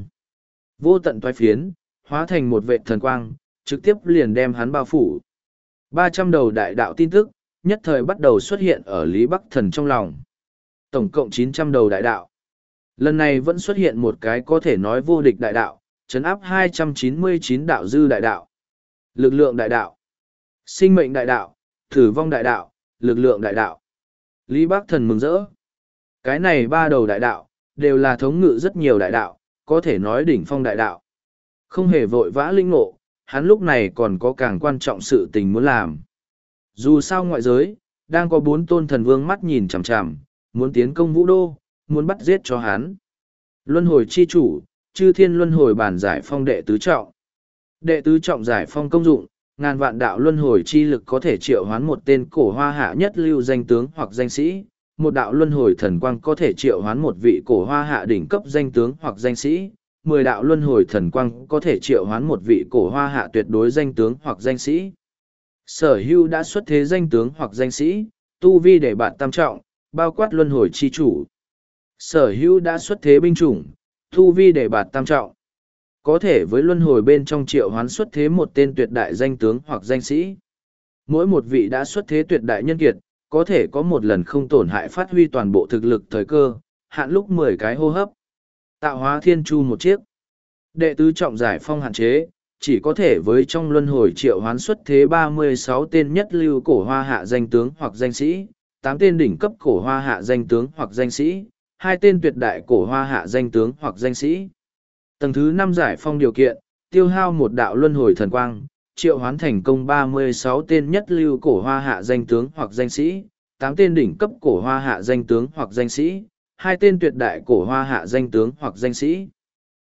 Vô tận toái phiến, hóa thành một vệ thần quang, trực tiếp liền đem hắn bao phủ. ba trăm đầu đại đạo tin tức, nhất thời bắt đầu xuất hiện ở Lý Bắc Thần trong lòng. Tổng cộng chín trăm đầu đại đạo. Lần này vẫn xuất hiện một cái có thể nói vô địch đại đạo, trấn áp hai trăm chín mươi chín đạo dư đại đạo. Lực lượng đại đạo, sinh mệnh đại đạo, tử vong đại đạo, lực lượng đại đạo. Lý Bắc Thần mừng rỡ. Cái này ba đầu đại đạo, đều là thống ngự rất nhiều đại đạo, có thể nói đỉnh phong đại đạo. Không hề vội vã linh ngộ, hắn lúc này còn có càng quan trọng sự tình muốn làm. Dù sao ngoại giới, đang có bốn tôn thần vương mắt nhìn chằm chằm, muốn tiến công vũ đô, muốn bắt giết cho hắn. Luân hồi chi chủ, chư thiên luân hồi bản giải phong đệ tứ trọng. Đệ tứ trọng giải phong công dụng, ngàn vạn đạo luân hồi chi lực có thể triệu hoán một tên cổ hoa hạ nhất lưu danh tướng hoặc danh sĩ, một đạo luân hồi thần quang có thể triệu hoán một vị cổ hoa hạ đỉnh cấp danh tướng hoặc danh sĩ, mười đạo luân hồi thần quang có thể triệu hoán một vị cổ hoa hạ tuyệt đối danh tướng hoặc danh sĩ. Sở hữu đã xuất thế danh tướng hoặc danh sĩ, tu vi để bạn tam trọng, bao quát luân hồi chi chủ. Sở hữu đã xuất thế binh chủng, tu vi để bạn tam trọng. Có thể với luân hồi bên trong triệu hoán xuất thế một tên tuyệt đại danh tướng hoặc danh sĩ. Mỗi một vị đã xuất thế tuyệt đại nhân kiệt, có thể có một lần không tổn hại phát huy toàn bộ thực lực thời cơ, hạn lúc mười cái hô hấp. Tạo hóa thiên chu một chiếc. Đệ tứ trọng giải phong hạn chế, chỉ có thể với trong luân hồi triệu hoán xuất thế ba mươi sáu tên nhất lưu cổ hoa hạ danh tướng hoặc danh sĩ, tám tên đỉnh cấp cổ hoa hạ danh tướng hoặc danh sĩ, hai tên tuyệt đại cổ hoa hạ danh tướng hoặc danh sĩ. Tầng thứ năm giải phong điều kiện, tiêu hao một đạo luân hồi thần quang, triệu hoán thành công ba mươi sáu tên nhất lưu cổ hoa hạ danh tướng hoặc danh sĩ, tám tên đỉnh cấp cổ hoa hạ danh tướng hoặc danh sĩ, hai tên tuyệt đại cổ hoa hạ danh tướng hoặc danh sĩ.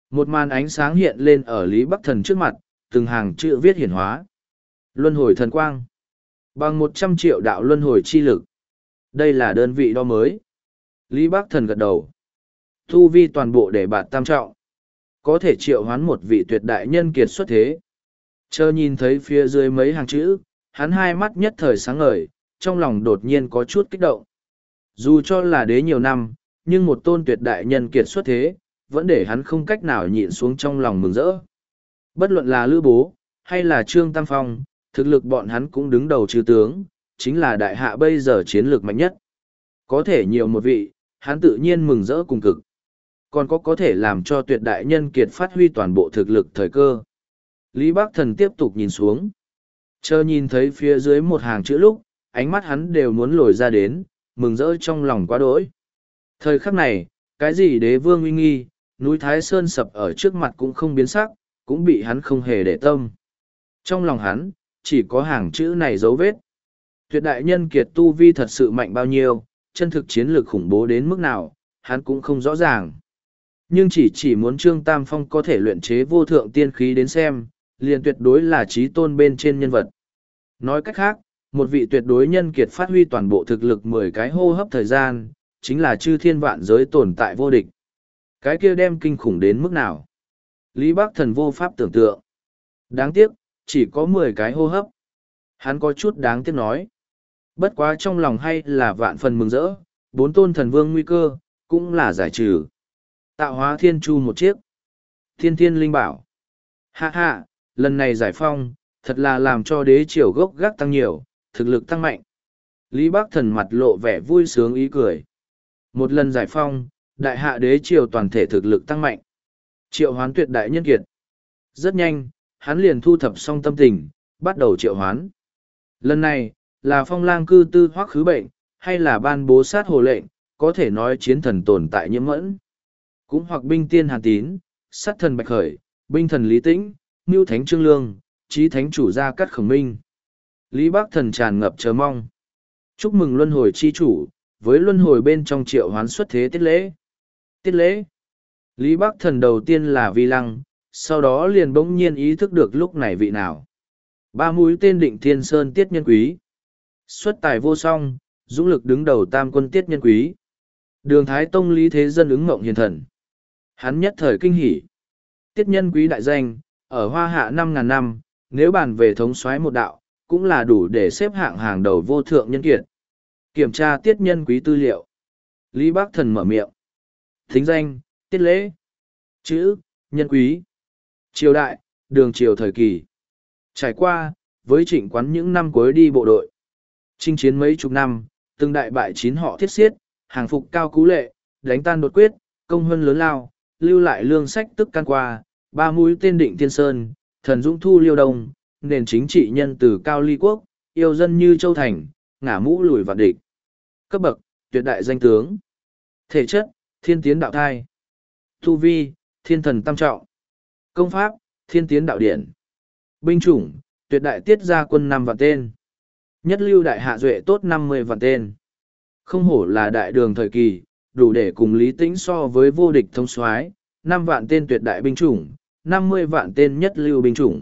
Một màn ánh sáng hiện lên ở Lý Bắc Thần trước mặt, từng hàng chữ viết hiển hóa. Luân hồi thần quang. Bằng một trăm triệu đạo luân hồi chi lực. Đây là đơn vị đo mới. Lý Bắc Thần gật đầu. Thu vi toàn bộ để bạt tam trọng. Có thể triệu hoán một vị tuyệt đại nhân kiệt xuất thế. Chờ nhìn thấy phía dưới mấy hàng chữ, hắn hai mắt nhất thời sáng ngời, trong lòng đột nhiên có chút kích động. Dù cho là đế nhiều năm, nhưng một tôn tuyệt đại nhân kiệt xuất thế, vẫn để hắn không cách nào nhịn xuống trong lòng mừng rỡ. Bất luận là Lữ Bố, hay là Trương Tam Phong, thực lực bọn hắn cũng đứng đầu chư tướng, chính là đại hạ bây giờ chiến lược mạnh nhất. Có thể nhiều một vị, hắn tự nhiên mừng rỡ cùng cực. Còn có có thể làm cho tuyệt đại nhân kiệt phát huy toàn bộ thực lực thời cơ. Lý Bắc Thần tiếp tục nhìn xuống. Chờ nhìn thấy phía dưới một hàng chữ lúc, ánh mắt hắn đều muốn lồi ra đến, mừng rỡ trong lòng quá đỗi. Thời khắc này, cái gì đế vương uy nghi, núi Thái Sơn sập ở trước mặt cũng không biến sắc, cũng bị hắn không hề để tâm. Trong lòng hắn, chỉ có hàng chữ này dấu vết. Tuyệt đại nhân kiệt tu vi thật sự mạnh bao nhiêu, chân thực chiến lược khủng bố đến mức nào, hắn cũng không rõ ràng. Nhưng chỉ chỉ muốn Trương Tam Phong có thể luyện chế vô thượng tiên khí đến xem, liền tuyệt đối là trí tôn bên trên nhân vật. Nói cách khác, một vị tuyệt đối nhân kiệt phát huy toàn bộ thực lực mười cái hô hấp thời gian, chính là chư thiên vạn giới tồn tại vô địch. Cái kia đem kinh khủng đến mức nào? Lý Bắc Thần vô pháp tưởng tượng. Đáng tiếc, chỉ có mười cái hô hấp. Hắn có chút đáng tiếc nói. Bất quá trong lòng hay là vạn phần mừng rỡ, bốn tôn thần vương nguy cơ, cũng là giải trừ. Tạo hóa thiên chu một chiếc. Thiên thiên linh bảo. Hạ hạ, lần này giải phong, thật là làm cho đế triều gốc gác tăng nhiều, thực lực tăng mạnh. Lý Bắc Thần mặt lộ vẻ vui sướng ý cười. Một lần giải phong, đại hạ đế triều toàn thể thực lực tăng mạnh. Triệu hoán tuyệt đại nhân kiệt. Rất nhanh, hắn liền thu thập xong tâm tình, bắt đầu triệu hoán. Lần này, là phong lang cư tư hoắc khứ bệnh, hay là ban bố sát hồ lệnh, có thể nói chiến thần tồn tại nhiễm mẫn. Cũng hoặc binh tiên hàn tín, sát thần bạch khởi, binh thần lý tĩnh, mưu thánh trương lương, trí thánh chủ gia cắt khổng minh. Lý Bắc Thần tràn ngập chờ mong. Chúc mừng luân hồi chi chủ, với luân hồi bên trong triệu hoán xuất thế tiết lễ. Tiết lễ. Lý Bắc Thần đầu tiên là Vi Lăng, sau đó liền bỗng nhiên ý thức được lúc này vị nào. Ba mũi tên Định Thiên Sơn Tiết Nhân Quý. Xuất tài vô song, dũng lực đứng đầu tam quân Tiết Nhân Quý. Đường Thái Tông Lý Thế Dân ứng ngộng hiền thần. Hắn nhất thời kinh hỉ. Tiết Nhân Quý đại danh, ở Hoa Hạ năm ngàn năm, nếu bàn về thống soái một đạo, cũng là đủ để xếp hạng hàng đầu vô thượng nhân kiệt. Kiểm tra Tiết Nhân Quý tư liệu. Lý Bắc Thần mở miệng. Thính danh, Tiết Lễ. Chữ, Nhân Quý. Triều đại, đường triều thời kỳ. Trải qua, với Trịnh Quán những năm cuối đi bộ đội. Chinh chiến mấy chục năm, từng đại bại chín họ thiết xiết, hàng phục cao cú lệ, đánh tan đột quyết, công huân lớn lao, lưu lại lương sách tức can qua, ba mũi tên Định Thiên Sơn, thần dũng thu liêu đông, nền chính trị nhân từ cao ly quốc, yêu dân như châu thành, ngả mũ lùi vạn địch. Cấp bậc, tuyệt đại danh tướng. Thể chất, thiên tiến đạo thai. Tu vi, thiên thần tam trọng. Công pháp, thiên tiến đạo điển. Binh chủng, tuyệt đại tiết gia quân năm vạn tên. Nhất lưu đại hạ duệ tốt năm mươi vạn tên. Không hổ là đại đường thời kỳ, đủ để cùng Lý Tĩnh so với vô địch thông soái, năm vạn tên tuyệt đại binh chủng, năm mươi vạn tên nhất lưu binh chủng.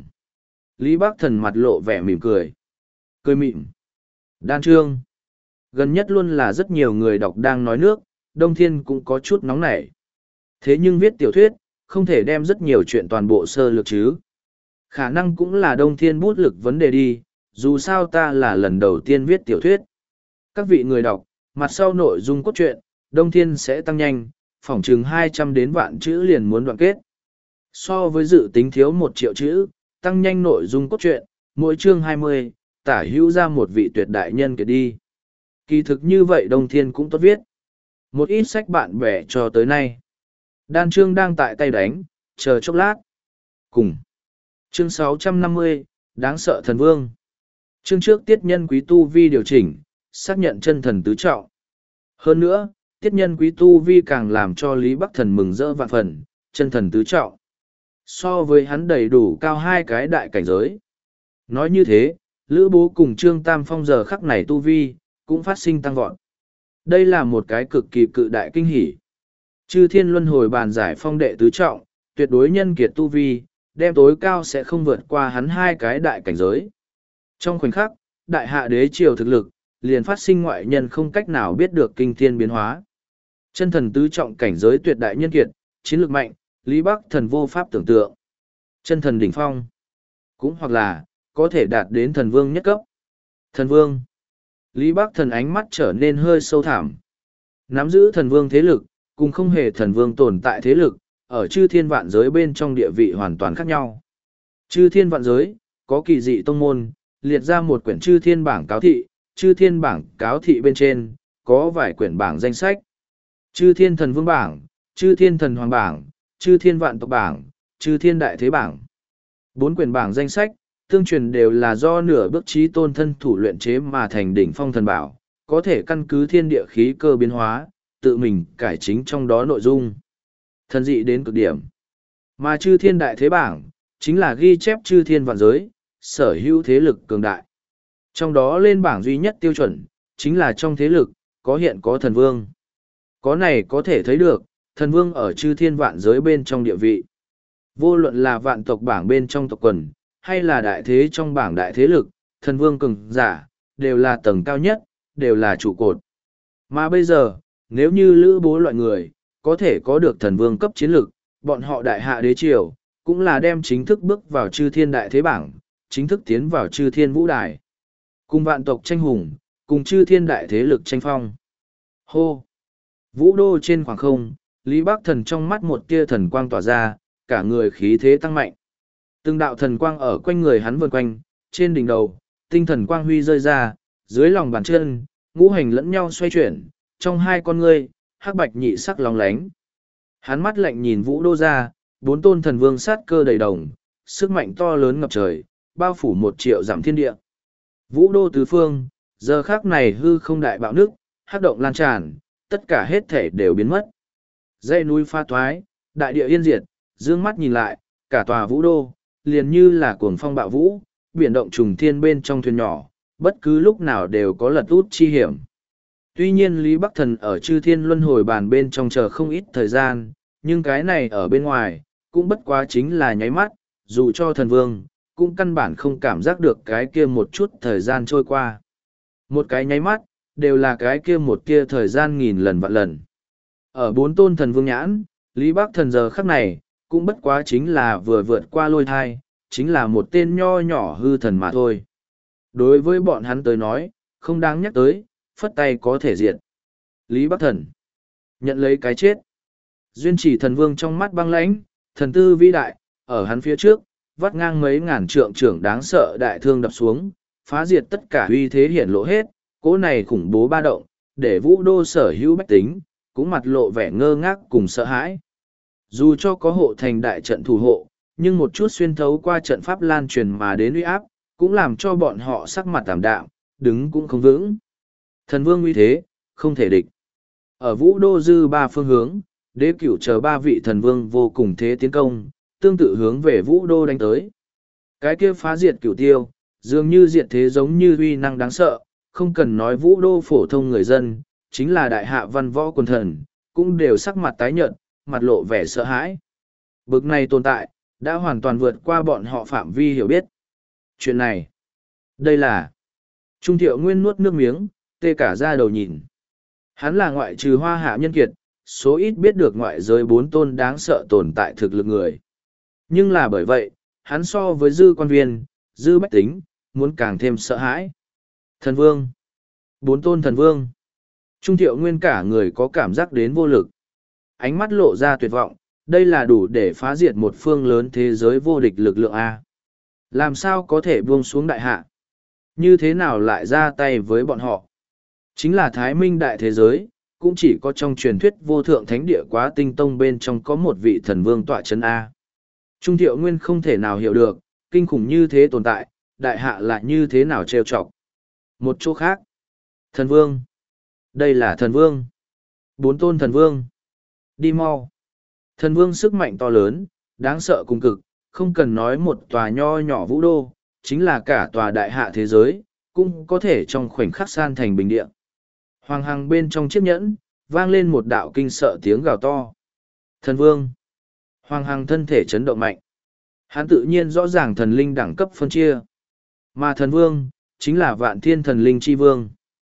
Lý Bắc Thần mặt lộ vẻ mỉm cười. Cười mịn. Đan trương. Gần nhất luôn là rất nhiều người đọc đang nói nước, Đông Thiên cũng có chút nóng nảy. Thế nhưng viết tiểu thuyết, không thể đem rất nhiều chuyện toàn bộ sơ lược chứ. Khả năng cũng là Đông Thiên bút lực vấn đề đi, dù sao ta là lần đầu tiên viết tiểu thuyết. Các vị người đọc, mặt sau nội dung cốt truyện, Đông Thiên sẽ tăng nhanh, phỏng chừng hai trăm đến vạn chữ liền muốn đoạn kết. So với dự tính thiếu một triệu chữ, tăng nhanh nội dung cốt truyện, mỗi chương hai mươi, tả hữu ra một vị tuyệt đại nhân kể đi. Kỳ thực như vậy Đông Thiên cũng tốt viết. Một ít sách bạn bè cho tới nay. Đan chương đang tại tay đánh, chờ chốc lát. Cùng. Chương sáu trăm năm mươi, đáng sợ thần vương. Chương trước tiết nhân quý tu vi điều chỉnh, xác nhận chân thần tứ trọng. Hơn nữa, tiết nhân quý tu vi càng làm cho Lý Bắc Thần mừng rỡ vạn phần, chân thần tứ trọng. So với hắn đầy đủ cao hai cái đại cảnh giới. Nói như thế, Lữ Bố cùng Trương Tam Phong giờ khắc này tu vi, cũng phát sinh tăng vọt. Đây là một cái cực kỳ cự đại kinh hỷ. Chư thiên luân hồi bàn giải phong đệ tứ trọng, tuyệt đối nhân kiệt tu vi, đem tối cao sẽ không vượt qua hắn hai cái đại cảnh giới. Trong khoảnh khắc, đại hạ đế triều thực lực, liền phát sinh ngoại nhân không cách nào biết được kinh thiên biến hóa. Chân thần tứ trọng cảnh giới tuyệt đại nhân kiệt, chiến lược mạnh, Lý Bắc Thần vô pháp tưởng tượng. Chân thần đỉnh phong, cũng hoặc là, có thể đạt đến thần vương nhất cấp. Thần vương. Lý Bắc Thần ánh mắt trở nên hơi sâu thẳm. Nắm giữ thần vương thế lực, cùng không hề thần vương tồn tại thế lực, ở chư thiên vạn giới bên trong địa vị hoàn toàn khác nhau. Chư thiên vạn giới, có kỳ dị tông môn, liệt ra một quyển chư thiên bảng cáo thị, chư thiên bảng cáo thị bên trên, có vài quyển bảng danh sách. Chư thiên thần vương bảng, chư thiên thần hoàng bảng, chư thiên vạn tộc bảng, chư thiên đại thế bảng. Bốn quyển bảng danh sách, tương truyền đều là do nửa bước trí tôn thân thủ luyện chế mà thành đỉnh phong thần bảo, có thể căn cứ thiên địa khí cơ biến hóa, tự mình cải chính trong đó nội dung. Thần dị đến cực điểm. Mà chư thiên đại thế bảng, chính là ghi chép chư thiên vạn giới, sở hữu thế lực cường đại. Trong đó lên bảng duy nhất tiêu chuẩn, chính là trong thế lực, có hiện có thần vương. Có này có thể thấy được, thần vương ở chư thiên vạn giới bên trong địa vị. Vô luận là vạn tộc bảng bên trong tộc quần, hay là đại thế trong bảng đại thế lực, thần vương cường giả, đều là tầng cao nhất, đều là trụ cột. Mà bây giờ, nếu như lữ bố loại người, có thể có được thần vương cấp chiến lực, bọn họ đại hạ đế triều, cũng là đem chính thức bước vào chư thiên đại thế bảng, chính thức tiến vào chư thiên vũ đài. Cùng vạn tộc tranh hùng, cùng chư thiên đại thế lực tranh phong. Hô! Vũ đô trên khoảng không, Lý Bắc Thần trong mắt một tia thần quang tỏa ra, cả người khí thế tăng mạnh. Từng đạo thần quang ở quanh người hắn vần quanh, trên đỉnh đầu, tinh thần quang huy rơi ra, dưới lòng bàn chân, ngũ hành lẫn nhau xoay chuyển, trong hai con ngươi, hắc bạch nhị sắc lóng lánh. Hắn mắt lạnh nhìn Vũ đô ra, bốn tôn thần vương sát cơ đầy đồng, sức mạnh to lớn ngập trời, bao phủ một triệu dặm thiên địa. Vũ đô tứ phương, giờ khác này hư không đại bạo nước, hắc động lan tràn, tất cả hết thể đều biến mất. Dãy núi pha thoái, đại địa yên diệt, dương mắt nhìn lại, cả tòa vũ đô, liền như là cuồng phong bạo vũ, biển động trùng thiên bên trong thuyền nhỏ, bất cứ lúc nào đều có lật út chi hiểm. Tuy nhiên Lý Bắc Thần ở chư thiên luân hồi bàn bên trong chờ không ít thời gian, nhưng cái này ở bên ngoài, cũng bất quá chính là nháy mắt, dù cho thần vương, cũng căn bản không cảm giác được cái kia một chút thời gian trôi qua. Một cái nháy mắt, đều là cái kia một kia thời gian nghìn lần vạn lần. Ở bốn tôn thần vương nhãn, Lý Bắc Thần giờ khắc này, cũng bất quá chính là vừa vượt qua lôi thai, chính là một tên nho nhỏ hư thần mà thôi. Đối với bọn hắn tới nói, không đáng nhắc tới, phất tay có thể diệt. Lý Bắc Thần nhận lấy cái chết. Duyên chỉ thần vương trong mắt băng lãnh, thần tư vĩ đại, ở hắn phía trước, vắt ngang mấy ngàn trượng trưởng đáng sợ đại thương đập xuống, phá diệt tất cả uy thế hiển lộ hết, cỗ này khủng bố ba động, để vũ đô sở hữu bách tính, cũng mặt lộ vẻ ngơ ngác cùng sợ hãi. Dù cho có hộ thành đại trận thủ hộ, nhưng một chút xuyên thấu qua trận pháp lan truyền mà đến uy áp, cũng làm cho bọn họ sắc mặt tảm đạm, đứng cũng không vững. Thần vương uy thế, không thể địch. Ở vũ đô dư ba phương hướng, đế cửu chờ ba vị thần vương vô cùng thế tiến công, tương tự hướng về vũ đô đánh tới. Cái kia phá diệt cửu tiêu, dường như diệt thế giống như uy năng đáng sợ, không cần nói vũ đô phổ thông người dân, chính là đại hạ văn võ quần thần, cũng đều sắc mặt tái nhợt, mặt lộ vẻ sợ hãi. Bực này tồn tại, đã hoàn toàn vượt qua bọn họ phạm vi hiểu biết. Chuyện này, đây là... Trung Thiệu Nguyên nuốt nước miếng, tê cả ra đầu nhìn. Hắn là ngoại trừ hoa hạ nhân kiệt, số ít biết được ngoại giới bốn tôn đáng sợ tồn tại thực lực người. Nhưng là bởi vậy, hắn so với dư quan viên, dư bách tính, muốn càng thêm sợ hãi. Thần vương. Bốn tôn thần vương. Trung Thiệu Nguyên cả người có cảm giác đến vô lực. Ánh mắt lộ ra tuyệt vọng, đây là đủ để phá diệt một phương lớn thế giới vô địch lực lượng A. Làm sao có thể buông xuống đại hạ? Như thế nào lại ra tay với bọn họ? Chính là Thái Minh đại thế giới, cũng chỉ có trong truyền thuyết vô thượng thánh địa Quá Tinh Tông bên trong có một vị thần vương tọa chân A. Trung Thiệu Nguyên không thể nào hiểu được, kinh khủng như thế tồn tại, đại hạ lại như thế nào trêu chọc. Một chỗ khác, thần vương. Đây là thần vương. Bốn tôn thần vương. Đi mau. Thần vương sức mạnh to lớn, đáng sợ cùng cực, không cần nói một tòa nho nhỏ vũ đô, chính là cả tòa đại hạ thế giới, cũng có thể trong khoảnh khắc san thành bình địa. Hoàng hằng bên trong chiếc nhẫn, vang lên một đạo kinh sợ tiếng gào to. Thần vương. Hoàng Hằng thân thể chấn động mạnh. Hắn tự nhiên rõ ràng thần linh đẳng cấp phân chia. Mà thần vương, chính là vạn thiên thần linh chi vương.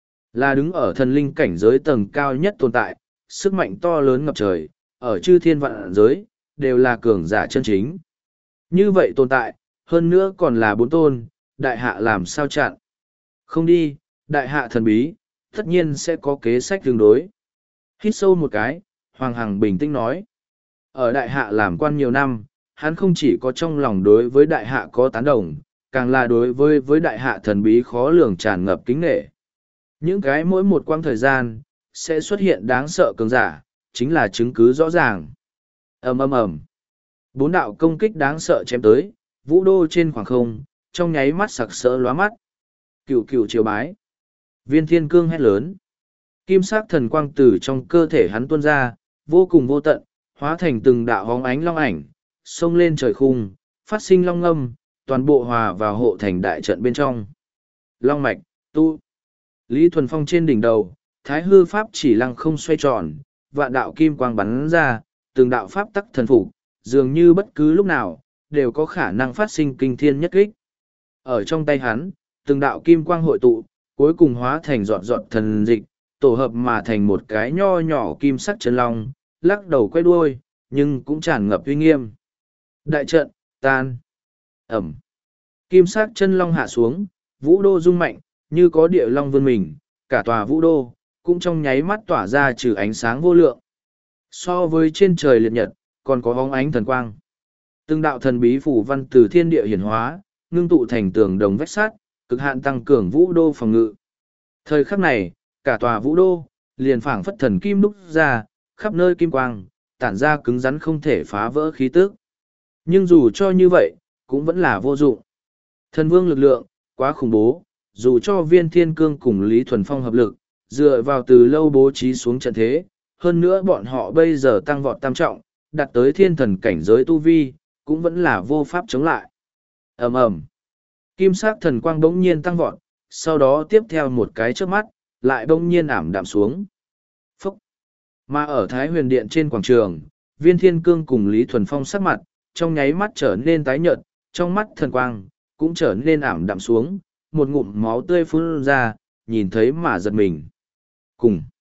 Là đứng ở thần linh cảnh giới tầng cao nhất tồn tại, sức mạnh to lớn ngập trời, ở chư thiên vạn giới, đều là cường giả chân chính. Như vậy tồn tại, hơn nữa còn là bốn tôn, đại hạ làm sao chặn. Không đi, đại hạ thần bí, tất nhiên sẽ có kế sách tương đối. Hít sâu một cái, Hoàng Hằng bình tĩnh nói. Ở đại hạ làm quan nhiều năm, hắn không chỉ có trong lòng đối với đại hạ có tán đồng, càng là đối với với đại hạ thần bí khó lường tràn ngập kính nghệ. Những cái mỗi một quãng thời gian, sẽ xuất hiện đáng sợ cường giả, chính là chứng cứ rõ ràng. ầm ầm ầm, bốn đạo công kích đáng sợ chém tới, vũ đô trên khoảng không, trong nháy mắt sặc sỡ lóa mắt. Cựu cựu chiều bái. Viên thiên cương hét lớn. Kim sắc thần quang từ trong cơ thể hắn tuôn ra, vô cùng vô tận, hóa thành từng đạo hóng ánh long ảnh, xông lên trời khung, phát sinh long ngâm, toàn bộ hòa vào hộ thành đại trận bên trong. Long mạch, tu. Lý Thuần Phong trên đỉnh đầu, thái hư pháp chỉ lăng không xoay tròn, vạn đạo kim quang bắn ra, từng đạo pháp tắc thần phục, dường như bất cứ lúc nào, đều có khả năng phát sinh kinh thiên nhất kích. Ở trong tay hắn, từng đạo kim quang hội tụ, cuối cùng hóa thành giọt giọt thần dịch, tổ hợp mà thành một cái nho nhỏ kim sắc chân long, lắc đầu quay đuôi, nhưng cũng tràn ngập uy nghiêm. Đại trận, tan. Ẩm. Kim sắc chân long hạ xuống, vũ đô rung mạnh, như có địa long vươn mình, cả tòa vũ đô, cũng trong nháy mắt tỏa ra trừ ánh sáng vô lượng. So với trên trời liệt nhật, còn có bóng ánh thần quang. Từng đạo thần bí phủ văn từ thiên địa hiển hóa, ngưng tụ thành tường đồng vách sắt, cực hạn tăng cường vũ đô phòng ngự. Thời khắc này, cả tòa vũ đô, liền phảng phất thần kim đúc ra, khắp nơi kim quang, tản ra cứng rắn không thể phá vỡ khí tức. Nhưng dù cho như vậy, cũng vẫn là vô dụng. Thần vương lực lượng, quá khủng bố, dù cho viên thiên cương cùng Lý Thuần Phong hợp lực, dựa vào từ lâu bố trí xuống trận thế, hơn nữa bọn họ bây giờ tăng vọt tam trọng, đạt tới thiên thần cảnh giới tu vi, cũng vẫn là vô pháp chống lại. ầm ầm, kim sắc thần quang bỗng nhiên tăng vọt, sau đó tiếp theo một cái chớp mắt, lại bỗng nhiên ảm đạm xuống. Phúc! Mà ở Thái Huyền Điện trên quảng trường, viên thiên cương cùng Lý Thuần Phong sắc mặt, trong nháy mắt trở nên tái nhợt, trong mắt thần quang, cũng trở nên ảm đạm xuống, một ngụm máu tươi phun ra, nhìn thấy mà giật mình. Cùng!